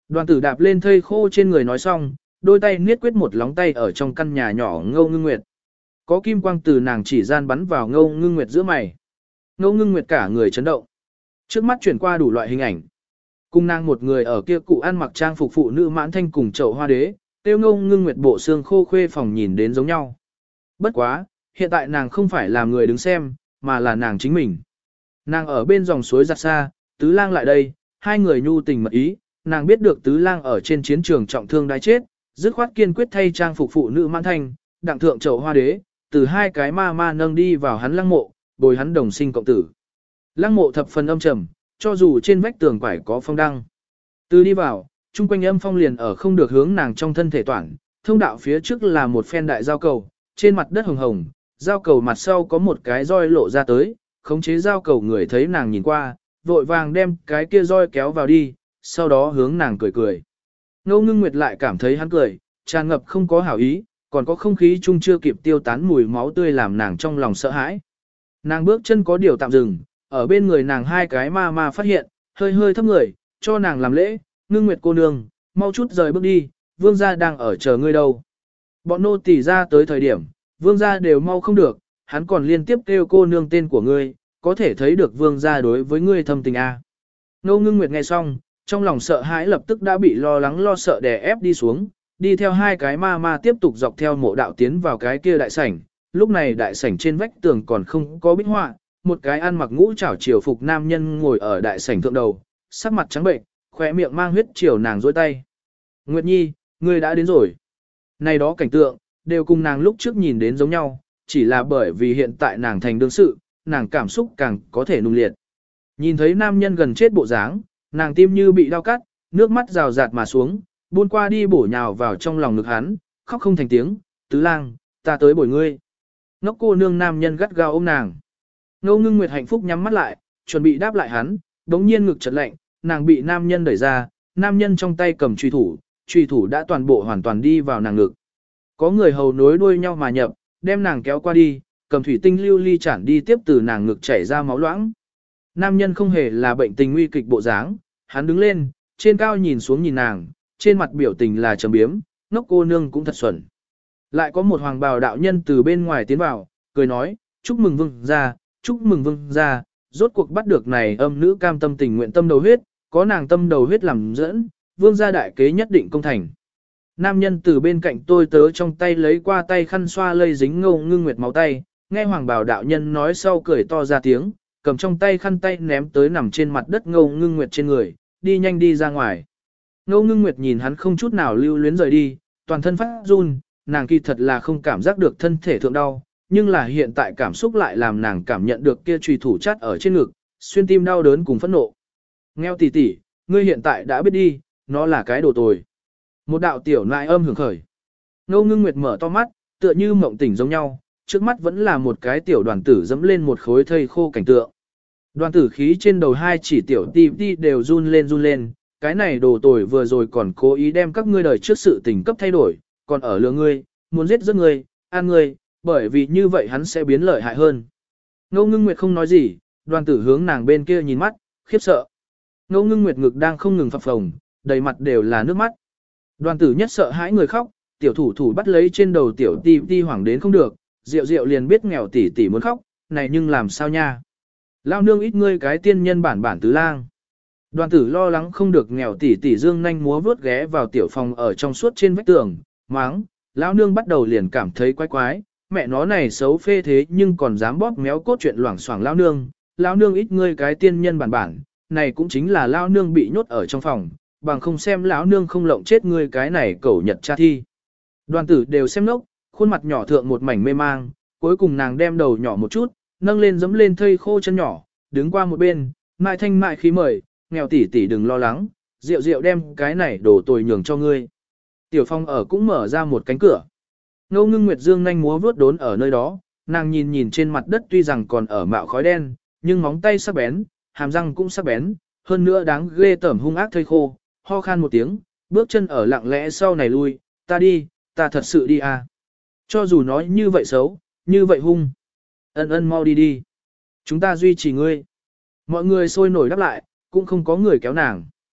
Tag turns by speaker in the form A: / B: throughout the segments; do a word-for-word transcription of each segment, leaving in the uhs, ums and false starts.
A: Đoàn tử đạp lên thây khô trên người nói xong, đôi tay niết quyết một lóng tay ở trong căn nhà nhỏ Ngô Ngưng Nguyệt. Có kim quang từ nàng chỉ gian bắn vào Ngô Ngưng Nguyệt giữa mày. Ngô Ngưng Nguyệt cả người chấn động. Trước mắt chuyển qua đủ loại hình ảnh. Cùng nàng một người ở kia cụ ăn mặc trang phục phụ nữ mãn thanh cùng chậu hoa đế, tiêu Ngô Ngưng Nguyệt bộ xương khô khuê phòng nhìn đến giống nhau. Bất quá, hiện tại nàng không phải là người đứng xem, mà là nàng chính mình. Nàng ở bên dòng suối giặt xa, Tứ Lang lại đây, hai người nhu tình mật ý, nàng biết được Tứ Lang ở trên chiến trường trọng thương đã chết, dứt khoát kiên quyết thay trang phục phụ nữ mãn thanh, đặng thượng chậu hoa đế, từ hai cái ma ma nâng đi vào hắn lăng mộ, bồi hắn đồng sinh cộng tử. Lăng mộ thập phần âm trầm, cho dù trên vách tường quải có phong đăng. Từ đi vào, chung quanh âm phong liền ở không được hướng nàng trong thân thể toàn, thông đạo phía trước là một phen đại giao cầu, trên mặt đất hồng hồng, giao cầu mặt sau có một cái roi lộ ra tới, khống chế giao cầu người thấy nàng nhìn qua, vội vàng đem cái kia roi kéo vào đi, sau đó hướng nàng cười cười. Ngô Ngưng Nguyệt lại cảm thấy hắn cười, tràn ngập không có hảo ý, còn có không khí chung chưa kịp tiêu tán mùi máu tươi làm nàng trong lòng sợ hãi. Nàng bước chân có điều tạm dừng, ở bên người nàng hai cái ma ma phát hiện, hơi hơi thấp người, cho nàng làm lễ, Ngưng Nguyệt cô nương, mau chút rời bước đi, vương gia đang ở chờ ngươi đâu. Bọn nô tỳ ra tới thời điểm, vương gia đều mau không được, hắn còn liên tiếp kêu cô nương tên của ngươi, có thể thấy được vương gia đối với ngươi thâm tình a. Ngô Ngưng Nguyệt nghe xong, trong lòng sợ hãi lập tức đã bị lo lắng lo sợ đè ép đi xuống, đi theo hai cái ma ma tiếp tục dọc theo mộ đạo tiến vào cái kia đại sảnh. Lúc này đại sảnh trên vách tường còn không có bích họa, một cái ăn mặc ngũ trảo triều phục nam nhân ngồi ở đại sảnh thượng đầu, sắc mặt trắng bệnh, khóe miệng mang huyết triều nàng dối tay. Nguyệt Nhi, ngươi đã đến rồi. Này đó cảnh tượng, đều cùng nàng lúc trước nhìn đến giống nhau, chỉ là bởi vì hiện tại nàng thành đương sự, nàng cảm xúc càng có thể nung liệt. Nhìn thấy nam nhân gần chết bộ dáng, nàng tim như bị đau cắt, nước mắt rào rạt mà xuống, buôn qua đi bổ nhào vào trong lòng ngực hắn, khóc không thành tiếng, Tứ Lang, ta tới bồi ngươi. Ngốc cô nương nam nhân gắt gao ôm nàng. Ngô Ngưng Nguyệt hạnh phúc nhắm mắt lại, chuẩn bị đáp lại hắn, đống nhiên ngực chật lạnh, nàng bị nam nhân đẩy ra, nam nhân trong tay cầm truy thủ, truy thủ đã toàn bộ hoàn toàn đi vào nàng ngực. Có người hầu nối đuôi nhau mà nhập, đem nàng kéo qua đi, cầm thủy tinh lưu ly chản đi tiếp từ nàng ngực chảy ra máu loãng. Nam nhân không hề là bệnh tình nguy kịch bộ dáng, hắn đứng lên, trên cao nhìn xuống nhìn nàng, trên mặt biểu tình là trầm biếm, ngốc cô nương cũng thật xuẩn. Lại có một hoàng bào đạo nhân từ bên ngoài tiến vào, cười nói, chúc mừng vương gia, chúc mừng vương gia, rốt cuộc bắt được này âm nữ cam tâm tình nguyện tâm đầu huyết, có nàng tâm đầu huyết làm dẫn, vương gia đại kế nhất định công thành. Nam nhân từ bên cạnh tôi tớ trong tay lấy qua tay khăn xoa lây dính Ngô Ngưng Nguyệt máu tay, nghe hoàng bào đạo nhân nói sau cười to ra tiếng, cầm trong tay khăn tay ném tới nằm trên mặt đất Ngô Ngưng Nguyệt trên người, đi nhanh đi ra ngoài. Ngô Ngưng Nguyệt nhìn hắn không chút nào lưu luyến rời đi, toàn thân phát run, nàng kỳ thật là không cảm giác được thân thể thượng đau, nhưng là hiện tại cảm xúc lại làm nàng cảm nhận được kia chùy thủ chát ở trên ngực, xuyên tim đau đớn cùng phẫn nộ. Nghèo tỷ tỷ, ngươi hiện tại đã biết đi, nó là cái đồ tồi. Một đạo tiểu nại âm hưởng khởi. Ngô Ngưng Nguyệt mở to mắt, tựa như mộng tỉnh giống nhau, trước mắt vẫn là một cái tiểu đoàn tử dẫm lên một khối thây khô cảnh tượng. Đoàn tử khí trên đầu hai chỉ tiểu ti ti đều run lên run lên, cái này đồ tồi vừa rồi còn cố ý đem các ngươi đời trước sự tình cấp thay đổi, còn ở lừa ngươi, muốn giết giết ngươi, ăn ngươi, bởi vì như vậy hắn sẽ biến lợi hại hơn. Ngô Ngưng Nguyệt không nói gì, đoàn tử hướng nàng bên kia nhìn mắt, khiếp sợ. Ngô Ngưng Nguyệt ngực đang không ngừng phập phồng, đầy mặt đều là nước mắt. Đoàn tử nhất sợ hãi người khóc, tiểu thủ thủ bắt lấy trên đầu tiểu ti ti hoảng đến không được, Diệu Diệu liền biết nghèo tỷ tỷ muốn khóc, này nhưng làm sao nha. Lao nương ít ngươi cái tiên nhân bản bản Tứ Lang. Đoàn tử lo lắng không được nghèo tỷ tỷ dương nhanh múa vướt ghé vào tiểu phòng ở trong suốt trên vách tường, máng, lão nương bắt đầu liền cảm thấy quái quái, mẹ nó này xấu phê thế nhưng còn dám bóp méo cốt chuyện loảng xoảng lão nương, lão nương ít ngươi cái tiên nhân bản bản, này cũng chính là lão nương bị nhốt ở trong phòng, bằng không xem lão nương không lộng chết ngươi cái này cẩu nhật cha thi. Đoàn tử đều xem nốc, khuôn mặt nhỏ thượng một mảnh mê mang, cuối cùng nàng đem đầu nhỏ một chút, nâng lên giẫm lên thây khô chân nhỏ, đứng qua một bên, mại thanh mại khí mời, nghèo tỷ tỷ đừng lo lắng, Diệu Diệu đem cái này đổ tồi nhường cho ngươi. Tiểu Phong ở cũng mở ra một cánh cửa. Ngô Ngưng Nguyệt dương nhanh múa vướt đốn ở nơi đó, nàng nhìn nhìn trên mặt đất tuy rằng còn ở mạo khói đen, nhưng móng tay sắc bén, hàm răng cũng sắc bén, hơn nữa đáng ghê tởm hung ác thây khô, ho khan một tiếng, bước chân ở lặng lẽ sau này lui, ta đi, ta thật sự đi à. Cho dù nói như vậy xấu, như vậy hung. Ân ân mau đi đi. Chúng ta duy trì ngươi. Mọi người sôi nổi đáp lại, cũng không có người kéo nàng.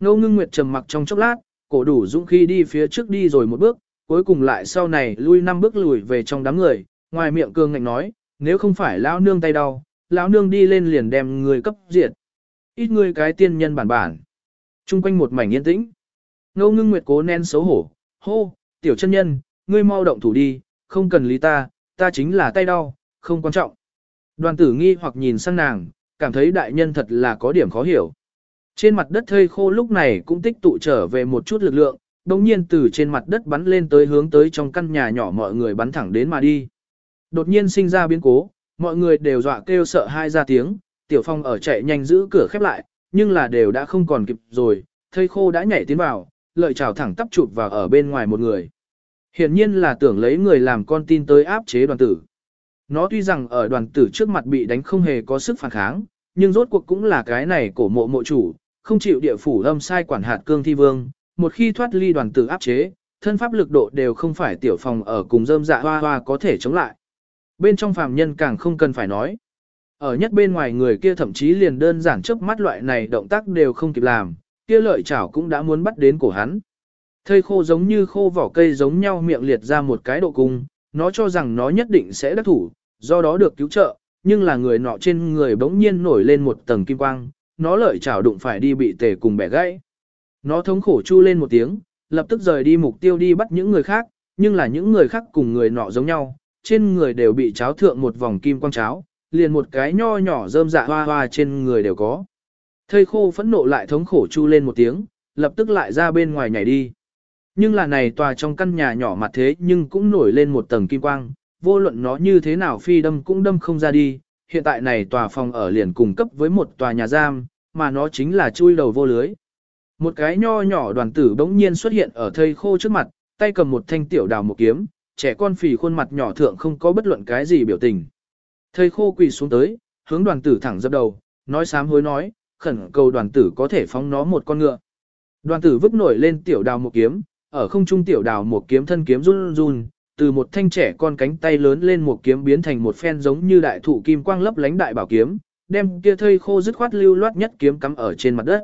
A: Ngô Ngưng Nguyệt trầm mặc trong chốc lát, cổ đủ dũng khí đi phía trước đi rồi một bước, cuối cùng lại sau này lui năm bước lùi về trong đám người, ngoài miệng cương ngạnh nói, nếu không phải lão nương tay đau, lão nương đi lên liền đem người cấp diệt. Ít người cái tiên nhân bản bản. Trung quanh một mảnh yên tĩnh. Ngô Ngưng Nguyệt cố nén xấu hổ, hô, tiểu chân nhân, ngươi mau động thủ đi, không cần lý ta, ta chính là tay đau, không quan trọng. Đoàn tử nghi hoặc nhìn sang nàng, cảm thấy đại nhân thật là có điểm khó hiểu. Trên mặt đất thây khô lúc này cũng tích tụ trở về một chút lực lượng, đồng nhiên từ trên mặt đất bắn lên tới hướng tới trong căn nhà nhỏ mọi người bắn thẳng đến mà đi. Đột nhiên sinh ra biến cố, mọi người đều dọa kêu sợ hai ra tiếng, Tiểu Phong ở chạy nhanh giữ cửa khép lại, nhưng là đều đã không còn kịp rồi, thây khô đã nhảy tiến vào, lợi chảo thẳng tắp chụp vào ở bên ngoài một người. Hiển nhiên là tưởng lấy người làm con tin tới áp chế đoàn tử. Nó tuy rằng ở đoàn tử trước mặt bị đánh không hề có sức phản kháng, nhưng rốt cuộc cũng là cái này cổ mộ mộ chủ, không chịu địa phủ âm sai quản hạt cương thi vương, một khi thoát ly đoàn tử áp chế, thân pháp lực độ đều không phải Tiểu Phong ở cùng rơm dạ hoa hoa có thể chống lại. Bên trong phàm nhân càng không cần phải nói. Ở nhất bên ngoài người kia thậm chí liền đơn giản chớp mắt loại này động tác đều không kịp làm, kia lợi chảo cũng đã muốn bắt đến cổ hắn. Thây khô giống như khô vỏ cây giống nhau miệng liệt ra một cái độ cung, nó cho rằng nó nhất định sẽ đắc thủ, do đó được cứu trợ, nhưng là người nọ trên người bỗng nhiên nổi lên một tầng kim quang, nó lợi chảo đụng phải đi bị tề cùng bẻ gãy. Nó thống khổ chu lên một tiếng, lập tức rời đi mục tiêu đi bắt những người khác, nhưng là những người khác cùng người nọ giống nhau, trên người đều bị cháo thượng một vòng kim quang cháo, liền một cái nho nhỏ rơm dạ hoa hoa trên người đều có. Thây khô phẫn nộ lại thống khổ chu lên một tiếng, lập tức lại ra bên ngoài nhảy đi. Nhưng là này tòa trong căn nhà nhỏ mặt thế nhưng cũng nổi lên một tầng kim quang, vô luận nó như thế nào phi đâm cũng đâm không ra đi, hiện tại này tòa phòng ở liền cùng cấp với một tòa nhà giam, mà nó chính là chui đầu vô lưới. Một cái nho nhỏ đoàn tử bỗng nhiên xuất hiện ở thây khô trước mặt, tay cầm một thanh tiểu đào một kiếm, trẻ con phì khuôn mặt nhỏ thượng không có bất luận cái gì biểu tình. Thây khô quỳ xuống tới, hướng đoàn tử thẳng dập đầu, nói sám hối nói, khẩn cầu đoàn tử có thể phóng nó một con ngựa. Đoàn tử vứt nổi lên tiểu đào một kiếm, ở không trung tiểu đào một kiếm thân kiếm run run, từ một thanh trẻ con cánh tay lớn lên một kiếm biến thành một phen giống như đại thụ kim quang lấp lánh đại bảo kiếm, đem kia thây khô dứt khoát lưu loát nhất kiếm cắm ở trên mặt đất.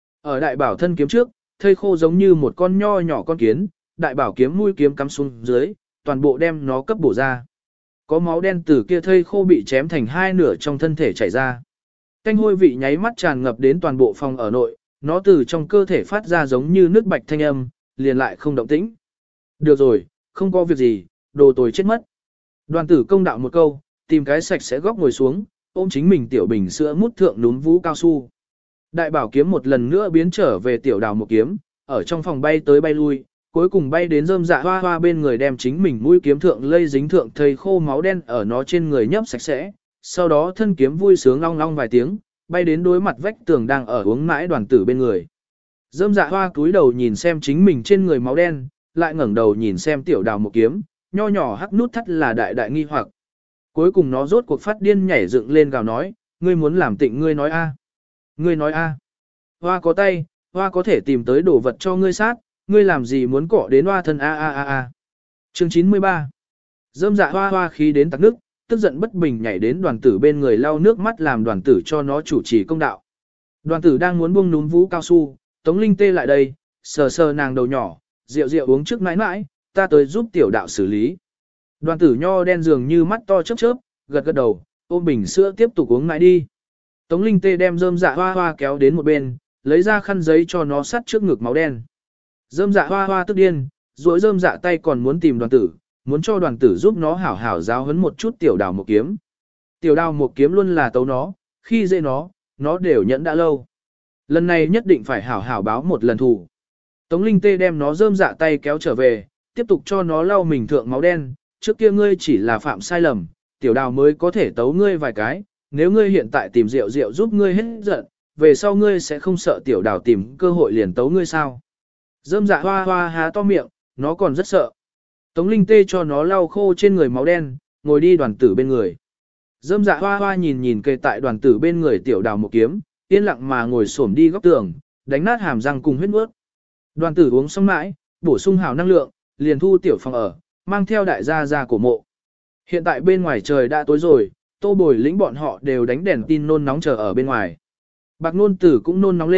A: Ở đại bảo thân kiếm trước, thây khô giống như một con nho nhỏ con kiến, đại bảo kiếm mũi kiếm cắm xuống dưới, toàn bộ đem nó cấp bổ ra. Có máu đen từ kia thây khô bị chém thành hai nửa trong thân thể chảy ra. Canh hôi vị nháy mắt tràn ngập đến toàn bộ phòng ở nội, nó từ trong cơ thể phát ra giống như nước bạch thanh âm, liền lại không động tĩnh. Được rồi, không có việc gì, đồ tồi chết mất. Đoàn tử công đạo một câu, tìm cái sạch sẽ góc ngồi xuống, ôm chính mình tiểu bình sữa mút thượng núm vú cao su. Đại bảo kiếm một lần nữa biến trở về tiểu đào một kiếm, ở trong phòng bay tới bay lui, cuối cùng bay đến rơm dạ hoa hoa bên người đem chính mình mũi kiếm thượng lây dính thượng thây khô máu đen ở nó trên người nhấp sạch sẽ, sau đó thân kiếm vui sướng long long vài tiếng, bay đến đối mặt vách tường đang ở uống mãi đoàn tử bên người. Rơm dạ hoa cúi đầu nhìn xem chính mình trên người máu đen, lại ngẩng đầu nhìn xem tiểu đào một kiếm, nho nhỏ hắc nút thắt là đại đại nghi hoặc. Cuối cùng nó rốt cuộc phát điên nhảy dựng lên gào nói, ngươi muốn làm tịnh ngươi nói a, ngươi nói a, hoa có tay, hoa có thể tìm tới đồ vật cho ngươi sát, ngươi làm gì muốn cọ đến hoa thân a a a a. Chương chín mươi ba. Rơm dạ hoa hoa khí đến tắc nước, tức giận bất bình nhảy đến đoàn tử bên người lau nước mắt làm đoàn tử cho nó chủ trì công đạo. Đoàn tử đang muốn buông núm vú cao su, Tống Linh tê lại đây, sờ sờ nàng đầu nhỏ, rượu rượu uống trước mãi mãi, ta tới giúp tiểu đạo xử lý. Đoàn tử nho đen dường như mắt to chớp chớp, gật gật đầu, ôm bình sữa tiếp tục uống mãi đi. Tống Linh tê đem rơm dạ hoa hoa kéo đến một bên, lấy ra khăn giấy cho nó sắt trước ngực máu đen. Rơm dạ hoa hoa tức điên, duỗi rơm dạ tay còn muốn tìm đoàn tử, muốn cho đoàn tử giúp nó hảo hảo giáo huấn một chút tiểu đào một kiếm. Tiểu đào một kiếm luôn là tấu nó, khi dễ nó, nó đều nhẫn đã lâu. Lần này nhất định phải hảo hảo báo một lần thù. Tống Linh tê đem nó rơm dạ tay kéo trở về, tiếp tục cho nó lau mình thượng máu đen, trước kia ngươi chỉ là phạm sai lầm, tiểu đào mới có thể tấu ngươi vài cái, nếu ngươi hiện tại tìm rượu rượu giúp ngươi hết giận, về sau ngươi sẽ không sợ tiểu đào tìm cơ hội liền tấu ngươi sao. Rơm dạ hoa hoa há to miệng, nó còn rất sợ. Tống Linh tê cho nó lau khô trên người máu đen, ngồi đi đoàn tử bên người. Rơm dạ hoa hoa nhìn nhìn kề tại đoàn tử bên người tiểu đào một kiếm, yên lặng mà ngồi xổm đi góc tường, đánh nát hàm răng cùng huyết nuốt. Đoàn tử uống xong mãi, bổ sung hào năng lượng, liền thu tiểu phòng ở, mang theo đại gia ra cổ mộ. Hiện tại bên ngoài trời đã tối rồi, Tô Bồi lĩnh bọn họ đều đánh đèn tin nôn nóng chờ ở bên ngoài. Bạc nôn tử cũng nôn nóng lên,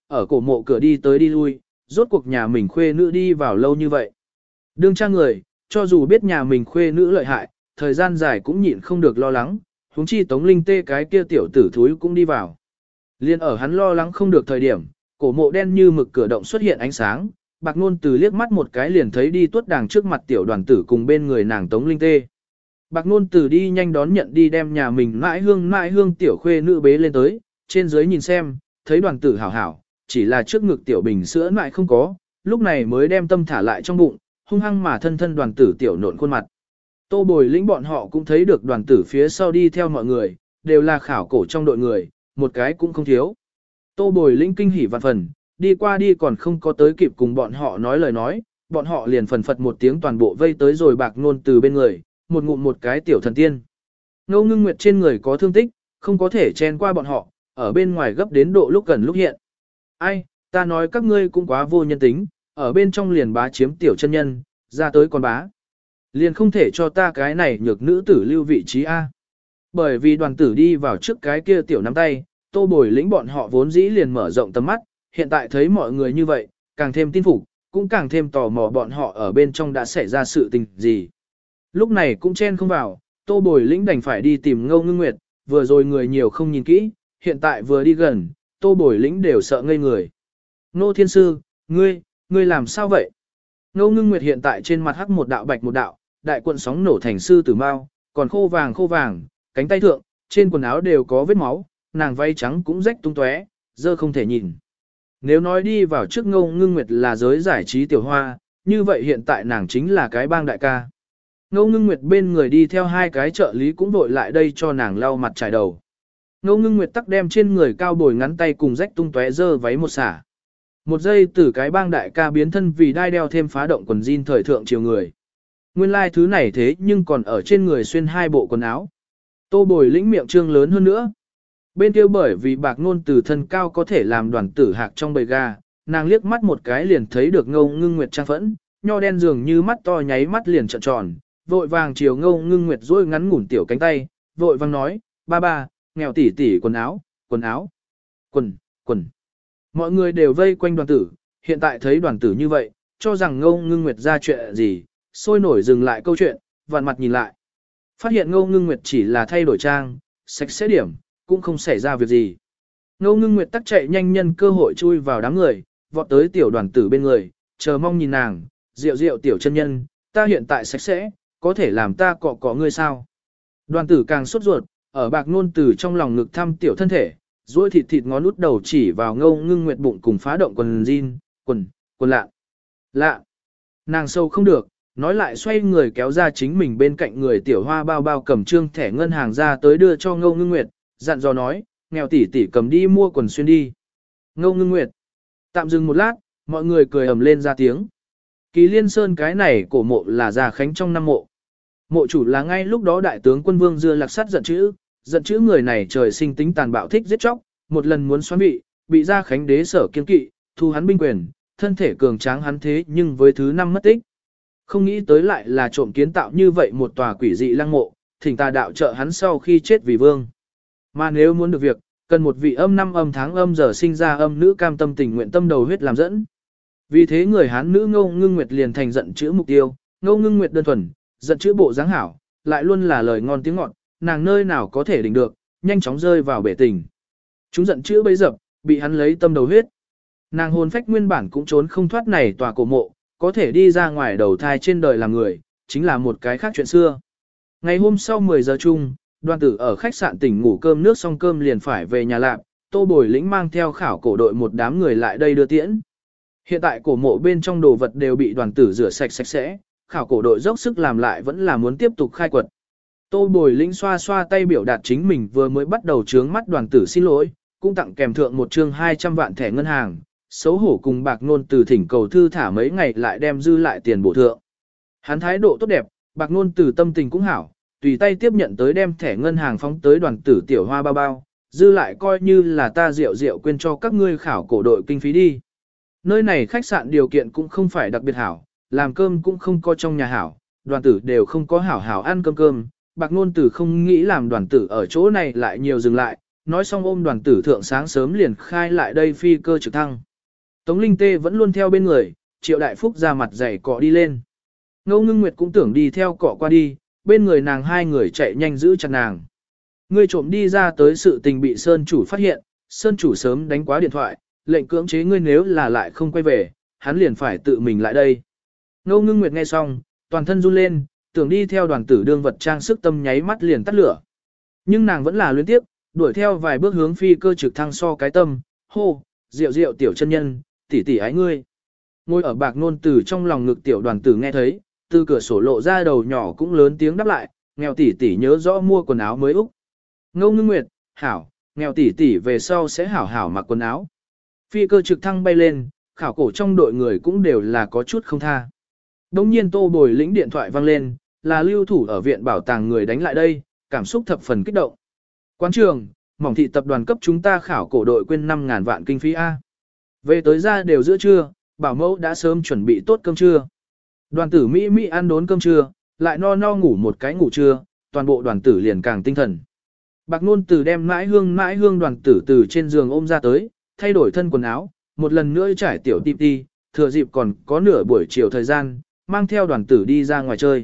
A: ở cổ mộ cửa đi tới đi lui, rốt cuộc nhà mình khuê nữ đi vào lâu như vậy. Đương cha người, cho dù biết nhà mình khuê nữ lợi hại, thời gian dài cũng nhịn không được lo lắng, huống chi Tống Linh Tê cái kia tiểu tử thúi cũng đi vào. Liên ở hắn lo lắng không được thời điểm, cổ mộ đen như mực cửa động xuất hiện ánh sáng, Bạc Nôn Từ liếc mắt một cái liền thấy đi tuốt đàng trước mặt tiểu đoàn tử cùng bên người nàng Tống Linh Tê. Bạc Nôn Từ đi nhanh đón nhận đi đem nhà mình mãi hương mãi hương tiểu khuê nữ bế lên tới, trên dưới nhìn xem, thấy đoàn tử hảo hảo, chỉ là trước ngực tiểu bình sữa mãi không có, lúc này mới đem tâm thả lại trong bụng, hung hăng mà thân thân đoàn tử tiểu nộn khuôn mặt. Tô Bồi lĩnh bọn họ cũng thấy được đoàn tử phía sau đi theo mọi người, đều là khảo cổ trong đội người, một cái cũng không thiếu. Tô Bồi lĩnh kinh hỉ vạn phần, đi qua đi còn không có tới kịp cùng bọn họ nói lời nói, bọn họ liền phần phật một tiếng toàn bộ vây tới rồi Bạc Nôn Từ bên người, một ngụm một cái tiểu thần tiên. Ngô Ngưng Nguyệt trên người có thương tích, không có thể chen qua bọn họ, ở bên ngoài gấp đến độ lúc gần lúc hiện. Ai, ta nói các ngươi cũng quá vô nhân tính, ở bên trong liền bá chiếm tiểu chân nhân, ra tới còn bá. Liền không thể cho ta cái này nhược nữ tử lưu vị trí A. Bởi vì đoàn tử đi vào trước cái kia tiểu nắm tay, Tô Bồi lĩnh bọn họ vốn dĩ liền mở rộng tầm mắt, hiện tại thấy mọi người như vậy, càng thêm tin phục, cũng càng thêm tò mò bọn họ ở bên trong đã xảy ra sự tình gì. Lúc này cũng chen không vào, Tô Bồi lĩnh đành phải đi tìm Ngô Ngưng Nguyệt, vừa rồi người nhiều không nhìn kỹ, hiện tại vừa đi gần, Tô Bồi lĩnh đều sợ ngây người. Ngô Thiên Sư, ngươi, ngươi làm sao vậy? Ngô Ngưng Nguyệt hiện tại trên mặt hắc một đạo bạch một đạo, đại cuộn sóng nổ thành sư tử mao, còn khô vàng khô vàng, cánh tay thượng, trên quần áo đều có vết máu, nàng váy trắng cũng rách tung tóe, dơ không thể nhìn. Nếu nói đi vào trước Ngô Ngưng Nguyệt là giới giải trí tiểu hoa, như vậy hiện tại nàng chính là cái bang đại ca. Ngô Ngưng Nguyệt bên người đi theo hai cái trợ lý cũng vội lại đây cho nàng lau mặt trải đầu. Ngô Ngưng Nguyệt tắc đem trên người cao bồi ngắn tay cùng rách tung tóe dơ váy một xả. Một giây từ cái bang đại ca biến thân vì đai đeo thêm phá động quần jean thời thượng chiều người. Nguyên lai like thứ này thế nhưng còn ở trên người xuyên hai bộ quần áo. Tô Bồi lĩnh miệng trương lớn hơn nữa. Bên kia bởi vì Bạc Nôn Từ thân cao có thể làm đoàn tử hạc trong bầy gà, nàng liếc mắt một cái liền thấy được Ngô Ngưng Nguyệt trang phẫn, nho đen dường như mắt to nháy mắt liền trợn tròn, vội vàng chiều Ngô Ngưng Nguyệt duỗi ngắn ngủn tiểu cánh tay, vội vàng nói, ba ba, nghèo tỉ tỉ quần áo, quần áo, quần, quần. Mọi người đều vây quanh đoàn tử, hiện tại thấy đoàn tử như vậy, cho rằng Ngô Ngưng Nguyệt ra chuyện gì, sôi nổi dừng lại câu chuyện, vặn mặt nhìn lại. Phát hiện Ngô Ngưng Nguyệt chỉ là thay đổi trang, sạch sẽ điểm, cũng không xảy ra việc gì. Ngô Ngưng Nguyệt tắc chạy nhanh nhân cơ hội chui vào đám người, vọt tới tiểu đoàn tử bên người, chờ mong nhìn nàng, rượu rượu tiểu chân nhân, ta hiện tại sạch sẽ, có thể làm ta cọ cọ ngươi sao. Đoàn tử càng sốt ruột, ở Bạc Nôn Từ trong lòng ngực thăm tiểu thân thể, duỗi thịt thịt ngón út đầu chỉ vào Ngô Ngưng Nguyệt bụng cùng phá động quần jean, quần, quần lạ. Lạ. Nàng sâu không được, nói lại xoay người kéo ra chính mình bên cạnh người tiểu hoa bao bao cầm trương thẻ ngân hàng ra tới đưa cho Ngô Ngưng Nguyệt, dặn dò nói, nghèo tỷ tỷ cầm đi mua quần xuyên đi. Ngô Ngưng Nguyệt. Tạm dừng một lát, mọi người cười ầm lên ra tiếng. Kỳ Liên Sơn cái này cổ mộ là Già Khánh trong năm mộ. Mộ chủ là ngay lúc đó đại tướng quân Vương Dưa Lạc Sắt giận chữ, giận chữ người này trời sinh tính tàn bạo thích giết chóc, một lần muốn xoán bị, bị Gia Khánh đế sở kiên kỵ, thu hắn binh quyền, thân thể cường tráng hắn thế nhưng với thứ năm mất tích. Không nghĩ tới lại là trộm kiến tạo như vậy một tòa quỷ dị lăng mộ, thỉnh tà đạo trợ hắn sau khi chết vì vương. Mà nếu muốn được việc, cần một vị âm năm âm tháng âm giờ sinh ra âm nữ cam tâm tình nguyện tâm đầu huyết làm dẫn. Vì thế người Hán nữ Ngô Ngưng Nguyệt liền thành giận chữ mục tiêu, Ngô Ngưng Nguyệt đơn thuần, giận chữ bộ dáng hảo, lại luôn là lời ngon tiếng ngọt, nàng nơi nào có thể đỉnh được, nhanh chóng rơi vào bể tình. Chúng giận chữ bấy dập, bị hắn lấy tâm đầu huyết. Nàng hồn phách nguyên bản cũng trốn không thoát này tòa cổ mộ, có thể đi ra ngoài đầu thai trên đời làm người, chính là một cái khác chuyện xưa. Ngày hôm sau mười giờ chung, đoàn tử ở khách sạn tỉnh ngủ cơm nước xong cơm liền phải về nhà lạp, Tô Bồi lĩnh mang theo khảo cổ đội một đám người lại đây đưa tiễn. Hiện tại cổ mộ bên trong đồ vật đều bị đoàn tử rửa sạch sạch sẽ, khảo cổ đội dốc sức làm lại vẫn là muốn tiếp tục khai quật. Tô Bồi lĩnh xoa xoa tay biểu đạt chính mình vừa mới bắt đầu trướng mắt đoàn tử xin lỗi, cũng tặng kèm thượng một chương hai trăm vạn thẻ ngân hàng, xấu hổ cùng Bạc Nôn Từ thỉnh cầu thư thả mấy ngày lại đem dư lại tiền bổ thượng. Hắn thái độ tốt đẹp, Bạc Nôn Từ tâm tình cũng hảo, tùy tay tiếp nhận tới đem thẻ ngân hàng phóng tới đoàn tử tiểu hoa bao bao, dư lại coi như là ta rượu rượu quên cho các ngươi khảo cổ đội kinh phí đi. Nơi này khách sạn điều kiện cũng không phải đặc biệt hảo, làm cơm cũng không có trong nhà hảo, đoàn tử đều không có hảo hảo ăn cơm cơm, Bạc Nôn Từ không nghĩ làm đoàn tử ở chỗ này lại nhiều dừng lại, nói xong ôm đoàn tử thượng sáng sớm liền khai lại đây phi cơ trực thăng. Tống Linh Tê vẫn luôn theo bên người, Triệu Đại Phúc ra mặt dày cọ đi lên. Ngô Ngưng Nguyệt cũng tưởng đi theo cọ qua đi, bên người nàng hai người chạy nhanh giữ chặt nàng. Ngươi trộm đi ra tới sự tình bị Sơn chủ phát hiện, Sơn chủ sớm đánh quá điện thoại, lệnh cưỡng chế ngươi nếu là lại không quay về, hắn liền phải tự mình lại đây. Ngô Ngưng Nguyệt nghe xong, toàn thân run lên, tưởng đi theo đoàn tử đương vật trang sức tâm nháy mắt liền tắt lửa. Nhưng nàng vẫn là luyến tiếp, đuổi theo vài bước hướng phi cơ trực thăng so cái tâm, hô, rượu rượu tiểu chân nhân, tỷ tỷ ái ngươi. Ngồi ở bạc nôn tử trong lòng ngực tiểu đoàn tử nghe thấy, từ cửa sổ lộ ra đầu nhỏ cũng lớn tiếng đáp lại, nghèo tỷ tỷ nhớ rõ mua quần áo mới Úc. Ngô Ngưng Nguyệt, hảo, nghèo tỷ tỷ về sau sẽ hảo hảo mặc quần áo. Phi cơ trực thăng bay lên, khảo cổ trong đội người cũng đều là có chút không tha. Đông nhiên Tô Bồi lĩnh điện thoại vang lên, là lưu thủ ở viện bảo tàng người đánh lại đây, cảm xúc thập phần kích động. Quán trường, mỏng thị tập đoàn cấp chúng ta khảo cổ đội quên năm ngàn vạn kinh phí A. Về tới ra đều giữa trưa, bảo mẫu đã sớm chuẩn bị tốt cơm trưa. Đoàn tử Mỹ Mỹ ăn đốn cơm trưa, lại no no ngủ một cái ngủ trưa, toàn bộ đoàn tử liền càng tinh thần. Bạc Nôn Tử đem mãi hương mãi hương đoàn tử từ trên giường ôm ra tới, thay đổi thân quần áo, một lần nữa trải tiểu ti ti, thừa dịp còn có nửa buổi chiều thời gian, mang theo đoàn tử đi ra ngoài chơi.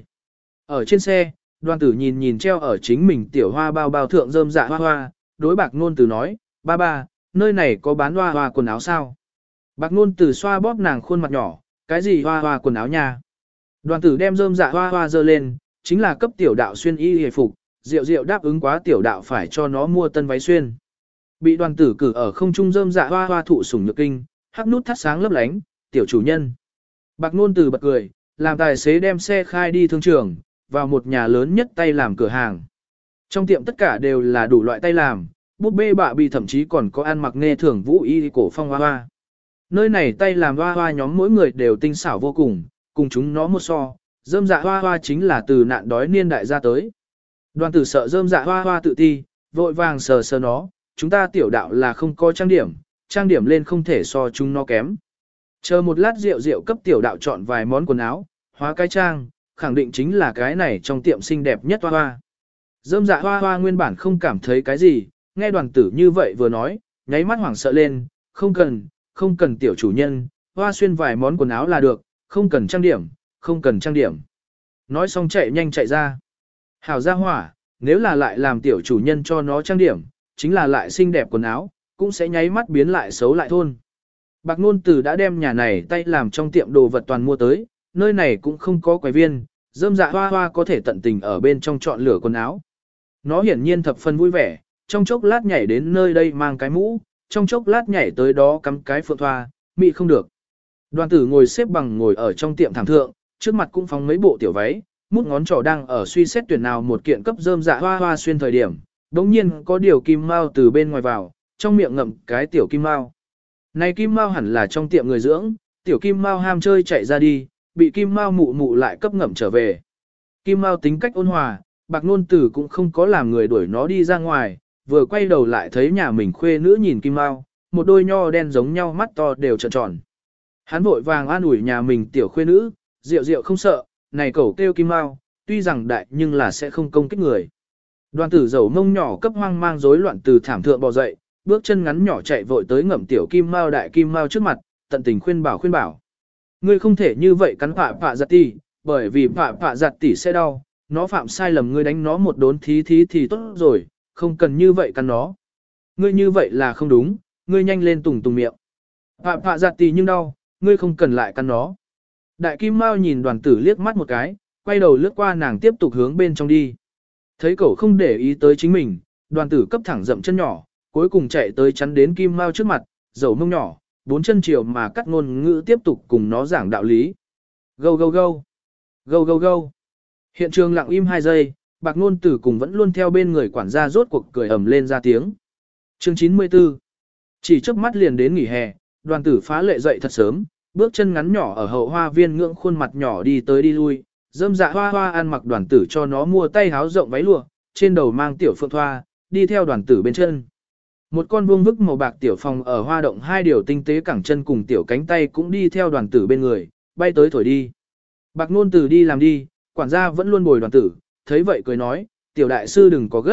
A: Ở trên xe, đoàn tử nhìn nhìn treo ở chính mình tiểu hoa bao bao thượng rơm dạ hoa hoa, đối Bạc Nôn Tử nói, ba ba, nơi này có bán hoa hoa quần áo sao? Bạc Nôn Tử xoa bóp nàng khuôn mặt nhỏ, cái gì hoa hoa quần áo nha? Đoàn tử đem rơm dạ hoa hoa dơ lên, chính là cấp tiểu đạo xuyên y hề phục, Diệu Diệu đáp ứng quá tiểu đạo phải cho nó mua tân váy xuyên. Bị đoàn tử cử ở không trung rơm dạ hoa hoa thụ sủng nhược kinh, hắc nút thắt sáng lấp lánh, tiểu chủ nhân. Bạc Nôn Tử bật cười, làm tài xế đem xe khai đi thương trường, vào một nhà lớn nhất tay làm cửa hàng. Trong tiệm tất cả đều là đủ loại tay làm, búp bê bạ bị thậm chí còn có ăn mặc nghe thưởng vũ y cổ phong hoa hoa. Nơi này tay làm hoa hoa nhóm mỗi người đều tinh xảo vô cùng, cùng chúng nó một so, rơm dạ hoa hoa chính là từ nạn đói niên đại ra tới. Đoàn tử sợ rơm dạ hoa hoa tự ti, vội vàng sờ sờ nó, chúng ta tiểu đạo là không có trang điểm, trang điểm lên không thể so chúng nó kém. Chờ một lát rượu rượu cấp tiểu đạo chọn vài món quần áo, hóa cái trang, khẳng định chính là cái này trong tiệm xinh đẹp nhất hoa hoa. Rơm dạ hoa hoa nguyên bản không cảm thấy cái gì, nghe đoàn tử như vậy vừa nói, nháy mắt hoảng sợ lên, không cần, không cần tiểu chủ nhân, hoa xuyên vài món quần áo là được, không cần trang điểm, không cần trang điểm. Nói xong chạy nhanh chạy ra. Hảo gia hỏa, nếu là lại làm tiểu chủ nhân cho nó trang điểm, chính là lại xinh đẹp quần áo, cũng sẽ nháy mắt biến lại xấu lại thôn. Bạc Nôn Tử đã đem nhà này tay làm trong tiệm đồ vật toàn mua tới, nơi này cũng không có quầy viên, rơm dạ hoa hoa có thể tận tình ở bên trong chọn lựa quần áo. Nó hiển nhiên thập phần vui vẻ, trong chốc lát nhảy đến nơi đây mang cái mũ, trong chốc lát nhảy tới đó cắm cái phượng thoa, mị không được. Đoàn tử ngồi xếp bằng ngồi ở trong tiệm thảm thượng, trước mặt cũng phóng mấy bộ tiểu váy, mút ngón trỏ đang ở suy xét tuyển nào một kiện cấp rơm dạ hoa hoa xuyên thời điểm, đống nhiên có điều kim mao từ bên ngoài vào, trong miệng ngậm cái tiểu kim mao. Này kim mao hẳn là trong tiệm người dưỡng, tiểu kim mao ham chơi chạy ra đi, bị kim mao mụ mụ lại cấp ngậm trở về. Kim mao tính cách ôn hòa, Bạc Nôn Tử cũng không có làm người đuổi nó đi ra ngoài, vừa quay đầu lại thấy nhà mình khuê nữ nhìn kim mao, một đôi nho đen giống nhau mắt to đều tròn tròn. Hắn vội vàng an ủi nhà mình tiểu khuê nữ, rượu rượu không sợ, này cẩu kêu kim mao, tuy rằng đại nhưng là sẽ không công kích người. Đoàn tử dầu mông nhỏ cấp hoang mang rối loạn từ thảm thượng bò dậy, bước chân ngắn nhỏ chạy vội tới ngậm tiểu kim mao đại kim mao trước mặt, tận tình khuyên bảo khuyên bảo. Ngươi không thể như vậy cắn phạ phạ giặt tỷ, bởi vì phạ phạ giặt tỷ sẽ đau, nó phạm sai lầm ngươi đánh nó một đốn thí thí thì tốt rồi, không cần như vậy cắn nó. Ngươi như vậy là không đúng, ngươi nhanh lên tùng tùng miệng. Phạ phạ giặt tỷ nhưng đau, ngươi không cần lại cắn nó. Đại kim mao nhìn đoàn tử liếc mắt một cái, quay đầu lướt qua nàng tiếp tục hướng bên trong đi. Thấy cậu không để ý tới chính mình, đoàn tử cấp thẳng dậm chân nhỏ, cuối cùng chạy tới chắn đến kim mao trước mặt, dầu mông nhỏ, bốn chân chiều mà cắt ngôn ngữ tiếp tục cùng nó giảng đạo lý. Gâu gâu gâu, gâu gâu gâu. Hiện trường lặng im hai giây, Bạc Nôn Tử cùng vẫn luôn theo bên người quản gia rốt cuộc cười ầm lên ra tiếng. Chương chín mươi tư. Chỉ trước mắt liền đến nghỉ hè, đoàn tử phá lệ dậy thật sớm, bước chân ngắn nhỏ ở hậu hoa viên ngưỡng khuôn mặt nhỏ đi tới đi lui, dâm dạ hoa hoa ăn mặc đoàn tử cho nó mua tay háo rộng váy lụa, trên đầu mang tiểu phượng thoa, đi theo đoàn tử bên chân. Một con vuông vức màu bạc tiểu phòng ở hoa động hai điều tinh tế cẳng chân cùng tiểu cánh tay cũng đi theo đoàn tử bên người, bay tới thổi đi. Bạc Nôn Tử đi làm đi, quản gia vẫn luôn bồi đoàn tử, thấy vậy cười nói, tiểu đại sư đừng có gấp,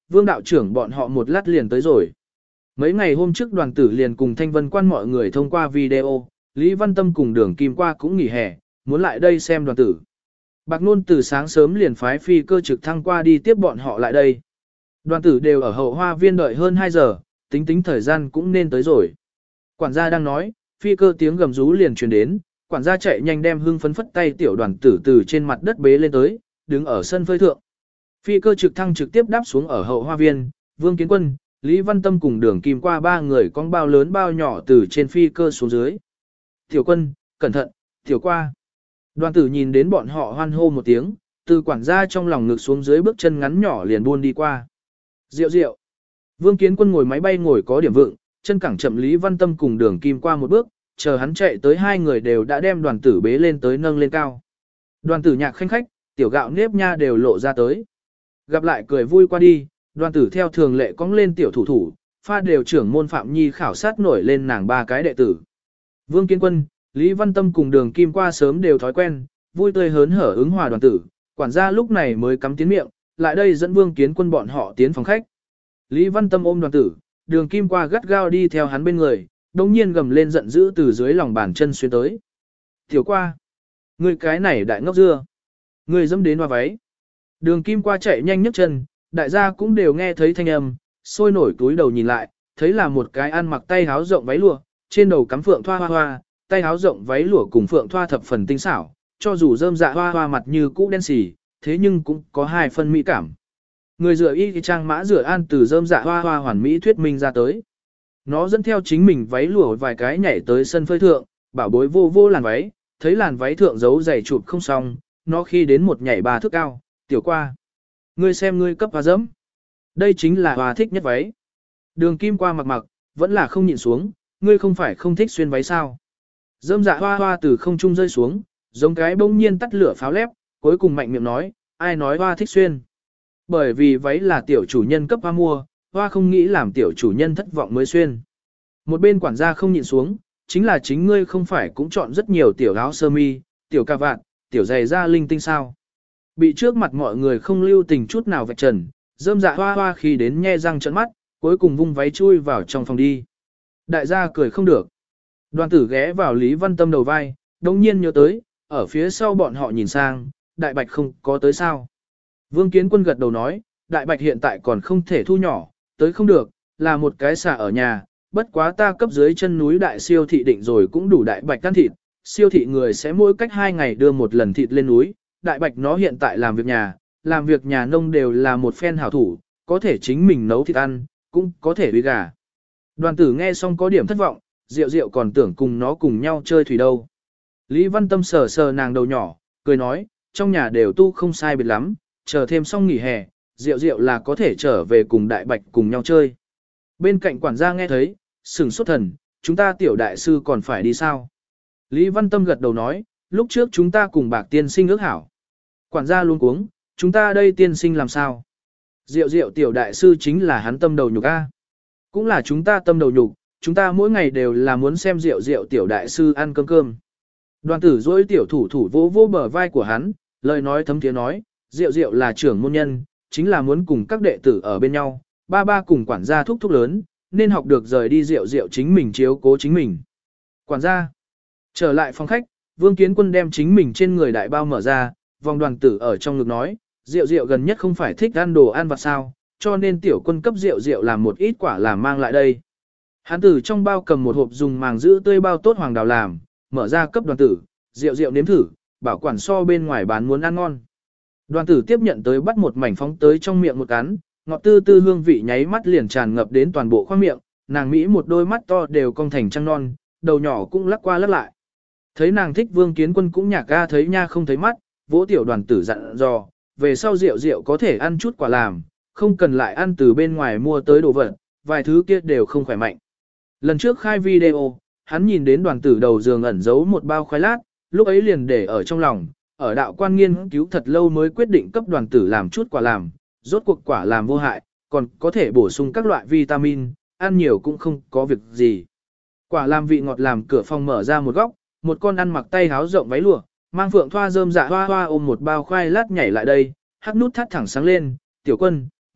A: Vương đạo trưởng bọn họ một lát liền tới rồi. Mấy ngày hôm trước đoàn tử liền cùng Thanh Vân Quan mọi người thông qua video, Lý Văn Tâm cùng Đường Kim Qua cũng nghỉ hè, muốn lại đây xem đoàn tử. Bạc Nôn từ sáng sớm liền phái phi cơ trực thăng qua đi tiếp bọn họ lại đây. Đoàn tử đều ở hậu hoa viên đợi hơn hai giờ, tính tính thời gian cũng nên tới rồi. Quản gia đang nói, phi cơ tiếng gầm rú liền truyền đến, quản gia chạy nhanh đem hưng phấn phất tay tiểu đoàn tử từ trên mặt đất bế lên tới, đứng ở sân phơi thượng. Phi cơ trực thăng trực tiếp đáp xuống ở hậu hoa viên, Vương Kiến Quân, Lý Văn Tâm cùng Đường Kim Qua ba người con bao lớn bao nhỏ từ trên phi cơ xuống dưới. Tiểu Quân, cẩn thận, Tiểu Qua. Đoàn tử nhìn đến bọn họ hoan hô một tiếng, từ quản gia trong lòng ngực xuống dưới bước chân ngắn nhỏ liền buôn đi qua. Diệu diệu. Vương Kiến Quân ngồi máy bay ngồi có điểm vựng, chân cẳng chậm Lý Văn Tâm cùng Đường Kim Qua một bước, chờ hắn chạy tới hai người đều đã đem đoàn tử bế lên tới nâng lên cao. Đoàn tử nhạc khanh khách, tiểu gạo nếp nha đều lộ ra tới. Gặp lại cười vui qua đi, đoàn tử theo thường lệ cong lên tiểu thủ thủ, pha đều trưởng môn Phạm Nhi khảo sát nổi lên nàng ba cái đệ tử. Vương Kiến Quân, Lý Văn Tâm cùng Đường Kim Qua sớm đều thói quen, vui tươi hớn hở ứng hòa đoàn tử, quản gia lúc này mới cắm tiến miệng, lại đây dẫn Vương Kiến Quân bọn họ tiến phòng khách. Lý Văn Tâm ôm đoàn tử, Đường Kim Qua gắt gao đi theo hắn bên người, đồng nhiên gầm lên giận dữ từ dưới lòng bàn chân xuyên tới. Tiểu Qua, ngươi cái này đại ngốc dưa, ngươi dẫm đến hoa váy. Đường Kim Qua chạy nhanh nhấc chân, đại gia cũng đều nghe thấy thanh âm, sôi nổi túi đầu nhìn lại, thấy là một cái ăn mặc tay háo rộng váy lụa, trên đầu cắm phượng thoa hoa hoa, tay háo rộng váy lụa cùng phượng thoa thập phần tinh xảo, cho dù rơm dạ hoa hoa mặt như cũ đen xì, thế nhưng cũng có hai phân mỹ cảm. Người rửa y thì trang mã rửa an từ rơm dạ hoa hoa hoàn mỹ thuyết minh ra tới. Nó dẫn theo chính mình váy lụa vài cái nhảy tới sân phơi thượng, bảo bối vô vô làn váy, thấy làn váy thượng giấu giày chụp không xong, nó khi đến một nhảy ba thước cao, Tiểu Qua. Ngươi xem ngươi cấp hoa dẫm. Đây chính là hoa thích nhất váy. Đường Kim Qua mặc mặc, vẫn là không nhịn xuống, ngươi không phải không thích xuyên váy sao. Dâm dạ hoa hoa từ không trung rơi xuống, giống cái bỗng nhiên tắt lửa pháo lép, cuối cùng mạnh miệng nói, ai nói hoa thích xuyên. Bởi vì váy là tiểu chủ nhân cấp hoa mua, hoa không nghĩ làm tiểu chủ nhân thất vọng mới xuyên. Một bên quản gia không nhịn xuống, chính là chính ngươi không phải cũng chọn rất nhiều tiểu áo sơ mi, tiểu cà vạt, tiểu giày da linh tinh sao. Bị trước mặt mọi người không lưu tình chút nào vạch trần, dâm dạ hoa hoa khi đến nhe răng trợn mắt, cuối cùng vung váy chui vào trong phòng đi. Đại gia cười không được. Đoàn tử ghé vào Lý Văn Tâm đầu vai, đồng nhiên nhớ tới, ở phía sau bọn họ nhìn sang, Đại Bạch không có tới sao. Vương Kiến Quân gật đầu nói, Đại Bạch hiện tại còn không thể thu nhỏ, tới không được, là một cái xả ở nhà, bất quá ta cấp dưới chân núi đại siêu thị định rồi cũng đủ Đại Bạch ăn thịt, siêu thị người sẽ mỗi cách hai ngày đưa một lần thịt lên núi, Đại Bạch nó hiện tại làm việc nhà, làm việc nhà nông đều là một phen hảo thủ, có thể chính mình nấu thịt ăn, cũng có thể uy gà. Đoàn tử nghe xong có điểm thất vọng, Diệu Diệu còn tưởng cùng nó cùng nhau chơi thủy đâu. Lý Văn Tâm sờ sờ nàng đầu nhỏ, cười nói, trong nhà đều tu không sai biệt lắm, chờ thêm xong nghỉ hè, Diệu Diệu là có thể trở về cùng Đại Bạch cùng nhau chơi. Bên cạnh quản gia nghe thấy, sửng sốt thần, chúng ta tiểu đại sư còn phải đi sao? Lý Văn Tâm gật đầu nói, lúc trước chúng ta cùng Bạc tiên sinh ước hảo. Quản gia luôn cuống, chúng ta đây tiên sinh làm sao? Diệu Diệu tiểu đại sư chính là hắn tâm đầu nhục a. Cũng là chúng ta tâm đầu nhục, chúng ta mỗi ngày đều là muốn xem Diệu Diệu tiểu đại sư ăn cơm cơm. Đoàn tử dối tiểu thủ thủ vỗ vỗ bờ vai của hắn, lời nói thấm tiếng nói, Diệu Diệu là trưởng môn nhân, chính là muốn cùng các đệ tử ở bên nhau, ba ba cùng quản gia thúc thúc lớn, nên học được rời đi Diệu Diệu chính mình chiếu cố chính mình. Quản gia, trở lại phòng khách, Vương Kiến Quân đem chính mình trên người đại bao mở ra, vòng đoàn tử ở trong ngực nói, Diệu Diệu gần nhất không phải thích ăn đồ ăn vặt sao, cho nên tiểu quân cấp Diệu Diệu làm một ít quả làm mang lại đây. Hắn tử trong bao cầm một hộp dùng màng giữ tươi bao tốt hoàng đào làm, mở ra cấp đoàn tử, Diệu Diệu nếm thử, bảo quản so bên ngoài bán muốn ăn ngon. Đoàn tử tiếp nhận tới bắt một mảnh phóng tới trong miệng một cắn, ngọt tư tư hương vị nháy mắt liền tràn ngập đến toàn bộ khoang miệng, nàng Mỹ một đôi mắt to đều cong thành trăng non, đầu nhỏ cũng lắc qua lắc lại. Thấy nàng thích Vương Kiến Quân cũng nhạc ga thấy nha không thấy mắt, vỗ tiểu đoàn tử dặn dò, về sau Diệu Diệu có thể ăn chút quả làm, không cần lại ăn từ bên ngoài mua tới đồ vật, vài thứ kia đều không khỏe mạnh. Lần trước khai video, hắn nhìn đến đoàn tử đầu giường ẩn giấu một bao khoai lát, lúc ấy liền để ở trong lòng, ở đạo quan nghiên cứu thật lâu mới quyết định cấp đoàn tử làm chút quả làm, rốt cuộc quả làm vô hại, còn có thể bổ sung các loại vitamin, ăn nhiều cũng không có việc gì. Quả làm vị ngọt làm cửa phòng mở ra một góc, một con ăn mặc tay háo rộng váy lụa, mang phượng thoa rơm dạ hoa hoa ôm một bao khoai lát nhảy lại đây, hắc nút thắt thẳng sáng lên, tiểu quân,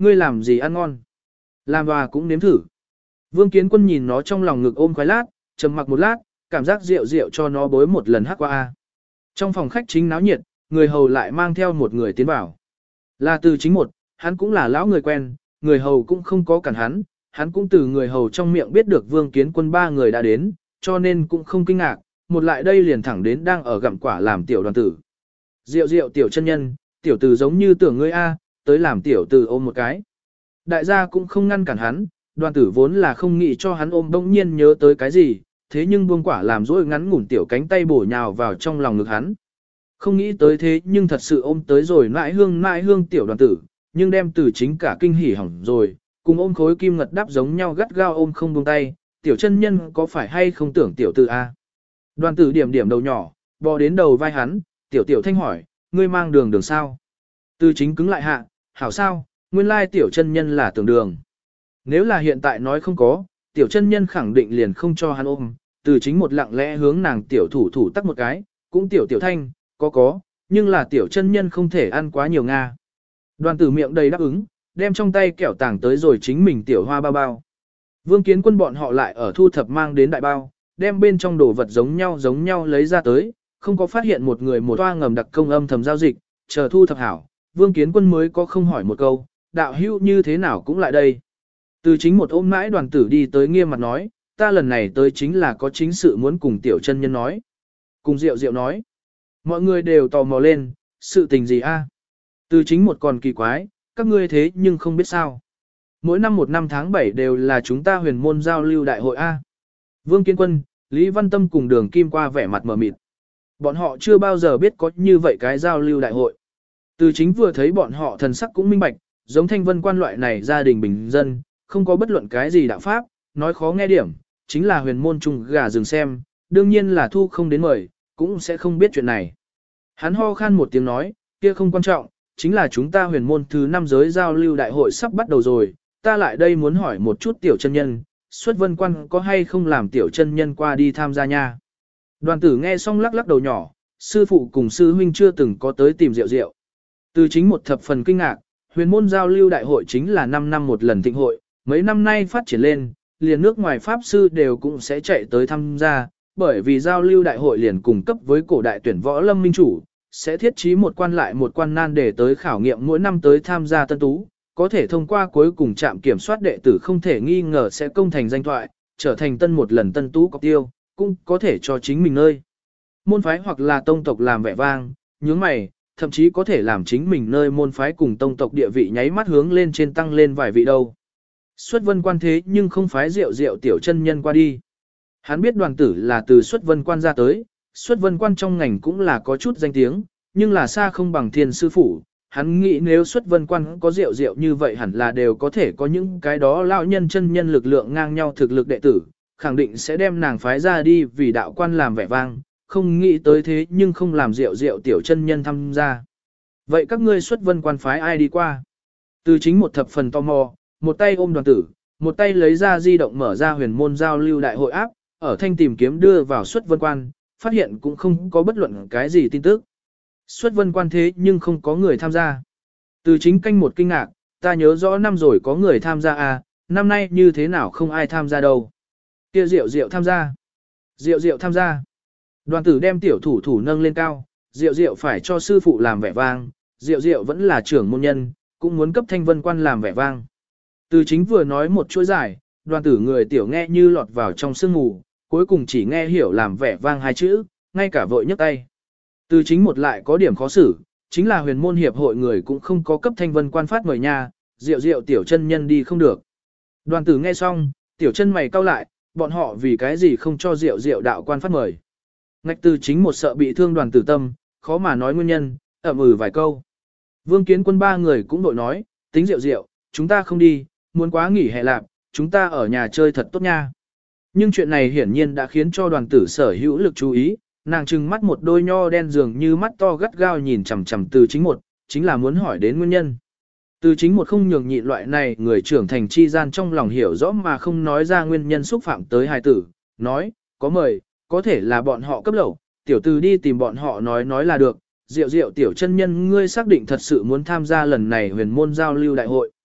A: ngươi làm gì ăn ngon? Làm và cũng nếm thử. Vương Kiến Quân nhìn nó trong lòng ngực ôm khoái lát, trầm mặc một lát, cảm giác rượu rượu cho nó bối một lần hắc qua. Trong phòng khách chính náo nhiệt, người hầu lại mang theo một người tiến vào. Là Từ Chính một, hắn cũng là lão người quen, người hầu cũng không có cản hắn, hắn cũng từ người hầu trong miệng biết được Vương Kiến Quân ba người đã đến, cho nên cũng không kinh ngạc, một lại đây liền thẳng đến đang ở gặm quả làm tiểu đoàn tử. Rượu rượu tiểu chân nhân, tiểu tử giống như tưởng ngươi a, tới làm tiểu tử ôm một cái. Đại gia cũng không ngăn cản hắn, đoàn tử vốn là không nghĩ cho hắn ôm, bỗng nhiên nhớ tới cái gì, thế nhưng buông quả làm dỗi ngắn ngủn tiểu cánh tay bổ nhào vào trong lòng ngực hắn. Không nghĩ tới thế nhưng thật sự ôm tới rồi mãi hương mãi hương tiểu đoàn tử, nhưng đem Từ Chính cả kinh hỉ hỏng rồi, cùng ôm khối kim ngật đắp giống nhau gắt gao ôm không buông tay, tiểu chân nhân có phải hay không tưởng tiểu tử a? Đoàn tử điểm điểm đầu nhỏ, bò đến đầu vai hắn, tiểu tiểu thanh hỏi, ngươi mang đường đường sao? Từ Chính cứng lại hạ, hảo sao, nguyên lai tiểu chân nhân là tưởng đường. Nếu là hiện tại nói không có, tiểu chân nhân khẳng định liền không cho hắn ôm, Từ Chính một lặng lẽ hướng nàng tiểu thủ thủ tắc một cái, cũng tiểu tiểu thanh, có có, nhưng là tiểu chân nhân không thể ăn quá nhiều Nga. Đoàn tử miệng đầy đáp ứng, đem trong tay kẹo tàng tới rồi chính mình tiểu hoa bao bao. Vương Kiến Quân bọn họ lại ở thu thập mang đến đại bao, đem bên trong đồ vật giống nhau giống nhau lấy ra tới, không có phát hiện một người một toa ngầm đặc công âm thầm giao dịch, chờ thu thập hảo, Vương Kiến Quân mới có không hỏi một câu, đạo hữu như thế nào cũng lại đây. Từ Chính một ôm mãi đoàn tử đi tới nghiêm mặt nói, ta lần này tới chính là có chính sự muốn cùng tiểu chân nhân nói. Cùng Diệu Diệu nói, mọi người đều tò mò lên, sự tình gì a? Từ Chính một còn kỳ quái, các ngươi thế nhưng không biết sao. Mỗi năm một năm tháng bảy đều là chúng ta huyền môn giao lưu đại hội A. Vương Kiến Quân, Lý Văn Tâm cùng Đường Kim qua vẻ mặt mờ mịt. Bọn họ chưa bao giờ biết có như vậy cái giao lưu đại hội. Từ Chính vừa thấy bọn họ thần sắc cũng minh bạch, giống Thanh Vân Quan loại này gia đình bình dân, không có bất luận cái gì đạo pháp, nói khó nghe điểm, chính là huyền môn trùng gà rừng xem, đương nhiên là thu không đến mời, cũng sẽ không biết chuyện này. Hắn ho khan một tiếng nói, kia không quan trọng, chính là chúng ta huyền môn thứ năm giới giao lưu đại hội sắp bắt đầu rồi, ta lại đây muốn hỏi một chút tiểu chân nhân, xuất vân quan có hay không làm tiểu chân nhân qua đi tham gia nha. Đoàn tử nghe xong lắc lắc đầu nhỏ, sư phụ cùng sư huynh chưa từng có tới tìm Diệu Diệu. Từ Chính một thập phần kinh ngạc, huyền môn giao lưu đại hội chính là năm năm một lần thịnh hội, mấy năm nay phát triển lên, liền nước ngoài pháp sư đều cũng sẽ chạy tới tham gia, bởi vì giao lưu đại hội liền cung cấp với cổ đại tuyển võ lâm minh chủ, sẽ thiết trí một quan lại một quan nan để tới khảo nghiệm mỗi năm tới tham gia tân tú, có thể thông qua cuối cùng trạm kiểm soát đệ tử không thể nghi ngờ sẽ công thành danh thoại, trở thành tân một lần tân tú cọc tiêu, cũng có thể cho chính mình nơi. Môn phái hoặc là tông tộc làm vẻ vang, nhướng mày, thậm chí có thể làm chính mình nơi môn phái cùng tông tộc địa vị nháy mắt hướng lên trên tăng lên vài vị đâu. Xuất vân quan thế nhưng không phái Diệu Diệu tiểu chân nhân qua đi. Hắn biết đoàn tử là từ xuất vân quan ra tới, xuất vân quan trong ngành cũng là có chút danh tiếng, nhưng là xa không bằng thiên sư phủ. Hắn nghĩ nếu xuất vân quan có Diệu Diệu như vậy hẳn là đều có thể có những cái đó lão nhân chân nhân lực lượng ngang nhau thực lực đệ tử, khẳng định sẽ đem nàng phái ra đi vì đạo quan làm vẻ vang, không nghĩ tới thế nhưng không làm Diệu Diệu tiểu chân nhân tham gia. Vậy các ngươi xuất vân quan phái ai đi qua? Từ Chính một thập phần tò mò, một tay ôm đoàn tử, một tay lấy ra di động mở ra huyền môn giao lưu đại hội áp, ở thanh tìm kiếm đưa vào xuất vân quan, phát hiện cũng không có bất luận cái gì tin tức. Xuất vân quan thế nhưng không có người tham gia. Từ Chính canh một kinh ngạc, ta nhớ rõ năm rồi có người tham gia à, năm nay như thế nào không ai tham gia đâu. Kia Diệu Diệu tham gia. Diệu Diệu tham gia. Đoàn tử đem tiểu thủ thủ nâng lên cao, Diệu Diệu phải cho sư phụ làm vẻ vang, Diệu Diệu vẫn là trưởng môn nhân, cũng muốn cấp thanh vân quan làm vẻ vang. Từ Chính vừa nói một chuỗi giải, đoàn tử người tiểu nghe như lọt vào trong sương mù, cuối cùng chỉ nghe hiểu làm vẻ vang hai chữ, ngay cả vội nhấc tay. Từ Chính một lại có điểm khó xử, chính là huyền môn hiệp hội người cũng không có cấp thanh vân quan phát mời nha, Diệu Diệu tiểu chân nhân đi không được. Đoàn tử nghe xong, tiểu chân mày cau lại, bọn họ vì cái gì không cho Diệu Diệu đạo quan phát mời. Ngạch Từ Chính một sợ bị thương đoàn tử tâm, khó mà nói nguyên nhân, ậm ừ vài câu. Vương Kiến Quân ba người cũng đội nói, tính Diệu Diệu, chúng ta không đi, muốn quá nghỉ hè lạp, chúng ta ở nhà chơi thật tốt nha. Nhưng chuyện này hiển nhiên đã khiến cho đoàn tử sở hữu lực chú ý, nàng trừng mắt một đôi nho đen dường như mắt to gắt gao nhìn chằm chằm Từ Chính một, chính là muốn hỏi đến nguyên nhân. Từ Chính một không nhường nhịn loại này người trưởng thành chi gian trong lòng hiểu rõ mà không nói ra nguyên nhân xúc phạm tới hài tử, nói, có mời, có thể là bọn họ cấp lẩu, tiểu tử đi tìm bọn họ nói nói là được, Diệu Diệu tiểu chân nhân ngươi xác định thật sự muốn tham gia lần này huyền môn giao lưu đại hội.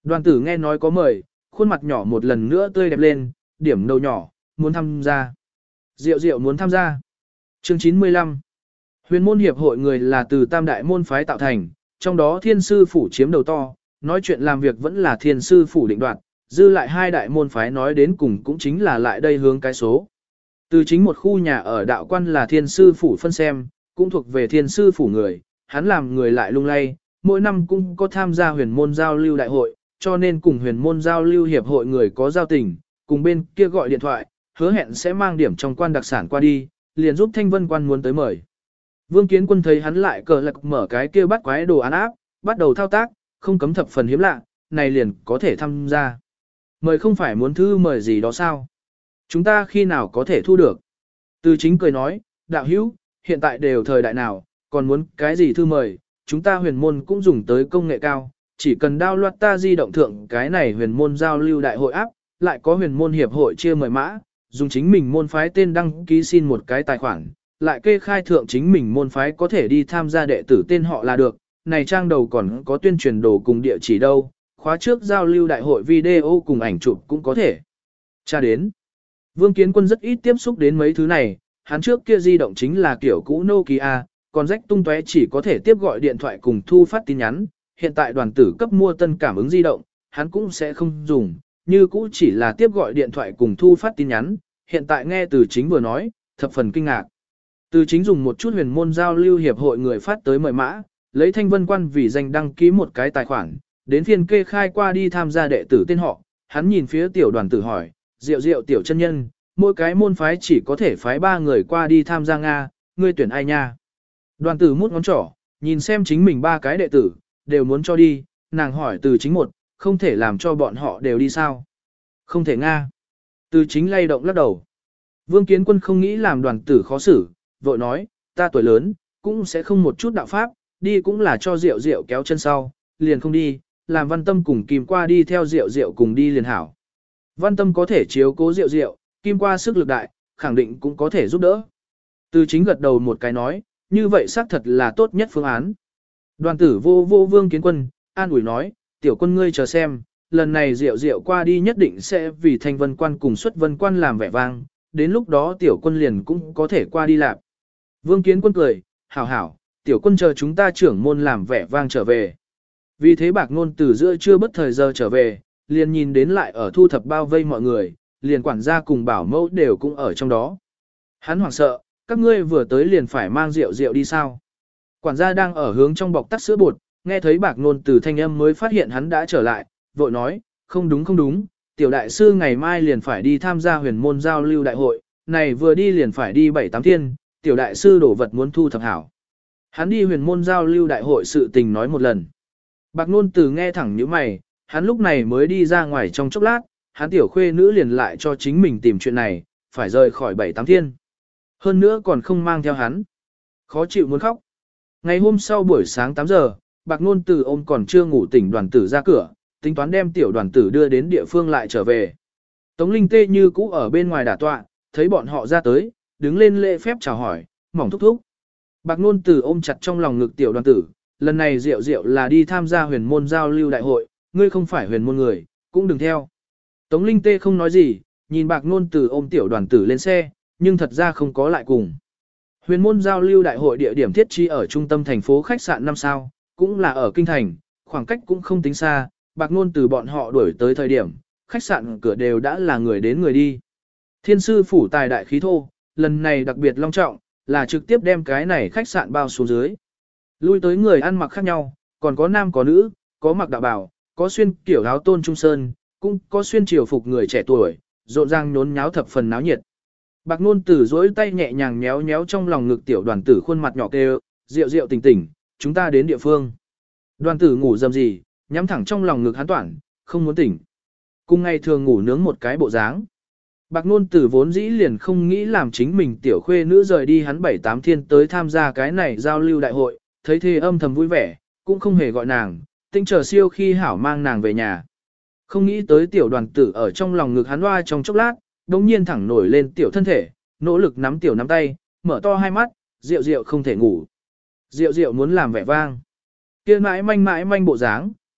A: Đoàn tử nghe nói có mời, khuôn mặt nhỏ một lần nữa tươi đẹp lên, điểm đầu nhỏ, muốn tham gia. Diệu diệu muốn tham gia. Chương chín mươi lăm. Huyền môn hiệp hội người là từ tam đại môn phái tạo thành, trong đó thiên sư phủ chiếm đầu to, nói chuyện làm việc vẫn là thiên sư phủ định đoạt, dư lại hai đại môn phái nói đến cùng cũng chính là lại đây hướng cái số. Từ chính một khu nhà ở đạo quan là thiên sư phủ phân xem, cũng thuộc về thiên sư phủ người, hắn làm người lại lung lay, mỗi năm cũng có tham gia huyền môn giao lưu đại hội, cho nên cùng huyền môn giao lưu hiệp hội người có giao tình, cùng bên kia gọi điện thoại, hứa hẹn sẽ mang điểm trong quan đặc sản qua đi, liền giúp Thanh Vân quan muốn tới mời. Vương Kiến Quân thấy hắn lại cờ lạc mở cái kia bắt quái đồ án áp, bắt đầu thao tác, không cấm thập phần hiếm lạ, này liền có thể tham gia. Mời không phải muốn thư mời gì đó sao? Chúng ta khi nào có thể thu được? Từ chính cười nói, đạo hữu, hiện tại đều thời đại nào, còn muốn cái gì thư mời, chúng ta huyền môn cũng dùng tới công nghệ cao, chỉ cần download ta di động thượng cái này huyền môn giao lưu đại hội áp, lại có huyền môn hiệp hội chia mời mã, dùng chính mình môn phái tên đăng ký xin một cái tài khoản, lại kê khai thượng chính mình môn phái có thể đi tham gia đệ tử tên họ là được, này trang đầu còn có tuyên truyền đồ cùng địa chỉ đâu, khóa trước giao lưu đại hội video cùng ảnh chụp cũng có thể. Cha đến. Vương Kiến Quân rất ít tiếp xúc đến mấy thứ này, hắn trước kia di động chính là kiểu cũ Nokia, còn rách tung tóe chỉ có thể tiếp gọi điện thoại cùng thu phát tin nhắn, hiện tại đoàn tử cấp mua tân cảm ứng di động, hắn cũng sẽ không dùng, như cũ chỉ là tiếp gọi điện thoại cùng thu phát tin nhắn, hiện tại nghe từ chính vừa nói, thập phần kinh ngạc. Từ chính dùng một chút huyền môn giao lưu hiệp hội người phát tới mời mã, lấy Thanh Vân quan vì danh đăng ký một cái tài khoản, đến phiên kê khai qua đi tham gia đệ tử tên họ, hắn nhìn phía tiểu đoàn tử hỏi, diệu diệu tiểu chân nhân, mỗi cái môn phái chỉ có thể phái ba người qua đi tham gia Nga, ngươi tuyển ai nha? Đoàn tử mút ngón trỏ, nhìn xem chính mình ba cái đệ tử, đều muốn cho đi, nàng hỏi từ chính một, không thể làm cho bọn họ đều đi sao? Không thể Nga. Từ chính lay động lắc đầu. Vương Kiến Quân không nghĩ làm đoàn tử khó xử, vội nói, ta tuổi lớn, cũng sẽ không một chút đạo pháp, đi cũng là cho Diệu Diệu kéo chân sau, liền không đi, làm Văn Tâm cùng Kim qua đi theo Diệu Diệu cùng đi liền hảo. Văn Tâm có thể chiếu cố Diệu Diệu, Kim qua sức lực đại, khẳng định cũng có thể giúp đỡ. Từ chính gật đầu một cái nói, như vậy xác thật là tốt nhất phương án. Đoàn tử vô vô Vương Kiến Quân, an ủi nói, tiểu quân ngươi chờ xem, lần này Diệu Diệu qua đi nhất định sẽ vì Thanh Vân quan cùng Xuất Vân quan làm vẻ vang, đến lúc đó tiểu quân liền cũng có thể qua đi làm. Vương Kiến Quân cười, hảo hảo, tiểu quân chờ chúng ta trưởng môn làm vẻ vang trở về. Vì thế Bạc Nôn từ giữa trưa bất thời giờ trở về, liền nhìn đến lại ở thu thập bao vây mọi người, liền quản gia cùng bảo mẫu đều cũng ở trong đó. Hắn hoảng sợ, các ngươi vừa tới liền phải mang rượu rượu đi sao? Quản gia đang ở hướng trong bọc tắt sữa bột, nghe thấy Bạc Nôn từ thanh âm mới phát hiện hắn đã trở lại, vội nói, không đúng không đúng, tiểu đại sư ngày mai liền phải đi tham gia huyền môn giao lưu đại hội, này vừa đi liền phải đi bảy tám thiên, tiểu đại sư đổ vật muốn thu thập hảo. Hắn đi huyền môn giao lưu đại hội sự tình nói một lần. Bạc Nôn từ nghe thẳng như mày, hắn lúc này mới đi ra ngoài trong chốc lát, hắn tiểu khuê nữ liền lại cho chính mình tìm chuyện này, phải rời khỏi bảy tám thiên. Hơn nữa còn không mang theo hắn. Khó chịu muốn khóc. Ngày hôm sau buổi sáng tám giờ, Bạc Nôn từ ôm còn chưa ngủ tỉnh đoàn tử ra cửa, tính toán đem tiểu đoàn tử đưa đến địa phương lại trở về. Tống Linh Tê như cũ ở bên ngoài đả tọa, thấy bọn họ ra tới, đứng lên lễ phép chào hỏi, mỏng thúc thúc. Bạc Nôn từ ôm chặt trong lòng ngực tiểu đoàn tử, lần này Diệu Diệu là đi tham gia huyền môn giao lưu đại hội, ngươi không phải huyền môn người, cũng đừng theo. Tống Linh Tê không nói gì, nhìn Bạc Nôn từ ôm tiểu đoàn tử lên xe, nhưng thật ra không có lại cùng. Huyền môn giao lưu đại hội địa điểm thiết trí ở trung tâm thành phố khách sạn năm sao, cũng là ở kinh thành, khoảng cách cũng không tính xa, Bạc Nôn từ bọn họ đuổi tới thời điểm, khách sạn cửa đều đã là người đến người đi. Thiên sư phủ tài đại khí thô, lần này đặc biệt long trọng, là trực tiếp đem cái này khách sạn bao xuống dưới. Lui tới người ăn mặc khác nhau, còn có nam có nữ, có mặc đạo bào, có xuyên kiểu áo tôn trung sơn, cũng có xuyên triều phục người trẻ tuổi, rộn ràng nhốn nháo thập phần náo nhiệt. Bạc Nôn Tử duỗi tay nhẹ nhàng nhéo nhéo trong lòng ngực tiểu đoàn tử khuôn mặt nhỏ kêu, rượu rượu tỉnh tỉnh, chúng ta đến địa phương. Đoàn tử ngủ dầm gì, nhắm thẳng trong lòng ngực hắn toản, không muốn tỉnh. Cùng ngày thường ngủ nướng một cái bộ dáng. Bạc Nôn Tử vốn dĩ liền không nghĩ làm chính mình tiểu khuê nữ rời đi hắn bảy tám thiên tới tham gia cái này giao lưu đại hội, thấy thế âm thầm vui vẻ, cũng không hề gọi nàng, tinh chờ siêu khi hảo mang nàng về nhà. Không nghĩ tới tiểu đoàn tử ở trong lòng ngực hắn hoa trong chốc lát, đống nhiên thẳng nổi lên tiểu thân thể, nỗ lực nắm tiểu nắm tay, mở to hai mắt, rượu rượu không thể ngủ. Rượu rượu muốn làm vẻ vang. Kia mãi manh mãi manh bộ dáng,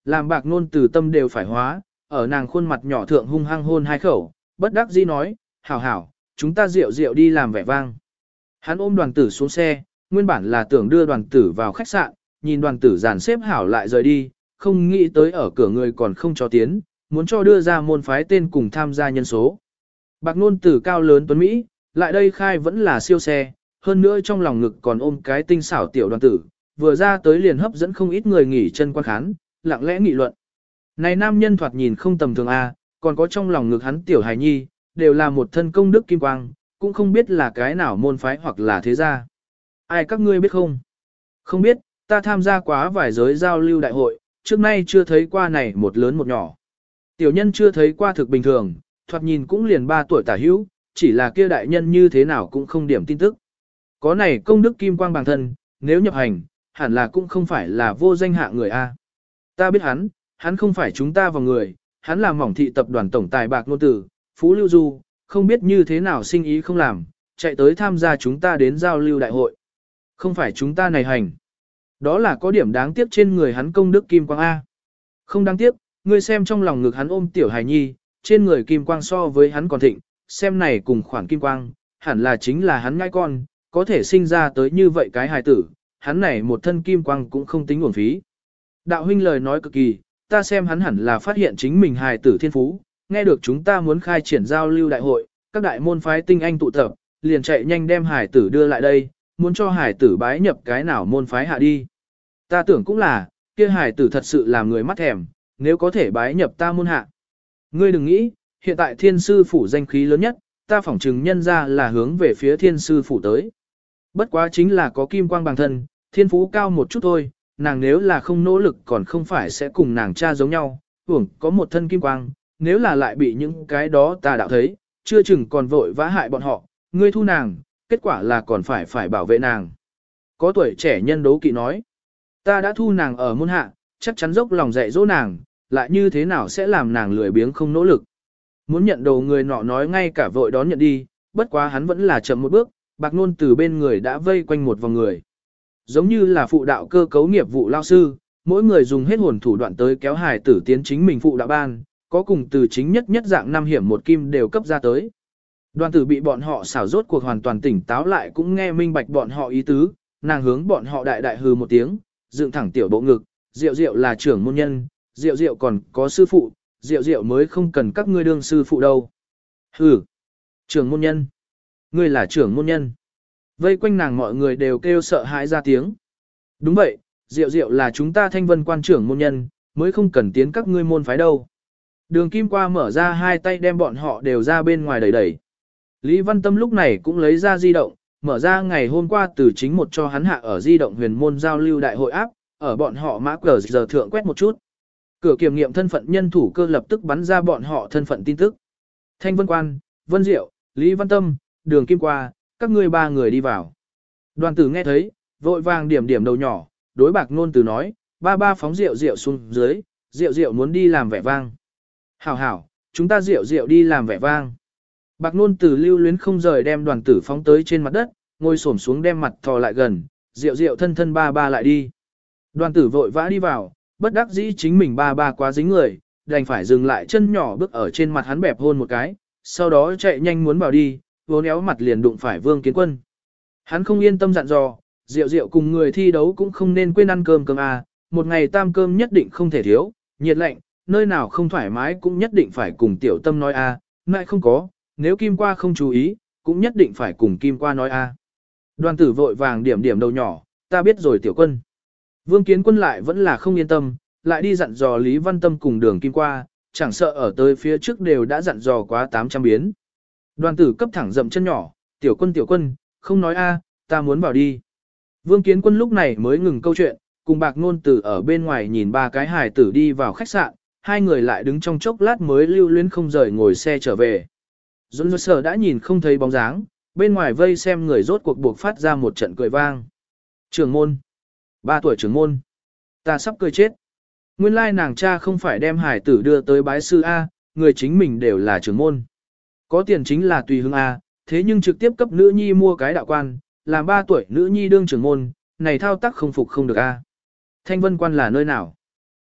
A: làm bạc nôn từ tâm đều phải hóa, ở nàng khuôn mặt nhỏ thượng hung hăng hôn hai khẩu, bất đắc dĩ nói, hảo hảo, chúng ta rượu rượu đi làm vẻ vang. Hắn ôm đoàn tử xuống xe, nguyên bản là tưởng đưa đoàn tử vào khách sạn, nhìn đoàn tử dàn xếp hảo lại rời đi, không nghĩ tới ở cửa người còn không cho tiến, muốn cho đưa ra môn phái tên cùng tham gia nhân số. Bạc nôn tử cao lớn tuấn Mỹ, lại đây khai vẫn là siêu xe, hơn nữa trong lòng ngực còn ôm cái tinh xảo tiểu đoàn tử, vừa ra tới liền hấp dẫn không ít người nghỉ chân quan khán, lặng lẽ nghị luận. Này nam nhân thoạt nhìn không tầm thường a, còn có trong lòng ngực hắn tiểu hài nhi, đều là một thân công đức kim quang, cũng không biết là cái nào môn phái hoặc là thế gia. Ai các ngươi biết không? Không biết, ta tham gia quá vài giới giao lưu đại hội, trước nay chưa thấy qua này một lớn một nhỏ. Tiểu nhân chưa thấy qua thực bình thường, thoạt nhìn cũng liền ba tuổi tả hữu, chỉ là kia đại nhân như thế nào cũng không điểm tin tức. Có này công đức kim quang bằng thân, nếu nhập hành, hẳn là cũng không phải là vô danh hạ người A. Ta biết hắn, hắn không phải chúng ta vào người, hắn là mỏng thị tập đoàn tổng tài bạc nô tử, Phú Lưu Du, không biết như thế nào sinh ý không làm, chạy tới tham gia chúng ta đến giao lưu đại hội. Không phải chúng ta này hành. Đó là có điểm đáng tiếc trên người hắn công đức kim quang A. Không đáng tiếc, ngươi xem trong lòng ngực hắn ôm tiểu hài nhi, trên người kim quang so với hắn còn thịnh, xem này cùng khoản kim quang, hẳn là chính là hắn ngai con, có thể sinh ra tới như vậy cái hài tử, hắn này một thân kim quang cũng không tính uổng phí. Đạo huynh lời nói cực kỳ, ta xem hắn hẳn là phát hiện chính mình hài tử thiên phú, nghe được chúng ta muốn khai triển giao lưu đại hội, các đại môn phái tinh anh tụ tập, liền chạy nhanh đem hài tử đưa lại đây, muốn cho hài tử bái nhập cái nào môn phái hạ đi. Ta tưởng cũng là, kia hài tử thật sự làm người mắt thèm, nếu có thể bái nhập ta môn hạ. Ngươi đừng nghĩ, hiện tại thiên sư phủ danh khí lớn nhất, ta phỏng chừng nhân ra là hướng về phía thiên sư phủ tới. Bất quá chính là có kim quang bằng thân, thiên phú cao một chút thôi, nàng nếu là không nỗ lực còn không phải sẽ cùng nàng cha giống nhau, hưởng có một thân kim quang, nếu là lại bị những cái đó ta đạo thấy, chưa chừng còn vội vã hại bọn họ, ngươi thu nàng, kết quả là còn phải phải bảo vệ nàng. Có tuổi trẻ nhân đấu kỵ nói, ta đã thu nàng ở môn hạ, chắc chắn dốc lòng dạy dỗ nàng, lại như thế nào sẽ làm nàng lười biếng không nỗ lực. Muốn nhận đầu người nọ nói ngay cả vội đón nhận đi, bất quá hắn vẫn là chậm một bước, bạc nôn từ bên người đã vây quanh một vòng người. Giống như là phụ đạo cơ cấu nghiệp vụ lao sư, mỗi người dùng hết hồn thủ đoạn tới kéo hài tử tiến chính mình phụ đạo ban, có cùng từ chính nhất nhất dạng năm hiểm một kim đều cấp ra tới. Đoàn tử bị bọn họ xảo rốt cuộc hoàn toàn tỉnh táo lại cũng nghe minh bạch bọn họ ý tứ, nàng hướng bọn họ đại đại hừ một tiếng, dựng thẳng tiểu bộ ngực, Diệu Diệu là trưởng môn nhân, Diệu Diệu còn có sư phụ, Diệu Diệu mới không cần các ngươi đương sư phụ đâu. Hừ, trưởng môn nhân, ngươi là trưởng môn nhân. Vây quanh nàng mọi người đều kêu sợ hãi ra tiếng. Đúng vậy, Diệu Diệu là chúng ta Thanh Vân quan trưởng môn nhân, mới không cần tiến các ngươi môn phái đâu. Đường Kim Qua mở ra hai tay đem bọn họ đều ra bên ngoài đẩy đẩy. Lý Văn Tâm lúc này cũng lấy ra di động, mở ra ngày hôm qua từ chính một cho hắn hạ ở di động huyền môn giao lưu đại hội áp, ở bọn họ mã cờ giờ thượng quét một chút. Cửa kiểm nghiệm thân phận nhân thủ cơ lập tức bắn ra bọn họ thân phận tin tức. Thanh Vân Quan, Vân Diệu, Lý Văn Tâm, Đường Kim Qua, các ngươi ba người đi vào. Đoàn tử nghe thấy, vội vàng điểm điểm đầu nhỏ, đối bạc nôn từ nói, ba ba phóng rượu rượu xuống dưới, rượu rượu muốn đi làm vẻ vang. Hảo hảo, chúng ta rượu rượu đi làm vẻ vang. Bạc nôn từ lưu luyến không rời đem đoàn tử phóng tới trên mặt đất, ngồi xổm xuống đem mặt thò lại gần, rượu rượu thân thân ba ba lại đi. Đoàn tử vội vã đi vào, bất đắc dĩ chính mình ba ba quá dính người, đành phải dừng lại chân nhỏ bước ở trên mặt hắn bẹp hôn một cái, sau đó chạy nhanh muốn vào đi, vốn éo mặt liền đụng phải Vương Kiến Quân. Hắn không yên tâm dặn dò, rượu rượu cùng người thi đấu cũng không nên quên ăn cơm cơm à, một ngày tam cơm nhất định không thể thiếu, nhiệt lạnh, nơi nào không thoải mái cũng nhất định phải cùng tiểu tâm nói a, à, lại không có, nếu Kim Qua không chú ý, cũng nhất định phải cùng Kim Qua nói a. À. Đoàn tử vội vàng điểm điểm đầu nhỏ, ta biết rồi tiểu quân. Vương Kiến Quân lại vẫn là không yên tâm, lại đi dặn dò Lý Văn Tâm cùng Đường Kim Qua, chẳng sợ ở tới phía trước đều đã dặn dò quá tám trăm biến. Đoàn tử cấp thẳng dậm chân nhỏ, tiểu quân tiểu quân, không nói a, ta muốn vào đi. Vương Kiến Quân lúc này mới ngừng câu chuyện, cùng bạc ngôn tử ở bên ngoài nhìn ba cái hài tử đi vào khách sạn, hai người lại đứng trong chốc lát mới lưu luyến không rời ngồi xe trở về. Dũng dơ sở đã nhìn không thấy bóng dáng, bên ngoài vây xem người rốt cuộc buộc phát ra một trận cười vang. Trưởng môn, ba tuổi trưởng môn, ta sắp cười chết. Nguyên lai nàng cha không phải đem hải tử đưa tới bái sư A, người chính mình đều là trưởng môn. Có tiền chính là tùy hứng A, thế nhưng trực tiếp cấp nữ nhi mua cái đạo quan, làm ba tuổi nữ nhi đương trưởng môn, này thao tác không phục không được A. Thanh Vân quan là nơi nào?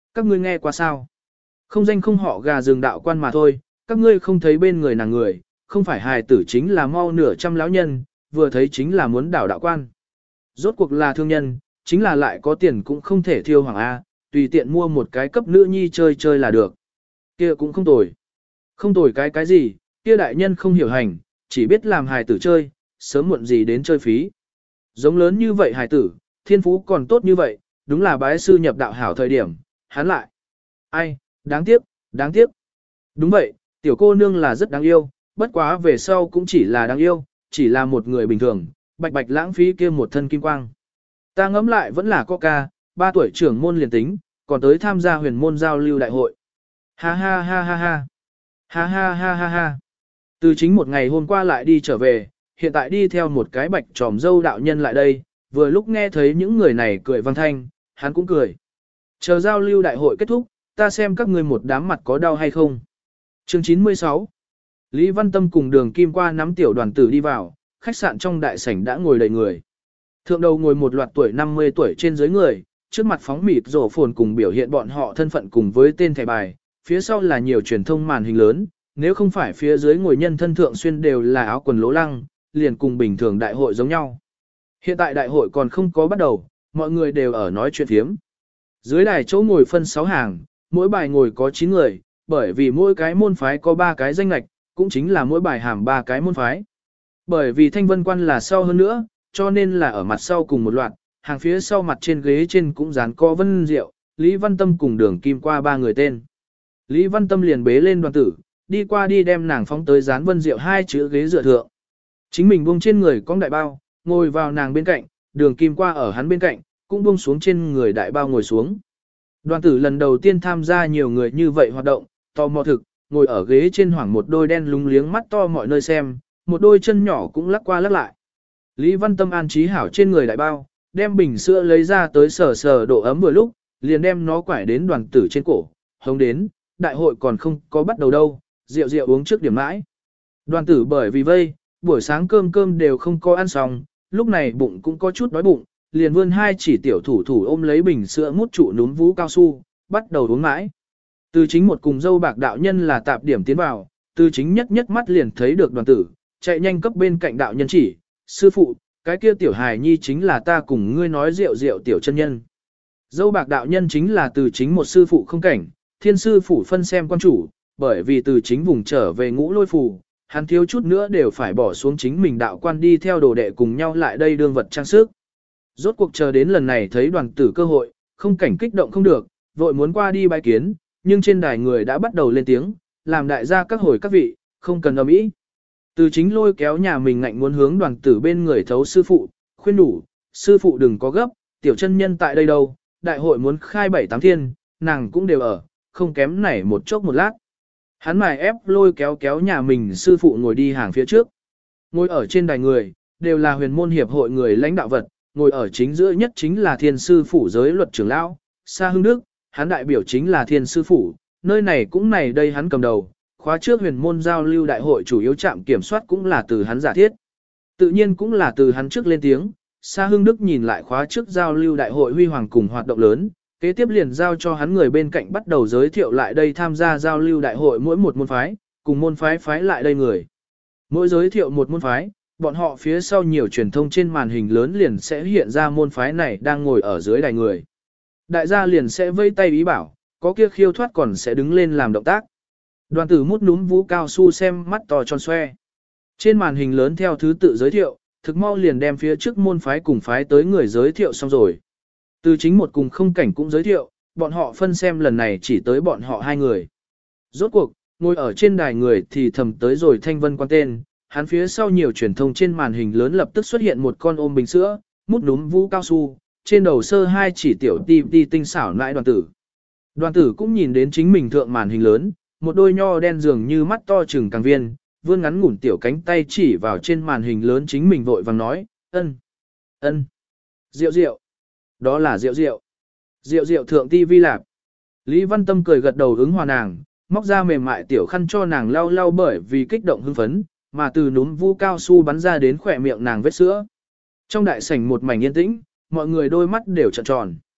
A: Các ngươi nghe qua sao? Không danh không họ gà rừng đạo quan mà thôi, các ngươi không thấy bên người nàng người, không phải hài tử chính là mau nửa trăm lão nhân, vừa thấy chính là muốn đảo đạo quan. Rốt cuộc là thương nhân, chính là lại có tiền cũng không thể thiêu hoàng A, tùy tiện mua một cái cấp nữ nhi chơi chơi là được. Kia cũng không tồi. Không tồi cái cái gì, kia đại nhân không hiểu hành, chỉ biết làm hài tử chơi, sớm muộn gì đến chơi phí. Giống lớn như vậy hài tử, thiên phú còn tốt như vậy, đúng là bái sư nhập đạo hảo thời điểm, hắn lại. Ai, đáng tiếc, đáng tiếc. Đúng vậy, tiểu cô nương là rất đáng yêu, bất quá về sau cũng chỉ là đáng yêu, chỉ là một người bình thường, bạch bạch lãng phí kia một thân kim quang. Ta ngẫm lại vẫn là Coca, ba tuổi trưởng môn liền tính, còn tới tham gia huyền môn giao lưu đại hội. Ha ha ha ha ha. Ha ha ha ha ha. Từ chính một ngày hôm qua lại đi trở về, hiện tại đi theo một cái bạch tròm dâu đạo nhân lại đây, vừa lúc nghe thấy những người này cười vang thanh, hắn cũng cười. Chờ giao lưu đại hội kết thúc, ta xem các ngươi một đám mặt có đau hay không. Chương chín mươi sáu. Lý Văn Tâm cùng Đường Kim qua nắm tiểu đoàn tử đi vào, khách sạn trong đại sảnh đã ngồi đầy người. Thượng đầu ngồi một loạt tuổi năm mươi tuổi trên dưới người, trước mặt phóng mịt rổ phồn cùng biểu hiện bọn họ thân phận cùng với tên thẻ bài, phía sau là nhiều truyền thông màn hình lớn, nếu không phải phía dưới ngồi nhân thân thượng xuyên đều là áo quần lỗ lăng, liền cùng bình thường đại hội giống nhau. Hiện tại đại hội còn không có bắt đầu, mọi người đều ở nói chuyện thiếm. Dưới đài chỗ ngồi phân sáu hàng, mỗi bài ngồi có chín người, bởi vì mỗi cái môn phái có ba cái danh lạch, cũng chính là mỗi bài hàm ba cái môn phái. Bởi vì thanh vân quan là sau hơn nữa, cho nên là ở mặt sau cùng một loạt, hàng phía sau mặt trên ghế trên cũng dán có Vân Diệu, Lý Văn Tâm cùng Đường Kim qua ba người tên. Lý Văn Tâm liền bế lên đoàn tử, đi qua đi đem nàng phóng tới dán Vân Diệu hai chữ ghế dựa thượng. Chính mình buông trên người con đại bao, ngồi vào nàng bên cạnh, Đường Kim qua ở hắn bên cạnh, cũng buông xuống trên người đại bao ngồi xuống. Đoàn tử lần đầu tiên tham gia nhiều người như vậy hoạt động, tò mò thực, ngồi ở ghế trên hoảng một đôi đen lúng liếng mắt to mọi nơi xem, một đôi chân nhỏ cũng lắc qua lắc lại. Lý Văn Tâm an trí hảo trên người đại bao, đem bình sữa lấy ra tới sờ sờ độ ấm vừa lúc, liền đem nó quải đến đoàn tử trên cổ, hống đến, đại hội còn không có bắt đầu đâu, rượu rượu uống trước điểm mãi. Đoàn tử bởi vì vây, buổi sáng cơm cơm đều không có ăn xong, lúc này bụng cũng có chút đói bụng, liền vươn hai chỉ tiểu thủ thủ ôm lấy bình sữa mút trụ núm vú cao su, bắt đầu uống mãi. Từ chính một cùng dâu bạc đạo nhân là tạp điểm tiến vào, từ chính nhất nhất mắt liền thấy được đoàn tử, chạy nhanh cấp bên cạnh đạo nhân chỉ, sư phụ, cái kia tiểu hài nhi chính là ta cùng ngươi nói rượu rượu tiểu chân nhân. Dâu bạc đạo nhân chính là từ chính một sư phụ không cảnh, thiên sư phủ phân xem quan chủ, bởi vì từ chính vùng trở về ngũ lôi phủ, hắn thiếu chút nữa đều phải bỏ xuống chính mình đạo quan đi theo đồ đệ cùng nhau lại đây đương vật trang sức. Rốt cuộc chờ đến lần này thấy đoàn tử cơ hội, không cảnh kích động không được, vội muốn qua đi bái kiến, nhưng trên đài người đã bắt đầu lên tiếng, làm đại gia các hồi các vị, không cần ầm ĩ. Từ chính lôi kéo nhà mình ngạnh muốn hướng đoàn tử bên người thấu sư phụ, khuyên đủ, sư phụ đừng có gấp, tiểu chân nhân tại đây đâu, đại hội muốn khai bảy tám thiên, nàng cũng đều ở, không kém nảy một chốc một lát. Hắn mài ép lôi kéo kéo nhà mình sư phụ ngồi đi hàng phía trước. Ngồi ở trên đài người, đều là huyền môn hiệp hội người lãnh đạo vật, ngồi ở chính giữa nhất chính là thiên sư phủ giới luật trưởng lão, Sa Hưng Đức, hắn đại biểu chính là thiên sư phủ, nơi này cũng này đây hắn cầm đầu, khóa trước huyền môn giao lưu đại hội chủ yếu trạm kiểm soát cũng là từ hắn giả thiết. Tự nhiên cũng là từ hắn trước lên tiếng, Sa Hưng Đức nhìn lại khóa trước giao lưu đại hội huy hoàng cùng hoạt động lớn, kế tiếp liền giao cho hắn người bên cạnh bắt đầu giới thiệu lại đây tham gia giao lưu đại hội mỗi một môn phái, cùng môn phái phái lại đây người. Mỗi giới thiệu một môn phái, bọn họ phía sau nhiều truyền thông trên màn hình lớn liền sẽ hiện ra môn phái này đang ngồi ở dưới đài người. Đại gia liền sẽ vây tay ý bảo, có kia khiêu thoát còn sẽ đứng lên làm động tác. Đoàn tử mút núm vú cao su xem mắt to tròn xoe. Trên màn hình lớn theo thứ tự giới thiệu, thực mau liền đem phía trước môn phái cùng phái tới người giới thiệu xong rồi. Từ chính một cùng không cảnh cũng giới thiệu, bọn họ phân xem lần này chỉ tới bọn họ hai người. Rốt cuộc, ngồi ở trên đài người thì thầm tới rồi thanh vân quan tên, hắn phía sau nhiều truyền thông trên màn hình lớn lập tức xuất hiện một con ôm bình sữa, mút núm vũ cao su, trên đầu sơ hai chỉ tiểu ti ti tinh xảo nãi đoàn tử. Đoàn tử cũng nhìn đến chính mình thượng màn hình lớn, một đôi nho đen dường như mắt to trừng càng viên, vươn ngắn ngủn tiểu cánh tay chỉ vào trên màn hình lớn chính mình vội vàng nói, ân, ân, rượu rượu, đó là rượu rượu, rượu rượu thượng ti vi lạp. Lý Văn Tâm cười gật đầu ứng hòa nàng, móc ra mềm mại tiểu khăn cho nàng lau lau bởi vì kích động hưng phấn, mà từ núm vu cao su bắn ra đến khỏe miệng nàng vết sữa. Trong đại sảnh một mảnh yên tĩnh, mọi người đôi mắt đều trợn tròn.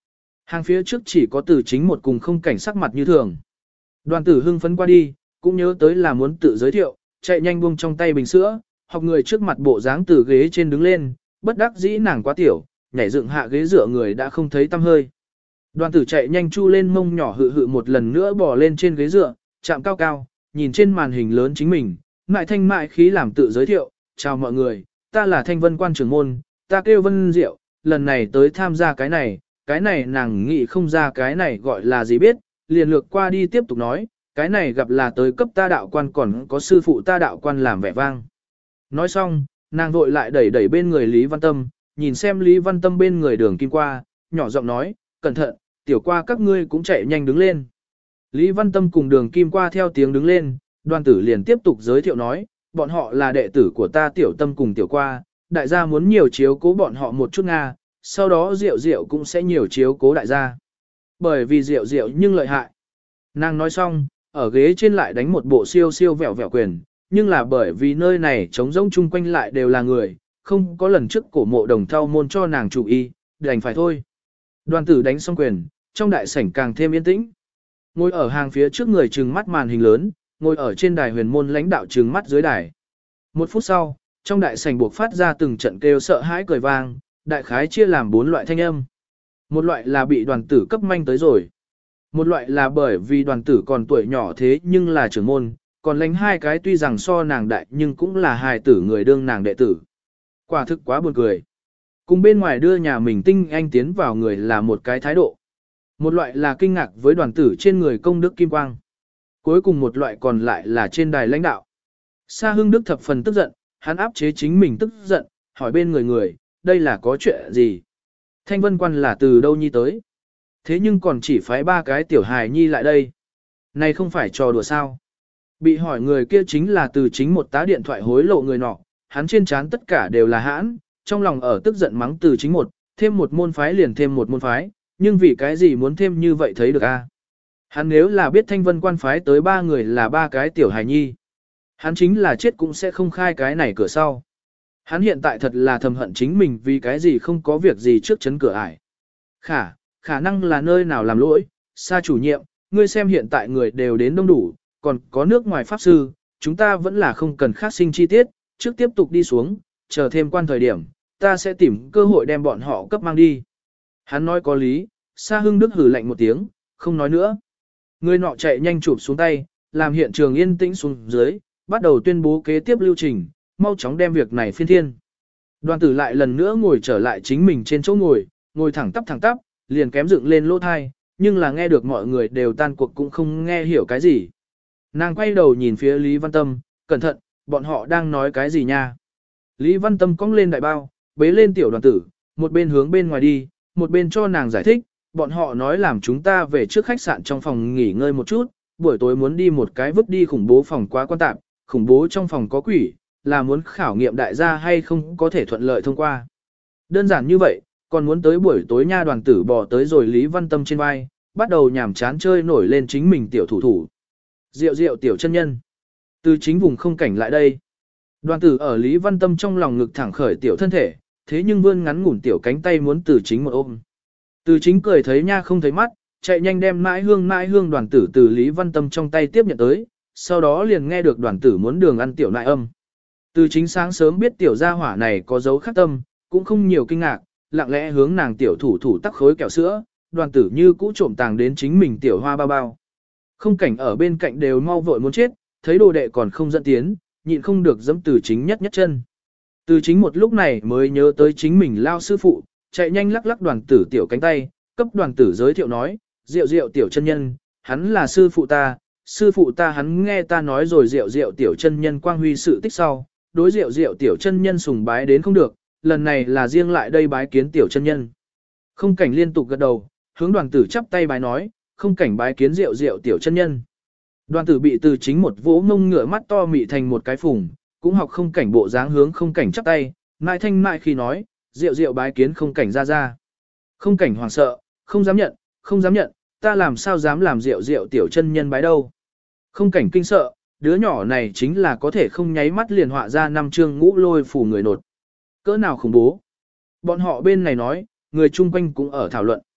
A: Hàng phía trước chỉ có Từ Chính một cùng không cảnh sắc mặt như thường. Đoàn tử hưng phấn qua đi, cũng nhớ tới là muốn tự giới thiệu, chạy nhanh buông trong tay bình sữa, học người trước mặt bộ dáng từ ghế trên đứng lên, bất đắc dĩ nàng quá tiểu, nhảy dựng hạ ghế dựa người đã không thấy tăm hơi. Đoàn tử chạy nhanh chu lên mông nhỏ hự hự một lần nữa bò lên trên ghế dựa, chạm cao cao, nhìn trên màn hình lớn chính mình, mại thanh mại khí làm tự giới thiệu, chào mọi người, ta là Thanh Vân quan trưởng môn, ta kêu Vân Diệu, lần này tới tham gia cái này, cái này nàng nghĩ không ra cái này gọi là gì biết, liền lược qua đi tiếp tục nói, cái này gặp là tới cấp ta đạo quan còn có sư phụ ta đạo quan làm vẻ vang. Nói xong, nàng vội lại đẩy đẩy bên người Lý Văn Tâm, nhìn xem Lý Văn Tâm bên người đường kim qua, nhỏ giọng nói, cẩn thận, tiểu qua các ngươi cũng chạy nhanh đứng lên. Lý Văn Tâm cùng đường kim qua theo tiếng đứng lên, đoàn tử liền tiếp tục giới thiệu nói, bọn họ là đệ tử của ta tiểu tâm cùng tiểu qua, đại gia muốn nhiều chiếu cố bọn họ một chút Nga, sau đó Diệu Diệu cũng sẽ nhiều chiếu cố đại gia. Bởi vì Diệu Diệu nhưng lợi hại. Nàng nói xong, ở ghế trên lại đánh một bộ siêu siêu vẹo vẹo quyền, nhưng là bởi vì nơi này trống rỗng chung quanh lại đều là người, không có lần trước cổ mộ đồng thao môn cho nàng chủ y, đành phải thôi. Đoàn tử đánh xong quyền, trong đại sảnh càng thêm yên tĩnh. Ngồi ở hàng phía trước người trừng mắt màn hình lớn, ngồi ở trên đài huyền môn lãnh đạo trừng mắt dưới đài. Một phút sau, trong đại sảnh buộc phát ra từng trận kêu sợ hãi cười vang, đại khái chia làm bốn loại thanh âm. Một loại là bị đoàn tử cấp manh tới rồi. Một loại là bởi vì đoàn tử còn tuổi nhỏ thế nhưng là trưởng môn, còn lãnh hai cái tuy rằng so nàng đại nhưng cũng là hài tử người đương nàng đệ tử. Quả thực quá buồn cười. Cùng bên ngoài đưa nhà mình tinh anh tiến vào người là một cái thái độ. Một loại là kinh ngạc với đoàn tử trên người công đức kim quang. Cuối cùng một loại còn lại là trên đài lãnh đạo. Sa Hưng Đức thập phần tức giận, hắn áp chế chính mình tức giận, hỏi bên người người, đây là có chuyện gì? Thanh Vân quan là từ đâu nhi tới? Thế nhưng còn chỉ phái ba cái tiểu hài nhi lại đây. Này không phải trò đùa sao? Bị hỏi người kia chính là từ chính một tá điện thoại hối lộ người nọ, hắn trên trán tất cả đều là hãn, trong lòng ở tức giận mắng từ chính một, thêm một môn phái liền thêm một môn phái, nhưng vì cái gì muốn thêm như vậy thấy được a? Hắn nếu là biết Thanh Vân quan phái tới ba người là ba cái tiểu hài nhi, hắn chính là chết cũng sẽ không khai cái này cửa sau. Hắn hiện tại thật là thầm hận chính mình vì cái gì không có việc gì trước chấn cửa ải. Khả, khả năng là nơi nào làm lỗi, Sa chủ nhiệm, ngươi xem hiện tại người đều đến đông đủ, còn có nước ngoài pháp sư, chúng ta vẫn là không cần phát sinh chi tiết, trước tiếp tục đi xuống, chờ thêm quan thời điểm, ta sẽ tìm cơ hội đem bọn họ cấp mang đi. Hắn nói có lý, Sa Hưng Đức hử lạnh một tiếng, không nói nữa. Người nọ chạy nhanh chụp xuống tay, làm hiện trường yên tĩnh xuống dưới, bắt đầu tuyên bố kế tiếp lưu trình, mau chóng đem việc này phiên thiên. Đoàn tử lại lần nữa ngồi trở lại chính mình trên chỗ ngồi, ngồi thẳng tắp thẳng tắp, liền kém dựng lên lỗ thai, nhưng là nghe được mọi người đều tan cuộc cũng không nghe hiểu cái gì. Nàng quay đầu nhìn phía Lý Văn Tâm, cẩn thận, bọn họ đang nói cái gì nha. Lý Văn Tâm cong lên đại bao, bế lên tiểu đoàn tử, một bên hướng bên ngoài đi, một bên cho nàng giải thích, bọn họ nói làm chúng ta về trước khách sạn trong phòng nghỉ ngơi một chút, buổi tối muốn đi một cái vứt đi khủng bố phòng quá quan tạp, khủng bố trong phòng có quỷ, là muốn khảo nghiệm đại gia hay không có thể thuận lợi thông qua. Đơn giản như vậy, còn muốn tới buổi tối nha đoàn tử bò tới rồi Lý Văn Tâm trên vai, bắt đầu nhảm chán chơi nổi lên chính mình tiểu thủ thủ. Diệu diệu tiểu chân nhân. Từ chính vùng không cảnh lại đây. Đoàn tử ở Lý Văn Tâm trong lòng ngực thẳng khởi tiểu thân thể, thế nhưng vươn ngắn ngủn tiểu cánh tay muốn từ chính một ôm. Từ chính cười thấy nha không thấy mắt, chạy nhanh đem mãi hương mãi hương đoàn tử từ Lý Văn Tâm trong tay tiếp nhận tới, sau đó liền nghe được đoàn tử muốn đường ăn tiểu nại âm. Từ chính sáng sớm biết tiểu gia hỏa này có dấu khắc tâm, cũng không nhiều kinh ngạc, lặng lẽ hướng nàng tiểu thủ thủ tắc khối kẹo sữa, đoàn tử như cũ trộm tàng đến chính mình tiểu hoa bao bao. Không cảnh ở bên cạnh đều mau vội muốn chết, thấy đồ đệ còn không dẫn tiến, nhịn không được dẫm từ chính nhất nhất chân. Từ chính một lúc này mới nhớ tới chính mình lao sư phụ, chạy nhanh lắc lắc đoàn tử tiểu cánh tay, cấp đoàn tử giới thiệu nói, diệu diệu tiểu chân nhân, hắn là sư phụ ta, sư phụ ta hắn nghe ta nói rồi diệu diệu tiểu chân nhân quang huy sự tích sau, đối diệu diệu tiểu chân nhân sùng bái đến không được, lần này là riêng lại đây bái kiến tiểu chân nhân. Không cảnh liên tục gật đầu, hướng đoàn tử chắp tay bái nói, không cảnh bái kiến diệu diệu tiểu chân nhân. Đoàn tử bị từ chính một vỗ mông ngựa mắt to mị thành một cái phùng, cũng học không cảnh bộ dáng hướng không cảnh chắp tay, mại thanh mại khi nói, diệu diệu bái kiến không cảnh ra ra. Không cảnh hoảng sợ, không dám nhận, không dám nhận, ta làm sao dám làm diệu diệu tiểu chân nhân bái đâu. Không cảnh kinh sợ, đứa nhỏ này chính là có thể không nháy mắt liền họa ra năm chương ngũ lôi phủ người nột. Cỡ nào khủng bố. Bọn họ bên này nói, người chung quanh cũng ở thảo luận.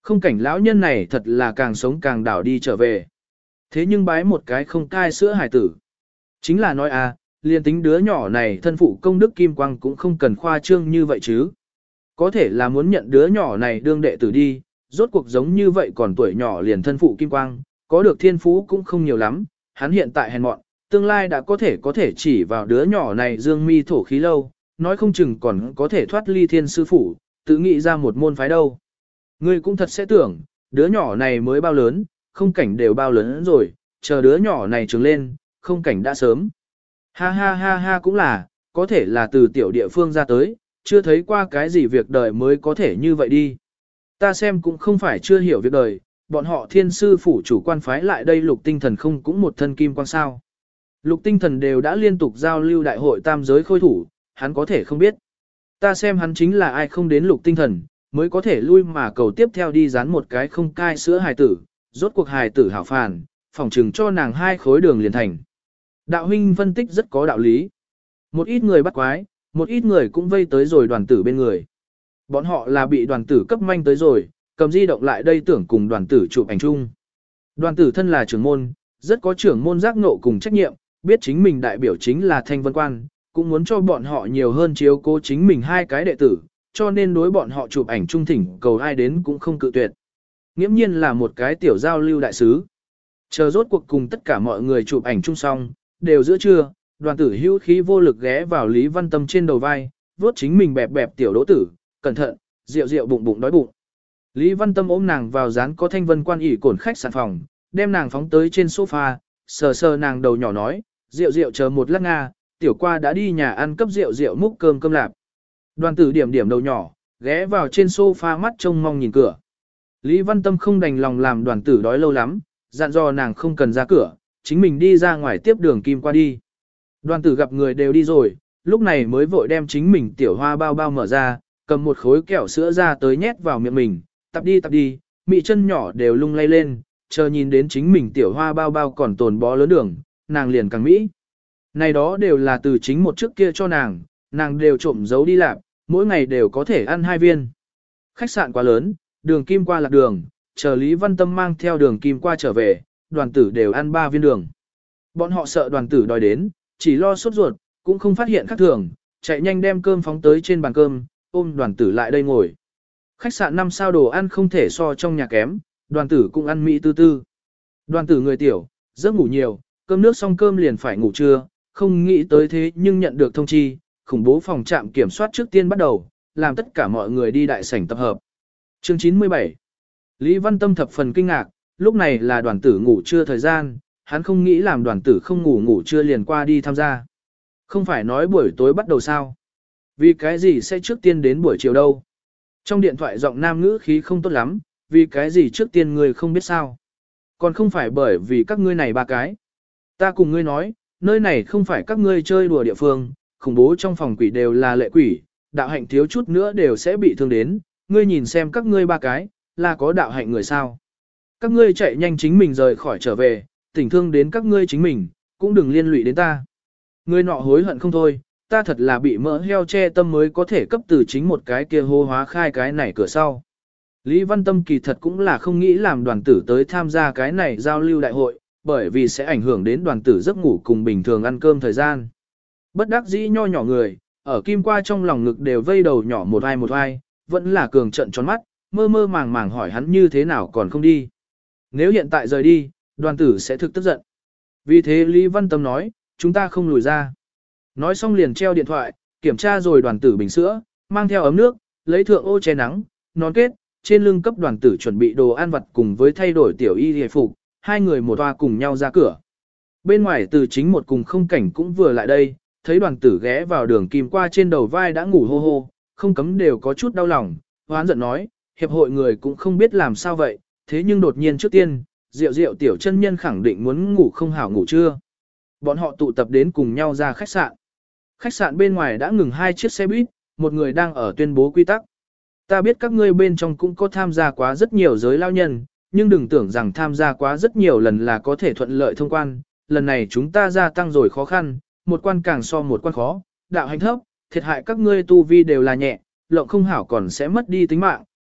A: Không cảnh lão nhân này thật là càng sống càng đảo đi trở về. Thế nhưng bái một cái không cai sữa hài tử. Chính là nói à, liền tính đứa nhỏ này thân phụ công đức kim quang cũng không cần khoa trương như vậy chứ. Có thể là muốn nhận đứa nhỏ này đương đệ tử đi, rốt cuộc giống như vậy còn tuổi nhỏ liền thân phụ kim quang, có được thiên phú cũng không nhiều lắm, hắn hiện tại hèn mọn, tương lai đã có thể có thể chỉ vào đứa nhỏ này dương mi thổ khí lâu, nói không chừng còn có thể thoát ly thiên sư phủ, tự nghĩ ra một môn phái đâu. Ngươi cũng thật sẽ tưởng, đứa nhỏ này mới bao lớn, không cảnh đều bao lớn rồi, chờ đứa nhỏ này trưởng lên, không cảnh đã sớm. Ha ha ha ha cũng là, có thể là từ tiểu địa phương ra tới, chưa thấy qua cái gì việc đời mới có thể như vậy đi. Ta xem cũng không phải chưa hiểu việc đời, bọn họ thiên sư phủ chủ quan phái lại đây lục tinh thần không cũng một thân kim quang sao. Lục tinh thần đều đã liên tục giao lưu đại hội tam giới khôi thủ, hắn có thể không biết. Ta xem hắn chính là ai không đến lục tinh thần, mới có thể lui mà cầu tiếp theo đi dán một cái không cai sữa hài tử, rốt cuộc hài tử hảo phàn, phỏng trừng cho nàng hai khối đường liền thành. Đạo huynh phân tích rất có đạo lý. Một ít người bắt quái, một ít người cũng vây tới rồi đoàn tử bên người. Bọn họ là bị đoàn tử cấp manh tới rồi, cầm di động lại đây tưởng cùng đoàn tử chụp ảnh chung. Đoàn tử thân là trưởng môn, rất có trưởng môn giác ngộ cùng trách nhiệm, biết chính mình đại biểu chính là thanh vân quan, cũng muốn cho bọn họ nhiều hơn chiếu cố chính mình hai cái đệ tử, cho nên đối bọn họ chụp ảnh trung thỉnh cầu ai đến cũng không cự tuyệt. Nghiễm nhiên là một cái tiểu giao lưu đại sứ. Chờ rốt cuộc cùng tất cả mọi người chụp ảnh chung xong, đều giữa trưa, đoàn tử hữu khí vô lực ghé vào Lý Văn Tâm trên đầu vai, vuốt chính mình bẹp bẹp tiểu đỗ tử, cẩn thận, rượu rượu bụng bụng đói bụng. Lý Văn Tâm ôm nàng vào dán có thanh vân quan ỉ cổn khách sạn phòng, đem nàng phóng tới trên sofa, sờ sờ nàng đầu nhỏ nói, rượu rượu chờ một lát nga, tiểu qua đã đi nhà ăn cấp rượu rượu múc cơm cơm lạp. Đoàn tử điểm điểm đầu nhỏ, ghé vào trên sofa mắt trông mong nhìn cửa. Lý Văn Tâm không đành lòng làm đoàn tử đói lâu lắm, dặn dò nàng không cần ra cửa, chính mình đi ra ngoài tiếp đường kim qua đi. Đoàn tử gặp người đều đi rồi, lúc này mới vội đem chính mình tiểu hoa bao bao mở ra, cầm một khối kẹo sữa ra tới nhét vào miệng mình, tập đi tập đi, mị chân nhỏ đều lung lay lên, chờ nhìn đến chính mình tiểu hoa bao bao còn tồn bó lớn đường, nàng liền càng mỹ. Này đó đều là từ chính một trước kia cho nàng, nàng đều trộm giấu đi làm, mỗi ngày đều có thể ăn hai viên. Khách sạn quá lớn, đường kim qua lạc đường, chờ Lý Văn Tâm mang theo đường kim qua trở về, đoàn tử đều ăn ba viên đường. Bọn họ sợ đoàn tử đòi đến, chỉ lo sốt ruột, cũng không phát hiện khác thường, chạy nhanh đem cơm phóng tới trên bàn cơm, ôm đoàn tử lại đây ngồi. Khách sạn năm sao đồ ăn không thể so trong nhà kém, đoàn tử cũng ăn mỹ tư tư. Đoàn tử người tiểu, giấc ngủ nhiều, cơm nước xong cơm liền phải ngủ trưa, không nghĩ tới thế nhưng nhận được thông chi, khủng bố phòng trạm kiểm soát trước tiên bắt đầu, làm tất cả mọi người đi đại sảnh tập hợp. Chương chín mươi bảy. Lý Văn Tâm thập phần kinh ngạc, lúc này là đoàn tử ngủ trưa thời gian, hắn không nghĩ làm đoàn tử không ngủ ngủ trưa liền qua đi tham gia. Không phải nói buổi tối bắt đầu sao? Vì cái gì sẽ trước tiên đến buổi chiều đâu? Trong điện thoại giọng nam ngữ khí không tốt lắm, vì cái gì trước tiên người không biết sao? Còn không phải bởi vì các ngươi này ba cái. Ta cùng ngươi nói, nơi này không phải các ngươi chơi đùa địa phương, khủng bố trong phòng quỷ đều là lệ quỷ, đạo hạnh thiếu chút nữa đều sẽ bị thương đến, ngươi nhìn xem các ngươi ba cái, là có đạo hạnh người sao. Các ngươi chạy nhanh chính mình rời khỏi trở về, tình thương đến các ngươi chính mình, cũng đừng liên lụy đến ta. Ngươi nọ hối hận không thôi, ta thật là bị mỡ heo che tâm mới có thể cấp từ chính một cái kia hô hóa khai cái này cửa sau. Lý Văn Tâm kỳ thật cũng là không nghĩ làm đoàn tử tới tham gia cái này giao lưu đại hội, bởi vì sẽ ảnh hưởng đến đoàn tử giấc ngủ cùng bình thường ăn cơm thời gian. Bất đắc dĩ nho nhỏ người, ở kim qua trong lòng ngực đều vây đầu nhỏ một ai một ai, vẫn là cường trận tròn mắt, mơ mơ màng màng hỏi hắn như thế nào còn không đi. Nếu hiện tại rời đi, đoàn tử sẽ thực tức giận. Vì thế Lý Văn Tâm nói, chúng ta không lùi ra. Nói xong liền treo điện thoại, kiểm tra rồi đoàn tử bình sữa, mang theo ấm nước, lấy thượng ô che nắng, nón kết, trên lưng cấp đoàn tử chuẩn bị đồ ăn vặt cùng với thay đổi tiểu y hề phục, hai người một toa cùng nhau ra cửa. Bên ngoài từ chính một cùng không cảnh cũng vừa lại đây, thấy đoàn tử ghé vào đường kim qua trên đầu vai đã ngủ hô hô, không cấm đều có chút đau lòng, hoán giận nói, hiệp hội người cũng không biết làm sao vậy, thế nhưng đột nhiên trước tiên, rượu rượu tiểu chân nhân khẳng định muốn ngủ không hảo ngủ trưa. Bọn họ tụ tập đến cùng nhau ra khách sạn. Khách sạn bên ngoài đã ngừng hai chiếc xe buýt, một người đang ở tuyên bố quy tắc. Ta biết các ngươi bên trong cũng có tham gia quá rất nhiều giới lao nhân, nhưng đừng tưởng rằng tham gia quá rất nhiều lần là có thể thuận lợi thông quan. Lần này chúng ta gia tăng rồi khó khăn, một quan càng so một quan khó, đạo hành thấp, thiệt hại các ngươi tu vi đều là nhẹ, lộng không hảo còn sẽ mất đi tính mạng,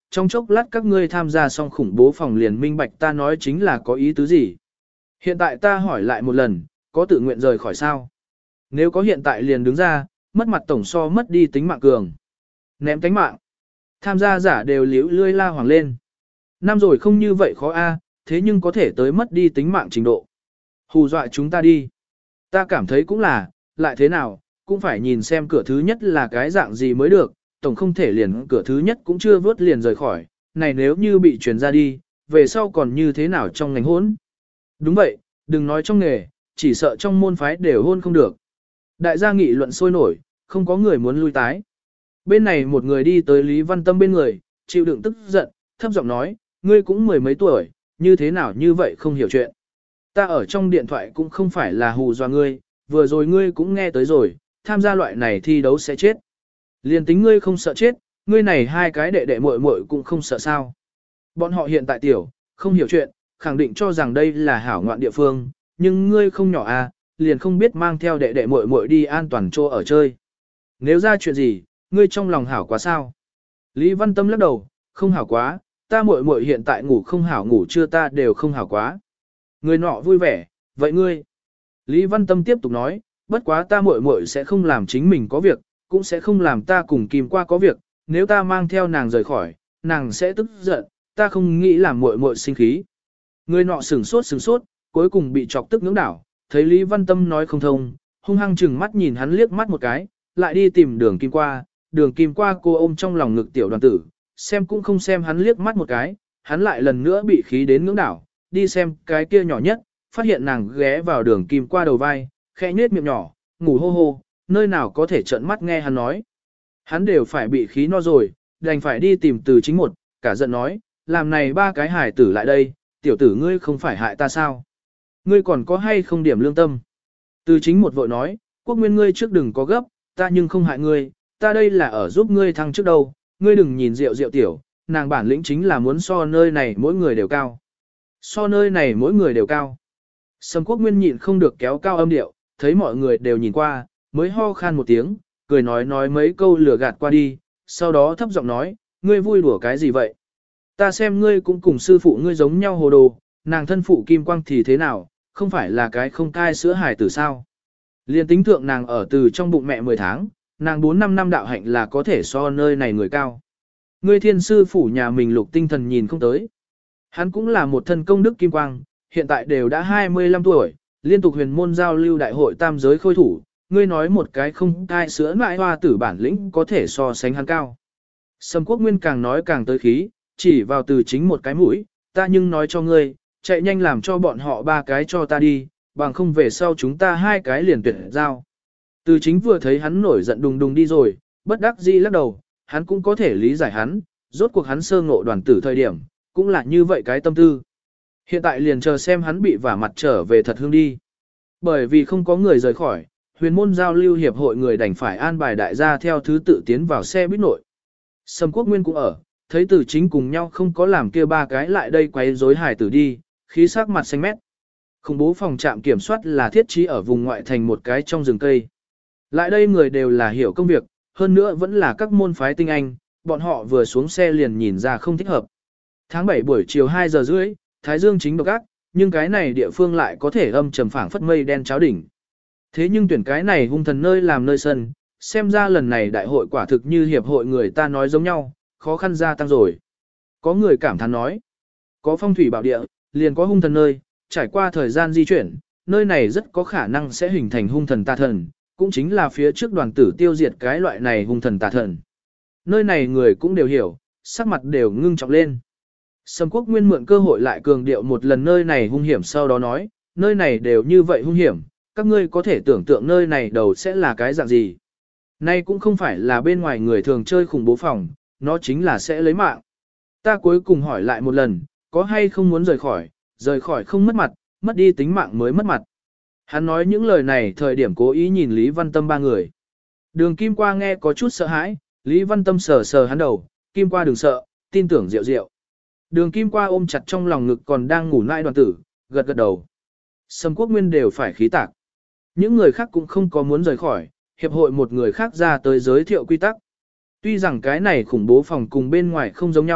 A: trong chốc lát các ngươi tham gia xong khủng bố phòng liền minh bạch ta nói chính là có ý tứ gì. Hiện tại ta hỏi lại một lần, có tự nguyện rời khỏi sao? Nếu có hiện tại liền đứng ra, mất mặt tổng so mất đi tính mạng cường. Ném tánh mạng. Tham gia giả đều liễu lươi la hoàng lên. Năm rồi không như vậy khó a, thế nhưng có thể tới mất đi tính mạng trình độ. Hù dọa chúng ta đi. Ta cảm thấy cũng là, lại thế nào, cũng phải nhìn xem cửa thứ nhất là cái dạng gì mới được, tổng không thể liền cửa thứ nhất cũng chưa vớt liền rời khỏi, này nếu như bị truyền ra đi, về sau còn như thế nào trong ngành hôn. Đúng vậy, đừng nói trong nghề, chỉ sợ trong môn phái đều hôn không được. Đại gia nghị luận sôi nổi, không có người muốn lui tái. Bên này một người đi tới Lý Văn Tâm bên người, chịu đựng tức giận, thấp giọng nói, ngươi cũng mười mấy tuổi, như thế nào như vậy không hiểu chuyện. Ta ở trong điện thoại cũng không phải là hù dọa ngươi, vừa rồi ngươi cũng nghe tới rồi, tham gia loại này thi đấu sẽ chết. Liên tính ngươi không sợ chết, ngươi này hai cái đệ đệ muội muội cũng không sợ sao. Bọn họ hiện tại tiểu, không hiểu chuyện, khẳng định cho rằng đây là hảo ngoạn địa phương, nhưng ngươi không nhỏ à, liền không biết mang theo đệ đệ muội muội đi an toàn chỗ ở chơi. Nếu ra chuyện gì, ngươi trong lòng hảo quá sao? Lý Văn Tâm lắc đầu, không hảo quá, ta muội muội hiện tại ngủ không hảo ngủ chưa ta đều không hảo quá. Người nọ vui vẻ, vậy ngươi? Lý Văn Tâm tiếp tục nói, bất quá ta muội muội sẽ không làm chính mình có việc, cũng sẽ không làm ta cùng Kim Qua có việc, nếu ta mang theo nàng rời khỏi, nàng sẽ tức giận, ta không nghĩ làm muội muội sinh khí. Người nọ sửng sốt sửng sốt, cuối cùng bị chọc tức ngưỡng đảo, thấy Lý Văn Tâm nói không thông, hung hăng chừng mắt nhìn hắn liếc mắt một cái, lại đi tìm đường Kim Qua, đường Kim Qua cô ôm trong lòng ngực tiểu đoàn tử, xem cũng không xem hắn liếc mắt một cái, hắn lại lần nữa bị khí đến ngưỡng đảo, đi xem cái kia nhỏ nhất, phát hiện nàng ghé vào đường Kim Qua đầu vai, khẽ nhếch miệng nhỏ, ngủ hô hô, nơi nào có thể trợn mắt nghe hắn nói. Hắn đều phải bị khí no rồi, đành phải đi tìm từ chính một, cả giận nói, làm này ba cái hài tử lại đây, tiểu tử ngươi không phải hại ta sao? Ngươi còn có hay không điểm lương tâm? Từ chính một vội nói, quốc nguyên ngươi trước đừng có gấp, ta nhưng không hại ngươi, ta đây là ở giúp ngươi thăng trước đâu, ngươi đừng nhìn rượu rượu tiểu, nàng bản lĩnh chính là muốn so nơi này mỗi người đều cao. So nơi này mỗi người đều cao. Sầm quốc nguyên nhịn không được kéo cao âm điệu, thấy mọi người đều nhìn qua, mới ho khan một tiếng, cười nói nói mấy câu lừa gạt qua đi, sau đó thấp giọng nói, ngươi vui đùa cái gì vậy? Ta xem ngươi cũng cùng sư phụ ngươi giống nhau hồ đồ, nàng thân phụ kim quang thì thế nào, không phải là cái không cai sữa hài tử sao? Liên tính thượng nàng ở từ trong bụng mẹ mười tháng, nàng bốn năm năm đạo hạnh là có thể so nơi này người cao. Ngươi thiên sư phủ nhà mình lục tinh thần nhìn không tới. Hắn cũng là một thân công đức kim quang, hiện tại đều đã hai mươi lăm tuổi, liên tục huyền môn giao lưu đại hội tam giới khôi thủ, ngươi nói một cái không cai sữa mãi hoa tử bản lĩnh có thể so sánh hắn cao. Sầm quốc nguyên càng nói càng tới khí, chỉ vào từ chính một cái mũi, ta nhưng nói cho ngươi, chạy nhanh làm cho bọn họ ba cái cho ta đi, bằng không về sau chúng ta hai cái liền tuyệt giao. Từ chính vừa thấy hắn nổi giận đùng đùng đi rồi, bất đắc dĩ lắc đầu, hắn cũng có thể lý giải hắn, rốt cuộc hắn sơ ngộ đoàn tử thời điểm, cũng là như vậy cái tâm tư. Hiện tại liền chờ xem hắn bị vả mặt trở về thật hương đi. Bởi vì không có người rời khỏi, huyền môn giao lưu hiệp hội người đành phải an bài đại gia theo thứ tự tiến vào xe buýt nội. Sầm quốc nguyên cũng ở, thấy từ chính cùng nhau không có làm kia ba cái lại đây quấy rối hải tử đi, khí sắc mặt xanh mét. Khủng bố phòng trạm kiểm soát là thiết trí ở vùng ngoại thành một cái trong rừng cây. Lại đây người đều là hiểu công việc, hơn nữa vẫn là các môn phái tinh anh, bọn họ vừa xuống xe liền nhìn ra không thích hợp. Tháng bảy buổi chiều hai giờ rưỡi, Thái Dương chính độc ác, nhưng cái này địa phương lại có thể âm trầm phảng phất mây đen cháo đỉnh. Thế nhưng tuyển cái này hung thần nơi làm nơi sân, xem ra lần này đại hội quả thực như hiệp hội người ta nói giống nhau, khó khăn gia tăng rồi. Có người cảm thán nói, có phong thủy bảo địa, liền có hung thần nơi, trải qua thời gian di chuyển, nơi này rất có khả năng sẽ hình thành hung thần tà thần, cũng chính là phía trước đoàn tử tiêu diệt cái loại này hung thần tà thần. Nơi này người cũng đều hiểu, sắc mặt đều ngưng trọng lên. Sầm quốc nguyên mượn cơ hội lại cường điệu một lần nơi này hung hiểm sau đó nói, nơi này đều như vậy hung hiểm, các ngươi có thể tưởng tượng nơi này đầu sẽ là cái dạng gì. Nay cũng không phải là bên ngoài người thường chơi khủng bố phòng, nó chính là sẽ lấy mạng. Ta cuối cùng hỏi lại một lần, có hay không muốn rời khỏi, rời khỏi không mất mặt, mất đi tính mạng mới mất mặt. Hắn nói những lời này thời điểm cố ý nhìn Lý Văn Tâm ba người. Đường Kim Qua nghe có chút sợ hãi, Lý Văn Tâm sờ sờ hắn đầu, Kim Qua đừng sợ, tin tưởng Diệu Diệu. Đường Kim Qua ôm chặt trong lòng ngực còn đang ngủ nãi đoàn tử, gật gật đầu. Sầm quốc nguyên đều phải khí tạc. Những người khác cũng không có muốn rời khỏi, hiệp hội một người khác ra tới giới thiệu quy tắc. Tuy rằng cái này khủng bố phòng cùng bên ngoài không giống nhau,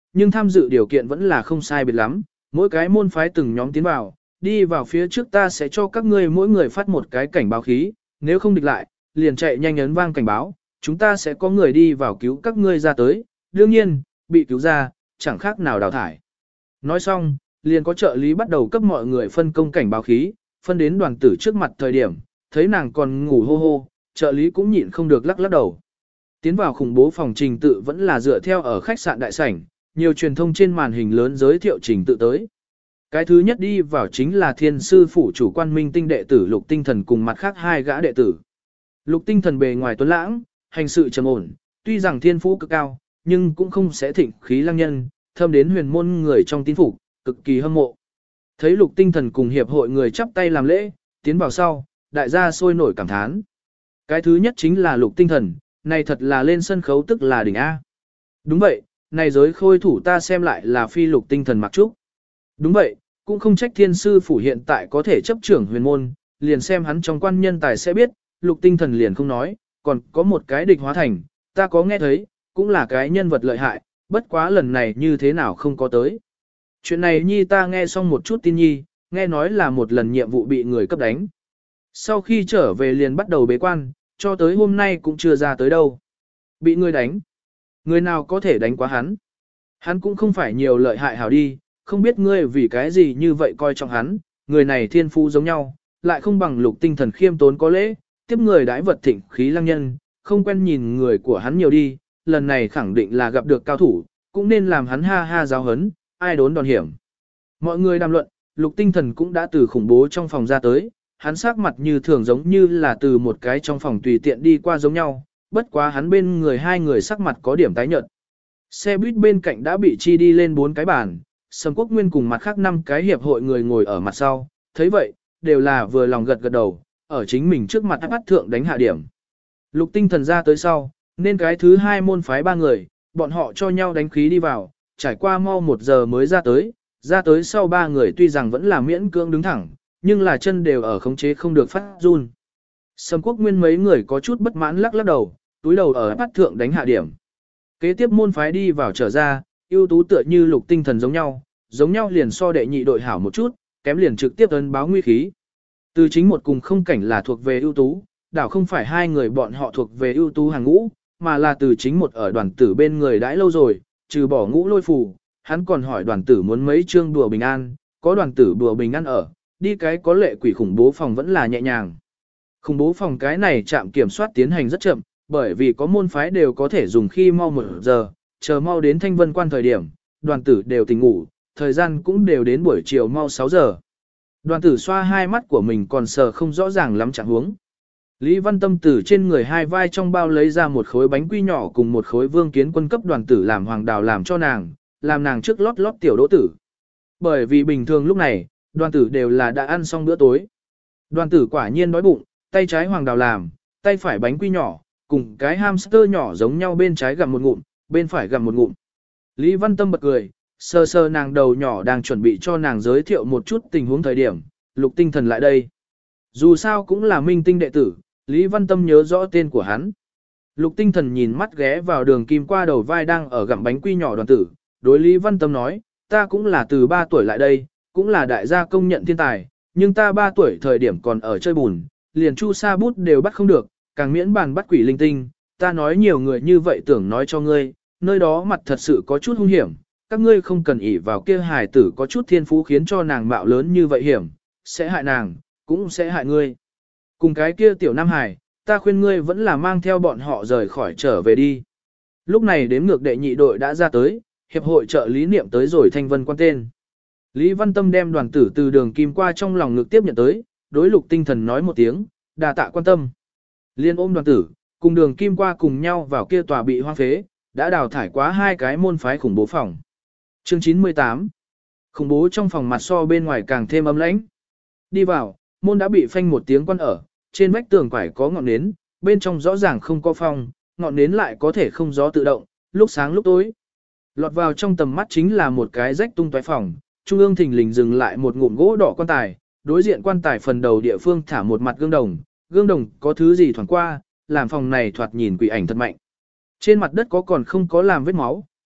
A: nhưng tham dự điều kiện vẫn là không sai biệt lắm, mỗi cái môn phái từng nhóm tiến vào, đi vào phía trước ta sẽ cho các ngươi mỗi người phát một cái cảnh báo khí, nếu không địch lại, liền chạy nhanh ấn vang cảnh báo, chúng ta sẽ có người đi vào cứu các ngươi ra tới, đương nhiên, bị cứu ra, chẳng khác nào đào thải. Nói xong, liền có trợ lý bắt đầu cấp mọi người phân công cảnh báo khí, phân đến đoàn tử trước mặt thời điểm, thấy nàng còn ngủ hô hô, trợ lý cũng nhịn không được lắc lắc đầu. Tiến vào khủng bố phòng trình tự vẫn là dựa theo ở khách sạn đại sảnh, nhiều truyền thông trên màn hình lớn giới thiệu trình tự tới. Cái thứ nhất đi vào chính là thiên sư phủ chủ quan minh tinh đệ tử Lục Tinh Thần cùng mặt khác hai gã đệ tử. Lục Tinh Thần bề ngoài tuấn lãng, hành sự trầm ổn, tuy rằng thiên phú cực cao, nhưng cũng không sẽ thịnh khí lăng nhân, thâm đến huyền môn người trong tín phục, cực kỳ hâm mộ. Thấy Lục Tinh Thần cùng hiệp hội người chắp tay làm lễ, tiến vào sau, đại gia sôi nổi cảm thán. Cái thứ nhất chính là Lục Tinh Thần, này thật là lên sân khấu tức là đỉnh A. Đúng vậy, này giới khôi thủ ta xem lại là phi Lục Tinh Thần mặc trúc. Đúng vậy, cũng không trách thiên sư phủ hiện tại có thể chấp trưởng huyền môn, liền xem hắn trong quan nhân tài sẽ biết, Lục Tinh Thần liền không nói, còn có một cái địch hóa thành, ta có nghe thấy, cũng là cái nhân vật lợi hại, bất quá lần này như thế nào không có tới. Chuyện này nhi ta nghe xong một chút tin nhi, nghe nói là một lần nhiệm vụ bị người cấp đánh. Sau khi trở về liền bắt đầu bế quan, cho tới hôm nay cũng chưa ra tới đâu. Bị người đánh. Người nào có thể đánh quá hắn. Hắn cũng không phải nhiều lợi hại hảo đi, không biết ngươi vì cái gì như vậy coi trọng hắn, người này thiên phú giống nhau, lại không bằng Lục Tinh Thần khiêm tốn có lễ, tiếp người đãi vật thịnh khí lăng nhân, không quen nhìn người của hắn nhiều đi, lần này khẳng định là gặp được cao thủ, cũng nên làm hắn ha ha giáo hấn, ai đốn đòn hiểm. Mọi người đàm luận, Lục Tinh Thần cũng đã từ khủng bố trong phòng ra tới, hắn sắc mặt như thường giống như là từ một cái trong phòng tùy tiện đi qua giống nhau, bất quá hắn bên người hai người sắc mặt có điểm tái nhợt. Xe buýt bên cạnh đã bị chi đi lên bốn cái bàn, Sầm Quốc Nguyên cùng mặt khác năm cái hiệp hội người ngồi ở mặt sau, thấy vậy, đều là vừa lòng gật gật đầu, ở chính mình trước mặt bắt thượng đánh hạ điểm. Lục Tinh Thần ra tới sau, nên cái thứ hai môn phái ba người, bọn họ cho nhau đánh khí đi vào, trải qua mau một giờ mới ra tới, ra tới sau ba người tuy rằng vẫn là miễn cưỡng đứng thẳng, nhưng là chân đều ở khống chế không được phát run. Sầm Quốc Nguyên mấy người có chút bất mãn lắc lắc đầu, túi đầu ở bắt thượng đánh hạ điểm. Kế tiếp môn phái đi vào trở ra, ưu tú tựa như Lục Tinh Thần giống nhau, giống nhau liền so đệ nhị đội hảo một chút, kém liền trực tiếp ấn báo nguy khí. Từ chính một cùng không cảnh là thuộc về ưu tú, đảo không phải hai người bọn họ thuộc về ưu tú hàng ngũ, mà là từ chính một ở đoàn tử bên người đãi lâu rồi, trừ bỏ ngũ lôi phù, hắn còn hỏi đoàn tử muốn mấy chương đùa bình an, có đoàn tử đùa bình an ở, đi cái có lệ quỷ khủng bố phòng vẫn là nhẹ nhàng. Khủng bố phòng cái này trạm kiểm soát tiến hành rất chậm, bởi vì có môn phái đều có thể dùng khi mau một giờ, chờ mau đến thanh vân quan thời điểm, đoàn tử đều tỉnh ngủ, thời gian cũng đều đến buổi chiều mau sáu giờ. Đoàn tử xoa hai mắt của mình còn sờ không rõ ràng lắm trạng huống. Lý Văn Tâm từ trên người hai vai trong bao lấy ra một khối bánh quy nhỏ cùng một khối vương kiến quân cấp đoàn tử làm hoàng đào làm cho nàng, làm nàng trước lót lót tiểu đỗ tử. Bởi vì bình thường lúc này, đoàn tử đều là đã ăn xong bữa tối. Đoàn tử quả nhiên đói bụng, tay trái hoàng đào làm, tay phải bánh quy nhỏ, cùng cái hamster nhỏ giống nhau bên trái gặm một ngụm, bên phải gặm một ngụm. Lý Văn Tâm bật cười, sơ sơ nàng đầu nhỏ đang chuẩn bị cho nàng giới thiệu một chút tình huống thời điểm, Lục Tinh Thần lại đây. Dù sao cũng là minh tinh đệ tử, Lý Văn Tâm nhớ rõ tên của hắn. Lục Tinh Thần nhìn mắt ghé vào đường kim qua đầu vai đang ở gặm bánh quy nhỏ đoàn tử, đối Lý Văn Tâm nói, ta cũng là từ ba tuổi lại đây, cũng là đại gia công nhận thiên tài, nhưng ta ba tuổi thời điểm còn ở chơi bùn, liền chu sa bút đều bắt không được, càng miễn bàn bắt quỷ linh tinh, ta nói nhiều người như vậy tưởng nói cho ngươi, nơi đó mặt thật sự có chút hung hiểm, các ngươi không cần ỷ vào kia hài tử có chút thiên phú khiến cho nàng mạo lớn như vậy hiểm, sẽ hại nàng, cũng sẽ hại ngươi. Cùng cái kia tiểu nam hải, ta khuyên ngươi vẫn là mang theo bọn họ rời khỏi trở về đi. Lúc này đếm ngược đệ nhị đội đã ra tới, hiệp hội trợ lý niệm tới rồi thanh vân quan tên. Lý Văn Tâm đem đoàn tử từ đường kim qua trong lòng ngực tiếp nhận tới, đối Lục Tinh Thần nói một tiếng, đà tạ quan tâm. Liên ôm đoàn tử, cùng đường kim qua cùng nhau vào kia tòa bị hoang phế, đã đào thải quá hai cái môn phái khủng bố phòng. Chương chín mươi tám. Khủng bố trong phòng mặt so bên ngoài càng thêm ấm lãnh. Đi vào, môn đã bị phanh một tiếng quan ở, trên vách tường quải có ngọn nến, bên trong rõ ràng không có phong, ngọn nến lại có thể không gió tự động, lúc sáng lúc tối. Lọt vào trong tầm mắt chính là một cái rách tung tóe phòng, trung ương thình lình dừng lại một ngụm gỗ đỏ quan tài, đối diện quan tài phần đầu địa phương thả một mặt gương đồng, gương đồng có thứ gì thoảng qua, làm phòng này thoạt nhìn quỷ ảnh thật mạnh. Trên mặt đất có còn không có làm vết máu,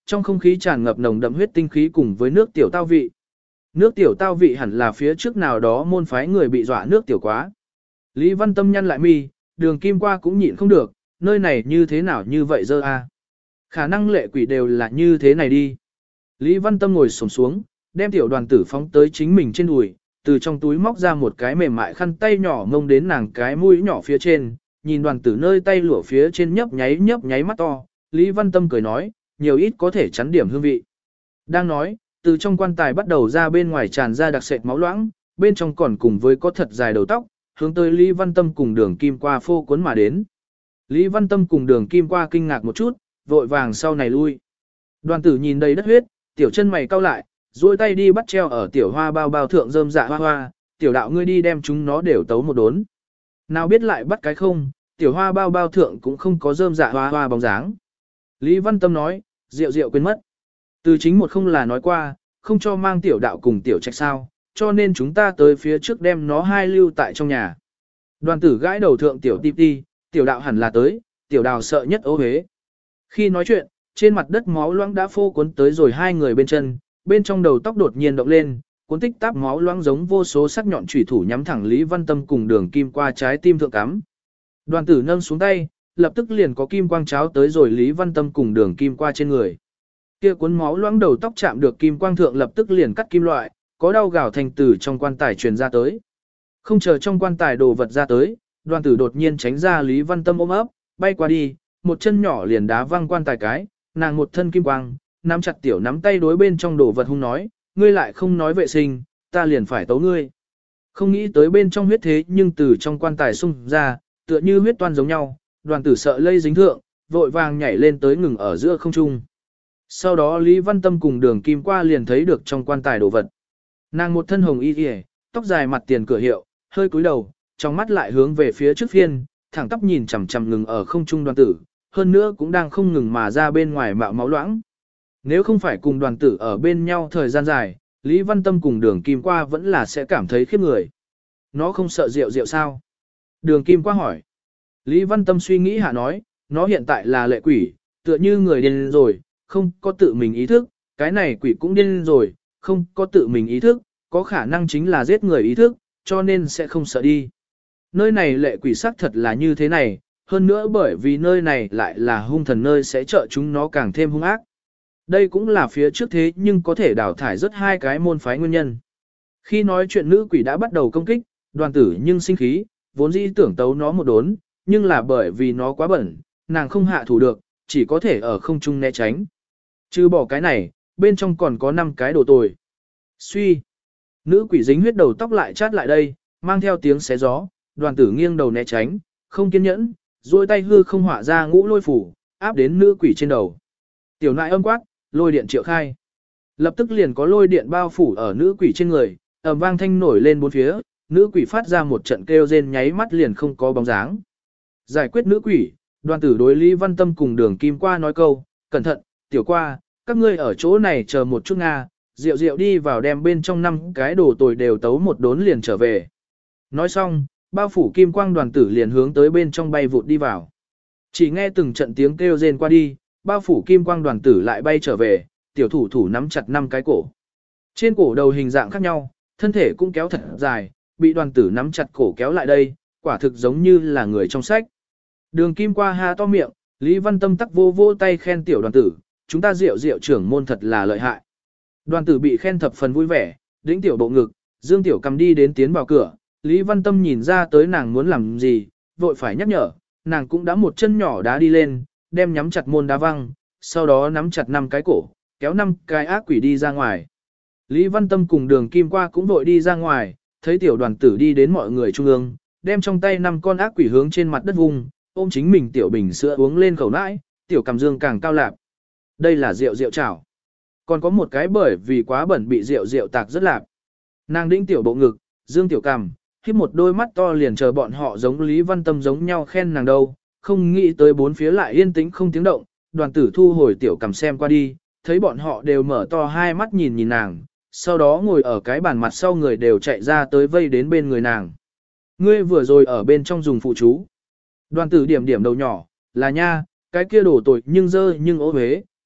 A: trong không khí tràn ngập nồng đậm huyết tinh khí cùng với nước tiểu tao vị. Nước tiểu tao vị hẳn là phía trước nào đó môn phái người bị dọa nước tiểu quá. Lý Văn Tâm nhăn lại mi, Đường Kim qua cũng nhịn không được, nơi này như thế nào như vậy dơ a? Khả năng lệ quỷ đều là như thế này đi. Lý Văn Tâm ngồi xổm xuống, đem tiểu đoàn tử phóng tới chính mình trên đùi, từ trong túi móc ra một cái mềm mại khăn tay nhỏ mông đến nàng cái mũi nhỏ phía trên, nhìn đoàn tử nơi tay lụa phía trên nhấp nháy nhấp nháy mắt to, Lý Văn Tâm cười nói, nhiều ít có thể chắn điểm hương vị. Đang nói, từ trong quan tài bắt đầu ra bên ngoài tràn ra đặc sệt máu loãng, bên trong còn cùng với có thật dài đầu tóc, hướng tới Lý Văn Tâm cùng Đường Kim qua phô cuốn mà đến. Lý Văn Tâm cùng Đường Kim qua kinh ngạc một chút, vội vàng sau này lui. Đoàn tử nhìn đầy đất huyết, tiểu chân mày cau lại, duỗi tay đi bắt treo ở tiểu hoa bao bao thượng rơm dạ hoa hoa, tiểu đạo ngươi đi đem chúng nó đều tấu một đốn. Nào biết lại bắt cái không, tiểu hoa bao bao thượng cũng không có rơm dạ hoa hoa bóng dáng. Lý Văn Tâm nói, rượu rượu quên mất. Từ chính một không là nói qua, không cho mang tiểu đạo cùng tiểu trạch sao, cho nên chúng ta tới phía trước đem nó hai lưu tại trong nhà. Đoàn tử gãi đầu thượng tiểu ti ti, tiểu đạo hẳn là tới, tiểu đào sợ nhất ố hế. Khi nói chuyện, trên mặt đất máu loãng đã phô cuốn tới rồi hai người bên chân, bên trong đầu tóc đột nhiên động lên, cuốn tích táp máu loãng giống vô số sắc nhọn chủy thủ nhắm thẳng Lý Văn Tâm cùng Đường Kim qua trái tim thượng cắm. Đoàn tử nâng xuống tay, lập tức liền có kim quang cháo tới rồi Lý Văn Tâm cùng Đường Kim qua trên người. Kia cuốn máu loãng đầu tóc chạm được kim quang thượng lập tức liền cắt kim loại, có đau gào thành từ trong quan tài truyền ra tới. Không chờ trong quan tài đồ vật ra tới, đoàn tử đột nhiên tránh ra Lý Văn Tâm ôm ấp, bay qua đi, một chân nhỏ liền đá văng quan tài cái, nàng một thân kim quang, nắm chặt tiểu nắm tay đối bên trong đồ vật hung nói, ngươi lại không nói vệ sinh, ta liền phải tấu ngươi. Không nghĩ tới bên trong huyết thế nhưng từ trong quan tài xung ra, tựa như huyết toan giống nhau, đoàn tử sợ lây dính thượng, vội vàng nhảy lên tới ngừng ở giữa không trung. Sau đó Lý Văn Tâm cùng Đường Kim qua liền thấy được trong quan tài đồ vật. Nàng một thân hồng y kìa, tóc dài mặt tiền cửa hiệu, hơi cúi đầu, trong mắt lại hướng về phía trước phiên, thẳng tóc nhìn chằm chằm ngừng ở không trung đoàn tử, hơn nữa cũng đang không ngừng mà ra bên ngoài mạo máu loãng. Nếu không phải cùng đoàn tử ở bên nhau thời gian dài, Lý Văn Tâm cùng Đường Kim qua vẫn là sẽ cảm thấy khiếp người. Nó không sợ rượu rượu sao? Đường Kim qua hỏi. Lý Văn Tâm suy nghĩ hạ nói, nó hiện tại là lệ quỷ, tựa như người điên rồi, không có tự mình ý thức, cái này quỷ cũng điên rồi, không có tự mình ý thức, có khả năng chính là giết người ý thức, cho nên sẽ không sợ đi. Nơi này lệ quỷ sắc thật là như thế này, hơn nữa bởi vì nơi này lại là hung thần nơi sẽ trợ chúng nó càng thêm hung ác. Đây cũng là phía trước thế nhưng có thể đào thải rất hai cái môn phái nguyên nhân. Khi nói chuyện nữ quỷ đã bắt đầu công kích, đoàn tử nhưng sinh khí, vốn dĩ tưởng tấu nó một đốn, nhưng là bởi vì nó quá bẩn, nàng không hạ thủ được, chỉ có thể ở không trung né tránh. Trừ bỏ cái này, bên trong còn có năm cái đồ tồi. Suy, nữ quỷ dính huyết đầu tóc lại chát lại đây, mang theo tiếng xé gió, đoàn tử nghiêng đầu né tránh, không kiên nhẫn, duỗi tay hư không họa ra ngũ lôi phủ, áp đến nữ quỷ trên đầu. Tiểu nại âm quát, lôi điện triệu khai. Lập tức liền có lôi điện bao phủ ở nữ quỷ trên người, ầm vang thanh nổi lên bốn phía, nữ quỷ phát ra một trận kêu rên nháy mắt liền không có bóng dáng. Giải quyết nữ quỷ, đoàn tử đối Lý Văn Tâm cùng Đường Kim qua nói câu, cẩn thận, tiểu qua, các ngươi ở chỗ này chờ một chút Nga, rượu rượu đi vào đem bên trong năm cái đồ tồi đều tấu một đốn liền trở về. Nói xong, bao phủ kim quang đoàn tử liền hướng tới bên trong bay vụt đi vào. Chỉ nghe từng trận tiếng kêu rên qua đi, bao phủ kim quang đoàn tử lại bay trở về, tiểu thủ thủ nắm chặt năm cái cổ. Trên cổ đầu hình dạng khác nhau, thân thể cũng kéo thật dài, bị đoàn tử nắm chặt cổ kéo lại đây, quả thực giống như là người trong sách. Đường Kim qua ha to miệng, Lý Văn Tâm tắc vô vô tay khen tiểu đoàn tử, chúng ta rượu rượu trưởng môn thật là lợi hại. Đoàn tử bị khen thập phần vui vẻ, đĩnh tiểu bộ ngực, dương tiểu cầm đi đến tiến vào cửa, Lý Văn Tâm nhìn ra tới nàng muốn làm gì, vội phải nhắc nhở, nàng cũng đã một chân nhỏ đá đi lên, đem nhắm chặt môn đá văng, sau đó nắm chặt năm cái cổ, kéo năm cái ác quỷ đi ra ngoài. Lý Văn Tâm cùng Đường Kim qua cũng vội đi ra ngoài, thấy tiểu đoàn tử đi đến mọi người trung ương, đem trong tay năm con ác quỷ hướng trên mặt đất vùng, ôm chính mình tiểu bình sữa uống lên khẩu nãi, tiểu cầm dương càng cao lạp. Đây là rượu rượu chảo. Còn có một cái bởi vì quá bẩn bị rượu rượu tạc rất lạp. Nàng đĩnh tiểu bộ ngực, dương tiểu cầm, khiếp một đôi mắt to liền chờ bọn họ giống Lý Văn Tâm giống nhau khen nàng đâu, không nghĩ tới bốn phía lại yên tĩnh không tiếng động, đoàn tử thu hồi tiểu cầm xem qua đi, thấy bọn họ đều mở to hai mắt nhìn nhìn nàng, sau đó ngồi ở cái bàn mặt sau người đều chạy ra tới vây đến bên người nàng. Ngươi vừa rồi ở bên trong dùng phụ chú. Đoàn tử điểm điểm đầu nhỏ, là nha, cái kia đổ tội nhưng dơ nhưng ố huế,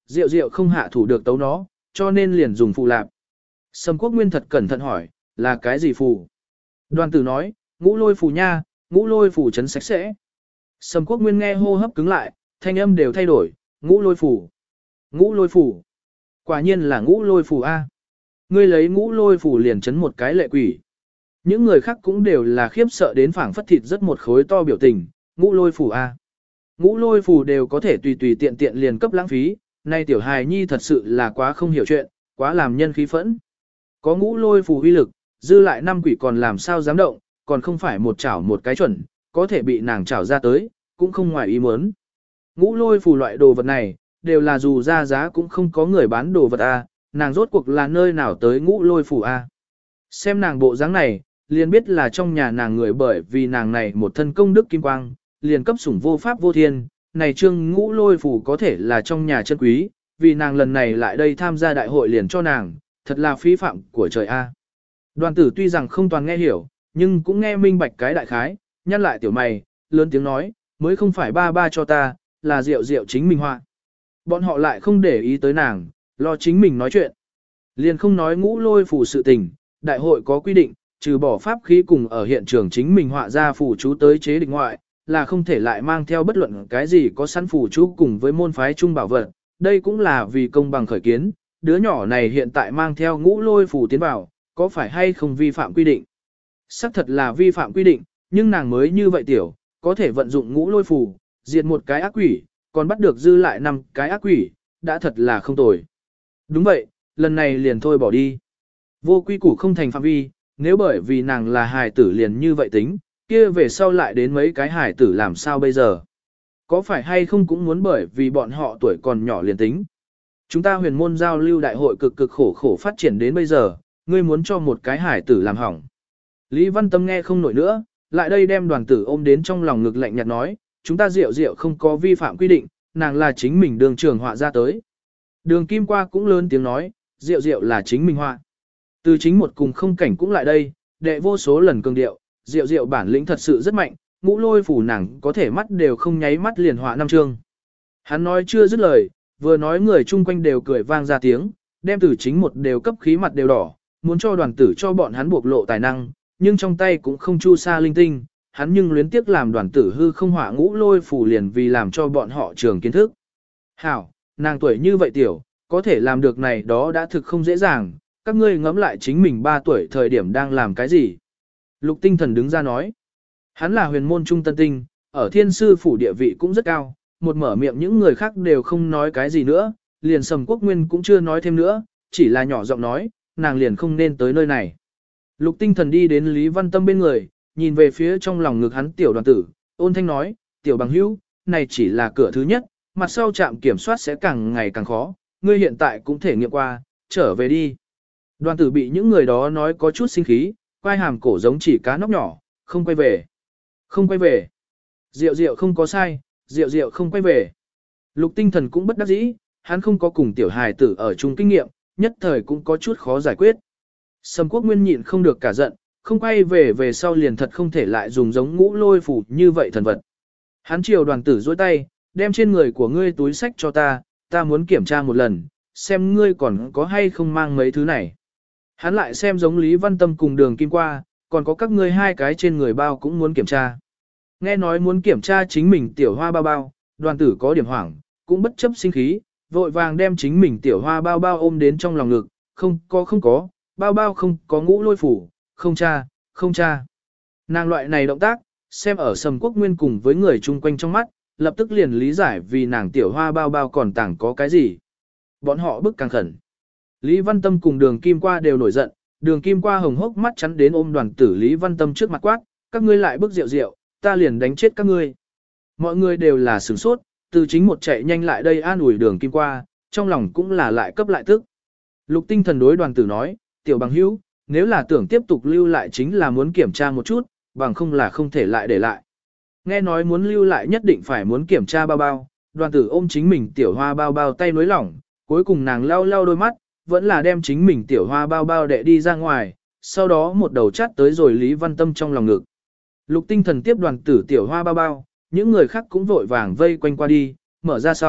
A: Diệu Diệu không hạ thủ được tấu nó, cho nên liền dùng phù lạp. Sầm Quốc Nguyên thật cẩn thận hỏi, là cái gì phù? Đoàn tử nói, ngũ lôi phù nha, ngũ lôi phù chấn sạch sẽ. Sầm Quốc Nguyên nghe hô hấp cứng lại, thanh âm đều thay đổi, ngũ lôi phù. Ngũ lôi phù. Quả nhiên là ngũ lôi phù A. Ngươi lấy ngũ lôi phù liền chấn một cái lệ quỷ. Những người khác cũng đều là khiếp sợ đến phảng phất thịt rất một khối to biểu tình, ngũ lôi phù A. Ngũ lôi phù đều có thể tùy tùy tiện tiện liền cấp lãng phí, nay tiểu hài nhi thật sự là quá không hiểu chuyện, quá làm nhân khí phẫn. Có ngũ lôi phù uy lực, dư lại năm quỷ còn làm sao dám động, còn không phải một chảo một cái chuẩn, có thể bị nàng chảo ra tới, cũng không ngoài ý muốn. Ngũ lôi phù loại đồ vật này, đều là dù ra giá cũng không có người bán đồ vật A, nàng rốt cuộc là nơi nào tới ngũ lôi phù A. Xem nàng bộ dáng này, liền biết là trong nhà nàng người bởi vì nàng này một thân công đức kim quang, liền cấp sủng vô pháp vô thiên, này trương ngũ lôi phù có thể là trong nhà chân quý, vì nàng lần này lại đây tham gia đại hội liền cho nàng, thật là phí phạm của trời A. Đoàn tử tuy rằng không toàn nghe hiểu, nhưng cũng nghe minh bạch cái đại khái, nhăn lại tiểu mày, lớn tiếng nói, mới không phải ba ba cho ta, là Diệu Diệu chính mình họa. Bọn họ lại không để ý tới nàng, lo chính mình nói chuyện. Liền không nói ngũ lôi phù sự tình, đại hội có quy định, trừ bỏ pháp khí cùng ở hiện trường chính mình họa ra phù chú tới chế định ngoại, là không thể lại mang theo bất luận cái gì có sẵn phù chú cùng với môn phái trung bảo vật. Đây cũng là vì công bằng khởi kiến, đứa nhỏ này hiện tại mang theo ngũ lôi phù tiến vào, có phải hay không vi phạm quy định? Xác thật là vi phạm quy định, nhưng nàng mới như vậy tiểu, có thể vận dụng ngũ lôi phù, diệt một cái ác quỷ, còn bắt được dư lại năm cái ác quỷ, đã thật là không tồi. Đúng vậy, lần này liền thôi bỏ đi. Vô quy củ không thành phạm vi, nếu bởi vì nàng là hài tử liền như vậy tính, kia về sau lại đến mấy cái hài tử làm sao bây giờ? Có phải hay không cũng muốn bởi vì bọn họ tuổi còn nhỏ liền tính. Chúng ta huyền môn giao lưu đại hội cực cực khổ khổ phát triển đến bây giờ, ngươi muốn cho một cái hài tử làm hỏng. Lý Văn Tâm nghe không nổi nữa, lại đây đem đoàn tử ôm đến trong lòng ngực lạnh nhạt nói, chúng ta Diệu Diệu không có vi phạm quy định, nàng là chính mình đường trường họa ra tới. Đường Kim Qua cũng lớn tiếng nói, Diệu Diệu là chính mình họa. Từ chính một cùng không cảnh cũng lại đây, đệ vô số lần cường điệu, Diệu Diệu bản lĩnh thật sự rất mạnh, ngũ lôi phủ nàng có thể mắt đều không nháy mắt liền họa năm chương. Hắn nói chưa dứt lời, vừa nói người chung quanh đều cười vang ra tiếng, đem từ chính một đều cấp khí mặt đều đỏ, muốn cho đoàn tử cho bọn hắn buộc lộ tài năng, nhưng trong tay cũng không chu sa linh tinh, hắn nhưng luyến tiếc làm đoàn tử hư không họa ngũ lôi phủ liền vì làm cho bọn họ trường kiến thức. Hảo, nàng tuổi như vậy tiểu, có thể làm được này đó đã thực không dễ dàng, các ngươi ngẫm lại chính mình ba tuổi thời điểm đang làm cái gì. Lục Tinh Thần đứng ra nói, hắn là huyền môn trung tân tinh, ở thiên sư phủ địa vị cũng rất cao, một mở miệng những người khác đều không nói cái gì nữa, liền Sầm Quốc Nguyên cũng chưa nói thêm nữa, chỉ là nhỏ giọng nói, nàng liền không nên tới nơi này. Lục Tinh Thần đi đến Lý Văn Tâm bên người, nhìn về phía trong lòng ngực hắn tiểu đoàn tử, ôn thanh nói, tiểu bằng hữu, này chỉ là cửa thứ nhất, mặt sau trạm kiểm soát sẽ càng ngày càng khó, ngươi hiện tại cũng thể nghiệm qua, trở về đi. Đoàn tử bị những người đó nói có chút sinh khí, quay hàm cổ giống chỉ cá nóc nhỏ, không quay về. Không quay về. Diệu Diệu không có sai, Diệu Diệu không quay về. Lục Tinh Thần cũng bất đắc dĩ, hắn không có cùng tiểu hài tử ở chung kinh nghiệm, nhất thời cũng có chút khó giải quyết. Sầm Quốc Nguyên nhịn không được cả giận, không quay về về sau liền thật không thể lại dùng giống ngũ lôi phủ như vậy thần vật. Hắn chiều đoàn tử dối tay, đem trên người của ngươi túi sách cho ta, ta muốn kiểm tra một lần, xem ngươi còn có hay không mang mấy thứ này. Hắn lại xem giống Lý Văn Tâm cùng Đường Kim Qua, còn có các ngươi hai cái trên người bao cũng muốn kiểm tra. Nghe nói muốn kiểm tra chính mình tiểu hoa bao bao, đoàn tử có điểm hoảng, cũng bất chấp sinh khí, vội vàng đem chính mình tiểu hoa bao bao ôm đến trong lòng ngực, không có không có, bao bao không có ngũ lôi phủ, không cha, không cha. Nàng loại này động tác, xem ở Sầm Quốc Nguyên cùng với người chung quanh trong mắt, lập tức liền lý giải vì nàng tiểu hoa bao bao còn tảng có cái gì. Bọn họ bức càng khẩn. Lý Văn Tâm cùng Đường Kim Qua đều nổi giận, Đường Kim Qua hồng hốc mắt chắn đến ôm đoàn tử Lý Văn Tâm trước mặt quát, các ngươi lại bức rượu rượu, ta liền đánh chết các ngươi. Mọi người đều là sửng sốt, từ chính một chạy nhanh lại đây an ủi Đường Kim Qua, trong lòng cũng là lại cấp lại tức. Lục Tinh Thần đối đoàn tử nói, tiểu bằng hữu, nếu là tưởng tiếp tục lưu lại chính là muốn kiểm tra một chút, bằng không là không thể lại để lại. Nghe nói muốn lưu lại nhất định phải muốn kiểm tra bao bao, đoàn tử ôm chính mình tiểu hoa bao bao tay nối lỏng, cuối cùng nàng lau lau đôi mắt, vẫn là đem chính mình tiểu hoa bao bao đệ đi ra ngoài, sau đó một đầu chát tới rồi Lý Văn Tâm trong lòng ngực. Lục Tinh Thần tiếp đoàn tử tiểu hoa bao bao, những người khác cũng vội vàng vây quanh qua đi, mở ra sau,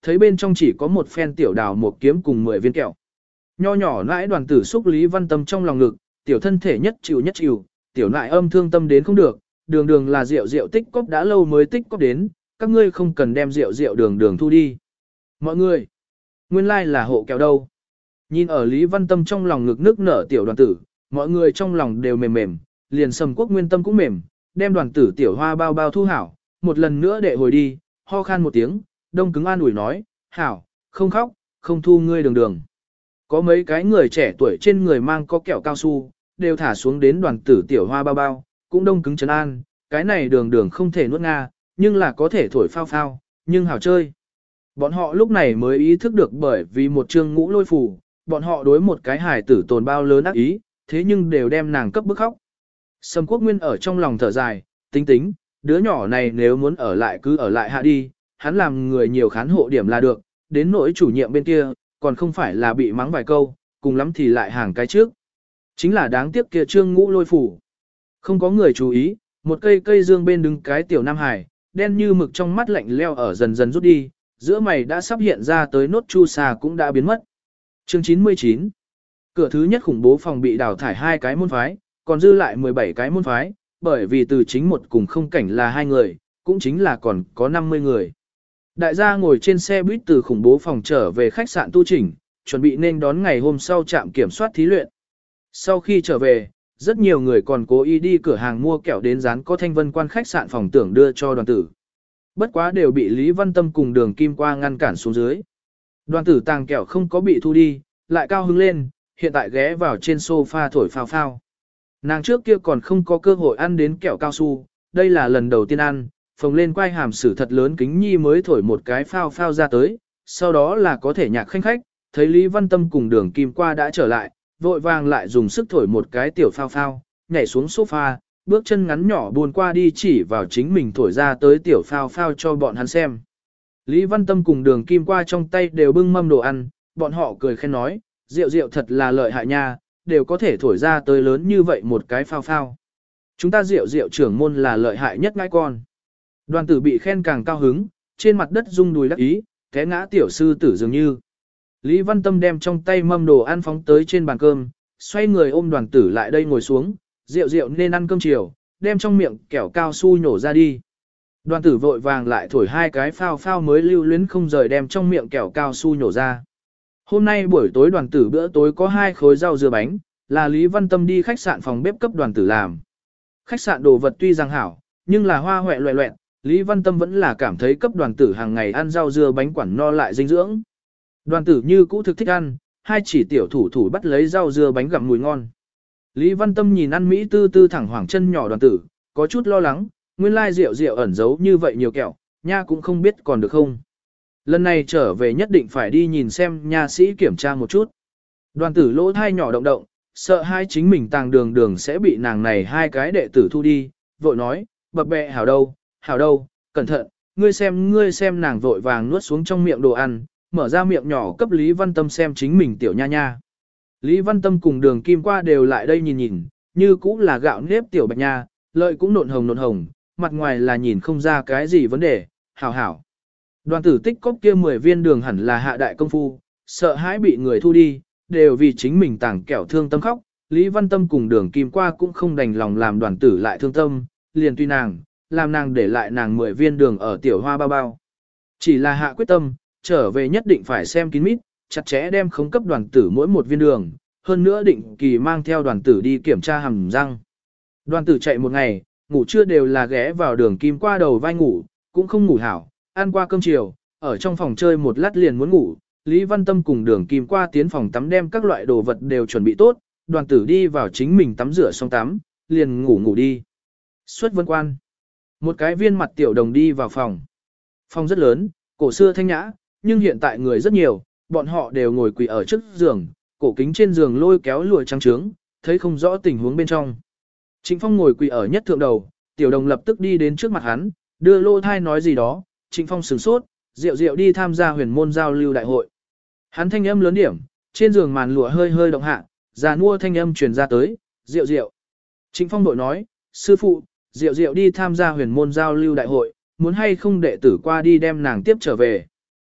A: thấy bên trong chỉ có một phen tiểu đào một kiếm cùng mười viên kẹo. Nho nhỏ nãi đoàn tử xúc Lý Văn Tâm trong lòng ngực, tiểu thân thể nhất chịu nhất chịu, tiểu nãi âm thương tâm đến không được, đường đường là rượu rượu tích cóp đã lâu mới tích cóp đến, các ngươi không cần đem rượu rượu đường đường thu đi. Mọi người, nguyên lai là hộ kẹo đâu. Nhìn ở Lý Văn Tâm trong lòng ngực nước nở tiểu đoàn tử, mọi người trong lòng đều mềm mềm, liền Sầm Quốc Nguyên Tâm cũng mềm, đem đoàn tử tiểu hoa bao bao thu hảo, một lần nữa đệ hồi đi, ho khan một tiếng, đông cứng an ủi nói, hảo, không khóc, không thu ngươi đường đường. Có mấy cái người trẻ tuổi trên người mang có kẹo cao su, đều thả xuống đến đoàn tử tiểu hoa bao bao, cũng đông cứng trấn an, cái này đường đường không thể nuốt nga, nhưng là có thể thổi phao phao, nhưng hảo chơi. Bọn họ lúc này mới ý thức được bởi vì một chương ngũ lôi phù, bọn họ đối một cái hài tử tồn bao lớn ác ý, thế nhưng đều đem nàng cấp bức khóc. Sầm Quốc Nguyên ở trong lòng thở dài, tính tính, đứa nhỏ này nếu muốn ở lại cứ ở lại hạ đi, hắn làm người nhiều khán hộ điểm là được, đến nỗi chủ nhiệm bên kia, còn không phải là bị mắng vài câu, cùng lắm thì lại hàng cái trước. Chính là đáng tiếc kia trương ngũ lôi phủ. Không có người chú ý, một cây cây dương bên đứng cái tiểu nam hải, đen như mực trong mắt lạnh leo ở dần dần rút đi, giữa mày đã sắp hiện ra tới nốt chu xà cũng đã biến mất. Chương chín mươi chín. Cửa thứ nhất khủng bố phòng bị đào thải hai cái môn phái, còn dư lại mười bảy cái môn phái, bởi vì từ chính một cùng không cảnh là hai người, cũng chính là còn có năm mươi người. Đại gia ngồi trên xe buýt từ khủng bố phòng trở về khách sạn tu chỉnh, chuẩn bị nên đón ngày hôm sau trạm kiểm soát thí luyện. Sau khi trở về, rất nhiều người còn cố ý đi cửa hàng mua kẹo đến dán có thanh vân quan khách sạn phòng tưởng đưa cho đoàn tử. Bất quá đều bị Lý Văn Tâm cùng đường Kim Qua ngăn cản xuống dưới. Đoàn tử tàng kẹo không có bị thu đi, lại cao hứng lên, hiện tại ghé vào trên sofa thổi phao phao. Nàng trước kia còn không có cơ hội ăn đến kẹo cao su, đây là lần đầu tiên ăn, phồng lên quai hàm sử thật lớn kính nhi mới thổi một cái phao phao ra tới, sau đó là có thể nhạc khanh khách, thấy Lý Văn Tâm cùng đường Kim Qua đã trở lại, vội vàng lại dùng sức thổi một cái tiểu phao phao, nhảy xuống sofa, bước chân ngắn nhỏ buồn qua đi chỉ vào chính mình thổi ra tới tiểu phao phao cho bọn hắn xem. Lý Văn Tâm cùng đường Kim Qua trong tay đều bưng mâm đồ ăn, bọn họ cười khen nói, rượu rượu thật là lợi hại nha, đều có thể thổi ra tới lớn như vậy một cái phao phao. Chúng ta rượu rượu trưởng môn là lợi hại nhất ngãi con. Đoàn tử bị khen càng cao hứng, trên mặt đất rung đùi đắc ý, té ngã tiểu sư tử dường như. Lý Văn Tâm đem trong tay mâm đồ ăn phóng tới trên bàn cơm, xoay người ôm đoàn tử lại đây ngồi xuống, rượu rượu nên ăn cơm chiều, đem trong miệng kẹo cao su nhổ ra đi. Đoàn tử vội vàng lại thổi hai cái phao phao mới lưu luyến không rời đem trong miệng kẹo cao su nhổ ra. Hôm nay buổi tối đoàn tử bữa tối có hai khối rau dưa bánh, là Lý Văn Tâm đi khách sạn phòng bếp cấp đoàn tử làm. Khách sạn đồ vật tuy rằng hảo, nhưng là hoa hoẹ loẹ loẹn, Lý Văn Tâm vẫn là cảm thấy cấp đoàn tử hàng ngày ăn rau dưa bánh quản no lại dinh dưỡng. Đoàn tử như cũ thực thích ăn, hai chỉ tiểu thủ thủ bắt lấy rau dưa bánh gặm mùi ngon. Lý Văn Tâm nhìn ăn Mỹ tư tư thẳng hoảng chân nhỏ đoàn tử, có chút lo lắng, nguyên lai rượu rượu ẩn giấu như vậy nhiều kẹo, nha cũng không biết còn được không. Lần này trở về nhất định phải đi nhìn xem nha sĩ kiểm tra một chút. Đoàn tử lỗ thai nhỏ động động, sợ hai chính mình tàng đường đường sẽ bị nàng này hai cái đệ tử thu đi, vội nói, bập bẹ hảo đâu, hảo đâu, cẩn thận, ngươi xem ngươi xem nàng vội vàng nuốt xuống trong miệng đồ ăn, mở ra miệng nhỏ cấp Lý Văn Tâm xem chính mình tiểu nha nha. Lý Văn Tâm cùng đường Kim Qua đều lại đây nhìn nhìn, như cũng là gạo nếp tiểu bạch nha, lợi cũng nộn hồng nộn hồng, mặt ngoài là nhìn không ra cái gì vấn đề, hảo hảo. Đoàn tử tích cóp kia mười viên đường hẳn là hạ đại công phu, sợ hãi bị người thu đi, đều vì chính mình tảng kẹo thương tâm khóc, Lý Văn Tâm cùng đường Kim Qua cũng không đành lòng làm đoàn tử lại thương tâm, liền tuy nàng, làm nàng để lại nàng mười viên đường ở tiểu hoa bao bao. Chỉ là hạ quyết tâm, trở về nhất định phải xem kín mít, chặt chẽ đem khống cấp đoàn tử mỗi một viên đường, hơn nữa định kỳ mang theo đoàn tử đi kiểm tra hàm răng. Đoàn tử chạy một ngày, ngủ trưa đều là ghé vào đường Kim Qua đầu vai ngủ, cũng không ngủ hảo, ăn qua cơm chiều, ở trong phòng chơi một lát liền muốn ngủ. Lý Văn Tâm cùng đường Kim Qua tiến phòng tắm đem các loại đồ vật đều chuẩn bị tốt, đoàn tử đi vào chính mình tắm rửa xong tắm, liền ngủ ngủ đi. Xuất vân quan. Một cái viên mặt tiểu đồng đi vào phòng. Phòng rất lớn, cổ xưa thanh nhã, nhưng hiện tại người rất nhiều, bọn họ đều ngồi quỳ ở trước giường, cổ kính trên giường lôi kéo lụa trắng trướng, thấy không rõ tình huống bên trong. Trịnh Phong ngồi quỳ ở nhất thượng đầu, tiểu đồng lập tức đi đến trước mặt hắn, đưa lô thai nói gì đó, Trịnh Phong sửng sốt, rượu rượu đi tham gia huyền môn giao lưu đại hội. Hắn thanh âm lớn điểm, trên giường màn lụa hơi hơi động hạ, già nua thanh âm truyền ra tới, rượu rượu. Trịnh Phong đội nói, sư phụ, rượu rượu đi tham gia huyền môn giao lưu đại hội, muốn hay không đệ tử qua đi đem nàng tiếp trở về.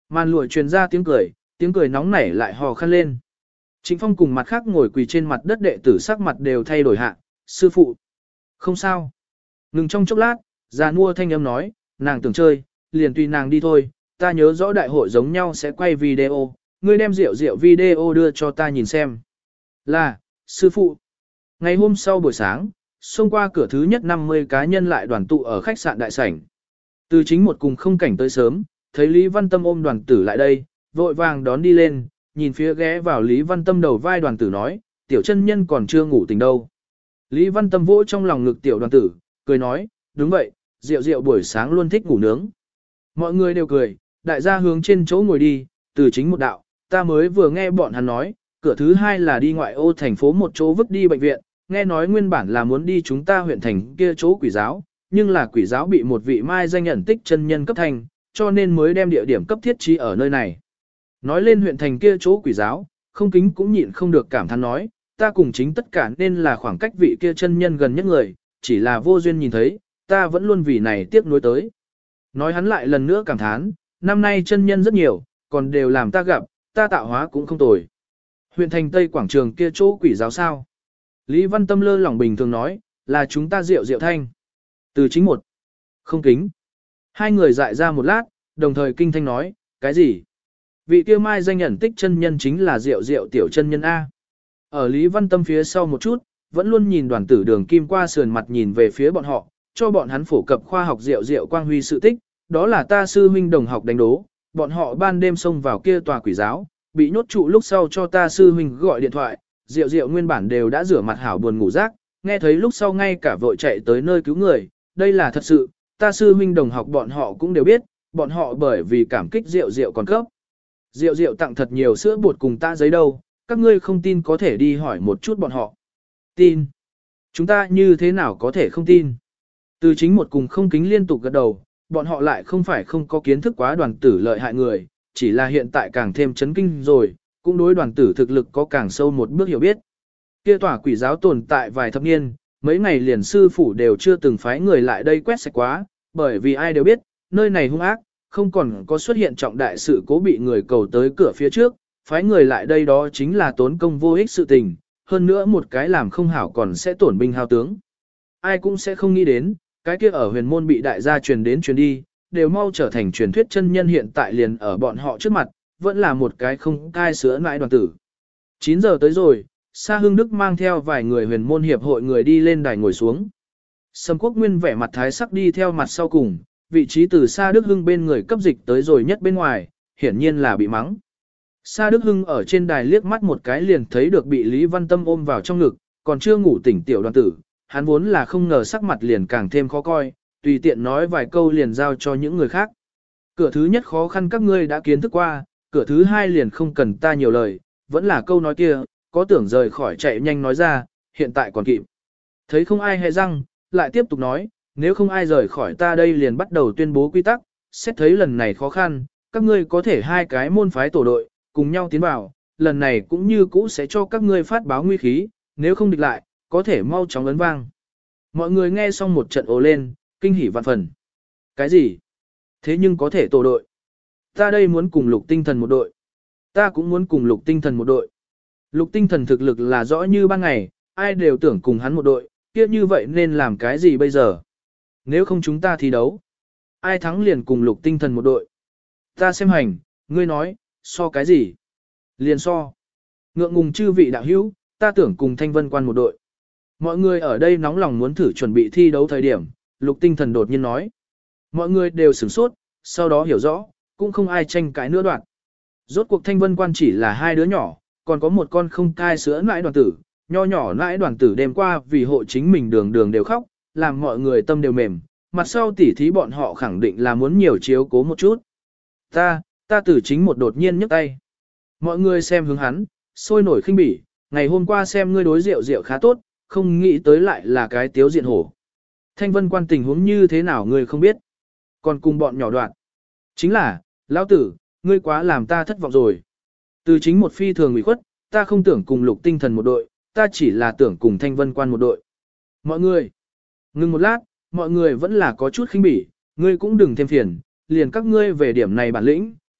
A: Màn lụa truyền ra tiếng cười, tiếng cười nóng nảy lại hò khăn lên. Trịnh Phong cùng mặt khác ngồi quỳ trên mặt đất đệ tử sắc mặt đều thay đổi hạ, sư phụ. Không sao. Ngừng trong chốc lát, già nua thanh âm nói, nàng tưởng chơi, liền tùy nàng đi thôi, ta nhớ rõ đại hội giống nhau sẽ quay video, ngươi đem rượu rượu video đưa cho ta nhìn xem. Là, sư phụ. Ngày hôm sau buổi sáng, xông qua cửa thứ nhất năm mươi cá nhân lại đoàn tụ ở khách sạn đại sảnh. Từ chính một cùng không cảnh tới sớm, thấy Lý Văn Tâm ôm đoàn tử lại đây, vội vàng đón đi lên, nhìn phía ghé vào Lý Văn Tâm đầu vai đoàn tử nói, tiểu chân nhân còn chưa ngủ tỉnh đâu. Lý Văn Tâm vỗ trong lòng ngực tiểu đoàn tử, cười nói, đúng vậy, rượu rượu buổi sáng luôn thích ngủ nướng. Mọi người đều cười, đại gia hướng trên chỗ ngồi đi, từ chính một đạo, ta mới vừa nghe bọn hắn nói, cửa thứ hai là đi ngoại ô thành phố một chỗ vứt đi bệnh viện, nghe nói nguyên bản là muốn đi chúng ta huyện thành kia chỗ quỷ giáo, nhưng là quỷ giáo bị một vị mai danh nhận tích chân nhân cấp thành, cho nên mới đem địa điểm cấp thiết trí ở nơi này. Nói lên huyện thành kia chỗ quỷ giáo, không kính cũng nhịn không được cảm thán nói, ta cùng chính tất cả nên là khoảng cách vị kia chân nhân gần nhất người, chỉ là vô duyên nhìn thấy, ta vẫn luôn vì này tiếc nuối tới. Nói hắn lại lần nữa cảm thán, năm nay chân nhân rất nhiều, còn đều làm ta gặp, ta tạo hóa cũng không tồi. Huyện thành Tây Quảng Trường kia chỗ quỷ giáo sao? Lý Văn Tâm lơ lỏng bình thường nói, là chúng ta rượu rượu thanh. Từ chính một, không kính. Hai người dại ra một lát, đồng thời kinh thanh nói, cái gì? Vị kia mai danh nhận tích chân nhân chính là rượu rượu tiểu chân nhân A. Ở Lý Văn Tâm phía sau một chút, vẫn luôn nhìn đoàn tử đường kim qua sườn mặt nhìn về phía bọn họ, cho bọn hắn phổ cập khoa học rượu rượu quang huy sự tích, đó là ta sư huynh đồng học đánh đố, bọn họ ban đêm xông vào kia tòa quỷ giáo, bị nhốt trụ lúc sau cho ta sư huynh gọi điện thoại, rượu rượu nguyên bản đều đã rửa mặt hảo buồn ngủ rác, nghe thấy lúc sau ngay cả vội chạy tới nơi cứu người, đây là thật sự, ta sư huynh đồng học bọn họ cũng đều biết, bọn họ bởi vì cảm kích rượu rượu còn cấp. Rượu rượu tặng thật nhiều sữa bột cùng ta giấy đâu, các ngươi không tin có thể đi hỏi một chút bọn họ. Tin. Chúng ta như thế nào có thể không tin? Từ chính một cùng không kính liên tục gật đầu, bọn họ lại không phải không có kiến thức quá đoàn tử lợi hại người, chỉ là hiện tại càng thêm chấn kinh rồi, cũng đối đoàn tử thực lực có càng sâu một bước hiểu biết. Kia tòa quỷ giáo tồn tại vài thập niên, mấy ngày liền sư phủ đều chưa từng phái người lại đây quét sạch quá, bởi vì ai đều biết, nơi này hung ác, không còn có xuất hiện trọng đại sự cố bị người cầu tới cửa phía trước, phái người lại đây đó chính là tốn công vô ích sự tình, hơn nữa một cái làm không hảo còn sẽ tổn binh hao tướng. Ai cũng sẽ không nghĩ đến, cái kia ở huyền môn bị đại gia truyền đến truyền đi, đều mau trở thành truyền thuyết chân nhân hiện tại liền ở bọn họ trước mặt, vẫn là một cái không cai sữa nãi đoàn tử. chín giờ tới rồi, Sa Hưng Đức mang theo vài người huyền môn hiệp hội người đi lên đài ngồi xuống. Sâm Quốc Nguyên vẻ mặt thái sắc đi theo mặt sau cùng, vị trí từ Sa Đức Hưng bên người cấp dịch tới rồi nhất bên ngoài, hiển nhiên là bị mắng. Sa Đức Hưng ở trên đài liếc mắt một cái liền thấy được bị Lý Văn Tâm ôm vào trong ngực, còn chưa ngủ tỉnh tiểu đoàn tử, hắn vốn là không ngờ sắc mặt liền càng thêm khó coi, tùy tiện nói vài câu liền giao cho những người khác. Cửa thứ nhất khó khăn các ngươi đã kiến thức qua, cửa thứ hai liền không cần ta nhiều lời, vẫn là câu nói kia, có tưởng rời khỏi chạy nhanh nói ra, hiện tại còn kịp. Thấy không ai hề răng, lại tiếp tục nói, nếu không ai rời khỏi ta đây liền bắt đầu tuyên bố quy tắc, xét thấy lần này khó khăn, các ngươi có thể hai cái môn phái tổ đội, cùng nhau tiến vào, lần này cũng như cũ sẽ cho các ngươi phát báo nguy khí, nếu không địch lại, có thể mau chóng ấn vang. Mọi người nghe xong một trận ồ lên, kinh hỉ vạn phần. Cái gì? Thế nhưng có thể tổ đội. Ta đây muốn cùng lục tinh thần một đội. Ta cũng muốn cùng lục tinh thần một đội. Lục tinh thần thực lực là rõ như ban ngày, ai đều tưởng cùng hắn một đội, kia như vậy nên làm cái gì bây giờ? Nếu không chúng ta thi đấu. Ai thắng liền cùng lục tinh thần một đội. Ta xem hành, ngươi nói, so cái gì? Liền so. Ngượng ngùng chư vị đạo hữu, ta tưởng cùng Thanh Vân Quan một đội. Mọi người ở đây nóng lòng muốn thử chuẩn bị thi đấu thời điểm, lục tinh thần đột nhiên nói. Mọi người đều sửng sốt, sau đó hiểu rõ, cũng không ai tranh cãi nữa đoạn. Rốt cuộc Thanh Vân Quan chỉ là hai đứa nhỏ, còn có một con không cai sữa nãi đoàn tử, nho nhỏ nãi đoàn tử đêm qua vì hộ chính mình đường đường đều khóc, làm mọi người tâm đều mềm, mặt sau tỉ thí bọn họ khẳng định là muốn nhiều chiếu cố một chút. Ta, ta tử chính một đột nhiên nhấc tay. Mọi người xem hướng hắn, sôi nổi khinh bỉ, ngày hôm qua xem ngươi đối rượu rượu khá tốt, không nghĩ tới lại là cái tiếu diện hổ. Thanh Vân Quan tình huống như thế nào ngươi không biết. Còn cùng bọn nhỏ đoạn. Chính là, lão tử, ngươi quá làm ta thất vọng rồi. Từ chính một phi thường ủy khuất, ta không tưởng cùng lục tinh thần một đội, ta chỉ là tưởng cùng Thanh Vân Quan một đội. Mọi người, ngừng một lát, mọi người vẫn là có chút khinh bỉ, ngươi cũng đừng thêm phiền, liền các ngươi về điểm này bản lĩnh,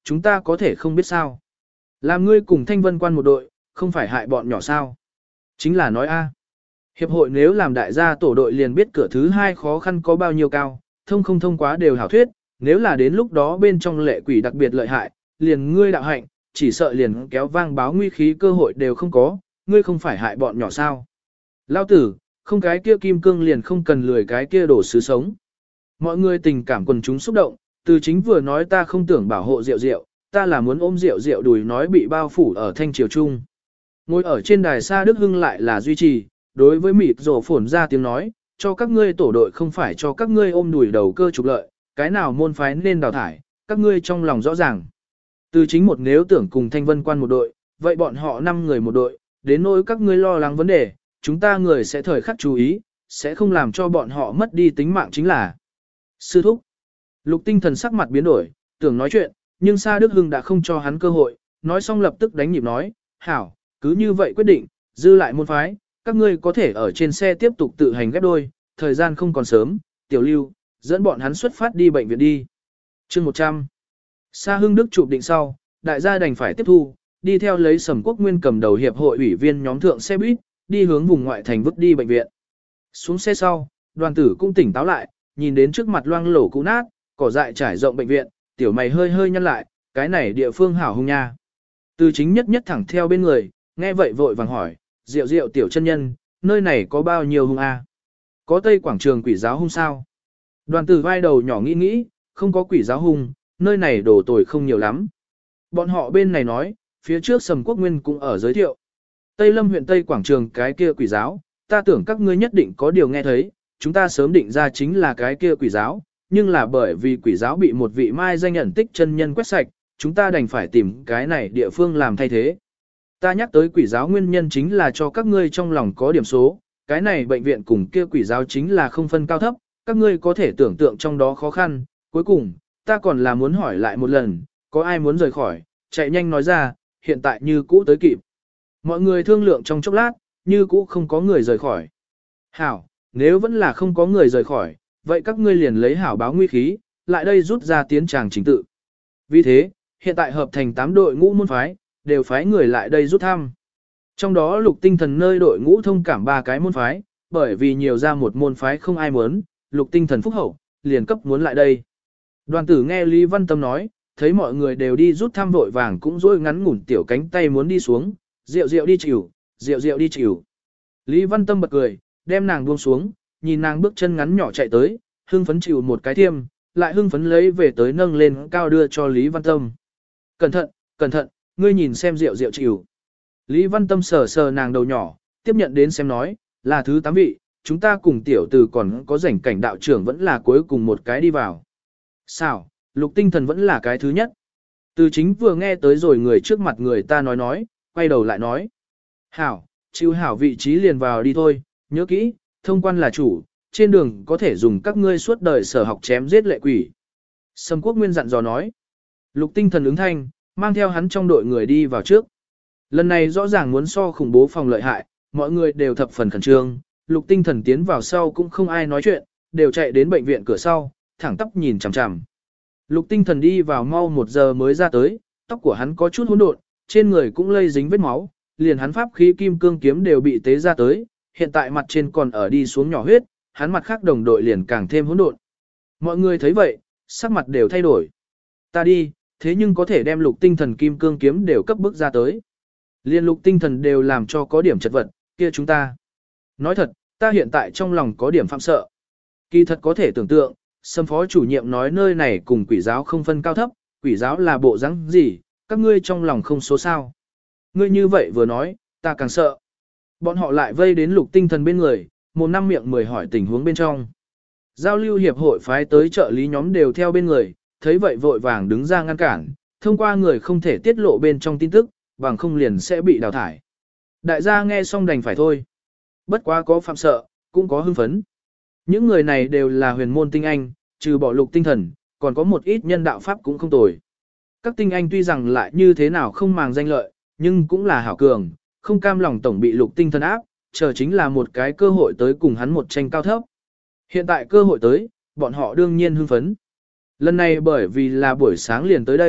A: chúng ta có thể không biết sao. Làm ngươi cùng thanh vân quan một đội, không phải hại bọn nhỏ sao. Chính là nói a. Hiệp hội nếu làm đại gia tổ đội liền biết cửa thứ hai khó khăn có bao nhiêu cao, thông không thông quá đều hảo thuyết, nếu là đến lúc đó bên trong lệ quỷ đặc biệt lợi hại, liền ngươi đạo hạnh, chỉ sợ liền kéo vang báo nguy khí cơ hội đều không có, ngươi không phải hại bọn nhỏ sao. Lao tử, không cái kia kim cương liền không cần lười cái kia đổ sứ sống. Mọi người tình cảm quần chúng xúc động, từ chính vừa nói ta không tưởng bảo hộ Diệu Diệu, ta là muốn ôm Diệu Diệu đùi nói bị bao phủ ở thanh triều trung. Ngồi ở trên đài xa Đức Hưng lại là duy trì, đối với mịt rổ phổn ra tiếng nói, cho các ngươi tổ đội không phải cho các ngươi ôm đùi đầu cơ trục lợi, cái nào môn phái nên đào thải, các ngươi trong lòng rõ ràng. Từ chính một nếu tưởng cùng thanh vân quan một đội, vậy bọn họ năm người một đội, đến nỗi các ngươi lo lắng vấn đề, chúng ta người sẽ thời khắc chú ý, sẽ không làm cho bọn họ mất đi tính mạng chính là. Sư thúc, Lục Tinh Thần sắc mặt biến đổi, tưởng nói chuyện, nhưng Sa Đức Hưng đã không cho hắn cơ hội, nói xong lập tức đánh nhịp nói, hảo, cứ như vậy quyết định, dư lại môn phái, các ngươi có thể ở trên xe tiếp tục tự hành ghép đôi, thời gian không còn sớm, tiểu lưu, dẫn bọn hắn xuất phát đi bệnh viện đi. Chương một trăm. Sa Hưng Đức chụp định sau, đại gia đành phải tiếp thu, đi theo lấy Sầm Quốc Nguyên cầm đầu hiệp hội ủy viên nhóm thượng xe buýt, đi hướng vùng ngoại thành vứt đi bệnh viện. Xuống xe sau, đoàn tử cũng tỉnh táo lại, nhìn đến trước mặt loang lổ cũ nát, cỏ dại trải rộng bệnh viện, tiểu mày hơi hơi nhăn lại, cái này địa phương hảo hung nha. Từ chính nhất nhất thẳng theo bên người, nghe vậy vội vàng hỏi, Diệu Diệu tiểu chân nhân, nơi này có bao nhiêu hung a? Có Tây Quảng Trường quỷ giáo hung sao? Đoàn tử vai đầu nhỏ nghĩ nghĩ, không có quỷ giáo hung, nơi này đổ tồi không nhiều lắm. Bọn họ bên này nói, phía trước Sầm Quốc Nguyên cũng ở giới thiệu. Tây Lâm huyện Tây Quảng Trường cái kia quỷ giáo, ta tưởng các ngươi nhất định có điều nghe thấy, chúng ta sớm định ra chính là cái kia quỷ giáo, nhưng là bởi vì quỷ giáo bị một vị mai danh ẩn tích chân nhân quét sạch, chúng ta đành phải tìm cái này địa phương làm thay thế. Ta nhắc tới quỷ giáo nguyên nhân chính là cho các ngươi trong lòng có điểm số, cái này bệnh viện cùng kia quỷ giáo chính là không phân cao thấp, các ngươi có thể tưởng tượng trong đó khó khăn. Cuối cùng, ta còn là muốn hỏi lại một lần, có ai muốn rời khỏi, chạy nhanh nói ra, hiện tại như cũ tới kịp. Mọi người thương lượng trong chốc lát, như cũ không có người rời khỏi. Hảo, nếu vẫn là không có người rời khỏi, vậy các ngươi liền lấy hảo báo nguy khí, lại đây rút ra tiến tràng chính tự. Vì thế, hiện tại hợp thành tám đội ngũ môn phái, đều phái người lại đây rút thăm. Trong đó Lục Tinh Thần nơi đội ngũ thông cảm ba cái môn phái, bởi vì nhiều ra một môn phái không ai muốn, Lục Tinh Thần phúc hậu, liền cấp muốn lại đây. Đoàn tử nghe Lý Văn Tâm nói, thấy mọi người đều đi rút thăm vội vàng cũng rối ngắn ngủn tiểu cánh tay muốn đi xuống, rượu rượu đi chịu, rượu rượu đi chịu. Lý Văn Tâm bật cười, đem nàng buông xuống, nhìn nàng bước chân ngắn nhỏ chạy tới, hưng phấn chịu một cái thiêm, lại hưng phấn lấy về tới nâng lên cao đưa cho Lý Văn Tâm. Cẩn thận, cẩn thận, ngươi nhìn xem rượu rượu chịu. Lý Văn Tâm sờ sờ nàng đầu nhỏ, tiếp nhận đến xem nói, là thứ tám vị, chúng ta cùng tiểu tử còn có rảnh cảnh đạo trưởng vẫn là cuối cùng một cái đi vào. Sao, Lục Tinh Thần vẫn là cái thứ nhất. Từ chính vừa nghe tới rồi người trước mặt người ta nói nói, quay đầu lại nói. Hảo, chịu hảo vị trí liền vào đi thôi, nhớ kỹ, thông quan là chủ, trên đường có thể dùng các ngươi suốt đời sở học chém giết lệ quỷ. Sầm Quốc Nguyên dặn dò nói. Lục Tinh Thần ứng thanh, mang theo hắn trong đội người đi vào trước. Lần này rõ ràng muốn so khủng bố phòng lợi hại, mọi người đều thập phần khẩn trương, Lục Tinh Thần tiến vào sau cũng không ai nói chuyện, đều chạy đến bệnh viện cửa sau, thẳng tóc nhìn chằm chằm. Lục Tinh Thần đi vào mau một giờ mới ra tới, tóc của hắn có chút hỗn độn, trên người cũng lây dính vết máu, liền hắn pháp khí kim cương kiếm đều bị tế ra tới, hiện tại mặt trên còn ở đi xuống nhỏ huyết, hắn mặt khác đồng đội liền càng thêm hỗn độn. Mọi người thấy vậy, sắc mặt đều thay đổi. Ta đi, thế nhưng có thể đem Lục Tinh Thần kim cương kiếm đều cấp bức ra tới. Liên Lục Tinh Thần đều làm cho có điểm chật vật, kia chúng ta. Nói thật, ta hiện tại trong lòng có điểm phạm sợ. Kỳ thật có thể tưởng tượng, Sâm phó chủ nhiệm nói nơi này cùng quỷ giáo không phân cao thấp, quỷ giáo là bộ dáng gì, các ngươi trong lòng không số sao. Ngươi như vậy vừa nói, ta càng sợ. Bọn họ lại vây đến Lục Tinh Thần bên người, một năm miệng mười hỏi tình huống bên trong. Giao lưu hiệp hội phái tới trợ lý nhóm đều theo bên người, thấy vậy vội vàng đứng ra ngăn cản, thông qua người không thể tiết lộ bên trong tin tức, bằng không liền sẽ bị đào thải. Đại gia nghe xong đành phải thôi. Bất quá có phạm sợ, cũng có hưng phấn. Những người này đều là huyền môn tinh anh, trừ bỏ Lục Tinh Thần, còn có một ít nhân đạo pháp cũng không tồi. Các tinh anh tuy rằng lại như thế nào không màng danh lợi, nhưng cũng là hảo cường, không cam lòng tổng bị Lục Tinh Thần áp, chờ chính là một cái cơ hội tới cùng hắn một tranh cao thấp. Hiện tại cơ hội tới, bọn họ đương nhiên hưng phấn. Lần này bởi vì là buổi sáng liền tới đây,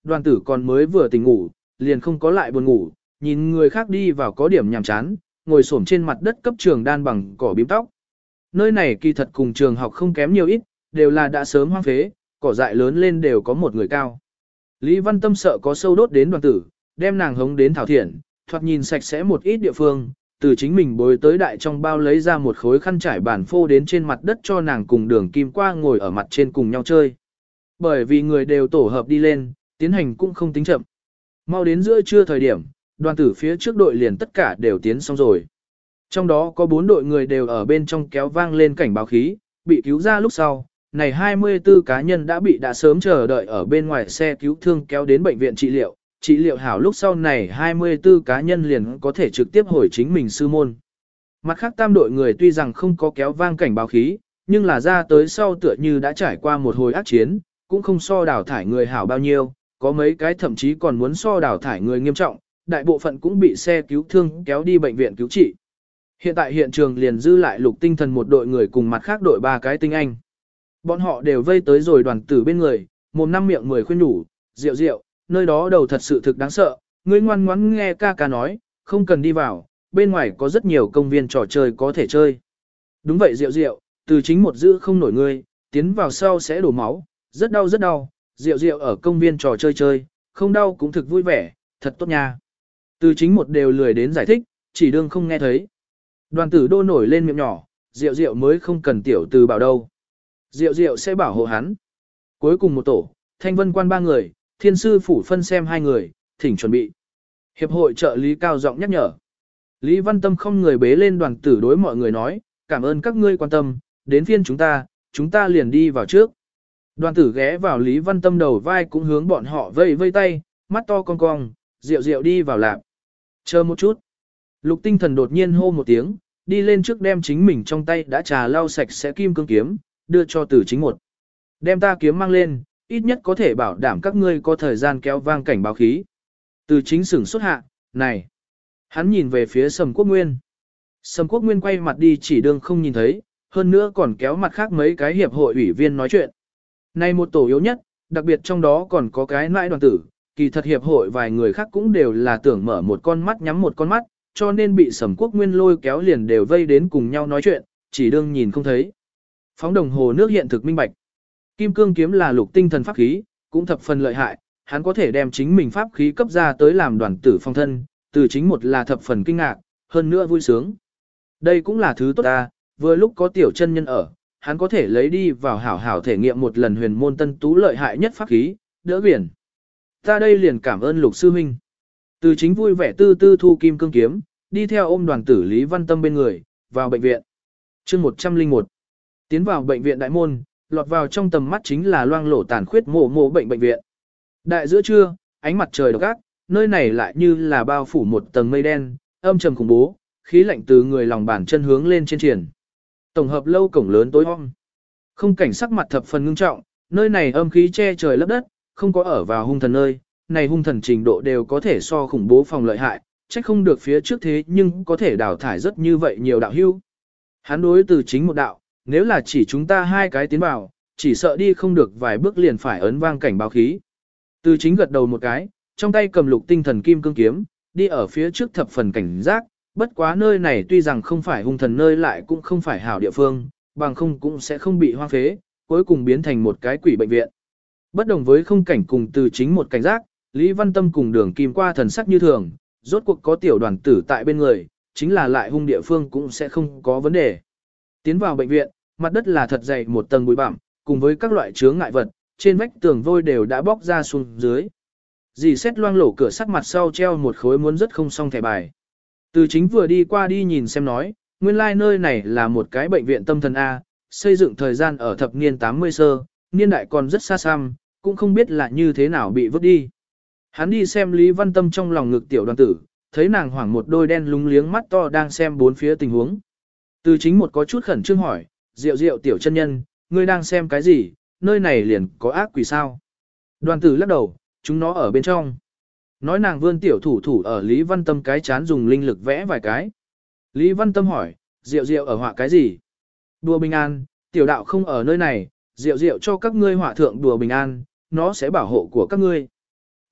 A: đoàn tử còn mới vừa tỉnh ngủ, liền không có lại buồn ngủ, nhìn người khác đi vào có điểm nhàm chán, ngồi xổm trên mặt đất cấp trường đan bằng cỏ bím tóc. Nơi này kỳ thật cùng trường học không kém nhiều ít, đều là đã sớm hoang phế, cỏ dại lớn lên đều có một người cao. Lý Văn Tâm sợ có sâu đốt đến đoàn tử, đem nàng hống đến thảo thiện, thoạt nhìn sạch sẽ một ít địa phương, từ chính mình bồi tới đại trong bao lấy ra một khối khăn trải bàn phô đến trên mặt đất cho nàng cùng đường kim qua ngồi ở mặt trên cùng nhau chơi. Bởi vì người đều tổ hợp đi lên, tiến hành cũng không tính chậm. Mau đến giữa trưa thời điểm, đoàn tử phía trước đội liền tất cả đều tiến xong rồi. Trong đó có bốn đội người đều ở bên trong kéo vang lên cảnh báo khí, bị cứu ra lúc sau, này hai mươi tư cá nhân đã bị đã sớm chờ đợi ở bên ngoài xe cứu thương kéo đến bệnh viện trị liệu, trị liệu hảo lúc sau này hai mươi tư cá nhân liền có thể trực tiếp hồi chính mình sư môn. Mặt khác tam đội người tuy rằng không có kéo vang cảnh báo khí, nhưng là ra tới sau tựa như đã trải qua một hồi ác chiến, cũng không so đào thải người hảo bao nhiêu, có mấy cái thậm chí còn muốn so đào thải người nghiêm trọng, đại bộ phận cũng bị xe cứu thương kéo đi bệnh viện cứu trị. Hiện tại hiện trường liền dư lại Lục Tinh Thần một đội người cùng mặt khác đội ba cái tinh anh. Bọn họ đều vây tới rồi đoàn tử bên người, mồm năm miệng mười khuyên nhủ, rượu rượu, nơi đó đầu thật sự thực đáng sợ, ngươi ngoan ngoãn nghe ca ca nói, không cần đi vào, bên ngoài có rất nhiều công viên trò chơi có thể chơi. Đúng vậy rượu rượu, từ chính một giữ không nổi ngươi, tiến vào sau sẽ đổ máu, rất đau rất đau, rượu rượu ở công viên trò chơi chơi, không đau cũng thực vui vẻ, thật tốt nha. Từ chính một đều lười đến giải thích, chỉ đương không nghe thấy. Đoàn tử đô nổi lên miệng nhỏ, rượu rượu mới không cần tiểu từ bảo đâu. Rượu rượu sẽ bảo hộ hắn. Cuối cùng một tổ, thanh vân quan ba người, thiên sư phủ phân xem hai người, thỉnh chuẩn bị. Hiệp hội trợ lý cao giọng nhắc nhở. Lý Văn Tâm không người bế lên đoàn tử đối mọi người nói, cảm ơn các ngươi quan tâm, đến phiên chúng ta, chúng ta liền đi vào trước. Đoàn tử ghé vào Lý Văn Tâm đầu vai cũng hướng bọn họ vây vây tay, mắt to cong cong, rượu rượu đi vào lạp. Chờ một chút. Lục Tinh Thần đột nhiên hô một tiếng, đi lên trước đem chính mình trong tay đã trà lau sạch sẽ kim cương kiếm, đưa cho Từ Chính một. Đem ta kiếm mang lên, ít nhất có thể bảo đảm các ngươi có thời gian kéo vang cảnh báo khí. Từ Chính sửng xuất hạ, này. Hắn nhìn về phía Sầm Quốc Nguyên. Sầm Quốc Nguyên quay mặt đi chỉ đương không nhìn thấy, hơn nữa còn kéo mặt khác mấy cái hiệp hội ủy viên nói chuyện. Này một tổ yếu nhất, đặc biệt trong đó còn có cái nãi đoàn tử, kỳ thật hiệp hội vài người khác cũng đều là tưởng mở một con mắt nhắm một con mắt, cho nên bị Sầm Quốc Nguyên lôi kéo liền đều vây đến cùng nhau nói chuyện, chỉ đương nhìn không thấy. Phóng đồng hồ nước hiện thực minh bạch. Kim cương kiếm là Lục Tinh Thần pháp khí, cũng thập phần lợi hại, hắn có thể đem chính mình pháp khí cấp ra tới làm đoàn tử phong thân, Từ Chính một là thập phần kinh ngạc, hơn nữa vui sướng. Đây cũng là thứ tốt ta, vừa lúc có tiểu chân nhân ở, hắn có thể lấy đi vào hảo hảo thể nghiệm một lần huyền môn tân tú lợi hại nhất pháp khí, đỡ biển. Ta đây liền cảm ơn Lục sư huynh. Từ Chính vui vẻ tư tư thu kim cương kiếm, đi theo ôm đoàn tử Lý Văn Tâm bên người, vào bệnh viện. chương một trăm lẻ một. Tiến vào bệnh viện đại môn, lọt vào trong tầm mắt chính là loang lổ tàn khuyết mổ mổ bệnh bệnh viện. Đại giữa trưa, ánh mặt trời độc ác, nơi này lại như là bao phủ một tầng mây đen, âm trầm khủng bố, khí lạnh từ người lòng bàn chân hướng lên trên triển. Tổng hợp lâu cổng lớn tối om. Không cảnh sắc mặt thập phần ngưng trọng, nơi này âm khí che trời lấp đất, không có ở vào hung thần nơi, này hung thần trình độ đều có thể so khủng bố phòng lợi hại, trách không được phía trước thế nhưng có thể đào thải rất như vậy nhiều đạo hưu. Hắn đối Từ Chính một đạo, nếu là chỉ chúng ta hai cái tiến vào, chỉ sợ đi không được vài bước liền phải ấn vang cảnh báo khí. Từ Chính gật đầu một cái, trong tay cầm Lục Tinh Thần kim cương kiếm, đi ở phía trước thập phần cảnh giác, bất quá nơi này tuy rằng không phải hung thần nơi lại cũng không phải hảo địa phương, bằng không cũng sẽ không bị hoang phế, cuối cùng biến thành một cái quỷ bệnh viện. Bất đồng với không cảnh cùng Từ Chính một cảnh giác, Lý Văn Tâm cùng Đường Kim qua thần sắc như thường, rốt cuộc có tiểu đoàn tử tại bên người, chính là lại hung địa phương cũng sẽ không có vấn đề. Tiến vào bệnh viện, mặt đất là thật dày một tầng bụi bặm, cùng với các loại chướng ngại vật, trên vách tường vôi đều đã bóc ra xuống dưới. Dì xét loang lổ cửa sắt mặt sau treo một khối muốn rất không xong thẻ bài. Từ Chính vừa đi qua đi nhìn xem nói, nguyên lai like nơi này là một cái bệnh viện tâm thần A, xây dựng thời gian ở thập niên tám mươi sơ, niên đại còn rất xa xăm, cũng không biết là như thế nào bị vứt đi. Hắn đi xem Lý Văn Tâm trong lòng ngực tiểu đoàn tử, thấy nàng hoảng một đôi đen lúng liếng mắt to đang xem bốn phía tình huống. Từ Chính một có chút khẩn trương hỏi, Diệu Diệu tiểu chân nhân, ngươi đang xem cái gì, nơi này liền có ác quỷ sao? Đoàn tử lắc đầu, chúng nó ở bên trong. Nói nàng vươn tiểu thủ thủ ở Lý Văn Tâm cái chán dùng linh lực vẽ vài cái. Lý Văn Tâm hỏi, Diệu Diệu ở họa cái gì? Đùa bình an, tiểu đạo không ở nơi này, Diệu Diệu cho các ngươi họa thượng đùa bình an, nó sẽ bảo hộ của các ngươi.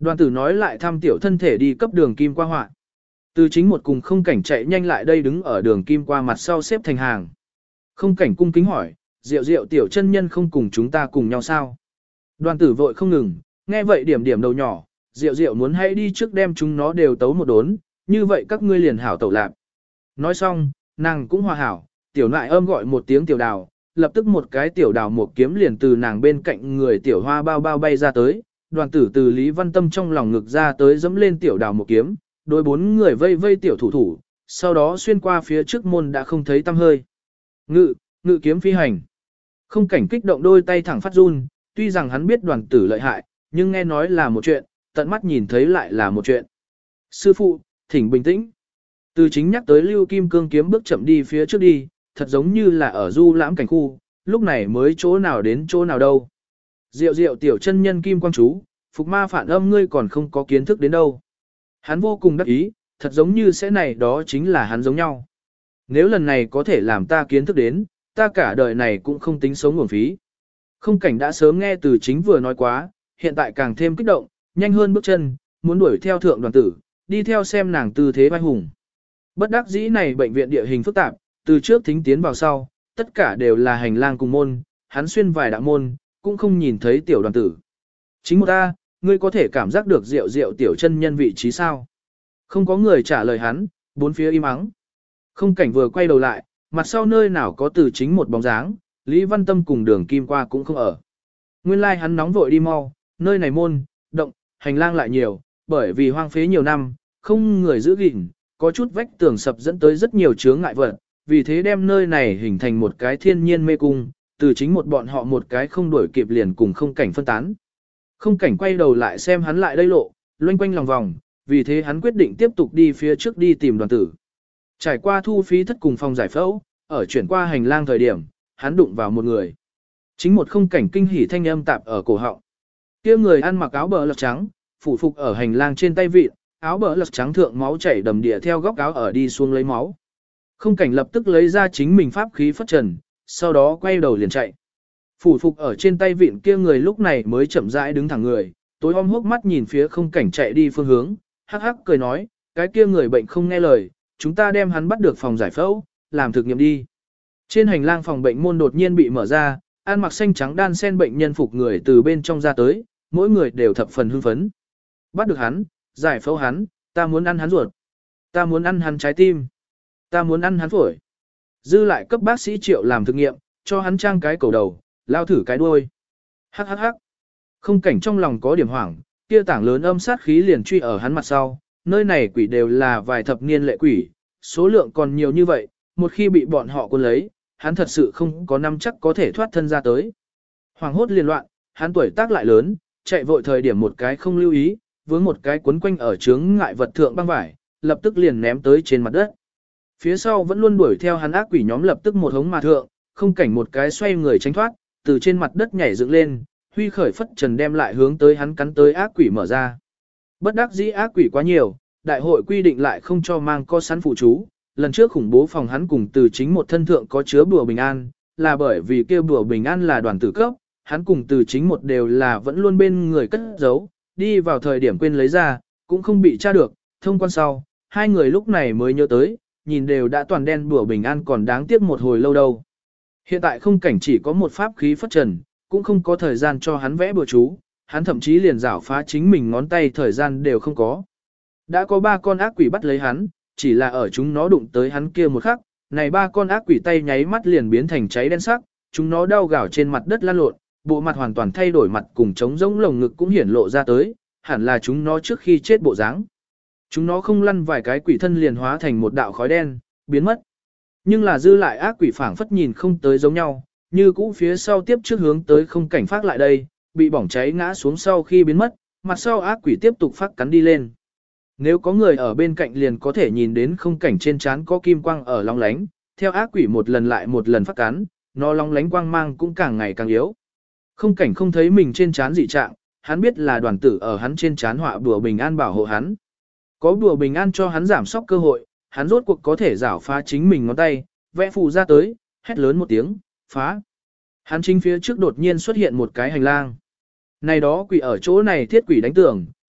A: Đoàn tử nói lại thăm tiểu thân thể đi cấp đường kim qua họa. Từ chính một cùng không cảnh chạy nhanh lại đây đứng ở đường kim qua mặt sau xếp thành hàng. Không cảnh cung kính hỏi, Diệu Diệu tiểu chân nhân không cùng chúng ta cùng nhau sao? Đoàn tử vội không ngừng, nghe vậy điểm điểm đầu nhỏ, Diệu Diệu muốn hãy đi trước đem chúng nó đều tấu một đốn, như vậy các ngươi liền hảo tẩu lạc. Nói xong, nàng cũng hòa hảo, tiểu nại âm gọi một tiếng tiểu đào, lập tức một cái tiểu đào một kiếm liền từ nàng bên cạnh người tiểu hoa bao bao bay ra tới, đoàn tử từ Lý Văn Tâm trong lòng ngực ra tới dẫm lên tiểu đào một kiếm, đối bốn người vây vây tiểu thủ thủ, sau đó xuyên qua phía trước môn đã không thấy tăm hơi. Ngự, ngự kiếm phi hành. Không cảnh kích động đôi tay thẳng phát run, tuy rằng hắn biết đoàn tử lợi hại, nhưng nghe nói là một chuyện, tận mắt nhìn thấy lại là một chuyện. Sư phụ, thỉnh bình tĩnh. Từ chính nhắc tới Lưu Kim Cương kiếm bước chậm đi phía trước đi, thật giống như là ở du lãm cảnh khu, lúc này mới chỗ nào đến chỗ nào đâu. Diệu diệu tiểu chân nhân Kim Quang chú, phục ma phản âm ngươi còn không có kiến thức đến đâu. Hắn vô cùng đắc ý, thật giống như sẽ này đó chính là hắn giống nhau. Nếu lần này có thể làm ta kiến thức đến, ta cả đời này cũng không tính sống nguồn phí. Không cảnh đã sớm nghe từ chính vừa nói quá, hiện tại càng thêm kích động, nhanh hơn bước chân, muốn đuổi theo thượng đoàn tử, đi theo xem nàng tư thế vai hùng. Bất đắc dĩ này bệnh viện địa hình phức tạp, từ trước thính tiến vào sau, tất cả đều là hành lang cùng môn, hắn xuyên vài đạo môn, cũng không nhìn thấy tiểu đoàn tử. Chính một ta, ngươi có thể cảm giác được Diệu Diệu tiểu chân nhân vị trí sao? Không có người trả lời hắn, bốn phía im ắng. Không cảnh vừa quay đầu lại, mặt sau nơi nào có từ chính một bóng dáng, Lý Văn Tâm cùng đường kim qua cũng không ở. Nguyên lai like hắn nóng vội đi mau, nơi này môn, động, hành lang lại nhiều, bởi vì hoang phế nhiều năm, không người giữ gìn, có chút vách tường sập dẫn tới rất nhiều chướng ngại vật, vì thế đem nơi này hình thành một cái thiên nhiên mê cung, từ chính một bọn họ một cái không đuổi kịp liền cùng không cảnh phân tán. Không cảnh quay đầu lại xem hắn lại đây lộ, loanh quanh lòng vòng, vì thế hắn quyết định tiếp tục đi phía trước đi tìm đoàn tử. Trải qua thu phí thất cùng phòng giải phẫu, ở chuyển qua hành lang thời điểm, hắn đụng vào một người. Chính một không cảnh kinh hỉ thanh âm tạp ở cổ họng. Kia người ăn mặc áo bờ lật trắng, phủ phục ở hành lang trên tay vịt, áo bờ lật trắng thượng máu chảy đầm địa theo góc áo ở đi xuống lấy máu. Không cảnh lập tức lấy ra chính mình pháp khí phất trần, sau đó quay đầu liền chạy. Phủ phục ở trên tay vịn kia người lúc này mới chậm rãi đứng thẳng người, tối om hốc mắt nhìn phía không cảnh chạy đi phương hướng, hắc hắc cười nói, cái kia người bệnh không nghe lời, chúng ta đem hắn bắt được phòng giải phẫu, làm thực nghiệm đi. Trên hành lang phòng bệnh môn đột nhiên bị mở ra, ăn mặc xanh trắng đan sen bệnh nhân phục người từ bên trong ra tới, mỗi người đều thập phần hưng phấn. Bắt được hắn, giải phẫu hắn, ta muốn ăn hắn ruột, ta muốn ăn hắn trái tim, ta muốn ăn hắn phổi. Dư lại cấp bác sĩ Triệu làm thực nghiệm, cho hắn trang cái cầu đầu, lao thử cái đuôi. Hắc hắc hắc. Không cảnh trong lòng có điểm hoảng, kia tảng lớn âm sát khí liền truy ở hắn mặt sau, nơi này quỷ đều là vài thập niên lệ quỷ, số lượng còn nhiều như vậy, một khi bị bọn họ cuốn lấy, hắn thật sự không có năm chắc có thể thoát thân ra tới. Hoàng hốt liên loạn, hắn tuổi tác lại lớn, chạy vội thời điểm một cái không lưu ý, vướng một cái cuốn quanh ở chướng ngại vật thượng băng vải, lập tức liền ném tới trên mặt đất. Phía sau vẫn luôn đuổi theo hắn ác quỷ nhóm lập tức một hống mà thượng, không cảnh một cái xoay người tránh thoát, từ trên mặt đất nhảy dựng lên, huy khởi phất trần đem lại hướng tới hắn cắn tới ác quỷ mở ra. Bất đắc dĩ ác quỷ quá nhiều, đại hội quy định lại không cho mang co sẵn phụ chú, lần trước khủng bố phòng hắn cùng từ chính một thân thượng có chứa bùa bình an, là bởi vì kêu bùa bình an là đoàn tử cấp, hắn cùng từ chính một đều là vẫn luôn bên người cất giấu, đi vào thời điểm quên lấy ra, cũng không bị tra được, thông quan sau, hai người lúc này mới nhớ tới, nhìn đều đã toàn đen bùa bình an còn đáng tiếc một hồi lâu đâu. Hiện tại không cảnh chỉ có một pháp khí phất trần, cũng không có thời gian cho hắn vẽ bùa chú, hắn thậm chí liền rảo phá chính mình ngón tay thời gian đều không có. Đã có ba con ác quỷ bắt lấy hắn, chỉ là ở chúng nó đụng tới hắn kia một khắc, này ba con ác quỷ tay nháy mắt liền biến thành cháy đen sắc, chúng nó đau gào trên mặt đất lăn lộn, bộ mặt hoàn toàn thay đổi mặt cùng trống rỗng lồng ngực cũng hiển lộ ra tới, hẳn là chúng nó trước khi chết bộ dáng. Chúng nó không lăn vài cái quỷ thân liền hóa thành một đạo khói đen, biến mất. Nhưng là dư lại ác quỷ phảng phất nhìn không tới giống nhau, như cũ phía sau tiếp trước hướng tới không cảnh phát lại đây, bị bỏng cháy ngã xuống sau khi biến mất, mặt sau ác quỷ tiếp tục phát cắn đi lên. Nếu có người ở bên cạnh liền có thể nhìn đến không cảnh trên trán có kim quang ở long lánh, theo ác quỷ một lần lại một lần phát cắn, nó long lánh quang mang cũng càng ngày càng yếu. Không cảnh không thấy mình trên trán dị trạng, hắn biết là đoàn tử ở hắn trên trán họa bùa bình an bảo hộ hắn. Có bùa bình an cho hắn giảm sóc cơ hội, hắn rốt cuộc có thể rảo phá chính mình ngón tay, vẽ phù ra tới, hét lớn một tiếng, phá. Hắn chính phía trước đột nhiên xuất hiện một cái hành lang. Này đó quỷ ở chỗ này thiết quỷ đánh tường,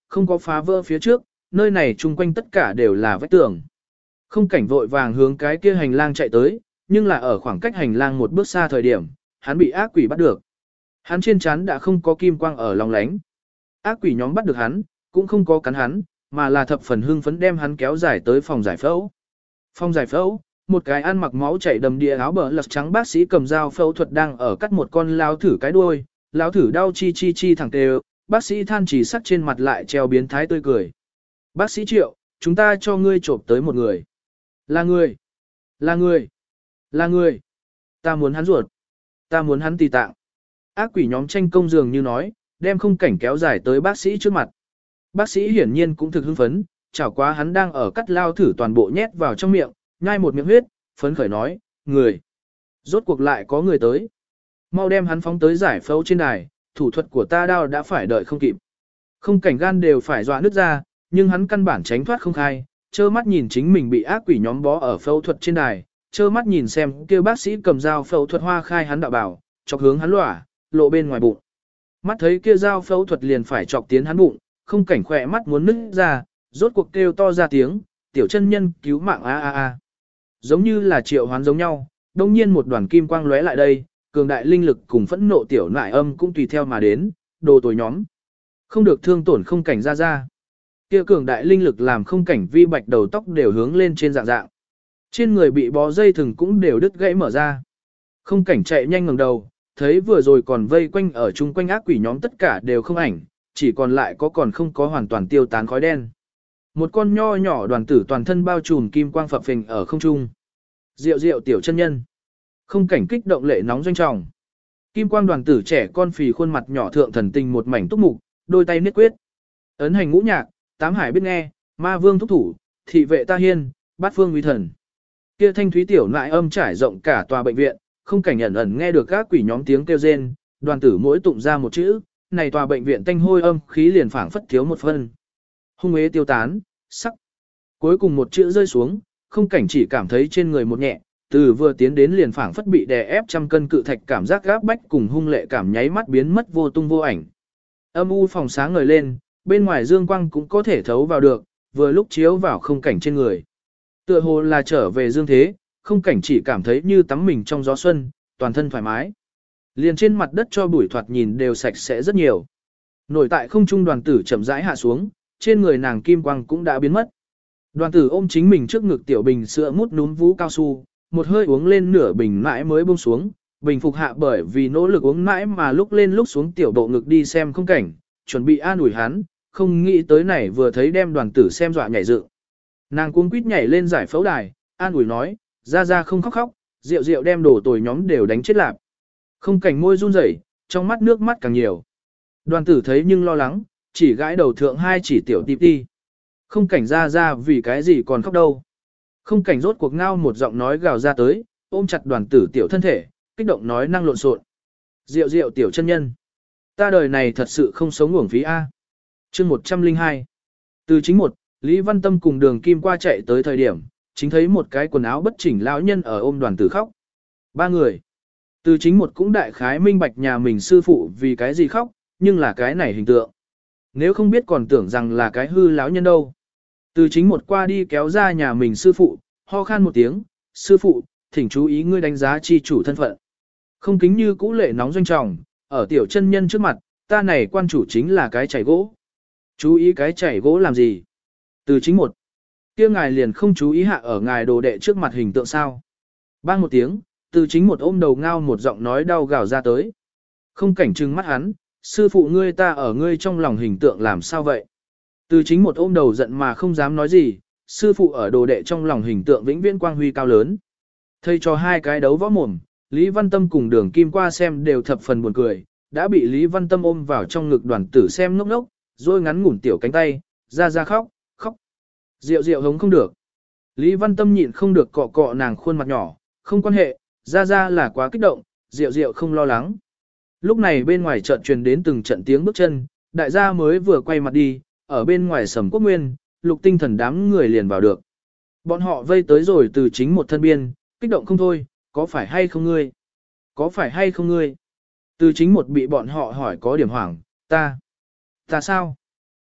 A: không có phá vỡ phía trước, nơi này chung quanh tất cả đều là vách tường. Không cảnh vội vàng hướng cái kia hành lang chạy tới, nhưng là ở khoảng cách hành lang một bước xa thời điểm, hắn bị ác quỷ bắt được. Hắn trên trán đã không có kim quang ở lòng lánh. Ác quỷ nhóm bắt được hắn, cũng không có cắn hắn, mà là thập phần hưng phấn đem hắn kéo dài tới phòng giải phẫu. Phòng giải phẫu, một cái ăn mặc máu chảy đầm địa áo bờ lật trắng bác sĩ cầm dao phẫu thuật đang ở cắt một con lao thử cái đuôi, lao thử đau chi chi chi thẳng tê, bác sĩ than chỉ sắc trên mặt lại treo biến thái tươi cười. Bác sĩ Triệu, chúng ta cho ngươi trộm tới một người. Là người, là người, là người. Ta muốn hắn ruột, ta muốn hắn tỳ tạng. Ác quỷ nhóm tranh công dường như nói, đem không cảnh kéo dài tới bác sĩ trước mặt. Bác sĩ hiển nhiên cũng thực hưng phấn, chảo quá hắn đang ở cắt lao thử toàn bộ nhét vào trong miệng, nhai một miệng huyết, phấn khởi nói, người. Rốt cuộc lại có người tới. Mau đem hắn phóng tới giải phẫu trên đài, thủ thuật của ta đao đã phải đợi không kịp. Không cảnh gan đều phải dọa nứt ra, nhưng hắn căn bản tránh thoát không khai, trơ mắt nhìn chính mình bị ác quỷ nhóm bó ở phẫu thuật trên đài, trơ mắt nhìn xem kêu bác sĩ cầm dao phẫu thuật hoa khai hắn đạo bảo, chọc hướng hắn lỏa, lộ bên ngoài bụng. Mắt thấy kia dao phẫu thuật liền phải chọc tiến hắn bụng, không cảnh khỏe mắt muốn nứt ra, rốt cuộc kêu to ra tiếng, tiểu chân nhân cứu mạng a a a. Giống như là triệu hoán giống nhau, đông nhiên một đoàn kim quang lóe lại đây, cường đại linh lực cùng phẫn nộ tiểu nại âm cũng tùy theo mà đến, đồ tồi nhóm. Không được thương tổn không cảnh ra ra. Kia cường đại linh lực làm không cảnh vi bạch đầu tóc đều hướng lên trên dạng dạng. Trên người bị bó dây thừng cũng đều đứt gãy mở ra. Không cảnh chạy nhanh ngẩng đầu, thấy vừa rồi còn vây quanh ở chung quanh ác quỷ nhóm tất cả đều không ảnh, chỉ còn lại có còn không có hoàn toàn tiêu tán khói đen. Một con nho nhỏ đoàn tử toàn thân bao trùm kim quang phập phình ở không trung. Diệu diệu tiểu chân nhân. Không cảnh kích động lệ nóng doanh trọng. Kim quang đoàn tử trẻ con phì khuôn mặt nhỏ thượng thần tình một mảnh túc mục, đôi tay niết quyết. Ấn hành ngũ nhạc, tám hải biết nghe, ma vương thúc thủ, thị vệ ta hiên, bát phương uy thần. Kia thanh thúy tiểu nại âm trải rộng cả tòa bệnh viện, không cảnh ẩn ẩn nghe được các quỷ nhóm tiếng kêu rên, đoàn tử mỗi tụng ra một chữ, này tòa bệnh viện tanh hôi âm khí liền phảng phất thiếu một phân. Hung ế tiêu tán, sắc. Cuối cùng một chữ rơi xuống, không cảnh chỉ cảm thấy trên người một nhẹ, từ vừa tiến đến liền phảng phất bị đè ép trăm cân cự thạch cảm giác gáp bách cùng hung lệ cảm nháy mắt biến mất vô tung vô ảnh. Âm u phòng sáng ngời lên, bên ngoài dương quang cũng có thể thấu vào được, vừa lúc chiếu vào không cảnh trên người. Tựa hồ là trở về dương thế, không cảnh chỉ cảm thấy như tắm mình trong gió xuân, toàn thân thoải mái. Liền trên mặt đất cho bụi thoạt nhìn đều sạch sẽ rất nhiều. Nổi tại không trung đoàn tử chậm rãi hạ xuống, trên người nàng kim quang cũng đã biến mất. Đoàn tử ôm chính mình trước ngực tiểu bình sữa mút núm vú cao su, một hơi uống lên nửa bình mãi mới buông xuống, bình phục hạ bởi vì nỗ lực uống mãi mà lúc lên lúc xuống tiểu bộ ngực đi xem không cảnh, chuẩn bị an ủi hắn, không nghĩ tới này vừa thấy đem đoàn tử xem dọa nhảy dựng. Nàng cuống quýt nhảy lên giải phẫu đài, an ủi nói, ra ra không khóc khóc, rượu rượu đem đổ tồi nhóm đều đánh chết lạp. Không cảnh môi run rẩy, trong mắt nước mắt càng nhiều. Đoàn tử thấy nhưng lo lắng, chỉ gãi đầu thượng hai chỉ tiểu tiếp đi. Không cảnh ra ra vì cái gì còn khóc đâu. Không cảnh rốt cuộc ngao một giọng nói gào ra tới, ôm chặt đoàn tử tiểu thân thể, kích động nói năng lộn xộn. Rượu rượu tiểu chân nhân. Ta đời này thật sự không sống uổng phí A. chương một trăm lẻ hai. Từ chính một, Lý Văn Tâm cùng đường kim qua chạy tới thời điểm, chính thấy một cái quần áo bất chỉnh lão nhân ở ôm đoàn tử khóc. Ba người. Từ chính một cũng đại khái minh bạch nhà mình sư phụ vì cái gì khóc, nhưng là cái này hình tượng. Nếu không biết còn tưởng rằng là cái hư lão nhân đâu. Từ chính một qua đi kéo ra nhà mình sư phụ, ho khan một tiếng, sư phụ, thỉnh chú ý ngươi đánh giá chi chủ thân phận. Không kính như cũ lệ nóng doanh trọng, ở tiểu chân nhân trước mặt, ta này quan chủ chính là cái chảy gỗ. Chú ý cái chảy gỗ làm gì? Từ chính một, kia ngài liền không chú ý hạ ở ngài đồ đệ trước mặt hình tượng sao. Bang một tiếng, từ chính một ôm đầu ngao một giọng nói đau gào ra tới. Không cảnh trừng mắt hắn, sư phụ ngươi ta ở ngươi trong lòng hình tượng làm sao vậy? Từ chính một ôm đầu giận mà không dám nói gì, sư phụ ở đồ đệ trong lòng hình tượng vĩnh viễn quang huy cao lớn. Thầy cho hai cái đấu võ mồm, Lý Văn Tâm cùng đường kim qua xem đều thập phần buồn cười, đã bị Lý Văn Tâm ôm vào trong ngực đoàn tử xem ngốc ngốc, rồi ngắn ngủn tiểu cánh tay, ra ra khóc, khóc. Rượu rượu hống không được. Lý Văn Tâm nhịn không được cọ cọ nàng khuôn mặt nhỏ, không quan hệ, ra ra là quá kích động, rượu rượu không lo lắng. Lúc này bên ngoài chợt truyền đến từng trận tiếng bước chân, đại gia mới vừa quay mặt đi, ở bên ngoài Sầm Quốc Nguyên, Lục Tinh Thần đám người liền vào được. Bọn họ vây tới rồi từ chính một thân biên, kích động không thôi, có phải hay không ngươi? Có phải hay không ngươi? Từ chính một bị bọn họ hỏi có điểm hoảng, ta. Ta sao?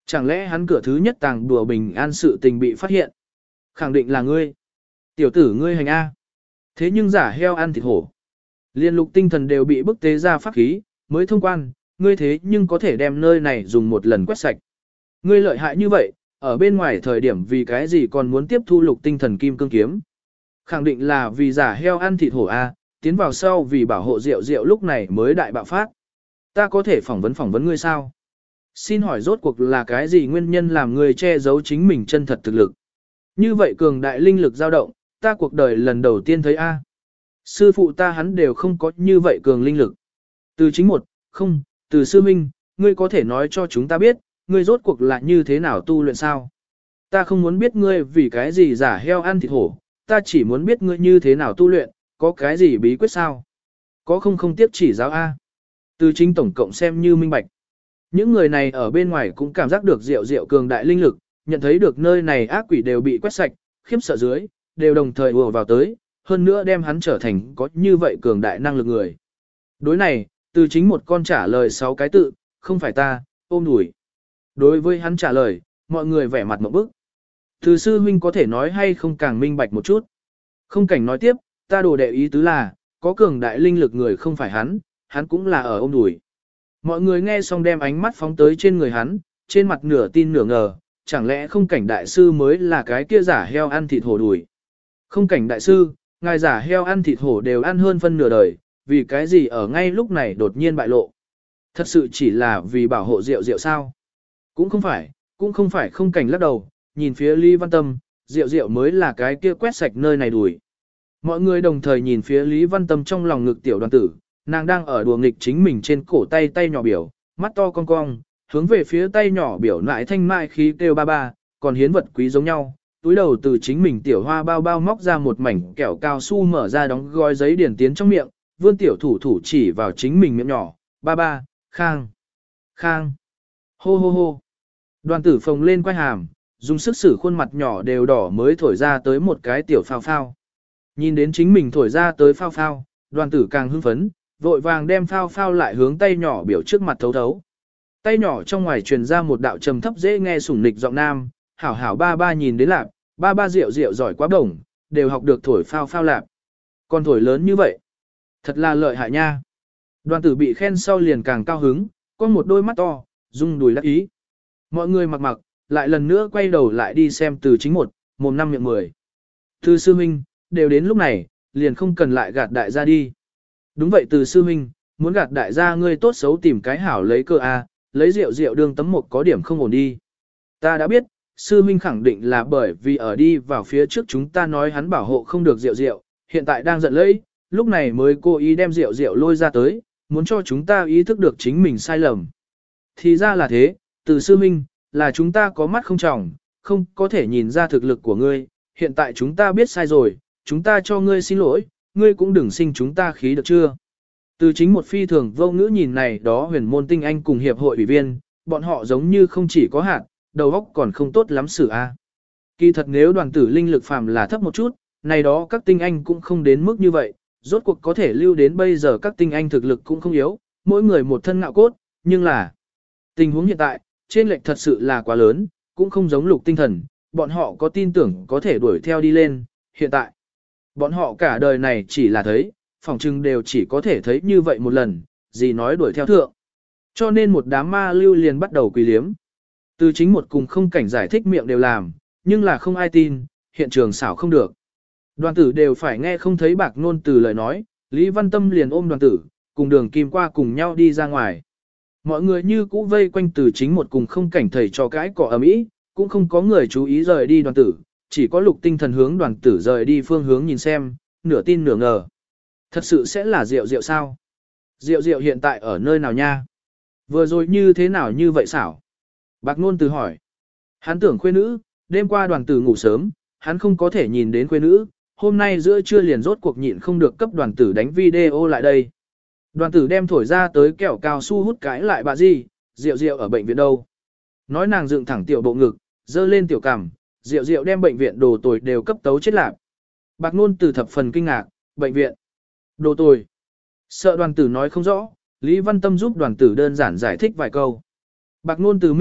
A: Chẳng lẽ hắn cửa thứ nhất tàng đùa bình an sự tình bị phát hiện? Khẳng định là ngươi. Tiểu tử ngươi hành A. Thế nhưng giả heo ăn thịt hổ. Liên lục tinh thần đều bị bức tế ra pháp khí, mới thông quan, ngươi thế nhưng có thể đem nơi này dùng một lần quét sạch. Ngươi lợi hại như vậy, ở bên ngoài thời điểm vì cái gì còn muốn tiếp thu lục tinh thần kim cương kiếm. Khẳng định là vì giả heo ăn thịt hổ A, tiến vào sau vì bảo hộ rượu rượu lúc này mới đại bạo phát. Ta có thể phỏng vấn phỏng vấn ngươi sao? Xin hỏi rốt cuộc là cái gì nguyên nhân làm ngươi che giấu chính mình chân thật thực lực? Như vậy cường đại linh lực dao động, ta cuộc đời lần đầu tiên thấy A. Sư phụ ta hắn đều không có như vậy cường linh lực. Từ chính một, không, từ sư minh, ngươi có thể nói cho chúng ta biết, ngươi rốt cuộc là như thế nào tu luyện sao? Ta không muốn biết ngươi vì cái gì giả heo ăn thịt hổ, ta chỉ muốn biết ngươi như thế nào tu luyện, có cái gì bí quyết sao? Có không không tiếp chỉ giáo A. Từ chính tổng cộng xem như minh bạch. Những người này ở bên ngoài cũng cảm giác được rượu rượu cường đại linh lực, nhận thấy được nơi này ác quỷ đều bị quét sạch, khiếp sợ dưới, đều đồng thời ùa vào tới, hơn nữa đem hắn trở thành có như vậy cường đại năng lực người. Đối này, từ chính một con trả lời sáu cái tự, không phải ta, ôm đùi. Đối với hắn trả lời, mọi người vẻ mặt mộng bức. Từ sư huynh có thể nói hay không càng minh bạch một chút. Không cảnh nói tiếp, ta đồ đệ ý tứ là, có cường đại linh lực người không phải hắn, hắn cũng là ở ôm đùi. Mọi người nghe xong đem ánh mắt phóng tới trên người hắn, trên mặt nửa tin nửa ngờ, chẳng lẽ không cảnh đại sư mới là cái kia giả heo ăn thịt hổ đùi. Không cảnh đại sư, ngài giả heo ăn thịt hổ đều ăn hơn phân nửa đời, vì cái gì ở ngay lúc này đột nhiên bại lộ. Thật sự chỉ là vì bảo hộ rượu rượu sao? Cũng không phải, cũng không phải không cảnh lắc đầu, nhìn phía Lý Văn Tâm, rượu rượu mới là cái kia quét sạch nơi này đùi. Mọi người đồng thời nhìn phía Lý Văn Tâm trong lòng ngực tiểu đoàn tử, nàng đang ở đùa nghịch chính mình trên cổ tay tay nhỏ biểu, mắt to cong cong, hướng về phía tay nhỏ biểu lại thanh mai khí kêu ba ba, còn hiến vật quý giống nhau. Túi đầu từ chính mình tiểu hoa bao bao móc ra một mảnh kẹo cao su mở ra đóng gói giấy điển tiến trong miệng, vươn tiểu thủ thủ chỉ vào chính mình miệng nhỏ, ba ba, khang, khang, hô hô hô. Đoàn tử phồng lên quay hàm, dùng sức sử khuôn mặt nhỏ đều đỏ mới thổi ra tới một cái tiểu phao phao. Nhìn đến chính mình thổi ra tới phao phao, đoàn tử càng hưng phấn, vội vàng đem phao phao lại hướng tay nhỏ biểu trước mặt thấu thấu. Tay nhỏ trong ngoài truyền ra một đạo trầm thấp dễ nghe sủng nịch giọng nam, hảo hảo ba ba nhìn đến lạp, ba ba rượu rượu giỏi quá đồng, đều học được thổi phao phao lạp. Còn thổi lớn như vậy, thật là lợi hại nha. Đoàn tử bị khen sau liền càng cao hứng, có một đôi mắt to, rung đùi đắc ý. Mọi người mặc mặc, lại lần nữa quay đầu lại đi xem từ chính một, mồm năm miệng mười. Từ sư huynh, đều đến lúc này, liền không cần lại gạt đại gia đi. Đúng vậy từ sư huynh, muốn gạt đại gia ngươi tốt xấu tìm cái hảo lấy cơ a, lấy rượu rượu đương tấm một có điểm không ổn đi. Ta đã biết, sư huynh khẳng định là bởi vì ở đi vào phía trước chúng ta nói hắn bảo hộ không được rượu rượu, hiện tại đang giận lẫy, lúc này mới cố ý đem rượu rượu lôi ra tới, muốn cho chúng ta ý thức được chính mình sai lầm. Thì ra là thế, từ sư huynh, là chúng ta có mắt không tròng, không có thể nhìn ra thực lực của ngươi, hiện tại chúng ta biết sai rồi, chúng ta cho ngươi xin lỗi, ngươi cũng đừng sinh chúng ta khí được chưa. Từ chính một phi thường vô ngữ nhìn này đó huyền môn tinh anh cùng hiệp hội ủy viên, bọn họ giống như không chỉ có hạt, đầu óc còn không tốt lắm xử a. Kỳ thật nếu đoàn tử linh lực phàm là thấp một chút, này đó các tinh anh cũng không đến mức như vậy, rốt cuộc có thể lưu đến bây giờ các tinh anh thực lực cũng không yếu, mỗi người một thân ngạo cốt, nhưng là tình huống hiện tại, trên lệch thật sự là quá lớn, cũng không giống lục tinh thần, bọn họ có tin tưởng có thể đuổi theo đi lên, hiện tại. Bọn họ cả đời này chỉ là thấy, phỏng chừng đều chỉ có thể thấy như vậy một lần, gì nói đuổi theo thượng. Cho nên một đám ma lưu liền bắt đầu quỳ liếm. Từ chính một cùng không cảnh giải thích miệng đều làm, nhưng là không ai tin, hiện trường xảo không được. Đoàn tử đều phải nghe không thấy bạc ngôn từ lời nói, Lý Văn Tâm liền ôm đoàn tử, cùng đường kim qua cùng nhau đi ra ngoài. Mọi người như cũ vây quanh từ chính một cùng không cảnh thầy cho cái cỏ ấm ý, cũng không có người chú ý rời đi đoàn tử, chỉ có lục tinh thần hướng đoàn tử rời đi phương hướng nhìn xem, nửa tin nửa ngờ. Thật sự sẽ là Diệu Diệu sao? Diệu Diệu hiện tại ở nơi nào nha? Vừa rồi như thế nào như vậy xảo? Bạc Nôn từ hỏi. Hắn tưởng khuê nữ, đêm qua đoàn tử ngủ sớm, hắn không có thể nhìn đến khuê nữ, hôm nay giữa trưa liền rốt cuộc nhịn không được cấp đoàn tử đánh video lại đây. Đoàn tử đem thổi ra tới kẹo cao su hút cãi lại bà gì, Diệu Diệu ở bệnh viện đâu? Nói nàng dựng thẳng tiểu bộ ngực, dơ lên tiểu cằm, Diệu Diệu đem bệnh viện đồ tồi đều cấp tấu chết lạc. Bạc Nôn từ thập phần kinh ngạc, bệnh viện, đồ tồi. Sợ đoàn tử nói không rõ, Lý Văn Tâm giúp đoàn tử đơn giản giải thích vài câu. Bạc Nôn từ minh bạch,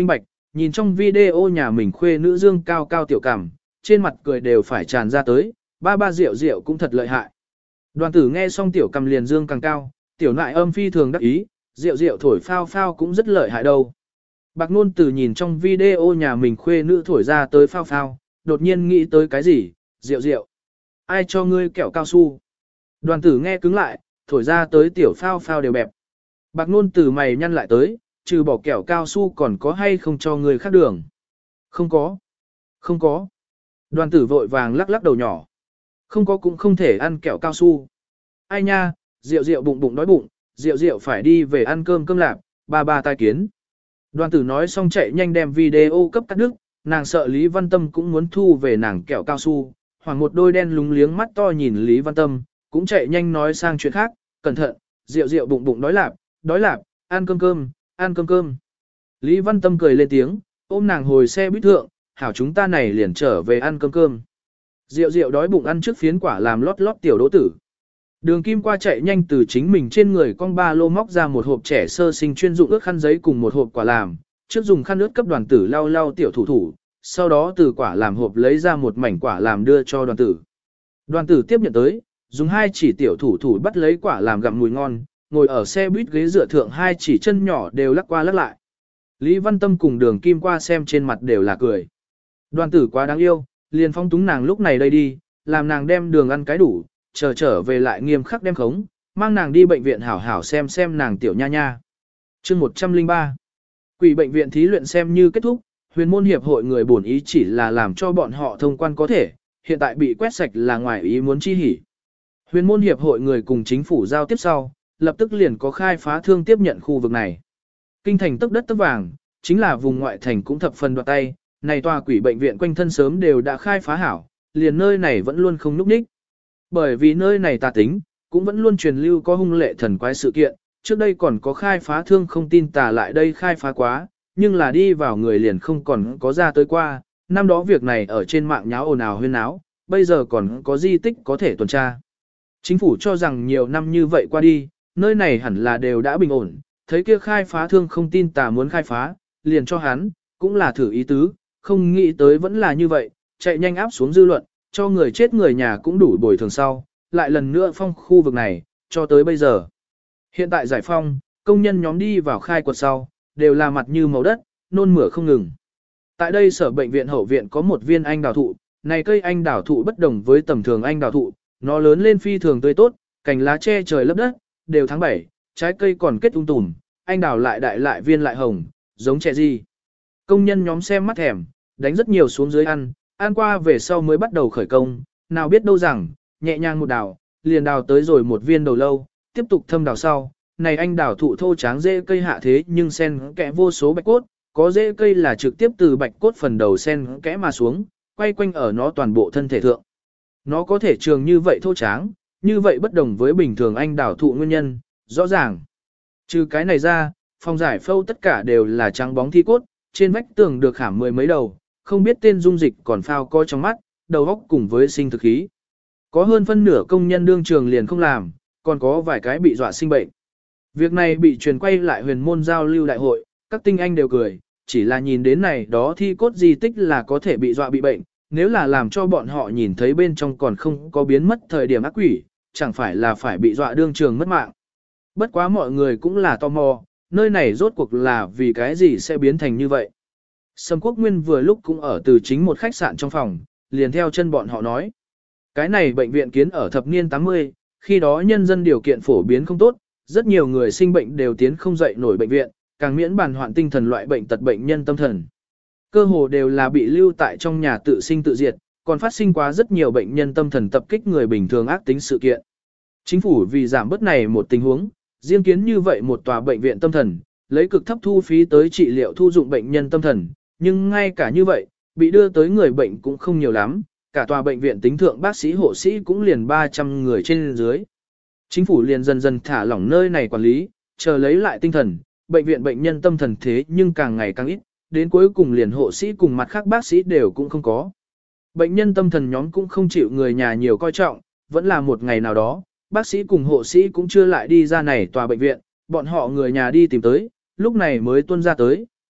A: nhìn trong video nhà mình khuê nữ dương cao cao tiểu cằm, trên mặt cười đều phải tràn ra tới, ba ba rượu rượu cũng thật lợi hại. Đoàn tử nghe xong tiểu cằm liền dương càng cao, tiểu nại âm phi thường đắc ý, rượu rượu thổi phao phao cũng rất lợi hại đâu. Bạc Nôn Tử nhìn trong video nhà mình khuê nữ thổi ra tới phao phao, đột nhiên nghĩ tới cái gì, rượu rượu. Ai cho ngươi kẹo cao su? Đoàn tử nghe cứng lại, thổi ra tới tiểu phao phao đều bẹp. Bạc Nôn Tử mày nhăn lại tới, trừ bỏ kẹo cao su còn có hay không cho người khác đường? Không có. Không có. Đoàn tử vội vàng lắc lắc đầu nhỏ. Không có cũng không thể ăn kẹo cao su. Ai nha, rượu rượu bụng bụng đói bụng, rượu rượu phải đi về ăn cơm cơm lạp, ba ba tai kiến. Đoàn tử nói xong chạy nhanh đem video cấp cắt đứt, nàng sợ Lý Văn Tâm cũng muốn thu về nàng kẹo cao su. Hoàng một đôi đen lúng liếng mắt to nhìn Lý Văn Tâm, cũng chạy nhanh nói sang chuyện khác, cẩn thận, rượu rượu bụng bụng đói lạp, đói lạp, ăn cơm cơm, ăn cơm cơm. Lý Văn Tâm cười lên tiếng, ôm nàng hồi xe buýt thượng, hảo chúng ta này liền trở về ăn cơm cơm. Rượu rượu đói bụng ăn trước phiến quả làm lót lót tiểu đỗ tử. Đường Kim qua chạy nhanh từ chính mình trên người con ba lô móc ra một hộp trẻ sơ sinh chuyên dụng ướt khăn giấy cùng một hộp quả làm, trước dùng khăn ướt cấp đoàn tử lau lau tiểu thủ thủ, sau đó từ quả làm hộp lấy ra một mảnh quả làm đưa cho đoàn tử. Đoàn tử tiếp nhận tới, dùng hai chỉ tiểu thủ thủ bắt lấy quả làm gặm mùi ngon, ngồi ở xe buýt ghế dựa thượng hai chỉ chân nhỏ đều lắc qua lắc lại. Lý Văn Tâm cùng Đường Kim qua xem trên mặt đều là cười. Đoàn tử quá đáng yêu, liền phong túng nàng lúc này đây đi, làm nàng đem đường ăn cái đủ, chờ trở về lại nghiêm khắc đem khống, mang nàng đi bệnh viện hảo hảo xem xem nàng tiểu nha nha. Chương một trăm lẻ ba. Quỷ bệnh viện thí luyện xem như kết thúc, huyền môn hiệp hội người bổn ý chỉ là làm cho bọn họ thông quan có thể, hiện tại bị quét sạch là ngoài ý muốn chi hỉ. Huyền môn hiệp hội người cùng chính phủ giao tiếp sau, lập tức liền có khai phá thương tiếp nhận khu vực này. Kinh thành tức đất tức vàng, chính là vùng ngoại thành cũng thập phần đoạt tay, này tòa quỷ bệnh viện quanh thân sớm đều đã khai phá hảo, liền nơi này vẫn luôn không núp ních. Bởi vì nơi này tà tính, cũng vẫn luôn truyền lưu có hung lệ thần quái sự kiện, trước đây còn có khai phá thương không tin tà lại đây khai phá quá, nhưng là đi vào người liền không còn có ra tới qua, năm đó việc này ở trên mạng nháo ồn ào huyên náo, bây giờ còn có di tích có thể tuần tra. Chính phủ cho rằng nhiều năm như vậy qua đi, nơi này hẳn là đều đã bình ổn, thấy kia khai phá thương không tin tà muốn khai phá, liền cho hắn, cũng là thử ý tứ, không nghĩ tới vẫn là như vậy, chạy nhanh áp xuống dư luận, cho người chết người nhà cũng đủ bồi thường sau, lại lần nữa phong khu vực này, cho tới bây giờ. Hiện tại giải phong, công nhân nhóm đi vào khai quật sau, đều là mặt như màu đất, nôn mửa không ngừng. Tại đây sở bệnh viện hậu viện có một viên anh đào thụ, này cây anh đào thụ bất đồng với tầm thường anh đào thụ, nó lớn lên phi thường tươi tốt, cành lá che trời lấp đất, đều tháng bảy, trái cây còn kết ung tùm, anh đào lại đại lại viên lại hồng, giống trẻ gì. Công nhân nhóm xem mắt thèm, đánh rất nhiều xuống dưới ăn, ăn qua về sau mới bắt đầu khởi công, nào biết đâu rằng, nhẹ nhàng một đào, liền đào tới rồi một viên đầu lâu, tiếp tục thâm đào sau, này anh đào thụ thô tráng rễ cây hạ thế nhưng sen kẽ vô số bạch cốt, có rễ cây là trực tiếp từ bạch cốt phần đầu sen kẽ mà xuống, quay quanh ở nó toàn bộ thân thể thượng. Nó có thể trường như vậy thô tráng, như vậy bất đồng với bình thường anh đào thụ nguyên nhân, rõ ràng. Trừ cái này ra, phòng giải phẫu tất cả đều là trắng bóng thi cốt, trên vách tường được khảm mười mấy đầu, không biết tên dung dịch còn phao coi trong mắt, đầu óc cùng với sinh thực khí. Có hơn phân nửa công nhân đương trường liền không làm, còn có vài cái bị dọa sinh bệnh. Việc này bị truyền quay lại huyền môn giao lưu đại hội, các tinh anh đều cười, chỉ là nhìn đến này đó thi cốt di tích là có thể bị dọa bị bệnh, nếu là làm cho bọn họ nhìn thấy bên trong còn không có biến mất thời điểm ác quỷ, chẳng phải là phải bị dọa đương trường mất mạng. Bất quá mọi người cũng là tò mò, nơi này rốt cuộc là vì cái gì sẽ biến thành như vậy. Sâm Quốc Nguyên vừa lúc cũng ở từ chính một khách sạn trong phòng, liền theo chân bọn họ nói. Cái này bệnh viện kiến ở thập niên tám mươi, khi đó nhân dân điều kiện phổ biến không tốt, rất nhiều người sinh bệnh đều tiến không dậy nổi bệnh viện, càng miễn bàn hoạn tinh thần loại bệnh tật bệnh nhân tâm thần. Cơ hồ đều là bị lưu tại trong nhà tự sinh tự diệt, còn phát sinh quá rất nhiều bệnh nhân tâm thần tập kích người bình thường ác tính sự kiện. Chính phủ vì giảm bớt này một tình huống, riêng kiến như vậy một tòa bệnh viện tâm thần, lấy cực thấp thu phí tới trị liệu thu dụng bệnh nhân tâm thần, nhưng ngay cả như vậy, bị đưa tới người bệnh cũng không nhiều lắm, cả tòa bệnh viện tính thượng bác sĩ hộ sĩ cũng liền ba trăm người trên dưới. Chính phủ liền dần dần thả lỏng nơi này quản lý, chờ lấy lại tinh thần, bệnh viện bệnh nhân tâm thần thế nhưng càng ngày càng ít, đến cuối cùng liền hộ sĩ cùng mặt khác bác sĩ đều cũng không có. Bệnh nhân tâm thần nhóm cũng không chịu người nhà nhiều coi trọng, vẫn là một ngày nào đó, bác sĩ cùng hộ sĩ cũng chưa lại đi ra này tòa bệnh viện, bọn họ người nhà đi tìm tới, lúc này mới tuân ra tới,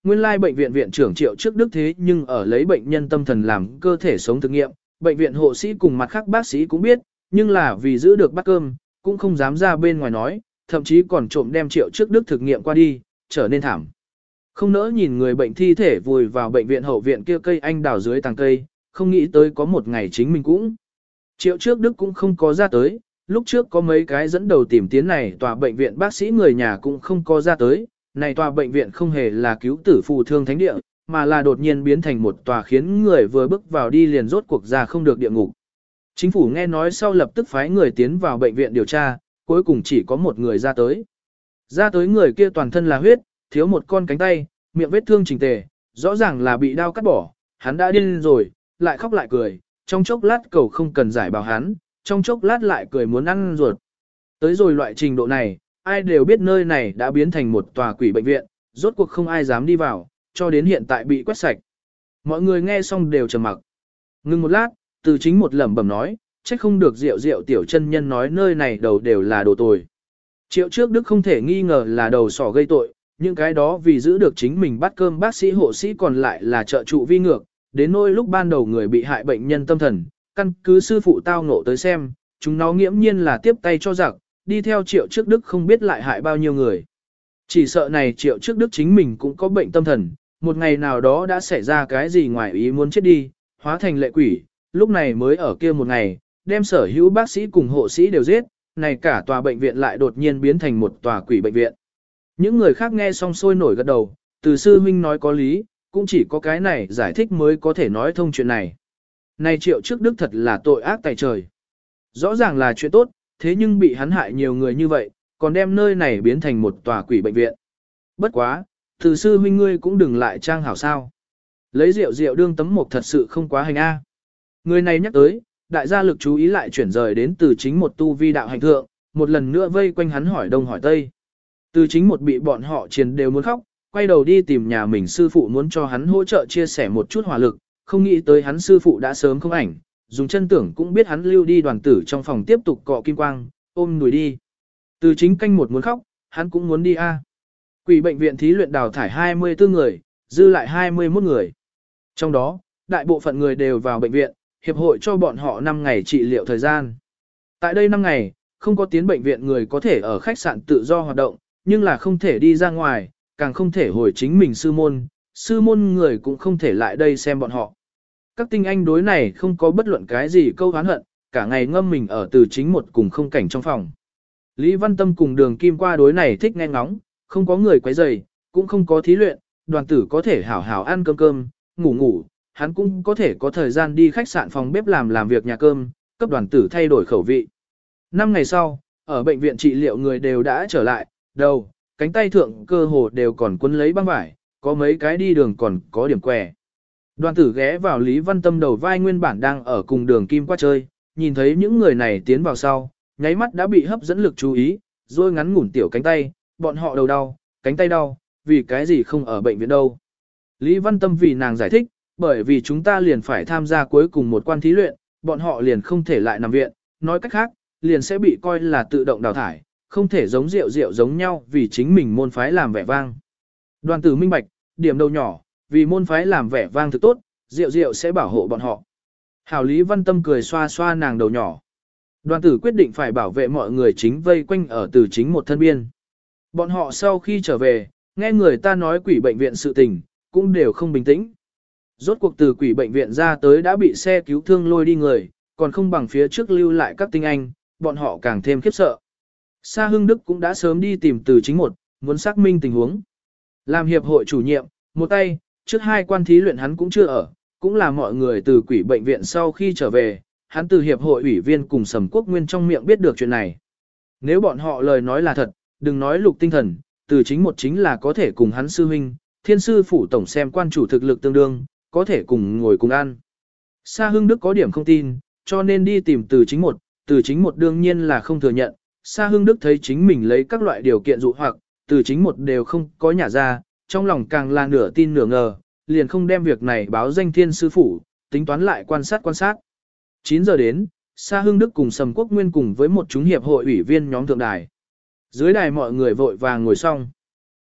A: nguyên lai bệnh viện viện trưởng Triệu Trước Đức thế nhưng ở lấy bệnh nhân tâm thần làm cơ thể sống thực nghiệm, bệnh viện hộ sĩ cùng mặt khác bác sĩ cũng biết, nhưng là vì giữ được bát cơm, cũng không dám ra bên ngoài nói, thậm chí còn trộm đem Triệu Trước Đức thực nghiệm qua đi, trở nên thảm. Không nỡ nhìn người bệnh thi thể vùi vào bệnh viện hậu viện kia cây anh đào dưới tàng cây, không nghĩ tới có một ngày chính mình cũng. Triệu Trước Đức cũng không có ra tới, lúc trước có mấy cái dẫn đầu tìm tiến này tòa bệnh viện bác sĩ người nhà cũng không có ra tới, này tòa bệnh viện không hề là cứu tử phù thương thánh địa, mà là đột nhiên biến thành một tòa khiến người vừa bước vào đi liền rốt cuộc ra không được địa ngục. Chính phủ nghe nói sau lập tức phái người tiến vào bệnh viện điều tra, cuối cùng chỉ có một người ra tới. Ra tới người kia toàn thân là huyết, thiếu một con cánh tay, miệng vết thương chỉnh tề, rõ ràng là bị đau cắt bỏ, hắn đã điên rồi, lại khóc lại cười, trong chốc lát cầu không cần giải bào hắn, trong chốc lát lại cười muốn ăn ruột. Tới rồi loại trình độ này, ai đều biết nơi này đã biến thành một tòa quỷ bệnh viện, rốt cuộc không ai dám đi vào, cho đến hiện tại bị quét sạch. Mọi người nghe xong đều trầm mặc. Ngưng một lát, Từ Chính một lẩm bẩm nói, trách không được Diệu Diệu tiểu chân nhân nói nơi này đầu đều là đồ tồi. Triệu Trước Đức không thể nghi ngờ là đầu sỏ gây tội, những cái đó vì giữ được chính mình bắt cơm bác sĩ hộ sĩ còn lại là trợ trụ vi ngược, đến nỗi lúc ban đầu người bị hại bệnh nhân tâm thần, căn cứ sư phụ tao ngộ tới xem, chúng nó nghiễm nhiên là tiếp tay cho giặc, đi theo Triệu Trước Đức không biết lại hại bao nhiêu người. Chỉ sợ này Triệu Trước Đức chính mình cũng có bệnh tâm thần, một ngày nào đó đã xảy ra cái gì ngoài ý muốn chết đi, hóa thành lệ quỷ, lúc này mới ở kia một ngày, đem sở hữu bác sĩ cùng hộ sĩ đều giết, này cả tòa bệnh viện lại đột nhiên biến thành một tòa quỷ bệnh viện. Những người khác nghe xong sôi nổi gật đầu, Từ sư huynh nói có lý, cũng chỉ có cái này giải thích mới có thể nói thông chuyện này. Này Triệu Trước Đức thật là tội ác tại trời. Rõ ràng là chuyện tốt, thế nhưng bị hắn hại nhiều người như vậy, còn đem nơi này biến thành một tòa quỷ bệnh viện. Bất quá, Từ sư huynh ngươi cũng đừng lại trang hảo sao. Lấy rượu rượu đương tấm mộc thật sự không quá hành a. Người này nhắc tới, đại gia lực chú ý lại chuyển rời đến Từ Chính một tu vi đạo hành thượng, một lần nữa vây quanh hắn hỏi đông hỏi tây. Từ Chính một bị bọn họ triền đều muốn khóc, quay đầu đi tìm nhà mình sư phụ muốn cho hắn hỗ trợ chia sẻ một chút hỏa lực, không nghĩ tới hắn sư phụ đã sớm không ảnh, dùng chân tưởng cũng biết hắn lưu đi đoàn tử trong phòng tiếp tục cọ kim quang, ôm đuổi đi. Từ Chính canh một muốn khóc, hắn cũng muốn đi a. Quỷ bệnh viện thí luyện đào thải hai mươi tư người, dư lại hai mươi mốt người. Trong đó, đại bộ phận người đều vào bệnh viện, hiệp hội cho bọn họ năm ngày trị liệu thời gian. Tại đây năm ngày, không có tiến bệnh viện người có thể ở khách sạn tự do hoạt động, nhưng là không thể đi ra ngoài, càng không thể hồi chính mình sư môn, sư môn người cũng không thể lại đây xem bọn họ. Các tinh anh đối này không có bất luận cái gì câu hán hận, cả ngày ngâm mình ở Từ Chính một cùng không cảnh trong phòng. Lý Văn Tâm cùng Đường Kim qua đối này thích nghe ngóng, không có người quấy rầy, cũng không có thí luyện, đoàn tử có thể hảo hảo ăn cơm cơm, ngủ ngủ, hắn cũng có thể có thời gian đi khách sạn phòng bếp làm làm việc nhà cơm, cấp đoàn tử thay đổi khẩu vị. Năm ngày sau, ở bệnh viện trị liệu người đều đã trở lại, đầu, cánh tay thượng cơ hồ đều còn quấn lấy băng vải, có mấy cái đi đường còn có điểm què. Đoàn tử ghé vào Lý Văn Tâm đầu vai nguyên bản đang ở cùng Đường Kim qua chơi, nhìn thấy những người này tiến vào sau, nháy mắt đã bị hấp dẫn lực chú ý, rồi ngắn ngủn tiểu cánh tay, bọn họ đầu đau, cánh tay đau, vì cái gì không ở bệnh viện đâu. Lý Văn Tâm vì nàng giải thích, bởi vì chúng ta liền phải tham gia cuối cùng một quan thí luyện, bọn họ liền không thể lại nằm viện, nói cách khác, liền sẽ bị coi là tự động đào thải, không thể giống rượu rượu giống nhau vì chính mình môn phái làm vẻ vang. Đoàn tử minh bạch, điểm đầu nhỏ, vì môn phái làm vẻ vang thực tốt, rượu rượu sẽ bảo hộ bọn họ. Hảo Lý Văn Tâm cười xoa xoa nàng đầu nhỏ. Đoàn tử quyết định phải bảo vệ mọi người chính vây quanh ở Từ Chính một thân biên. Bọn họ sau khi trở về, nghe người ta nói quỷ bệnh viện sự tình, cũng đều không bình tĩnh. Rốt cuộc từ quỷ bệnh viện ra tới đã bị xe cứu thương lôi đi người, còn không bằng phía trước lưu lại các tinh anh, bọn họ càng thêm khiếp sợ. Sa Hưng Đức cũng đã sớm đi tìm Từ Chính một, muốn xác minh tình huống. Làm hiệp hội chủ nhiệm, một tay, trước hai quan thí luyện hắn cũng chưa ở, cũng là mọi người từ quỷ bệnh viện sau khi trở về, hắn từ hiệp hội ủy viên cùng Sầm Quốc Nguyên trong miệng biết được chuyện này. Nếu bọn họ lời nói là thật, đừng nói lục tinh thần, Từ Chính một chính là có thể cùng hắn sư huynh, thiên sư phủ tổng xem quan chủ thực lực tương đương, có thể cùng ngồi cùng ăn. Sa Hưng Đức có điểm không tin, cho nên đi tìm Từ Chính một, Từ Chính một đương nhiên là không thừa nhận. Sa Hưng Đức thấy chính mình lấy các loại điều kiện dụ hoặc, Từ Chính một đều không có nhả ra, trong lòng càng là nửa tin nửa ngờ, liền không đem việc này báo danh thiên sư phủ, tính toán lại quan sát quan sát. chín giờ đến, Sa Hưng Đức cùng Sầm Quốc Nguyên cùng với một chúng hiệp hội ủy viên nhóm thượng đài. Dưới đài mọi người vội vàng ngồi xong.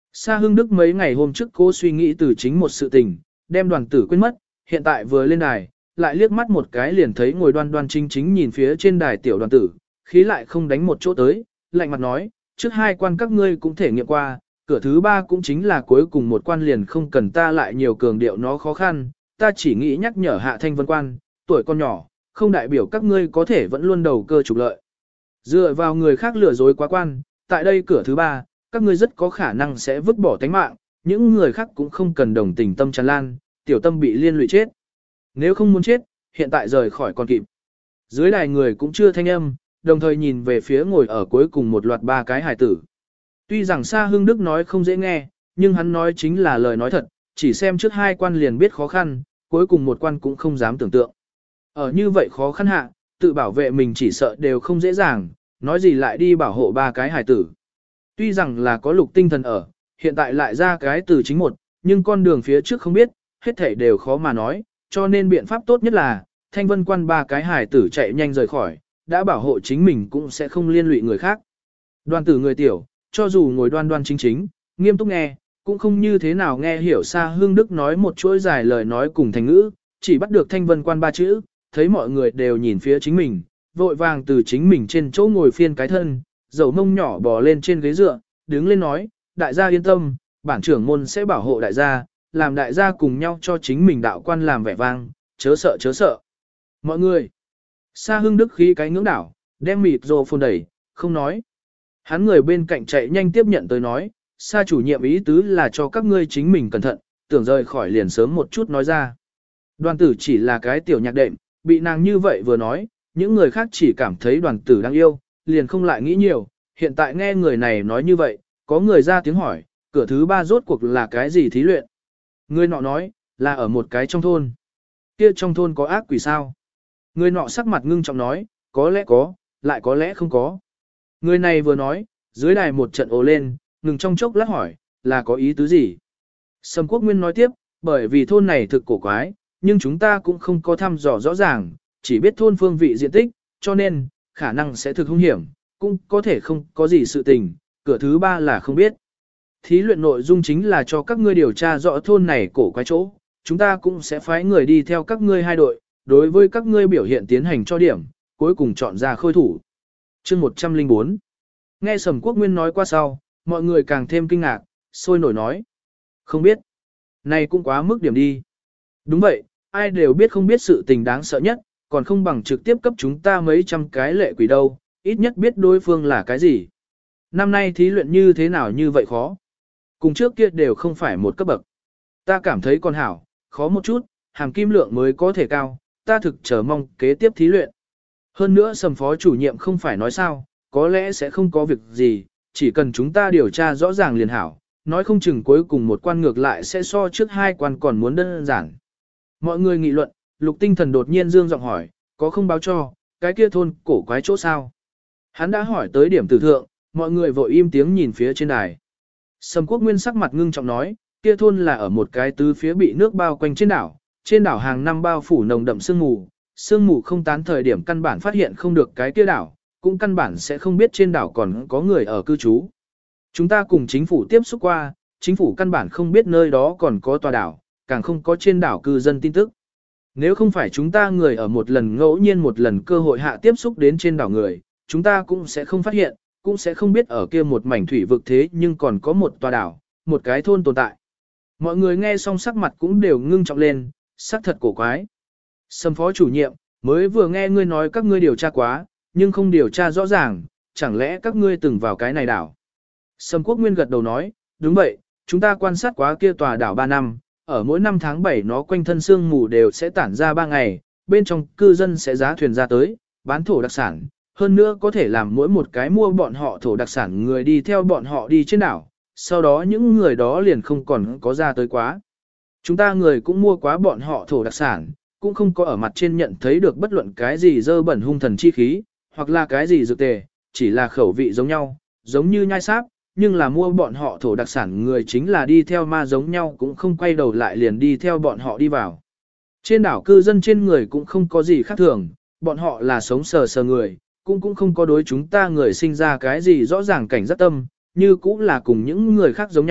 A: Sa Hưng Đức mấy ngày hôm trước cố suy nghĩ từ chính một sự tình, đem đoàn tử quên mất, hiện tại vừa lên đài, lại liếc mắt một cái liền thấy ngồi đoan đoan chính chính nhìn phía trên đài tiểu đoàn tử, khí lại không đánh một chỗ tới, lạnh mặt nói, trước hai quan các ngươi cũng thể nghiệm qua, cửa thứ ba cũng chính là cuối cùng một quan liền không cần ta lại nhiều cường điệu nó khó khăn, ta chỉ nghĩ nhắc nhở hạ thanh vân quan, tuổi con nhỏ, không đại biểu các ngươi có thể vẫn luôn đầu cơ trục lợi. Dựa vào người khác lừa dối quá quan, tại đây cửa thứ ba, các ngươi rất có khả năng sẽ vứt bỏ tánh mạng, những người khác cũng không cần đồng tình tâm tràn lan, tiểu tâm bị liên lụy chết. Nếu không muốn chết, hiện tại rời khỏi còn kịp. Dưới đài người cũng chưa thanh âm, đồng thời nhìn về phía ngồi ở cuối cùng một loạt ba cái hài tử. Tuy rằng Sa Hưng Đức nói không dễ nghe, nhưng hắn nói chính là lời nói thật, chỉ xem trước hai quan liền biết khó khăn, cuối cùng một quan cũng không dám tưởng tượng. Ở như vậy khó khăn hạ, tự bảo vệ mình chỉ sợ đều không dễ dàng, nói gì lại đi bảo hộ ba cái hài tử. Tuy rằng là có lục tinh thần ở, hiện tại lại ra cái từ chính một, nhưng con đường phía trước không biết, hết thảy đều khó mà nói, cho nên biện pháp tốt nhất là, thanh vân quan ba cái hài tử chạy nhanh rời khỏi, đã bảo hộ chính mình cũng sẽ không liên lụy người khác. Đoàn tử người tiểu, cho dù ngồi đoan đoan chính chính, nghiêm túc nghe, cũng không như thế nào nghe hiểu Sa Hưng Đức nói một chuỗi dài lời nói cùng thành ngữ, chỉ bắt được thanh vân quan ba chữ, thấy mọi người đều nhìn phía chính mình, vội vàng từ chính mình trên chỗ ngồi phiên cái thân, dầu mông nhỏ bò lên trên ghế dựa, đứng lên nói, đại gia yên tâm, bản trưởng môn sẽ bảo hộ đại gia, làm đại gia cùng nhau cho chính mình đạo quan làm vẻ vang, chớ sợ chớ sợ. Mọi người, Sa Hưng Đức khí cái ngưỡng đảo, đem mịt rồ phồn đẩy, không nói. Hắn người bên cạnh chạy nhanh tiếp nhận tới nói, Sa chủ nhiệm ý tứ là cho các ngươi chính mình cẩn thận, tưởng rời khỏi liền sớm một chút nói ra. Đoàn tử chỉ là cái tiểu nhạc đệm, bị nàng như vậy vừa nói, những người khác chỉ cảm thấy đoàn tử đang yêu, liền không lại nghĩ nhiều, hiện tại nghe người này nói như vậy, có người ra tiếng hỏi, cửa thứ ba rốt cuộc là cái gì thí luyện? Người nọ nói, là ở một cái trong thôn. Kia trong thôn có ác quỷ sao? Người nọ sắc mặt ngưng trọng nói, có lẽ có, lại có lẽ không có. Người này vừa nói, dưới đài một trận ồ lên, ngừng trong chốc lát hỏi, là có ý tứ gì? Sầm Quốc Nguyên nói tiếp, bởi vì thôn này thực cổ quái, nhưng chúng ta cũng không có thăm dò rõ ràng, chỉ biết thôn phương vị diện tích, cho nên, khả năng sẽ thực hung hiểm, cũng có thể không có gì sự tình, cửa thứ ba là không biết. Thí luyện nội dung chính là cho các ngươi điều tra rõ thôn này cổ quái chỗ, chúng ta cũng sẽ phái người đi theo các ngươi hai đội, đối với các ngươi biểu hiện tiến hành cho điểm, cuối cùng chọn ra khôi thủ. Chương một trăm lẻ bốn. Nghe Sầm Quốc Nguyên nói qua sau, mọi người càng thêm kinh ngạc, sôi nổi nói. Không biết. Này cũng quá mức điểm đi. Đúng vậy, ai đều biết không biết sự tình đáng sợ nhất, còn không bằng trực tiếp cấp chúng ta mấy trăm cái lệ quỷ đâu, ít nhất biết đối phương là cái gì. Năm nay thí luyện như thế nào như vậy khó. Cùng trước kia đều không phải một cấp bậc. Ta cảm thấy còn hảo, khó một chút, hàm kim lượng mới có thể cao, ta thực chờ mong kế tiếp thí luyện. Hơn nữa Sầm phó chủ nhiệm không phải nói sao, có lẽ sẽ không có việc gì, chỉ cần chúng ta điều tra rõ ràng liền hảo, nói không chừng cuối cùng một quan ngược lại sẽ so trước hai quan còn muốn đơn giản. Mọi người nghị luận, Lục Tinh Thần đột nhiên dương giọng hỏi, có không báo cho, cái kia thôn cổ quái chỗ sao? Hắn đã hỏi tới điểm tử thượng, mọi người vội im tiếng nhìn phía trên đài. Sầm Quốc Nguyên sắc mặt ngưng trọng nói, kia thôn là ở một cái tứ phía bị nước bao quanh trên đảo, trên đảo hàng năm bao phủ nồng đậm sương mù, sương mù không tán thời điểm căn bản phát hiện không được cái kia đảo, cũng căn bản sẽ không biết trên đảo còn có người ở cư trú. Chúng ta cùng chính phủ tiếp xúc qua, chính phủ căn bản không biết nơi đó còn có tòa đảo, càng không có trên đảo cư dân tin tức. Nếu không phải chúng ta người ở một lần ngẫu nhiên một lần cơ hội hạ tiếp xúc đến trên đảo người, chúng ta cũng sẽ không phát hiện, cũng sẽ không biết ở kia một mảnh thủy vực thế nhưng còn có một tòa đảo, một cái thôn tồn tại. Mọi người nghe xong sắc mặt cũng đều ngưng trọng lên, sắc thật cổ quái. Sầm phó chủ nhiệm, mới vừa nghe ngươi nói các ngươi điều tra quá, nhưng không điều tra rõ ràng, chẳng lẽ các ngươi từng vào cái này đảo. Sầm Quốc Nguyên gật đầu nói, đúng vậy, chúng ta quan sát quá kia tòa đảo ba năm, ở mỗi năm tháng bảy nó quanh thân sương mù đều sẽ tản ra ba ngày, bên trong cư dân sẽ giá thuyền ra tới, bán thổ đặc sản, hơn nữa có thể làm mỗi một cái mua bọn họ thổ đặc sản người đi theo bọn họ đi trên đảo, sau đó những người đó liền không còn có ra tới quá. Chúng ta người cũng mua quá bọn họ thổ đặc sản, cũng không có ở mặt trên nhận thấy được bất luận cái gì dơ bẩn hung thần chi khí, hoặc là cái gì dược tề, chỉ là khẩu vị giống nhau, giống như nhai sáp, nhưng là mua bọn họ thổ đặc sản người chính là đi theo ma giống nhau cũng không quay đầu lại liền đi theo bọn họ đi vào. Trên đảo cư dân trên người cũng không có gì khác thường, bọn họ là sống sờ sờ người, cũng cũng không có đối chúng ta người sinh ra cái gì rõ ràng cảnh giác tâm, như cũng là cùng những người khác giống nhau,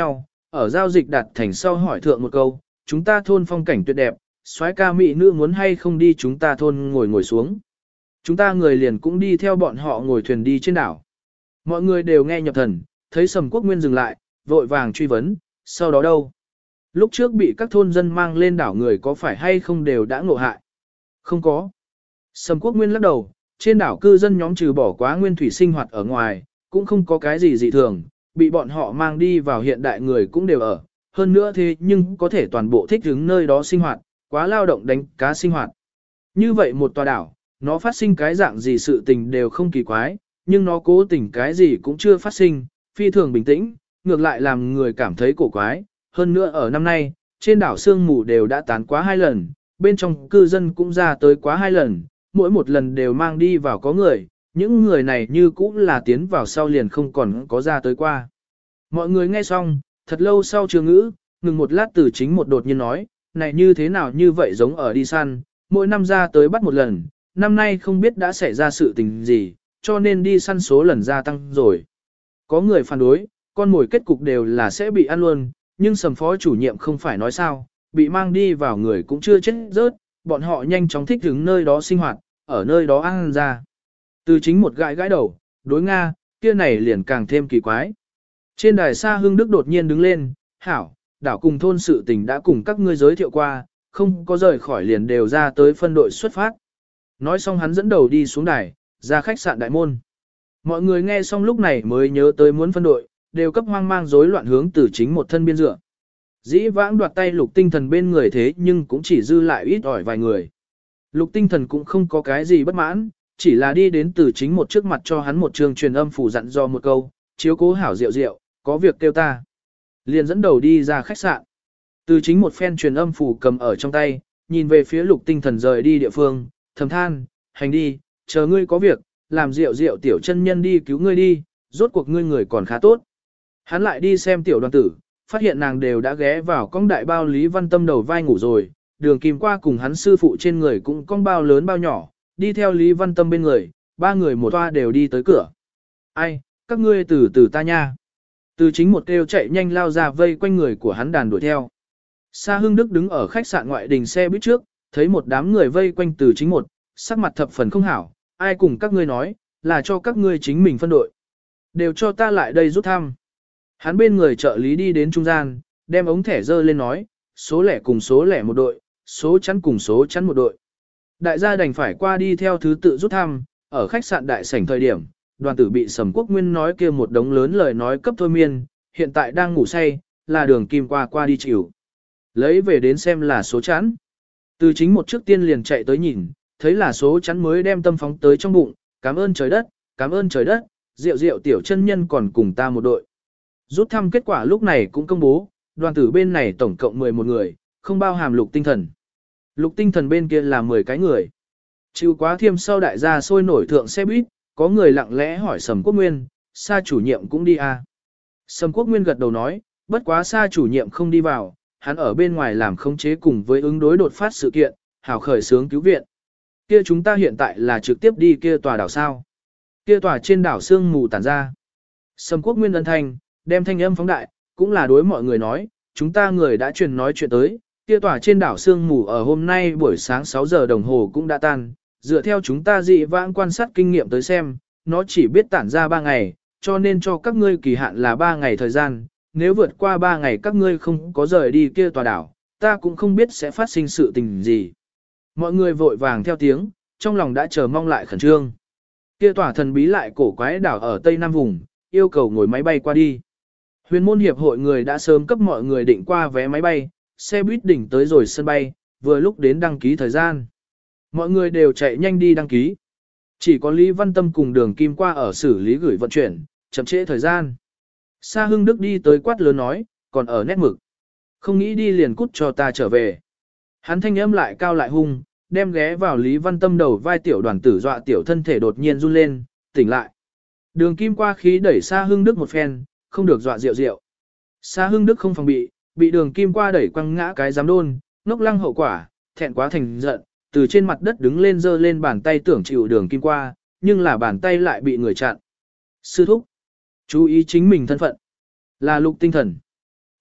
A: ở giao dịch đạt thành sau hỏi thượng một câu, chúng ta thôn phong cảnh tuyệt đẹp, soái ca mỹ nữ muốn hay không đi chúng ta thôn ngồi ngồi xuống. Chúng ta người liền cũng đi theo bọn họ ngồi thuyền đi trên đảo. Mọi người đều nghe nhập thần, thấy Sầm Quốc Nguyên dừng lại, vội vàng truy vấn, sau đó đâu? Lúc trước bị các thôn dân mang lên đảo người có phải hay không đều đã ngộ hại? Không có. Sầm Quốc Nguyên lắc đầu, trên đảo cư dân nhóm trừ bỏ quá nguyên thủy sinh hoạt ở ngoài, cũng không có cái gì dị thường, bị bọn họ mang đi vào hiện đại người cũng đều ở. Hơn nữa thế nhưng có thể toàn bộ thích ứng nơi đó sinh hoạt, quá lao động đánh cá sinh hoạt. Như vậy một tòa đảo, nó phát sinh cái dạng gì sự tình đều không kỳ quái, nhưng nó cố tình cái gì cũng chưa phát sinh, phi thường bình tĩnh, ngược lại làm người cảm thấy cổ quái. Hơn nữa ở năm nay, trên đảo sương mù đều đã tán quá hai lần, bên trong cư dân cũng ra tới quá hai lần, mỗi một lần đều mang đi vào có người, những người này như cũng là tiến vào sau liền không còn có ra tới qua. Mọi người nghe xong, thật lâu sau chưa ngữ, ngừng một lát Từ Chính một đột nhiên nói, này như thế nào như vậy giống ở đi săn, mỗi năm ra tới bắt một lần, năm nay không biết đã xảy ra sự tình gì, cho nên đi săn số lần gia tăng rồi. Có người phản đối, con mồi kết cục đều là sẽ bị ăn luôn, nhưng Sầm phó chủ nhiệm không phải nói sao, bị mang đi vào người cũng chưa chết rớt, bọn họ nhanh chóng thích ứng nơi đó sinh hoạt, ở nơi đó ăn ra. Từ Chính một gãi gãi đầu, đối Nga, kia này liền càng thêm kỳ quái. Trên đài xa Hưng Đức đột nhiên đứng lên, hảo, đảo cùng thôn sự tình đã cùng các ngươi giới thiệu qua, không có rời khỏi liền đều ra tới phân đội xuất phát. Nói xong hắn dẫn đầu đi xuống đài, ra khách sạn đại môn. Mọi người nghe xong lúc này mới nhớ tới muốn phân đội, đều cấp hoang mang rối loạn hướng Từ Chính một thân biên dựa. Dĩ vãng đoạt tay Lục Tinh Thần bên người thế nhưng cũng chỉ dư lại ít ỏi vài người. Lục Tinh Thần cũng không có cái gì bất mãn, chỉ là đi đến Từ Chính một trước mặt cho hắn một trường truyền âm phủ dặn do một câu, chiếu cố hảo rượu rượu, có việc kêu ta. Liền dẫn đầu đi ra khách sạn. Từ Chính một phen truyền âm phủ cầm ở trong tay, nhìn về phía Lục Tinh Thần rời đi địa phương, thầm than, hành đi, chờ ngươi có việc, làm rượu rượu tiểu chân nhân đi cứu ngươi đi, rốt cuộc ngươi người còn khá tốt. Hắn lại đi xem tiểu đoàn tử, phát hiện nàng đều đã ghé vào cong đại bao Lý Văn Tâm đầu vai ngủ rồi, đường Kim qua cùng hắn sư phụ trên người cũng cong bao lớn bao nhỏ, đi theo Lý Văn Tâm bên người, ba người một toa đều đi tới cửa. Ai, các ngươi từ từ ta nha. Từ Chính một kêu chạy nhanh lao ra vây quanh người của hắn đàn đuổi theo. Sa Hưng Đức đứng ở khách sạn ngoại đình xe buýt trước, thấy một đám người vây quanh Từ Chính một, sắc mặt thập phần không hảo, ai cùng các ngươi nói, là cho các ngươi chính mình phân đội. Đều cho ta lại đây rút thăm. Hắn bên người trợ lý đi đến trung gian, đem ống thẻ dơ lên nói, số lẻ cùng số lẻ một đội, số chắn cùng số chắn một đội. Đại gia đành phải qua đi theo thứ tự rút thăm, ở khách sạn đại sảnh thời điểm, đoàn tử bị Sầm Quốc Nguyên nói kia một đống lớn lời nói cấp thôi miên, hiện tại đang ngủ say, là đường Kim qua qua đi chịu. Lấy về đến xem là số chắn. Từ Chính một trước tiên liền chạy tới nhìn, thấy là số chắn mới đem tâm phóng tới trong bụng, cảm ơn trời đất, cảm ơn trời đất, rượu rượu tiểu chân nhân còn cùng ta một đội. Rút thăm kết quả lúc này cũng công bố, đoàn tử bên này tổng cộng mười một người, không bao hàm Lục Tinh Thần. Lục Tinh Thần bên kia là mười cái người. Chịu quá thiêm sau đại gia sôi nổi thượng xe buýt, có người lặng lẽ hỏi Sầm Quốc Nguyên, Sa chủ nhiệm cũng đi à. Sầm Quốc Nguyên gật đầu nói, bất quá Sa chủ nhiệm không đi vào, hắn ở bên ngoài làm khống chế cùng với ứng đối đột phát sự kiện, hảo khởi sướng cứu viện. Kia chúng ta hiện tại là trực tiếp đi kia tòa đảo sao. Kia tòa trên đảo sương mù tản ra. Sầm Quốc Nguyên ân thanh, đem thanh âm phóng đại, cũng là đối mọi người nói, chúng ta người đã truyền nói chuyện tới, kia tòa trên đảo sương mù ở hôm nay buổi sáng sáu giờ đồng hồ cũng đã tan, dựa theo chúng ta dị vãng quan sát kinh nghiệm tới xem, nó chỉ biết tản ra ba ngày, cho nên cho các ngươi kỳ hạn là ba ngày thời gian, nếu vượt qua ba ngày các ngươi không có rời đi kia tòa đảo, ta cũng không biết sẽ phát sinh sự tình gì. Mọi người vội vàng theo tiếng, trong lòng đã chờ mong lại khẩn trương. Kia tòa thần bí lại cổ quái đảo ở Tây Nam vùng, yêu cầu ngồi máy bay qua đi. Huyền môn hiệp hội người đã sớm cấp mọi người định qua vé máy bay, xe buýt đỉnh tới rồi sân bay, vừa lúc đến đăng ký thời gian. Mọi người đều chạy nhanh đi đăng ký. Chỉ có Lý Văn Tâm cùng đường Kim qua ở xử lý gửi vận chuyển, chậm trễ thời gian. Sa Hưng Đức đi tới quát lớn nói, còn ở nét mực. Không nghĩ đi liền cút cho ta trở về. Hắn thanh âm lại cao lại hung, đem ghé vào Lý Văn Tâm đầu vai tiểu đoàn tử dọa tiểu thân thể đột nhiên run lên, tỉnh lại. Đường Kim qua khí đẩy Sa Hưng Đức một phen, không được dọa rượu rượu. Sa Hưng Đức không phòng bị, bị đường Kim qua đẩy quăng ngã cái giám đôn, ngốc lăng hậu quả, thẹn quá thành giận, từ trên mặt đất đứng lên giơ lên bàn tay tưởng chịu đường Kim qua, nhưng là bàn tay lại bị người chặn. Sư thúc, chú ý chính mình thân phận, là Lục Tinh Thần.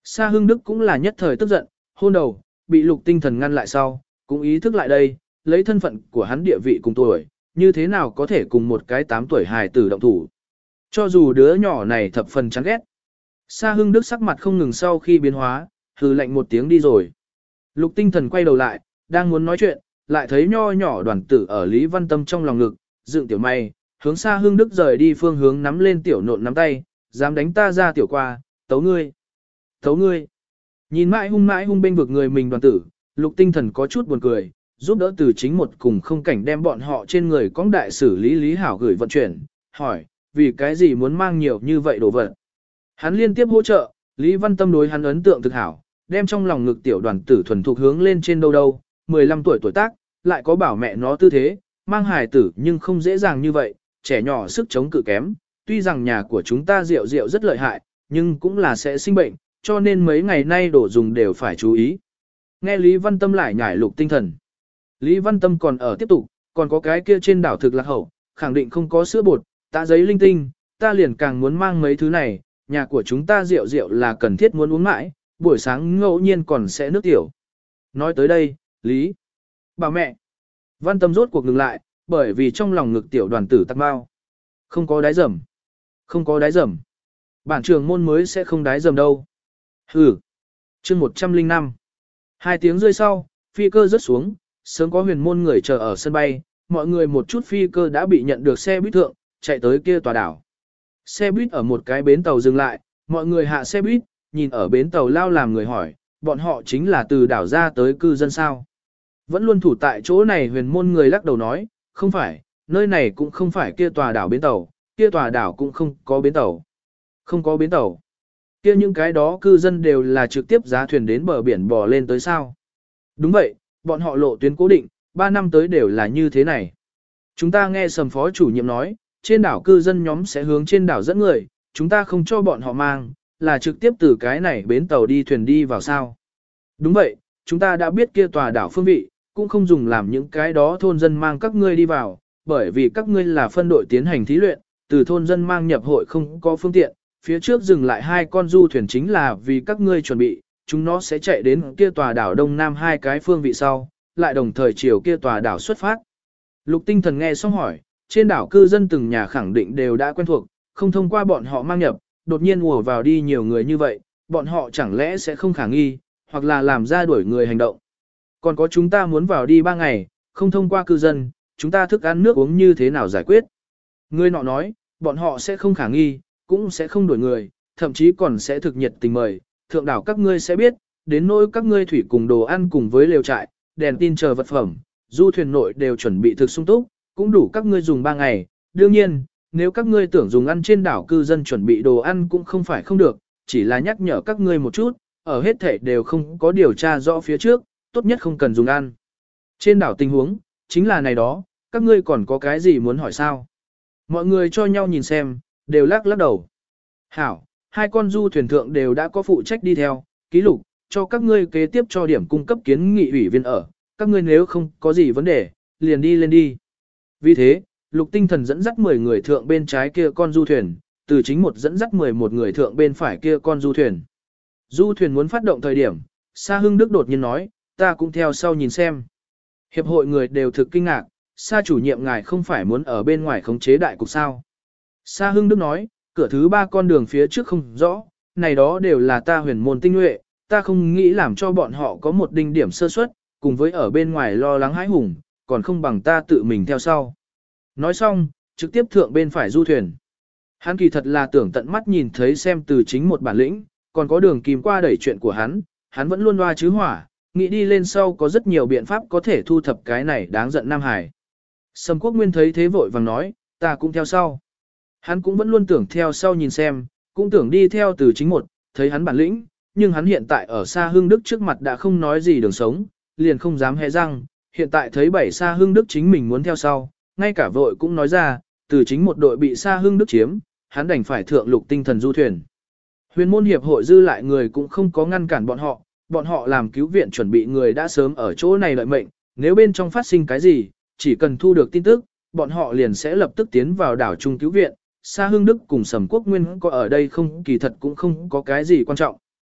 A: Sa Hưng Đức cũng là nhất thời tức giận, hôn đầu, bị Lục Tinh Thần ngăn lại sau, cũng ý thức lại đây, lấy thân phận của hắn địa vị cùng tuổi, như thế nào có thể cùng một cái tám tuổi hài tử động thủ. Cho dù đứa nhỏ này thập phần chán ghét. Sa Hưng Đức sắc mặt không ngừng sau khi biến hóa, hừ lạnh một tiếng đi rồi. Lục Tinh Thần quay đầu lại, đang muốn nói chuyện, lại thấy nho nhỏ đoàn tử ở Lý Văn Tâm trong lòng ngực, dựng tiểu mày, hướng Sa Hưng Đức rời đi phương hướng nắm lên tiểu nộn nắm tay, dám đánh ta ra tiểu qua, tấu ngươi, tấu ngươi. Nhìn mãi hung mãi hung bênh vực người mình đoàn tử, Lục Tinh Thần có chút buồn cười, giúp đỡ từ chính một cùng không cảnh đem bọn họ trên người cõng đại xử lý Lý Hảo gửi vận chuyển, hỏi, vì cái gì muốn mang nhiều như vậy đồ vật. Hắn liên tiếp hỗ trợ, Lý Văn Tâm đối hắn ấn tượng thực hảo, đem trong lòng ngực tiểu đoàn tử thuần thục hướng lên trên đâu đâu, mười lăm tuổi tuổi tác, lại có bảo mẹ nó tư thế, mang hài tử nhưng không dễ dàng như vậy, trẻ nhỏ sức chống cự kém, tuy rằng nhà của chúng ta rượu rượu rất lợi hại, nhưng cũng là sẽ sinh bệnh, cho nên mấy ngày nay đồ dùng đều phải chú ý. Nghe Lý Văn Tâm lại nhảy Lục Tinh Thần. Lý Văn Tâm còn ở tiếp tục, còn có cái kia trên đảo thực lạc hậu, khẳng định không có sữa bột, tạ giấy linh tinh, ta liền càng muốn mang mấy thứ này, nhà của chúng ta rượu rượu là cần thiết muốn uống mãi, buổi sáng ngẫu nhiên còn sẽ nước tiểu. Nói tới đây, Lý bảo mẹ. Văn Tâm rốt cuộc ngừng lại, bởi vì trong lòng ngực tiểu đoàn tử tắc bao. Không có đáy dầm. Không có đáy dầm. Bản trường môn mới sẽ không đáy dầm đâu. Hừ. Chương một trăm lẻ năm. Hai tiếng rơi sau, phi cơ rớt xuống, sớm có huyền môn người chờ ở sân bay, mọi người một chút phi cơ đã bị nhận được xe buýt thượng, chạy tới kia tòa đảo. Xe buýt ở một cái bến tàu dừng lại, mọi người hạ xe buýt, nhìn ở bến tàu lao làm người hỏi, bọn họ chính là từ đảo ra tới cư dân sao. Vẫn luôn thủ tại chỗ này huyền môn người lắc đầu nói, không phải, nơi này cũng không phải kia tòa đảo bến tàu, kia tòa đảo cũng không có bến tàu. Không có bến tàu. Kia những cái đó cư dân đều là trực tiếp giá thuyền đến bờ biển bò lên tới sao. Đúng vậy, bọn họ lộ tuyến cố định, ba năm tới đều là như thế này. Chúng ta nghe Sầm phó chủ nhiệm nói, trên đảo cư dân nhóm sẽ hướng trên đảo dẫn người, chúng ta không cho bọn họ mang, là trực tiếp từ cái này bến tàu đi thuyền đi vào sao. Đúng vậy, chúng ta đã biết kia tòa đảo phương vị, cũng không dùng làm những cái đó thôn dân mang các ngươi đi vào, bởi vì các ngươi là phân đội tiến hành thí luyện, từ thôn dân mang nhập hội không có phương tiện, phía trước dừng lại hai con du thuyền chính là vì các ngươi chuẩn bị, chúng nó sẽ chạy đến kia tòa đảo đông nam hai cái phương vị sau, lại đồng thời chiều kia tòa đảo xuất phát. Lục Tinh Thần nghe xong hỏi, trên đảo cư dân từng nhà khẳng định đều đã quen thuộc, không thông qua bọn họ mang nhập, đột nhiên ùa vào đi nhiều người như vậy, bọn họ chẳng lẽ sẽ không khả nghi, hoặc là làm ra đuổi người hành động. Còn có chúng ta muốn vào đi ba ngày, không thông qua cư dân, chúng ta thức ăn nước uống như thế nào giải quyết. Người nọ nói, bọn họ sẽ không khả nghi, cũng sẽ không đuổi người, thậm chí còn sẽ thực nhiệt tình mời, thượng đảo các ngươi sẽ biết, đến nỗi các ngươi thủy cùng đồ ăn cùng với lều trại, đèn tin chờ vật phẩm, du thuyền nội đều chuẩn bị thực sung túc, cũng đủ các ngươi dùng ba ngày. Đương nhiên, nếu các ngươi tưởng dùng ăn trên đảo cư dân chuẩn bị đồ ăn cũng không phải không được, chỉ là nhắc nhở các ngươi một chút, ở hết thể đều không có điều tra rõ phía trước, tốt nhất không cần dùng ăn. Trên đảo tình huống, chính là này đó, các ngươi còn có cái gì muốn hỏi sao? Mọi người cho nhau nhìn xem, đều lắc lắc đầu. Hảo, hai con du thuyền thượng đều đã có phụ trách đi theo, ký lục, cho các ngươi kế tiếp cho điểm cung cấp kiến nghị ủy viên ở, các ngươi nếu không có gì vấn đề, liền đi lên đi. Vì thế, Lục Tinh Thần dẫn dắt mười người thượng bên trái kia con du thuyền, từ chính một dẫn dắt mười một người thượng bên phải kia con du thuyền. Du thuyền muốn phát động thời điểm, Sa Hưng Đức đột nhiên nói, ta cũng theo sau nhìn xem. Hiệp hội người đều thực kinh ngạc, Sa chủ nhiệm ngài không phải muốn ở bên ngoài khống chế đại cục sao. Sa Hưng Đức nói, cửa thứ ba con đường phía trước không rõ, này đó đều là ta huyền môn tinh nhuệ, ta không nghĩ làm cho bọn họ có một đinh điểm sơ suất, cùng với ở bên ngoài lo lắng hãi hùng, còn không bằng ta tự mình theo sau. Nói xong, trực tiếp thượng bên phải du thuyền. Hắn kỳ thật là tưởng tận mắt nhìn thấy xem từ chính một bản lĩnh, còn có đường kìm qua đẩy chuyện của hắn, hắn vẫn luôn loa chứ hỏa, nghĩ đi lên sau có rất nhiều biện pháp có thể thu thập cái này đáng giận Nam Hải. Sầm Quốc Nguyên thấy thế vội vàng nói, ta cũng theo sau. Hắn cũng vẫn luôn tưởng theo sau nhìn xem, cũng tưởng đi theo từ chính một, thấy hắn bản lĩnh, nhưng hắn hiện tại ở Sa Hưng Đức trước mặt đã không nói gì đường sống, liền không dám hé răng, hiện tại thấy bảy Sa Hưng Đức chính mình muốn theo sau, ngay cả vội cũng nói ra, từ chính một đội bị Sa Hưng Đức chiếm, hắn đành phải thượng Lục Tinh Thần du thuyền. Huyền môn hiệp hội dư lại người cũng không có ngăn cản bọn họ, bọn họ làm cứu viện chuẩn bị người đã sớm ở chỗ này đợi mệnh, nếu bên trong phát sinh cái gì, chỉ cần thu được tin tức, bọn họ liền sẽ lập tức tiến vào đảo trung cứu viện. Sa Hưng Đức cùng Sầm Quốc Nguyên có ở đây không kỳ thật cũng không có cái gì quan trọng.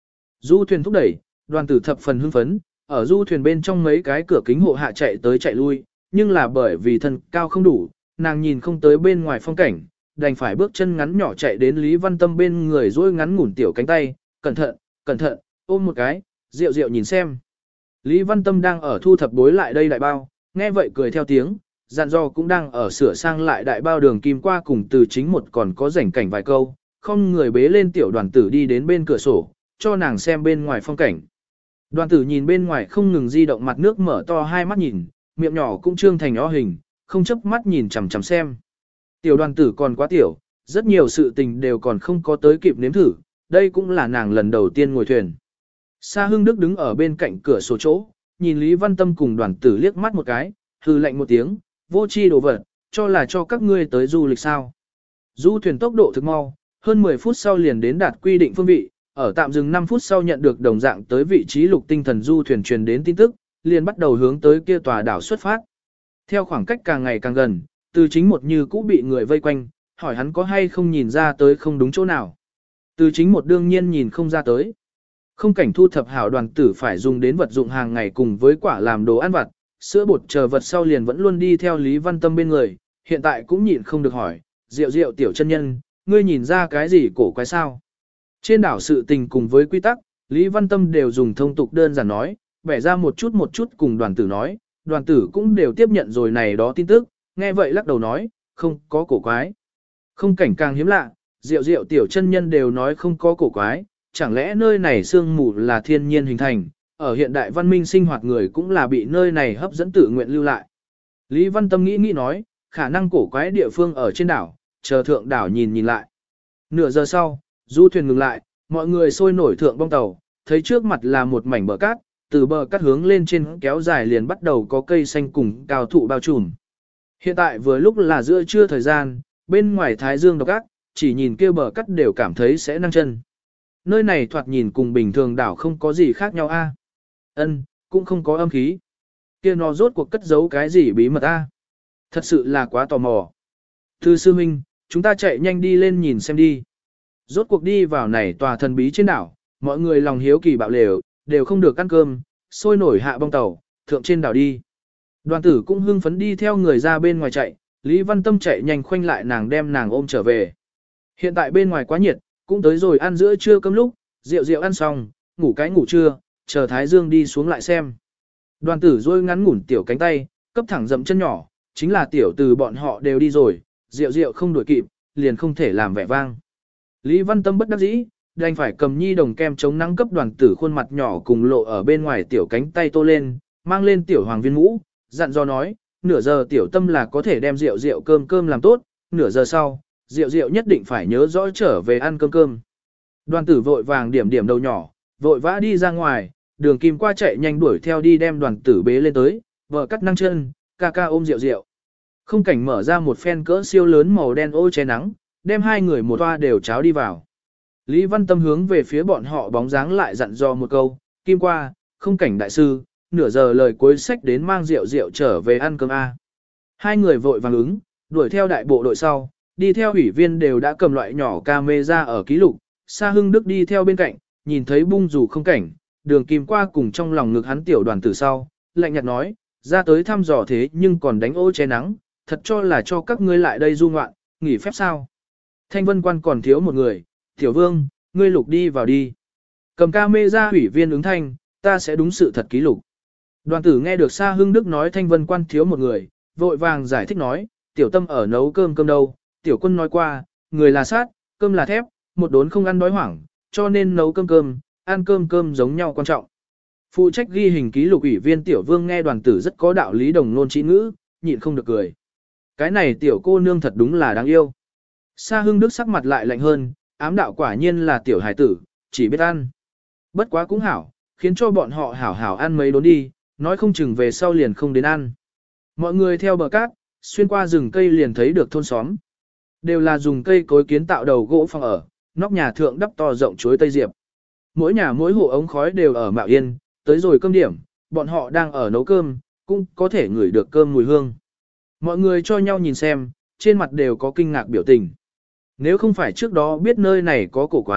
A: Du thuyền thúc đẩy, đoàn tử thập phần hưng phấn, ở du thuyền bên trong mấy cái cửa kính hộ hạ chạy tới chạy lui, nhưng là bởi vì thân cao không đủ, nàng nhìn không tới bên ngoài phong cảnh, đành phải bước chân ngắn nhỏ chạy đến Lý Văn Tâm bên người duỗi ngắn ngủn tiểu cánh tay, cẩn thận, cẩn thận, ôm một cái, rượu rượu nhìn xem. Lý Văn Tâm đang ở thu thập bối lại đây đại bao, nghe vậy cười theo tiếng, dặn dò cũng đang ở sửa sang lại đại bao đường kim qua cùng từ chính một còn có rảnh cảnh vài câu, không người bế lên tiểu đoàn tử đi đến bên cửa sổ, cho nàng xem bên ngoài phong cảnh. Đoàn tử nhìn bên ngoài không ngừng di động mặt nước mở to hai mắt nhìn, miệng nhỏ cũng trương thành ó hình, không chớp mắt nhìn chằm chằm xem. Tiểu đoàn tử còn quá tiểu, rất nhiều sự tình đều còn không có tới kịp nếm thử, đây cũng là nàng lần đầu tiên ngồi thuyền. Sa Hưng Đức đứng ở bên cạnh cửa sổ chỗ, nhìn Lý Văn Tâm cùng đoàn tử liếc mắt một cái, hừ lạnh một tiếng, vô chi đồ vật, cho là cho các ngươi tới du lịch sao. Du thuyền tốc độ thực mau, hơn mười phút sau liền đến đạt quy định phương vị, ở tạm dừng năm phút sau nhận được đồng dạng tới vị trí lục tinh thần du thuyền truyền đến tin tức, liền bắt đầu hướng tới kia tòa đảo xuất phát. Theo khoảng cách càng ngày càng gần, từ chính một như cũ bị người vây quanh, hỏi hắn có hay không nhìn ra tới không đúng chỗ nào. Từ chính một đương nhiên nhìn không ra tới. Không cảnh thu thập hảo đoàn tử phải dùng đến vật dụng hàng ngày cùng với quả làm đồ ăn vặt, sữa bột chờ vật sau liền vẫn luôn đi theo Lý Văn Tâm bên người, hiện tại cũng nhịn không được hỏi, rượu rượu tiểu chân nhân, ngươi nhìn ra cái gì cổ quái sao? Trên đảo sự tình cùng với quy tắc, Lý Văn Tâm đều dùng thông tục đơn giản nói, bẻ ra một chút một chút cùng đoàn tử nói, đoàn tử cũng đều tiếp nhận rồi này đó tin tức, nghe vậy lắc đầu nói, không có cổ quái. Không cảnh càng hiếm lạ, rượu rượu tiểu chân nhân đều nói không có cổ quái, chẳng lẽ nơi này sương mù là thiên nhiên hình thành, ở hiện đại văn minh sinh hoạt người cũng là bị nơi này hấp dẫn tự nguyện lưu lại. Lý Văn Tâm nghĩ nghĩ nói, khả năng cổ quái địa phương ở trên đảo, chờ thượng đảo nhìn nhìn lại. Nửa giờ sau, du thuyền ngừng lại, mọi người sôi nổi thượng bong tàu, thấy trước mặt là một mảnh bờ cát, từ bờ cát hướng lên trên kéo dài liền bắt đầu có cây xanh cùng cao thụ bao trùm. Hiện tại vừa lúc là giữa trưa thời gian, bên ngoài thái dương độc ác, chỉ nhìn kia bờ cát đều cảm thấy sẽ năng chân. Nơi này thoạt nhìn cùng bình thường đảo không có gì khác nhau a. Ân, cũng không có âm khí. Kia nó rốt cuộc cất giấu cái gì bí mật a? Thật sự là quá tò mò. Thư sư huynh, chúng ta chạy nhanh đi lên nhìn xem đi. Rốt cuộc đi vào này tòa thần bí trên đảo, mọi người lòng hiếu kỳ bạo lều, đều không được ăn cơm, sôi nổi hạ bong tàu, thượng trên đảo đi. Đoàn tử cũng hưng phấn đi theo người ra bên ngoài chạy, Lý Văn Tâm chạy nhanh khoanh lại nàng đem nàng ôm trở về. Hiện tại bên ngoài quá nhiệt, cũng tới rồi ăn giữa trưa cơm lúc, rượu rượu ăn xong, ngủ cái ngủ trưa, chờ Thái Dương đi xuống lại xem. Đoàn tử rôi ngắn ngủn tiểu cánh tay, cấp thẳng dậm chân nhỏ, chính là tiểu từ bọn họ đều đi rồi, rượu rượu không đuổi kịp, liền không thể làm vẻ vang. Lý Văn Tâm bất đắc dĩ, đành phải cầm nhi đồng kem chống nắng cấp đoàn tử khuôn mặt nhỏ cùng lộ ở bên ngoài tiểu cánh tay tô lên, mang lên tiểu hoàng viên mũ, dặn dò nói, nửa giờ tiểu tâm là có thể đem rượu rượu cơm cơm làm tốt, nửa giờ sau, rượu rượu nhất định phải nhớ rõ trở về ăn cơm cơm. Đoàn tử vội vàng điểm điểm đầu nhỏ, vội vã đi ra ngoài, đường kim qua chạy nhanh đuổi theo đi đem đoàn tử bế lên tới, vợ cắt năng chân, ca ca ôm rượu rượu. Không cảnh mở ra một phen cỡ siêu lớn màu đen ô che nắng, đem hai người một toa đều cháo đi vào. Lý Văn Tâm hướng về phía bọn họ bóng dáng lại dặn dò một câu, kim qua, không cảnh đại sư, nửa giờ lời cuối sách đến mang rượu rượu trở về ăn cơm A. Hai người vội vàng ứng, đuổi theo đại bộ đội sau, đi theo ủy viên đều đã cầm loại nhỏ camera ở ký lục, Sa Hưng Đức đi theo bên cạnh, nhìn thấy bung dù không cảnh, đường kim qua cùng trong lòng ngực hắn tiểu đoàn tử sau, lạnh nhạt nói, ra tới thăm dò thế nhưng còn đánh ô che nắng, thật cho là cho các ngươi lại đây du ngoạn, nghỉ phép sao. Thanh Vân Quan còn thiếu một người, Tiểu Vương, ngươi lục đi vào đi. Cầm camera ủy viên ứng thanh, ta sẽ đúng sự thật ký lục. Đoàn tử nghe được Sa Hưng Đức nói Thanh Vân Quan thiếu một người, vội vàng giải thích nói, tiểu tâm ở nấu cơm cơm đâu, tiểu quân nói qua, người là sát, cơm là thép, một đốn không ăn đói hoảng, cho nên nấu cơm cơm, ăn cơm cơm giống nhau quan trọng. Phụ trách ghi hình ký lục ủy viên Tiểu Vương nghe đoàn tử rất có đạo lý đồng nôn trí ngữ, nhịn không được cười. Cái này tiểu cô nương thật đúng là đáng yêu. Sa Hưng Đức sắc mặt lại lạnh hơn, ám đạo quả nhiên là tiểu hài tử, chỉ biết ăn. Bất quá cũng hảo, khiến cho bọn họ hảo hảo ăn mấy đốn đi, nói không chừng về sau liền không đến ăn. Mọi người theo bờ cát, xuyên qua rừng cây liền thấy được thôn xóm. Đều là dùng cây cối kiến tạo đầu gỗ phòng ở, nóc nhà thượng đắp to rộng chuối tây diệp. Mỗi nhà mỗi hộ ống khói đều ở mạo yên, tới rồi cơm điểm, bọn họ đang ở nấu cơm, cũng có thể ngửi được cơm mùi hương. Mọi người cho nhau nhìn xem, trên mặt đều có kinh ngạc biểu tình. Nếu không phải trước đó biết nơi này có cổ quái,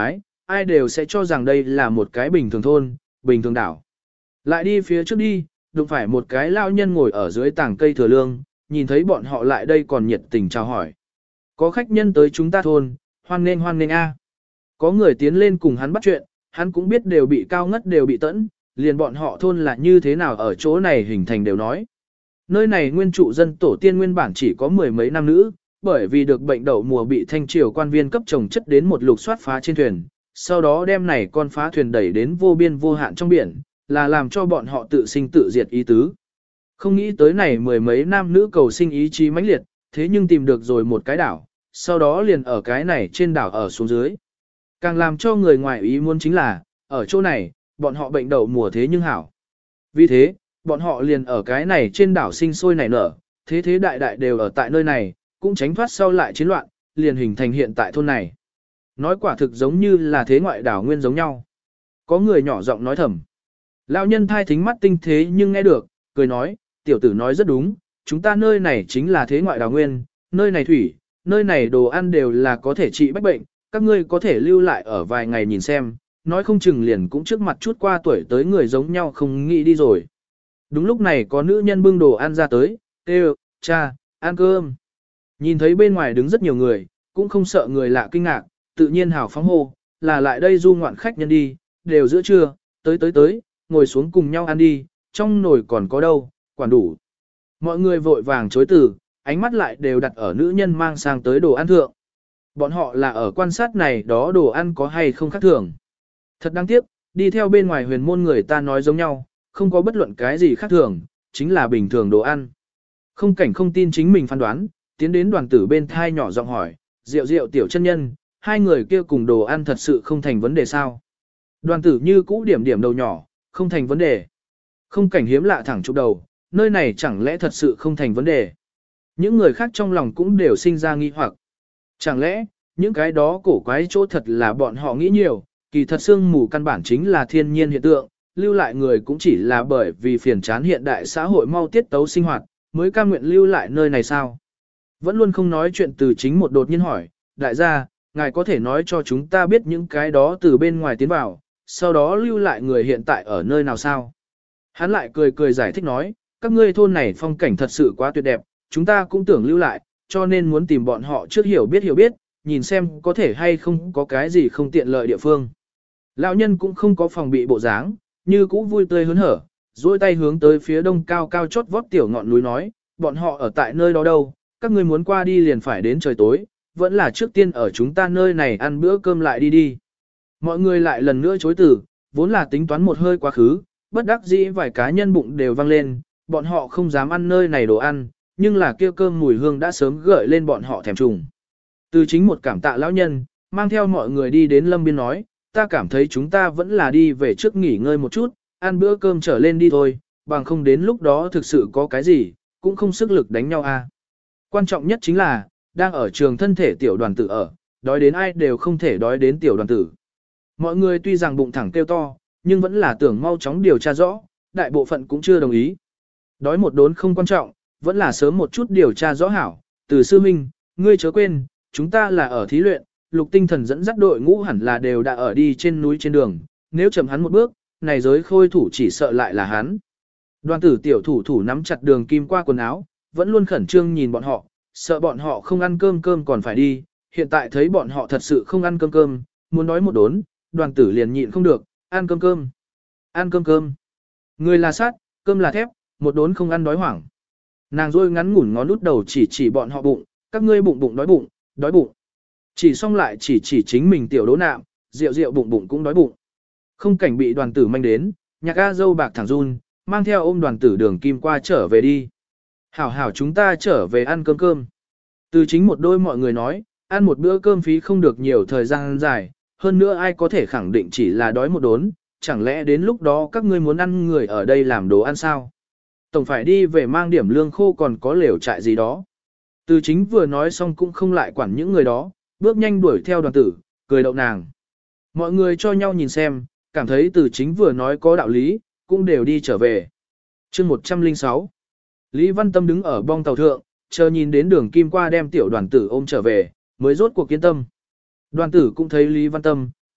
A: ai đều sẽ cho rằng đây là một cái bình thường thôn, bình thường đảo. Lại đi phía trước đi, đụng phải một cái lao nhân ngồi ở dưới tảng cây thừa lương, nhìn thấy bọn họ lại đây còn nhiệt tình chào hỏi. Có khách nhân tới chúng ta thôn, hoan nghênh hoan nghênh a. Có người tiến lên cùng hắn bắt chuyện, hắn cũng biết đều bị cao ngất đều bị tẫn, liền bọn họ thôn là như thế nào ở chỗ này hình thành đều nói. Nơi này nguyên trụ dân tổ tiên nguyên bản chỉ có mười mấy nam nữ, bởi vì được bệnh đậu mùa bị thanh triều quan viên cấp trồng chất đến một lục soát phá trên thuyền, sau đó đem này con phá thuyền đẩy đến vô biên vô hạn trong biển, là làm cho bọn họ tự sinh tự diệt ý tứ. Không nghĩ tới này mười mấy nam nữ cầu sinh ý chí mãnh liệt, thế nhưng tìm được rồi một cái đảo, sau đó liền ở cái này trên đảo ở xuống dưới. Càng làm cho người ngoài ý muốn chính là, ở chỗ này, bọn họ bệnh đậu mùa thế nhưng hảo. Vì thế, bọn họ liền ở cái này trên đảo sinh sôi nảy nở, thế thế đại đại đều ở tại nơi này, cũng tránh thoát sau lại chiến loạn, liền hình thành hiện tại thôn này. Nói quả thực giống như là thế ngoại đảo nguyên giống nhau. Có người nhỏ giọng nói thầm. Lão nhân thai thính mắt tinh thế nhưng nghe được, cười nói, tiểu tử nói rất đúng, chúng ta nơi này chính là thế ngoại đảo nguyên, nơi này thủy, nơi này đồ ăn đều là có thể trị bách bệnh, các ngươi có thể lưu lại ở vài ngày nhìn xem, nói không chừng liền cũng trước mặt chút qua tuổi tới người giống nhau không nghĩ đi rồi. Đúng lúc này có nữ nhân bưng đồ ăn ra tới, kêu, cha, ăn cơm. Nhìn thấy bên ngoài đứng rất nhiều người, cũng không sợ người lạ kinh ngạc, tự nhiên hào phóng hô, là lại đây du ngoạn khách nhân đi, đều giữa trưa, tới tới tới, ngồi xuống cùng nhau ăn đi, trong nồi còn có đâu, quản đủ. Mọi người vội vàng chối từ, ánh mắt lại đều đặt ở nữ nhân mang sang tới đồ ăn thượng. Bọn họ là ở quan sát này đó đồ ăn có hay không khác thường. Thật đáng tiếc, đi theo bên ngoài huyền môn người ta nói giống nhau, không có bất luận cái gì khác thường, chính là bình thường đồ ăn. Không cảnh không tin chính mình phán đoán, tiến đến đoàn tử bên thai nhỏ giọng hỏi, rượu rượu tiểu chân nhân, hai người kia cùng đồ ăn thật sự không thành vấn đề sao? Đoàn tử như cũ điểm điểm đầu nhỏ, không thành vấn đề. Không cảnh hiếm lạ thẳng chụp đầu, nơi này chẳng lẽ thật sự không thành vấn đề. Những người khác trong lòng cũng đều sinh ra nghi hoặc. Chẳng lẽ, những cái đó cổ quái chỗ thật là bọn họ nghĩ nhiều, kỳ thật sương mù căn bản chính là thiên nhiên hiện tượng, lưu lại người cũng chỉ là bởi vì phiền chán hiện đại xã hội mau tiết tấu sinh hoạt, mới cam nguyện lưu lại nơi này sao? Vẫn luôn không nói chuyện từ chính một đột nhiên hỏi, đại gia, ngài có thể nói cho chúng ta biết những cái đó từ bên ngoài tiến vào, sau đó lưu lại người hiện tại ở nơi nào sao? Hắn lại cười cười giải thích nói, các ngươi thôn này phong cảnh thật sự quá tuyệt đẹp, chúng ta cũng tưởng lưu lại, cho nên muốn tìm bọn họ trước hiểu biết hiểu biết, nhìn xem có thể hay không có cái gì không tiện lợi địa phương. Lão nhân cũng không có phòng bị bộ dáng, như cũ vui tươi hớn hở, duỗi tay hướng tới phía đông cao cao chót vót tiểu ngọn núi nói, bọn họ ở tại nơi đó đâu, các ngươi muốn qua đi liền phải đến trời tối, vẫn là trước tiên ở chúng ta nơi này ăn bữa cơm lại đi đi. Mọi người lại lần nữa chối từ, vốn là tính toán một hơi quá khứ, bất đắc dĩ vài cá nhân bụng đều văng lên, bọn họ không dám ăn nơi này đồ ăn, nhưng là kia cơm mùi hương đã sớm gợi lên bọn họ thèm trùng. Từ chính một cảm tạ lão nhân, mang theo mọi người đi đến lâm biên nói, ta cảm thấy chúng ta vẫn là đi về trước nghỉ ngơi một chút, ăn bữa cơm trở lên đi thôi, bằng không đến lúc đó thực sự có cái gì, cũng không sức lực đánh nhau a. Quan trọng nhất chính là, đang ở trường thân thể tiểu đoàn tử ở, đói đến ai đều không thể đói đến tiểu đoàn tử. Mọi người tuy rằng bụng thẳng kêu to, nhưng vẫn là tưởng mau chóng điều tra rõ, đại bộ phận cũng chưa đồng ý. Đói một đốn không quan trọng, vẫn là sớm một chút điều tra rõ hảo. Từ sư minh, ngươi chớ quên, chúng ta là ở thí luyện, lục tinh thần dẫn dắt đội ngũ hẳn là đều đã ở đi trên núi trên đường, nếu chậm hắn một bước, này giới khôi thủ chỉ sợ lại là hắn. Đoàn tử tiểu thủ thủ nắm chặt đường kim qua quần áo, vẫn luôn khẩn trương nhìn bọn họ, sợ bọn họ không ăn cơm cơm còn phải đi, hiện tại thấy bọn họ thật sự không ăn cơm cơm, muốn nói một đốn, đoàn tử liền nhịn không được, ăn cơm cơm, ăn cơm cơm. Người là sắt, cơm là thép, một đốn không ăn đói hoảng. Nàng rôi ngắn ngủn ngón út đầu chỉ chỉ bọn họ bụng, các ngươi bụng bụng đói bụng, đói bụng. Chỉ xong lại chỉ chỉ chính mình tiểu đố nạm, rượu rượu bụng bụng cũng đói bụng. Không cảnh bị đoàn tử manh đến, nhạc A dâu bạc thẳng run, mang theo ôm đoàn tử đường kim qua trở về đi. Hảo hảo chúng ta trở về ăn cơm cơm. Từ chính một đôi mọi người nói, ăn một bữa cơm phí không được nhiều thời gian dài, hơn nữa ai có thể khẳng định chỉ là đói một đốn, chẳng lẽ đến lúc đó các ngươi muốn ăn người ở đây làm đồ ăn sao? Tổng phải đi về mang điểm lương khô còn có lều trại gì đó. Từ chính vừa nói xong cũng không lại quản những người đó, bước nhanh đuổi theo đoàn tử, cười đậu nàng. Mọi người cho nhau nhìn xem, cảm thấy từ chính vừa nói có đạo lý, cũng đều đi trở về. chương một trăm lẻ sáu Lý Văn Tâm đứng ở bong tàu thượng, chờ nhìn đến đường kim qua đem tiểu đoàn tử ôm trở về, mới rốt cuộc kiên tâm. Đoàn tử cũng thấy Lý Văn Tâm,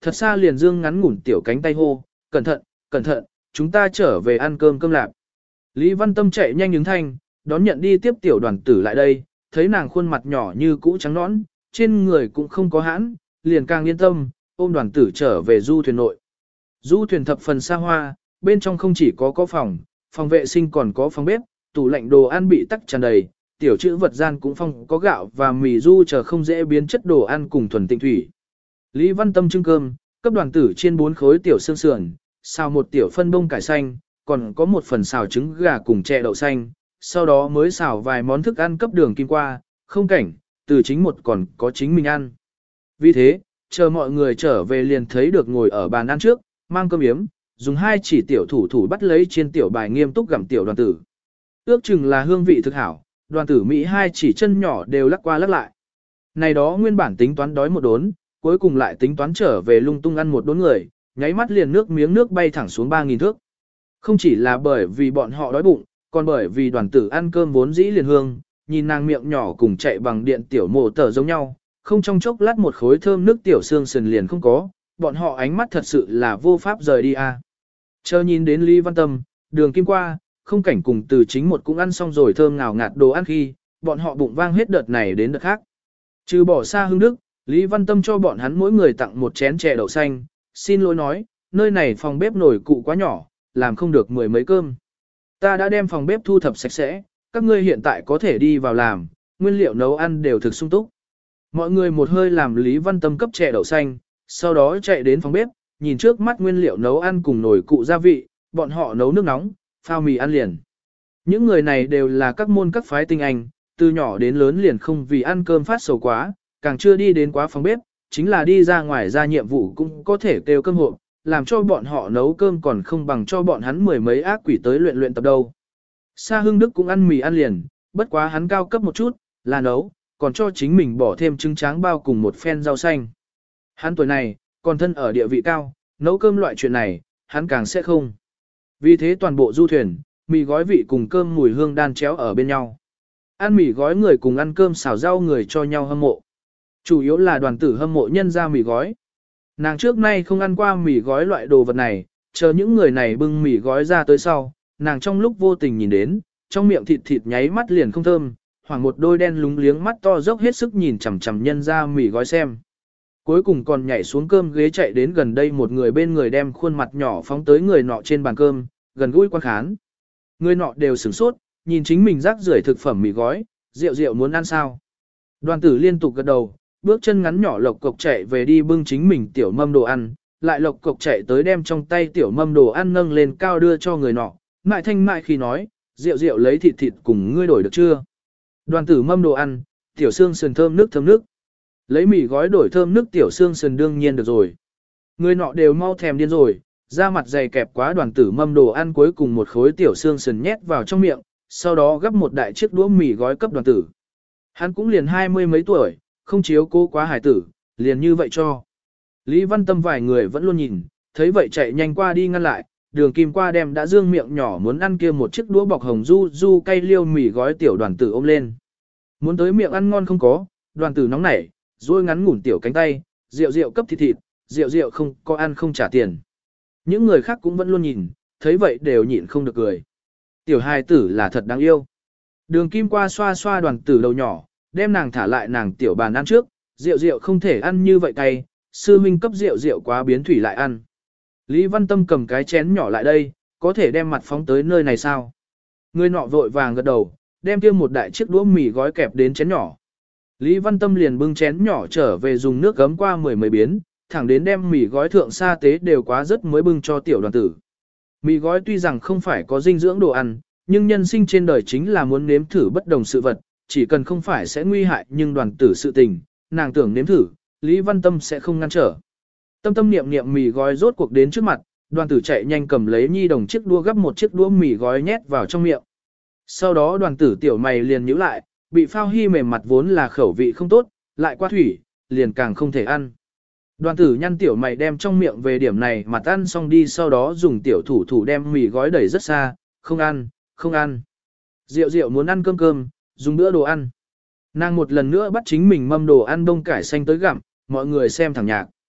A: thật xa liền dương ngắn ngủn tiểu cánh tay hô, cẩn thận, cẩn thận, chúng ta trở về ăn cơm cơm lạp. Lý Văn Tâm chạy nhanh ứng thanh, đón nhận đi tiếp tiểu đoàn tử lại đây, thấy nàng khuôn mặt nhỏ như cũ trắng nõn, trên người cũng không có hãn, liền càng yên tâm, ôm đoàn tử trở về du thuyền nội. Du thuyền thập phần xa hoa, bên trong không chỉ có có phòng, phòng vệ sinh còn có phòng bếp, tủ lạnh đồ ăn bị tắc tràn đầy, tiểu trữ vật gian cũng phong có gạo và mì du chờ không dễ biến chất đồ ăn cùng thuần tịnh thủy. Lý Văn Tâm trưng cơm, cấp đoàn tử chiên bốn khối tiểu xương sườn, xào một tiểu phân bông cải xanh, còn có một phần xào trứng gà cùng chè đậu xanh, sau đó mới xào vài món thức ăn cấp đường kim qua, không cảnh, từ chính một còn có chính mình ăn. Vì thế, chờ mọi người trở về liền thấy được ngồi ở bàn ăn trước, mang cơm yếm, dùng hai chỉ tiểu thủ thủ bắt lấy chiên tiểu bài nghiêm túc gặm tiểu đoàn tử. Ước chừng là hương vị thực hảo, đoàn tử Mỹ hai chỉ chân nhỏ đều lắc qua lắc lại. Này đó nguyên bản tính toán đói một đốn, cuối cùng lại tính toán trở về lung tung ăn một đốn người, nháy mắt liền nước miếng nước bay thẳng xuống ba nghìn thước. Không chỉ là bởi vì bọn họ đói bụng, còn bởi vì đoàn tử ăn cơm vốn dĩ liền hương, nhìn nàng miệng nhỏ cùng chạy bằng điện tiểu mổ tờ giống nhau, không trong chốc lát một khối thơm nước tiểu xương sườn liền không có, bọn họ ánh mắt thật sự là vô pháp rời đi a. Chờ nhìn đến Lý Văn Tâm, đường kim qua, không cảnh cùng từ chính một cũng ăn xong rồi thơm ngào ngạt đồ ăn khi, bọn họ bụng vang hết đợt này đến đợt khác. Trừ bỏ xa hương đức, Lý Văn Tâm cho bọn hắn mỗi người tặng một chén chè đậu xanh, xin lỗi nói, nơi này phòng bếp nổi cụ quá nhỏ, làm không được mười mấy cơm. Ta đã đem phòng bếp thu thập sạch sẽ, các ngươi hiện tại có thể đi vào làm, nguyên liệu nấu ăn đều thực sung túc. Mọi người một hơi làm Lý Văn Tâm cấp chè đậu xanh, sau đó chạy đến phòng bếp, nhìn trước mắt nguyên liệu nấu ăn cùng nồi cụ gia vị, bọn họ nấu nước nóng, phao mì ăn liền. Những người này đều là các môn các phái tinh anh, từ nhỏ đến lớn liền không vì ăn cơm phát sầu quá, càng chưa đi đến quá phòng bếp, chính là đi ra ngoài ra nhiệm vụ cũng có thể kêu cơm hộp, làm cho bọn họ nấu cơm còn không bằng cho bọn hắn mười mấy ác quỷ tới luyện luyện tập đâu. Sa Hưng Đức cũng ăn mì ăn liền, bất quá hắn cao cấp một chút, là nấu, còn cho chính mình bỏ thêm trứng tráng bao cùng một phen rau xanh. Hắn tuổi này, còn thân ở địa vị cao, nấu cơm loại chuyện này, hắn càng sẽ không. Vì thế toàn bộ du thuyền, mì gói vị cùng cơm mùi hương đan chéo ở bên nhau. Ăn mì gói người cùng ăn cơm xào rau người cho nhau hâm mộ. Chủ yếu là đoàn tử hâm mộ nhân ra mì gói. Nàng trước nay không ăn qua mì gói loại đồ vật này, chờ những người này bưng mì gói ra tới sau, nàng trong lúc vô tình nhìn đến, trong miệng thịt thịt nháy mắt liền không thơm, khoảng một đôi đen lúng liếng mắt to dốc hết sức nhìn chằm chằm nhân ra mì gói xem. Cuối cùng còn nhảy xuống cơm ghế chạy đến gần đây một người bên người đem khuôn mặt nhỏ phóng tới người nọ trên bàn cơm, gần gũi quan khán. Người nọ đều sửng sốt, nhìn chính mình rác rưởi thực phẩm mì gói, rượu rượu muốn ăn sao. Đoàn tử liên tục gật đầu, bước chân ngắn nhỏ lộc cộc chạy về đi bưng chính mình tiểu mâm đồ ăn, lại lộc cộc chạy tới đem trong tay tiểu mâm đồ ăn nâng lên cao đưa cho người nọ, mại thanh mại khi nói, rượu rượu lấy thịt thịt cùng ngươi đổi được chưa. Đoàn tử mâm đồ ăn, tiểu xương sườn thơm nước thơm nước. Lấy mì gói đổi thơm nước tiểu xương sườn đương nhiên được rồi. Người nọ đều mau thèm điên rồi, da mặt dày kẹp quá đoàn tử mâm đồ ăn cuối cùng một khối tiểu xương sườn nhét vào trong miệng, sau đó gấp một đại chiếc đũa mì gói cấp đoàn tử. Hắn cũng liền hai mươi mấy tuổi, không chiếu cố quá hải tử, liền như vậy cho. Lý Văn Tâm vài người vẫn luôn nhìn, thấy vậy chạy nhanh qua đi ngăn lại, đường kim qua đem đã dương miệng nhỏ muốn ăn kia một chiếc đũa bọc hồng du du cay liêu mì gói tiểu đoàn tử ôm lên. Muốn tới miệng ăn ngon không có, đoàn tử nóng nảy, rồi ngắn ngủn tiểu cánh tay, rượu rượu cấp thịt thịt, rượu rượu không có ăn không trả tiền. Những người khác cũng vẫn luôn nhìn, thấy vậy đều nhịn không được cười. Tiểu hài tử là thật đáng yêu. Đường kim qua xoa xoa đoàn tử đầu nhỏ, đem nàng thả lại nàng tiểu bàn ăn trước, rượu rượu không thể ăn như vậy cay, sư minh cấp rượu rượu quá biến thủy lại ăn. Lý Văn Tâm cầm cái chén nhỏ lại đây, có thể đem mặt phóng tới nơi này sao? Người nọ vội vàng gật đầu, đem kia một đại chiếc đũa mì gói kẹp đến chén nhỏ. Lý Văn Tâm liền bưng chén nhỏ trở về dùng nước gấm qua mười mấy biến, thẳng đến đem mì gói thượng sa tế đều quá rất mới bưng cho tiểu đoàn tử. Mì gói tuy rằng không phải có dinh dưỡng đồ ăn, nhưng nhân sinh trên đời chính là muốn nếm thử bất đồng sự vật, chỉ cần không phải sẽ nguy hại nhưng đoàn tử sự tình, nàng tưởng nếm thử, Lý Văn Tâm sẽ không ngăn trở. Tâm tâm niệm niệm mì gói rốt cuộc đến trước mặt, đoàn tử chạy nhanh cầm lấy nhi đồng chiếc đũa gấp một chiếc đũa mì gói nhét vào trong miệng. Sau đó đoàn tử tiểu mày liền nhíu lại, bị phao hy mềm mặt vốn là khẩu vị không tốt, lại qua thủy, liền càng không thể ăn. Đoàn tử nhăn tiểu mày đem trong miệng về điểm này mặt ăn xong đi, sau đó dùng tiểu thủ thủ đem mì gói đẩy rất xa, không ăn, không ăn. Rượu rượu muốn ăn cơm cơm, dùng bữa đồ ăn. Nàng một lần nữa bắt chính mình mâm đồ ăn bông cải xanh tới gặm, mọi người xem thẳng nhạc.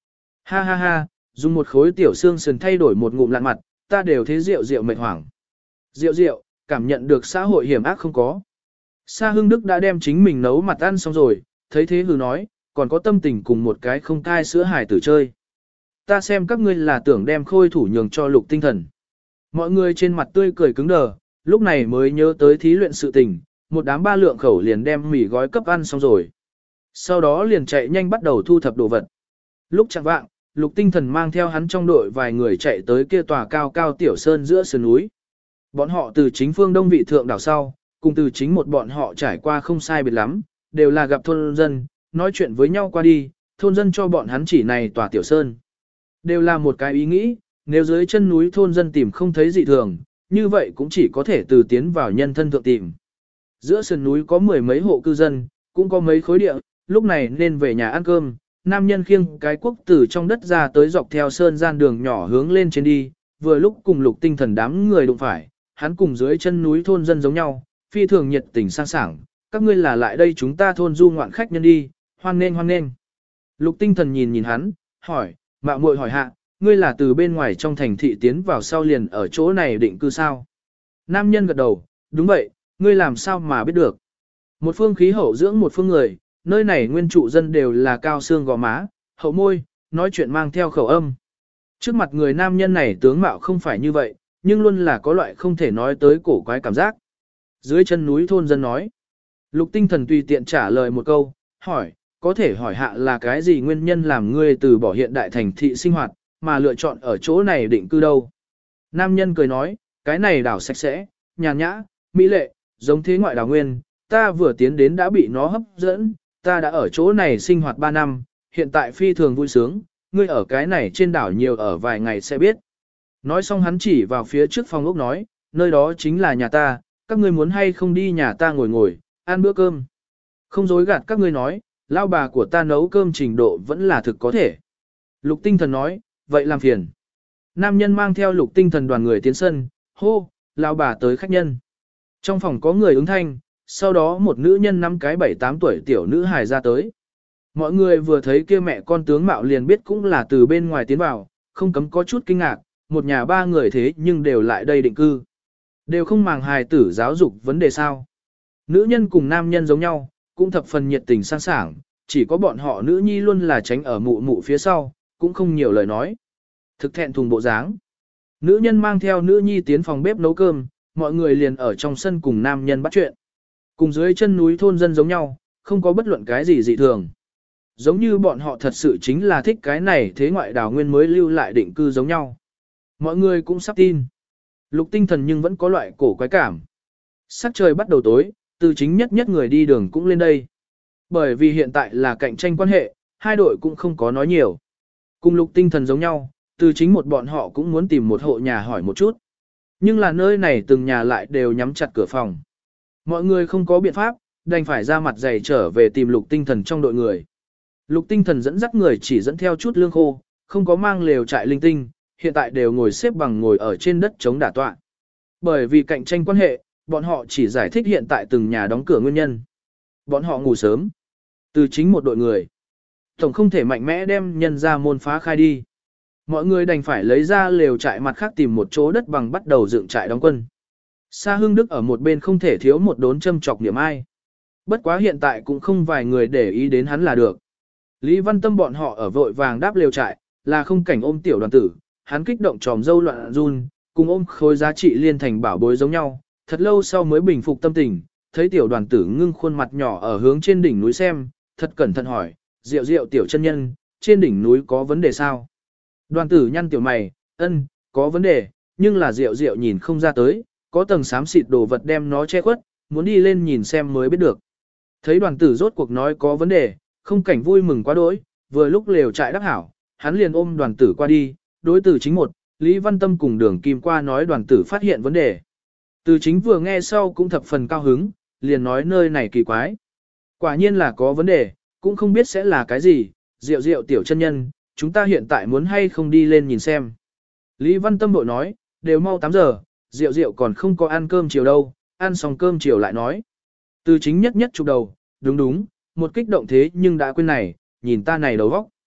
A: Ha ha ha, dùng một khối tiểu xương sườn thay đổi một ngụm lạn mặt, ta đều thế rượu rượu mệt hoảng. Rượu rượu, cảm nhận được xã hội hiểm ác không có. Sa Hưng Đức đã đem chính mình nấu mặt ăn xong rồi, thấy thế hừ nói, còn có tâm tình cùng một cái không cai sữa hài tử chơi. Ta xem các ngươi là tưởng đem khôi thủ nhường cho Lục Tinh Thần. Mọi người trên mặt tươi cười cứng đờ, lúc này mới nhớ tới thí luyện sự tình, một đám ba lượng khẩu liền đem mì gói cấp ăn xong rồi. Sau đó liền chạy nhanh bắt đầu thu thập đồ vật. Lúc chẳng vạng, Lục Tinh Thần mang theo hắn trong đội vài người chạy tới kia tòa cao cao tiểu sơn giữa sườn núi. Bọn họ từ chính phương đông vị thượng đảo sau, cùng từ chính một bọn họ trải qua không sai biệt lắm, đều là gặp thôn dân, nói chuyện với nhau qua đi, thôn dân cho bọn hắn chỉ này tòa tiểu sơn. Đều là một cái ý nghĩ, nếu dưới chân núi thôn dân tìm không thấy dị thường, như vậy cũng chỉ có thể từ tiến vào nhân thân thượng tìm. Giữa sườn núi có mười mấy hộ cư dân, cũng có mấy khối địa, lúc này nên về nhà ăn cơm. Nam nhân khiêng cái quốc từ trong đất ra tới dọc theo sơn gian đường nhỏ hướng lên trên đi, vừa lúc cùng Lục Tinh Thần đám người đụng phải, hắn cùng dưới chân núi thôn dân giống nhau, phi thường nhiệt tình sang sảng, các ngươi là lại đây chúng ta thôn du ngoạn khách nhân đi, hoan nghênh hoan nghênh. Lục Tinh Thần nhìn nhìn hắn, hỏi, mạo muội hỏi hạ, ngươi là từ bên ngoài trong thành thị tiến vào sau liền ở chỗ này định cư sao? Nam nhân gật đầu, đúng vậy, ngươi làm sao mà biết được? Một phương khí hậu dưỡng một phương người, nơi này nguyên trụ dân đều là cao xương gò má, hậu môi, nói chuyện mang theo khẩu âm. Trước mặt người nam nhân này tướng mạo không phải như vậy, nhưng luôn là có loại không thể nói tới cổ quái cảm giác. Dưới chân núi thôn dân nói. Lục Tinh Thần tùy tiện trả lời một câu, hỏi, có thể hỏi hạ là cái gì nguyên nhân làm ngươi từ bỏ hiện đại thành thị sinh hoạt, mà lựa chọn ở chỗ này định cư đâu? Nam nhân cười nói, cái này đảo sạch sẽ, nhàn nhã, mỹ lệ, giống thế ngoại đảo nguyên, ta vừa tiến đến đã bị nó hấp dẫn, ta đã ở chỗ này sinh hoạt ba năm, hiện tại phi thường vui sướng, ngươi ở cái này trên đảo nhiều ở vài ngày sẽ biết. Nói xong hắn chỉ vào phía trước phòng ốc nói, nơi đó chính là nhà ta, các ngươi muốn hay không đi nhà ta ngồi ngồi, ăn bữa cơm. Không dối gạt các ngươi nói, lao bà của ta nấu cơm trình độ vẫn là thực có thể. Lục Tinh Thần nói, vậy làm phiền. Nam nhân mang theo Lục Tinh Thần đoàn người tiến sân, hô, lao bà tới khách nhân. Trong phòng có người ứng thanh, sau đó một nữ nhân năm cái bảy tám tuổi tiểu nữ hài ra tới. Mọi người vừa thấy kia mẹ con tướng mạo liền biết cũng là từ bên ngoài tiến vào, không cấm có chút kinh ngạc, một nhà ba người thế nhưng đều lại đây định cư. Đều không màng hài tử giáo dục vấn đề sao. Nữ nhân cùng nam nhân giống nhau, cũng thập phần nhiệt tình sang sảng, chỉ có bọn họ nữ nhi luôn là tránh ở mụ mụ phía sau, cũng không nhiều lời nói. Thực thẹn thùng bộ dáng. Nữ nhân mang theo nữ nhi tiến phòng bếp nấu cơm, mọi người liền ở trong sân cùng nam nhân bắt chuyện. Cùng dưới chân núi thôn dân giống nhau, không có bất luận cái gì dị thường. Giống như bọn họ thật sự chính là thích cái này thế ngoại đảo nguyên mới lưu lại định cư giống nhau. Mọi người cũng sắp tin. Lục Tinh Thần nhưng vẫn có loại cổ quái cảm. Sắc trời bắt đầu tối, từ chính nhất nhất người đi đường cũng lên đây. Bởi vì hiện tại là cạnh tranh quan hệ, hai đội cũng không có nói nhiều. Cùng Lục Tinh Thần giống nhau, từ chính một bọn họ cũng muốn tìm một hộ nhà hỏi một chút. Nhưng là nơi này từng nhà lại đều nhắm chặt cửa phòng. Mọi người không có biện pháp, đành phải ra mặt dày trở về tìm Lục Tinh Thần trong đội người. Lục Tinh Thần dẫn dắt người chỉ dẫn theo chút lương khô, không có mang lều trại linh tinh, hiện tại đều ngồi xếp bằng ngồi ở trên đất chống đả tọa. Bởi vì cạnh tranh quan hệ, bọn họ chỉ giải thích hiện tại từng nhà đóng cửa nguyên nhân. Bọn họ ngủ sớm, từ chính một đội người. Tổng không thể mạnh mẽ đem nhân ra môn phá khai đi. Mọi người đành phải lấy ra lều trại mặt khác tìm một chỗ đất bằng bắt đầu dựng trại đóng quân. Sa Hưng Đức ở một bên không thể thiếu một đốn châm chọc niệm ai. Bất quá hiện tại cũng không vài người để ý đến hắn là được. Lý Văn Tâm bọn họ ở vội vàng đáp lều trại, là không cảnh ôm tiểu đoàn tử, hắn kích động tròm dâu loạn run, cùng ôm khối giá trị liên thành bảo bối giống nhau, thật lâu sau mới bình phục tâm tình, thấy tiểu đoàn tử ngưng khuôn mặt nhỏ ở hướng trên đỉnh núi xem, thật cẩn thận hỏi, Diệu Diệu tiểu chân nhân, trên đỉnh núi có vấn đề sao? Đoàn tử nhăn tiểu mày, ân, có vấn đề, nhưng là Diệu Diệu nhìn không ra tới, có tầng xám xịt đồ vật đem nó che khuất, muốn đi lên nhìn xem mới biết được. Thấy đoàn tử rốt cuộc nói có vấn đề, không cảnh vui mừng quá đỗi, vừa lúc lều trại đắc hảo, hắn liền ôm đoàn tử qua đi, đối tử chính một, Lý Văn Tâm cùng đường kim qua nói đoàn tử phát hiện vấn đề. Từ chính vừa nghe sau cũng thập phần cao hứng, liền nói nơi này kỳ quái. Quả nhiên là có vấn đề, cũng không biết sẽ là cái gì, Diệu Diệu tiểu chân nhân, chúng ta hiện tại muốn hay không đi lên nhìn xem. Lý Văn Tâm bội nói, đều mau tám giờ, Diệu Diệu còn không có ăn cơm chiều đâu, ăn xong cơm chiều lại nói. Từ chính nhất nhất chụp đầu, đúng đúng, một kích động thế nhưng đã quên này, nhìn ta này đầu vóc.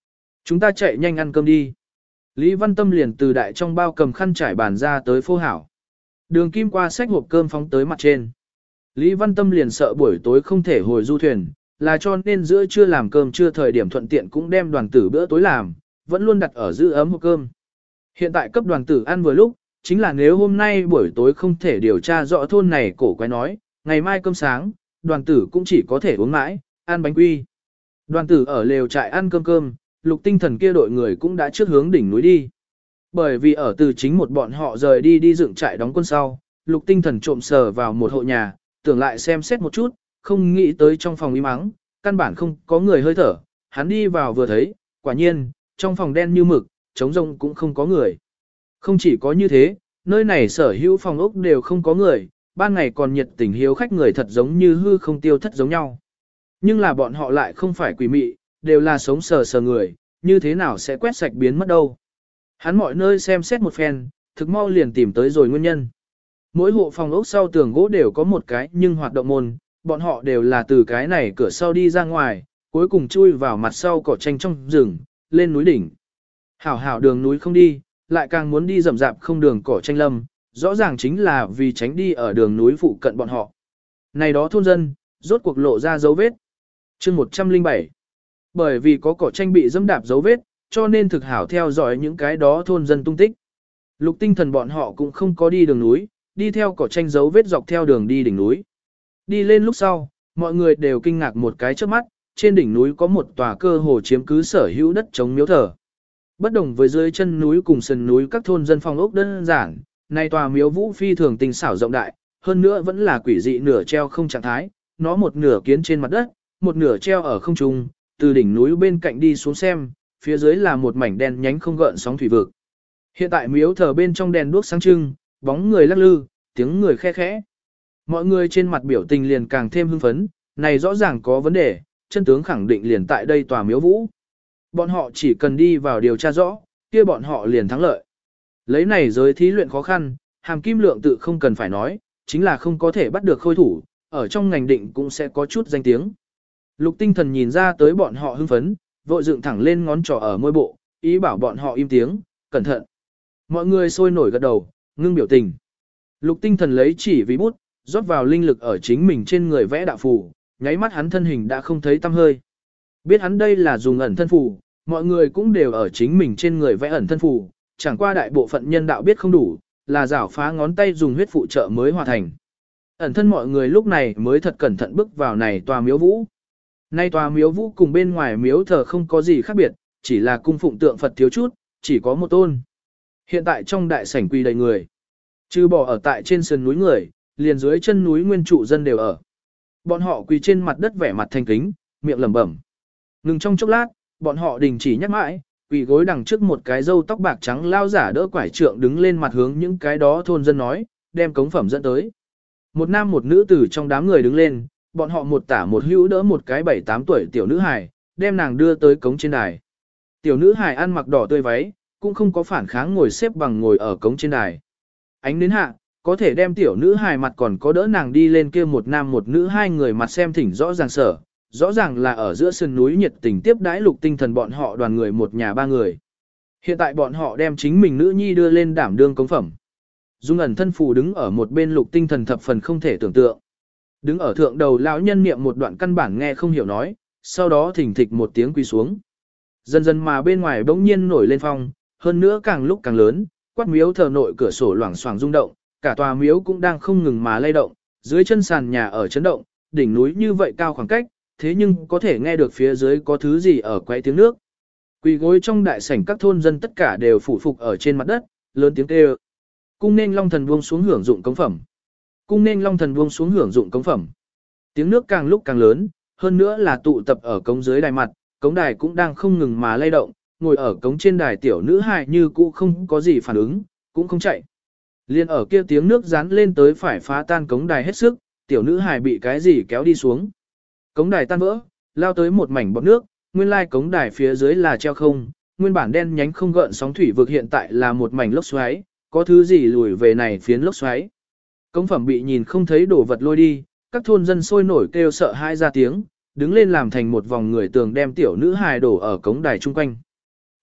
A: Chúng ta chạy nhanh ăn cơm đi. Lý Văn Tâm liền từ đại trong bao cầm khăn trải bàn ra tới phô hảo. Đường Kim qua xách hộp cơm phóng tới mặt trên. Lý Văn Tâm liền sợ buổi tối không thể hồi du thuyền, là cho nên giữa trưa làm cơm trưa thời điểm thuận tiện cũng đem đoàn tử bữa tối làm, vẫn luôn đặt ở giữ ấm hộp cơm. Hiện tại cấp đoàn tử ăn vừa lúc, chính là nếu hôm nay buổi tối không thể điều tra rõ thôn này cổ quái nói, ngày mai cơm sáng, đoàn tử cũng chỉ có thể uống mãi, ăn bánh quy. Đoàn tử ở lều trại ăn cơm cơm, Lục Tinh Thần kia đội người cũng đã trước hướng đỉnh núi đi. Bởi vì ở từ chính một bọn họ rời đi đi dựng trại đóng quân sau, Lục Tinh Thần trộm sờ vào một hộ nhà, tưởng lại xem xét một chút, không nghĩ tới trong phòng im ắng, căn bản không có người hơi thở, hắn đi vào vừa thấy, quả nhiên, trong phòng đen như mực, trống rỗng cũng không có người. Không chỉ có như thế, nơi này sở hữu phòng ốc đều không có người, ban ngày còn nhiệt tình hiếu khách người thật giống như hư không tiêu thất giống nhau. Nhưng là bọn họ lại không phải quỷ mị, đều là sống sờ sờ người, như thế nào sẽ quét sạch biến mất đâu. Hắn mọi nơi xem xét một phen, thực mau liền tìm tới rồi nguyên nhân. Mỗi hộ phòng ốc sau tường gỗ đều có một cái nhưng hoạt động môn, bọn họ đều là từ cái này cửa sau đi ra ngoài, cuối cùng chui vào mặt sau cỏ tranh trong rừng, lên núi đỉnh. Hảo hảo đường núi không đi, lại càng muốn đi rậm rạp không đường cỏ tranh lâm, rõ ràng chính là vì tránh đi ở đường núi phụ cận bọn họ. Này đó thôn dân, rốt cuộc lộ ra dấu vết. Chương một trăm lẻ bảy. Bởi vì có cỏ tranh bị dẫm đạp dấu vết, cho nên thực hảo theo dõi những cái đó thôn dân tung tích. Lục Tinh Thần bọn họ cũng không có đi đường núi, đi theo cỏ tranh dấu vết dọc theo đường đi đỉnh núi. Đi lên lúc sau, mọi người đều kinh ngạc một cái trước mắt, trên đỉnh núi có một tòa cơ hồ chiếm cứ sở hữu đất chống miếu thờ. Bất đồng với dưới chân núi cùng sườn núi các thôn dân phong ốc đơn giản, này tòa miếu vũ phi thường tinh xảo rộng đại, hơn nữa vẫn là quỷ dị nửa treo không trạng thái, nó một nửa kiến trên mặt đất, một nửa treo ở không trung, từ đỉnh núi bên cạnh đi xuống xem, phía dưới là một mảnh đen nhánh không gợn sóng thủy vực. Hiện tại miếu thờ bên trong đèn đuốc sáng trưng, bóng người lắc lư, tiếng người khe khẽ. Mọi người trên mặt biểu tình liền càng thêm hưng phấn, này rõ ràng có vấn đề, chân tướng khẳng định liền tại đây tòa miếu vũ. Bọn họ chỉ cần đi vào điều tra rõ, kia bọn họ liền thắng lợi. Lấy này giới thí luyện khó khăn, hàm kim lượng tự không cần phải nói, chính là không có thể bắt được khôi thủ, ở trong ngành định cũng sẽ có chút danh tiếng. Lục Tinh Thần nhìn ra tới bọn họ hưng phấn, vội dựng thẳng lên ngón trỏ ở môi bộ, ý bảo bọn họ im tiếng, cẩn thận. Mọi người sôi nổi gật đầu, ngưng biểu tình. Lục Tinh Thần lấy chỉ vì bút, rót vào linh lực ở chính mình trên người vẽ đạo phù, nháy mắt hắn thân hình đã không thấy tăm hơi. Biết hắn đây là dùng ẩn thân phù, mọi người cũng đều ở chính mình trên người vẽ ẩn thân phù, chẳng qua đại bộ phận nhân đạo biết không đủ, là rảo phá ngón tay dùng huyết phụ trợ mới hòa thành. Ẩn thân mọi người lúc này mới thật cẩn thận bước vào này tòa miếu vũ. Nay tòa miếu vũ cùng bên ngoài miếu thờ không có gì khác biệt, chỉ là cung phụng tượng Phật thiếu chút, chỉ có một tôn. Hiện tại trong đại sảnh quỳ đầy người. Trừ bỏ ở tại trên sườn núi người, liền dưới chân núi nguyên trụ dân đều ở. Bọn họ quỳ trên mặt đất vẻ mặt thanh kính, miệng lẩm bẩm. Ngừng trong chốc lát, bọn họ đình chỉ nhắc mãi, quỳ gối đằng trước một cái râu tóc bạc trắng lao giả đỡ quải trượng đứng lên mặt hướng những cái đó thôn dân nói, đem cống phẩm dẫn tới. Một nam một nữ từ trong đám người đứng lên, bọn họ một tả một hữu đỡ một cái bảy tám tuổi tiểu nữ hài, đem nàng đưa tới cống trên đài. Tiểu nữ hài ăn mặc đỏ tươi váy, cũng không có phản kháng ngồi xếp bằng ngồi ở cống trên đài. Ánh đến hạ, có thể đem tiểu nữ hài mặt còn có đỡ nàng đi lên kia một nam một nữ hai người mặt xem thỉnh rõ ràng sở, rõ ràng là ở giữa sườn núi nhiệt tình tiếp đãi Lục Tinh Thần bọn họ đoàn người một nhà ba người. Hiện tại bọn họ đem chính mình nữ nhi đưa lên đảm đương cống phẩm. Dung ẩn thân phù đứng ở một bên Lục Tinh Thần thập phần không thể tưởng tượng. Đứng ở thượng đầu lão nhân niệm một đoạn căn bản nghe không hiểu nói, sau đó thỉnh thịch một tiếng quỳ xuống. Dần dần mà bên ngoài bỗng nhiên nổi lên phong, hơn nữa càng lúc càng lớn, quát miếu thờ nội cửa sổ loảng xoảng rung động, cả tòa miếu cũng đang không ngừng mà lay động, dưới chân sàn nhà ở chấn động, đỉnh núi như vậy cao khoảng cách, thế nhưng có thể nghe được phía dưới có thứ gì ở quay tiếng nước. Quỳ gối trong đại sảnh các thôn dân tất cả đều phủ phục ở trên mặt đất, lớn tiếng kêu. Cung nên long thần buông xuống hưởng dụng cống phẩm. Cung nên long thần buông xuống hưởng dụng cống phẩm. Tiếng nước càng lúc càng lớn, hơn nữa là tụ tập ở cống dưới đài mặt, cống đài cũng đang không ngừng mà lay động, ngồi ở cống trên đài tiểu nữ hài như cũ không có gì phản ứng, cũng không chạy. Liên ở kia tiếng nước dán lên tới phải phá tan cống đài hết sức, tiểu nữ hài bị cái gì kéo đi xuống. Cống đài tan vỡ, lao tới một mảnh bọt nước, nguyên lai cống đài phía dưới là treo không, nguyên bản đen nhánh không gợn sóng thủy vực hiện tại là một mảnh lốc xoáy, có thứ gì lùi về này phiến lốc xoáy. Cống phẩm bị nhìn không thấy đổ vật lôi đi, các thôn dân sôi nổi kêu sợ hãi ra tiếng, đứng lên làm thành một vòng người tường đem tiểu nữ hài đổ ở cống đài chung quanh.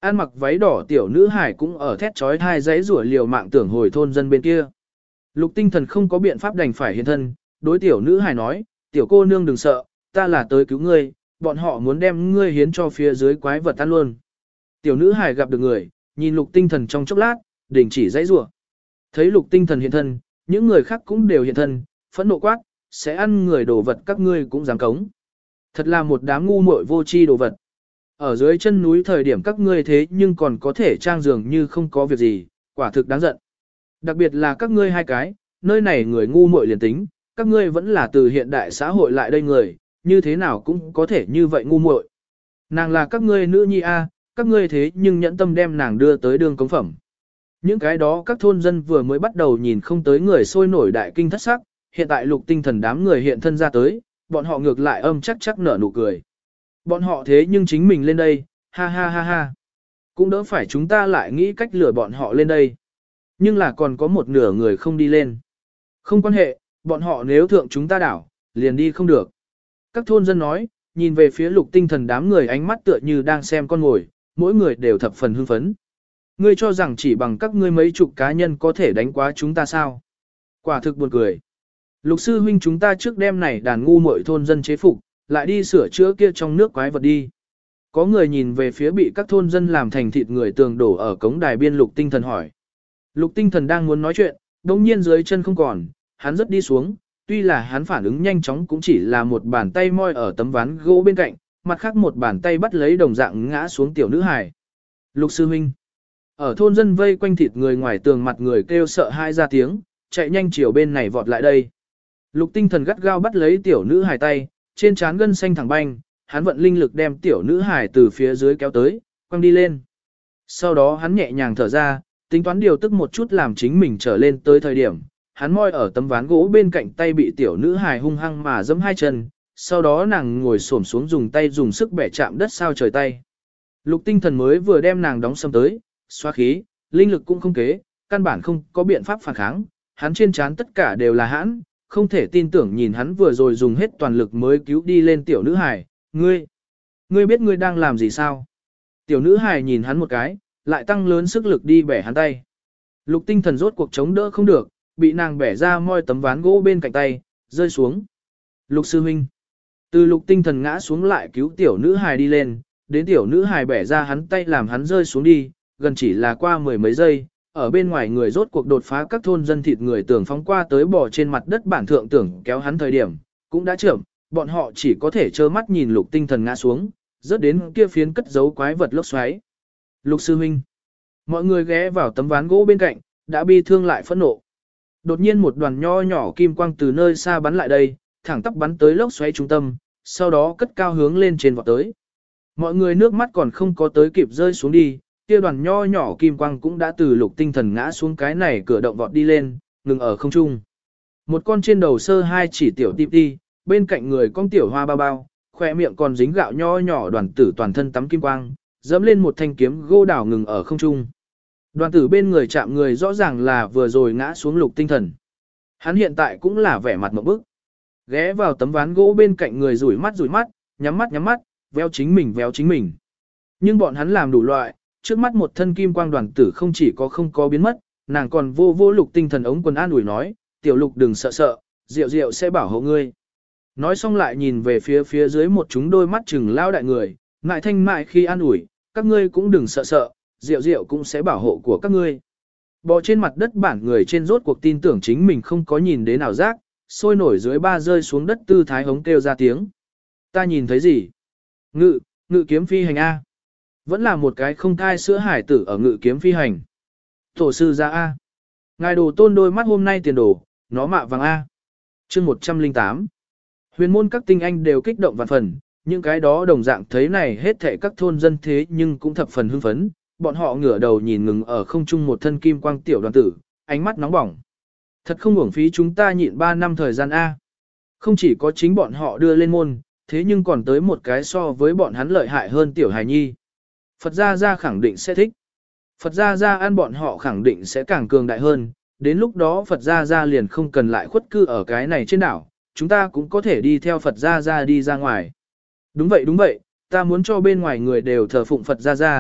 A: Ăn mặc váy đỏ tiểu nữ hải cũng ở thét trói hai giấy rủa liều mạng tưởng hồi thôn dân bên kia. Lục Tinh Thần không có biện pháp đành phải hiện thân, đối tiểu nữ hải nói, tiểu cô nương đừng sợ, ta là tới cứu ngươi, bọn họ muốn đem ngươi hiến cho phía dưới quái vật ăn luôn. Tiểu nữ hải gặp được người, nhìn Lục Tinh Thần trong chốc lát, đình chỉ giấy rủa. Thấy Lục Tinh Thần hiện thân, những người khác cũng đều hiện thân, phẫn nộ quát, sẽ ăn người đồ vật các ngươi cũng dám cống. Thật là một đám ngu muội vô tri đồ vật. Ở dưới chân núi thời điểm các ngươi thế nhưng còn có thể trang dường như không có việc gì, quả thực đáng giận. Đặc biệt là các ngươi hai cái, nơi này người ngu muội liền tính, các ngươi vẫn là từ hiện đại xã hội lại đây người, như thế nào cũng có thể như vậy ngu muội. Nàng là các ngươi nữ nhi a, các ngươi thế nhưng nhẫn tâm đem nàng đưa tới đường cống phẩm. Những cái đó các thôn dân vừa mới bắt đầu nhìn không tới người sôi nổi đại kinh thất sắc, hiện tại Lục Tinh Thần đám người hiện thân ra tới, bọn họ ngược lại âm chắc chắc nở nụ cười. Bọn họ thế nhưng chính mình lên đây, ha ha ha ha. Cũng đỡ phải chúng ta lại nghĩ cách lừa bọn họ lên đây. Nhưng là còn có một nửa người không đi lên. Không quan hệ, bọn họ nếu thượng chúng ta đảo, liền đi không được. Các thôn dân nói, nhìn về phía Lục Tinh Thần đám người ánh mắt tựa như đang xem con ngồi, mỗi người đều thập phần hưng phấn. Ngươi cho rằng chỉ bằng các ngươi mấy chục cá nhân có thể đánh quá chúng ta sao? Quả thực buồn cười. Lục sư huynh chúng ta trước đêm này đàn ngu muội thôn dân chế phục, lại đi sửa chữa kia trong nước quái vật đi. Có người nhìn về phía bị các thôn dân làm thành thịt người tường đổ ở cống đài biên Lục Tinh Thần hỏi. Lục Tinh Thần đang muốn nói chuyện, đồng nhiên dưới chân không còn, hắn rất đi xuống, tuy là hắn phản ứng nhanh chóng cũng chỉ là một bàn tay moi ở tấm ván gỗ bên cạnh, mặt khác một bàn tay bắt lấy đồng dạng ngã xuống tiểu nữ hài. Lục sư huynh. Ở thôn dân vây quanh thịt người ngoài tường mặt người kêu sợ hai ra tiếng, chạy nhanh chiều bên này vọt lại đây. Lục Tinh Thần gắt gao bắt lấy tiểu nữ hài tay, trên trán gân xanh thẳng banh, hắn vận linh lực đem tiểu nữ hài từ phía dưới kéo tới, quăng đi lên. Sau đó hắn nhẹ nhàng thở ra, tính toán điều tức một chút làm chính mình trở lên tới thời điểm, hắn moi ở tấm ván gỗ bên cạnh tay bị tiểu nữ hài hung hăng mà giẫm hai chân, sau đó nàng ngồi xổm xuống dùng tay dùng sức bẻ chạm đất sao trời tay. Lục Tinh Thần mới vừa đem nàng đóng xâm tới, xoa khí, linh lực cũng không kế, căn bản không có biện pháp phản kháng, hắn trên trán tất cả đều là hãn, không thể tin tưởng nhìn hắn vừa rồi dùng hết toàn lực mới cứu đi lên tiểu nữ hài, ngươi, ngươi biết ngươi đang làm gì sao? Tiểu nữ hài nhìn hắn một cái, lại tăng lớn sức lực đi bẻ hắn tay. Lục Tinh Thần rốt cuộc chống đỡ không được, bị nàng bẻ ra moi tấm ván gỗ bên cạnh tay, rơi xuống. Lục sư huynh. Từ Lục Tinh Thần ngã xuống lại cứu tiểu nữ hài đi lên, đến tiểu nữ hài bẻ ra hắn tay làm hắn rơi xuống đi, gần chỉ là qua mười mấy giây, ở bên ngoài người rốt cuộc đột phá các thôn dân thịt người tưởng phóng qua tới bò trên mặt đất bản thượng tưởng kéo hắn thời điểm, cũng đã chậm, bọn họ chỉ có thể trơ mắt nhìn Lục Tinh Thần ngã xuống, rớt đến kia phiến cất giấu quái vật lốc xoáy. Lục sư huynh. Mọi người ghé vào tấm ván gỗ bên cạnh, đã bi thương lại phẫn nộ. Đột nhiên một đoàn nho nhỏ kim quang từ nơi xa bắn lại đây, thẳng tắp bắn tới lốc xoáy trung tâm, sau đó cất cao hướng lên trên vọt tới. Mọi người nước mắt còn không có tới kịp rơi xuống đi, kia đoàn nho nhỏ kim quang cũng đã từ Lục Tinh Thần ngã xuống cái này cửa động vọt đi lên, ngừng ở không trung. Một con trên đầu sơ hai chỉ tiểu tip đi, bên cạnh người con tiểu hoa bao bao, khỏe miệng còn dính gạo nho nhỏ đoàn tử toàn thân tắm kim quang, dẫm lên một thanh kiếm gô đảo ngừng ở không trung. Đoàn tử bên người chạm người rõ ràng là vừa rồi ngã xuống Lục Tinh Thần. Hắn hiện tại cũng là vẻ mặt một bức. Ghé vào tấm ván gỗ bên cạnh người rủi mắt rủi mắt, nhắm mắt nhắm mắt, véo chính mình véo chính mình. Nhưng bọn hắn làm đủ loại, trước mắt một thân kim quang đoàn tử không chỉ có không có biến mất, nàng còn vô vô Lục Tinh Thần ống quần an ủi nói, tiểu Lục đừng sợ sợ, Diệu Diệu sẽ bảo hộ ngươi. Nói xong lại nhìn về phía phía dưới một chúng đôi mắt chừng lao đại người, ngại thanh mại khi an ủi, các ngươi cũng đừng sợ sợ, Diệu Diệu cũng sẽ bảo hộ của các ngươi. Bò trên mặt đất bản người trên rốt cuộc tin tưởng chính mình không có nhìn đến nào giác, sôi nổi dưới ba rơi xuống đất tư thái hống kêu ra tiếng. Ta nhìn thấy gì? Ngự, ngự kiếm phi hành A. Vẫn là một cái không thai sữa hải tử ở ngự kiếm phi hành. Tổ sư ra A. Ngài đồ tôn đôi mắt hôm nay tiền đồ, nó mạ vàng A. chương một trăm lẻ tám. Huyền môn các tinh anh đều kích động vạn phần, những cái đó đồng dạng thấy này hết thảy các thôn dân thế nhưng cũng thập phần hưng phấn, bọn họ ngửa đầu nhìn ngừng ở không trung một thân kim quang tiểu đoàn tử, ánh mắt nóng bỏng. Thật không uổng phí chúng ta nhịn ba năm thời gian A. Không chỉ có chính bọn họ đưa lên môn, thế nhưng còn tới một cái so với bọn hắn lợi hại hơn tiểu hài nhi. Phật Gia Gia khẳng định sẽ thích. Phật Gia Gia ăn bọn họ khẳng định sẽ càng cường đại hơn, đến lúc đó Phật Gia Gia liền không cần lại khuất cư ở cái này trên đảo, chúng ta cũng có thể đi theo Phật Gia Gia đi ra ngoài. Đúng vậy đúng vậy, ta muốn cho bên ngoài người đều thờ phụng Phật Gia Gia,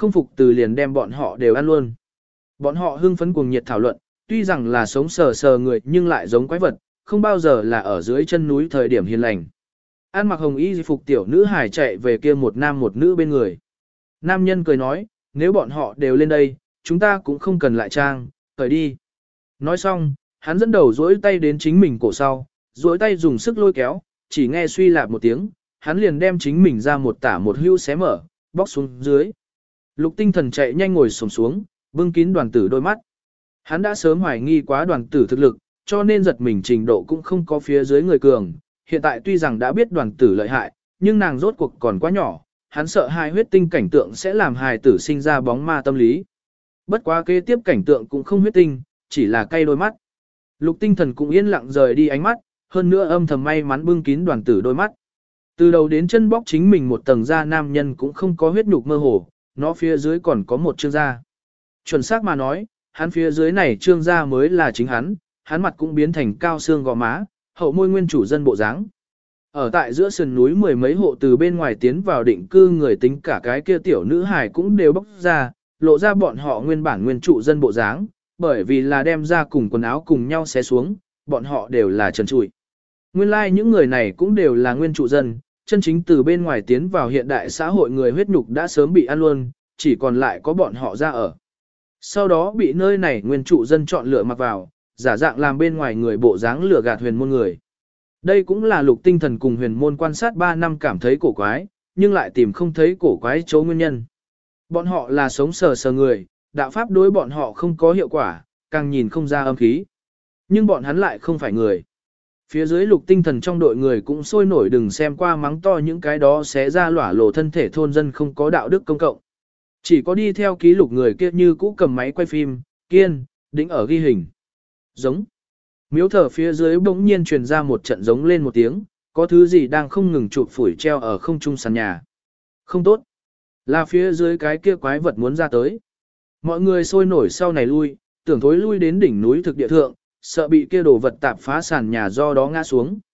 A: không phục từ liền đem bọn họ đều ăn luôn. Bọn họ hưng phấn cuồng nhiệt thảo luận, tuy rằng là sống sờ sờ người nhưng lại giống quái vật, không bao giờ là ở dưới chân núi thời điểm hiền lành. An mặc hồng y phục tiểu nữ hài chạy về kia một nam một nữ bên người. Nam nhân cười nói, nếu bọn họ đều lên đây, chúng ta cũng không cần lại trang, khởi đi. Nói xong, hắn dẫn đầu duỗi tay đến chính mình cổ sau, duỗi tay dùng sức lôi kéo, chỉ nghe suy lạp một tiếng, hắn liền đem chính mình ra một tả một hưu xé mở, bóc xuống dưới. Lục Tinh Thần chạy nhanh ngồi xổm xuống, bưng kín đoàn tử đôi mắt. Hắn đã sớm hoài nghi quá đoàn tử thực lực, cho nên giật mình trình độ cũng không có phía dưới người cường. Hiện tại tuy rằng đã biết đoàn tử lợi hại, nhưng nàng rốt cuộc còn quá nhỏ, hắn sợ hai huyết tinh cảnh tượng sẽ làm hài tử sinh ra bóng ma tâm lý. Bất quá kế tiếp cảnh tượng cũng không huyết tinh, chỉ là cay đôi mắt. Lục Tinh Thần cũng yên lặng rời đi ánh mắt, hơn nữa âm thầm may mắn bưng kín đoàn tử đôi mắt. Từ đầu đến chân bóc chính mình một tầng da nam nhân cũng không có huyết nhục mơ hồ, nó phía dưới còn có một chương da. Chuẩn xác mà nói, hắn phía dưới này trương da mới là chính hắn, hắn mặt cũng biến thành cao xương gò má, hậu môi nguyên chủ dân bộ dáng. Ở tại giữa sườn núi mười mấy hộ từ bên ngoài tiến vào định cư người tính cả cái kia tiểu nữ hài cũng đều bóc ra, lộ ra bọn họ nguyên bản nguyên trụ dân bộ dáng, bởi vì là đem ra cùng quần áo cùng nhau xé xuống, bọn họ đều là trần trụi. Nguyên lai like những người này cũng đều là nguyên trụ dân, chân chính từ bên ngoài tiến vào hiện đại xã hội người huyết nhục đã sớm bị ăn luôn, chỉ còn lại có bọn họ ra ở. Sau đó bị nơi này nguyên trụ dân chọn lựa mặc vào, giả dạng làm bên ngoài người bộ dáng lừa gạt huyền môn người. Đây cũng là Lục Tinh Thần cùng huyền môn quan sát ba năm cảm thấy cổ quái, nhưng lại tìm không thấy cổ quái chỗ nguyên nhân. Bọn họ là sống sờ sờ người, đạo pháp đối bọn họ không có hiệu quả, càng nhìn không ra âm khí. Nhưng bọn hắn lại không phải người. Phía dưới Lục Tinh Thần trong đội người cũng sôi nổi đừng xem qua mắng to những cái đó xé ra lỏa lộ thân thể thôn dân không có đạo đức công cộng. Chỉ có đi theo ký lục người kia như cũ cầm máy quay phim, kiên, đĩnh ở ghi hình. Giống. Miếu thờ phía dưới bỗng nhiên truyền ra một trận giống lên một tiếng, có thứ gì đang không ngừng chụp phủi treo ở không trung sàn nhà. Không tốt. Là phía dưới cái kia quái vật muốn ra tới. Mọi người sôi nổi sau này lui, tưởng thối lui đến đỉnh núi thực địa thượng, sợ bị kia đồ vật tạp phá sàn nhà do đó ngã xuống.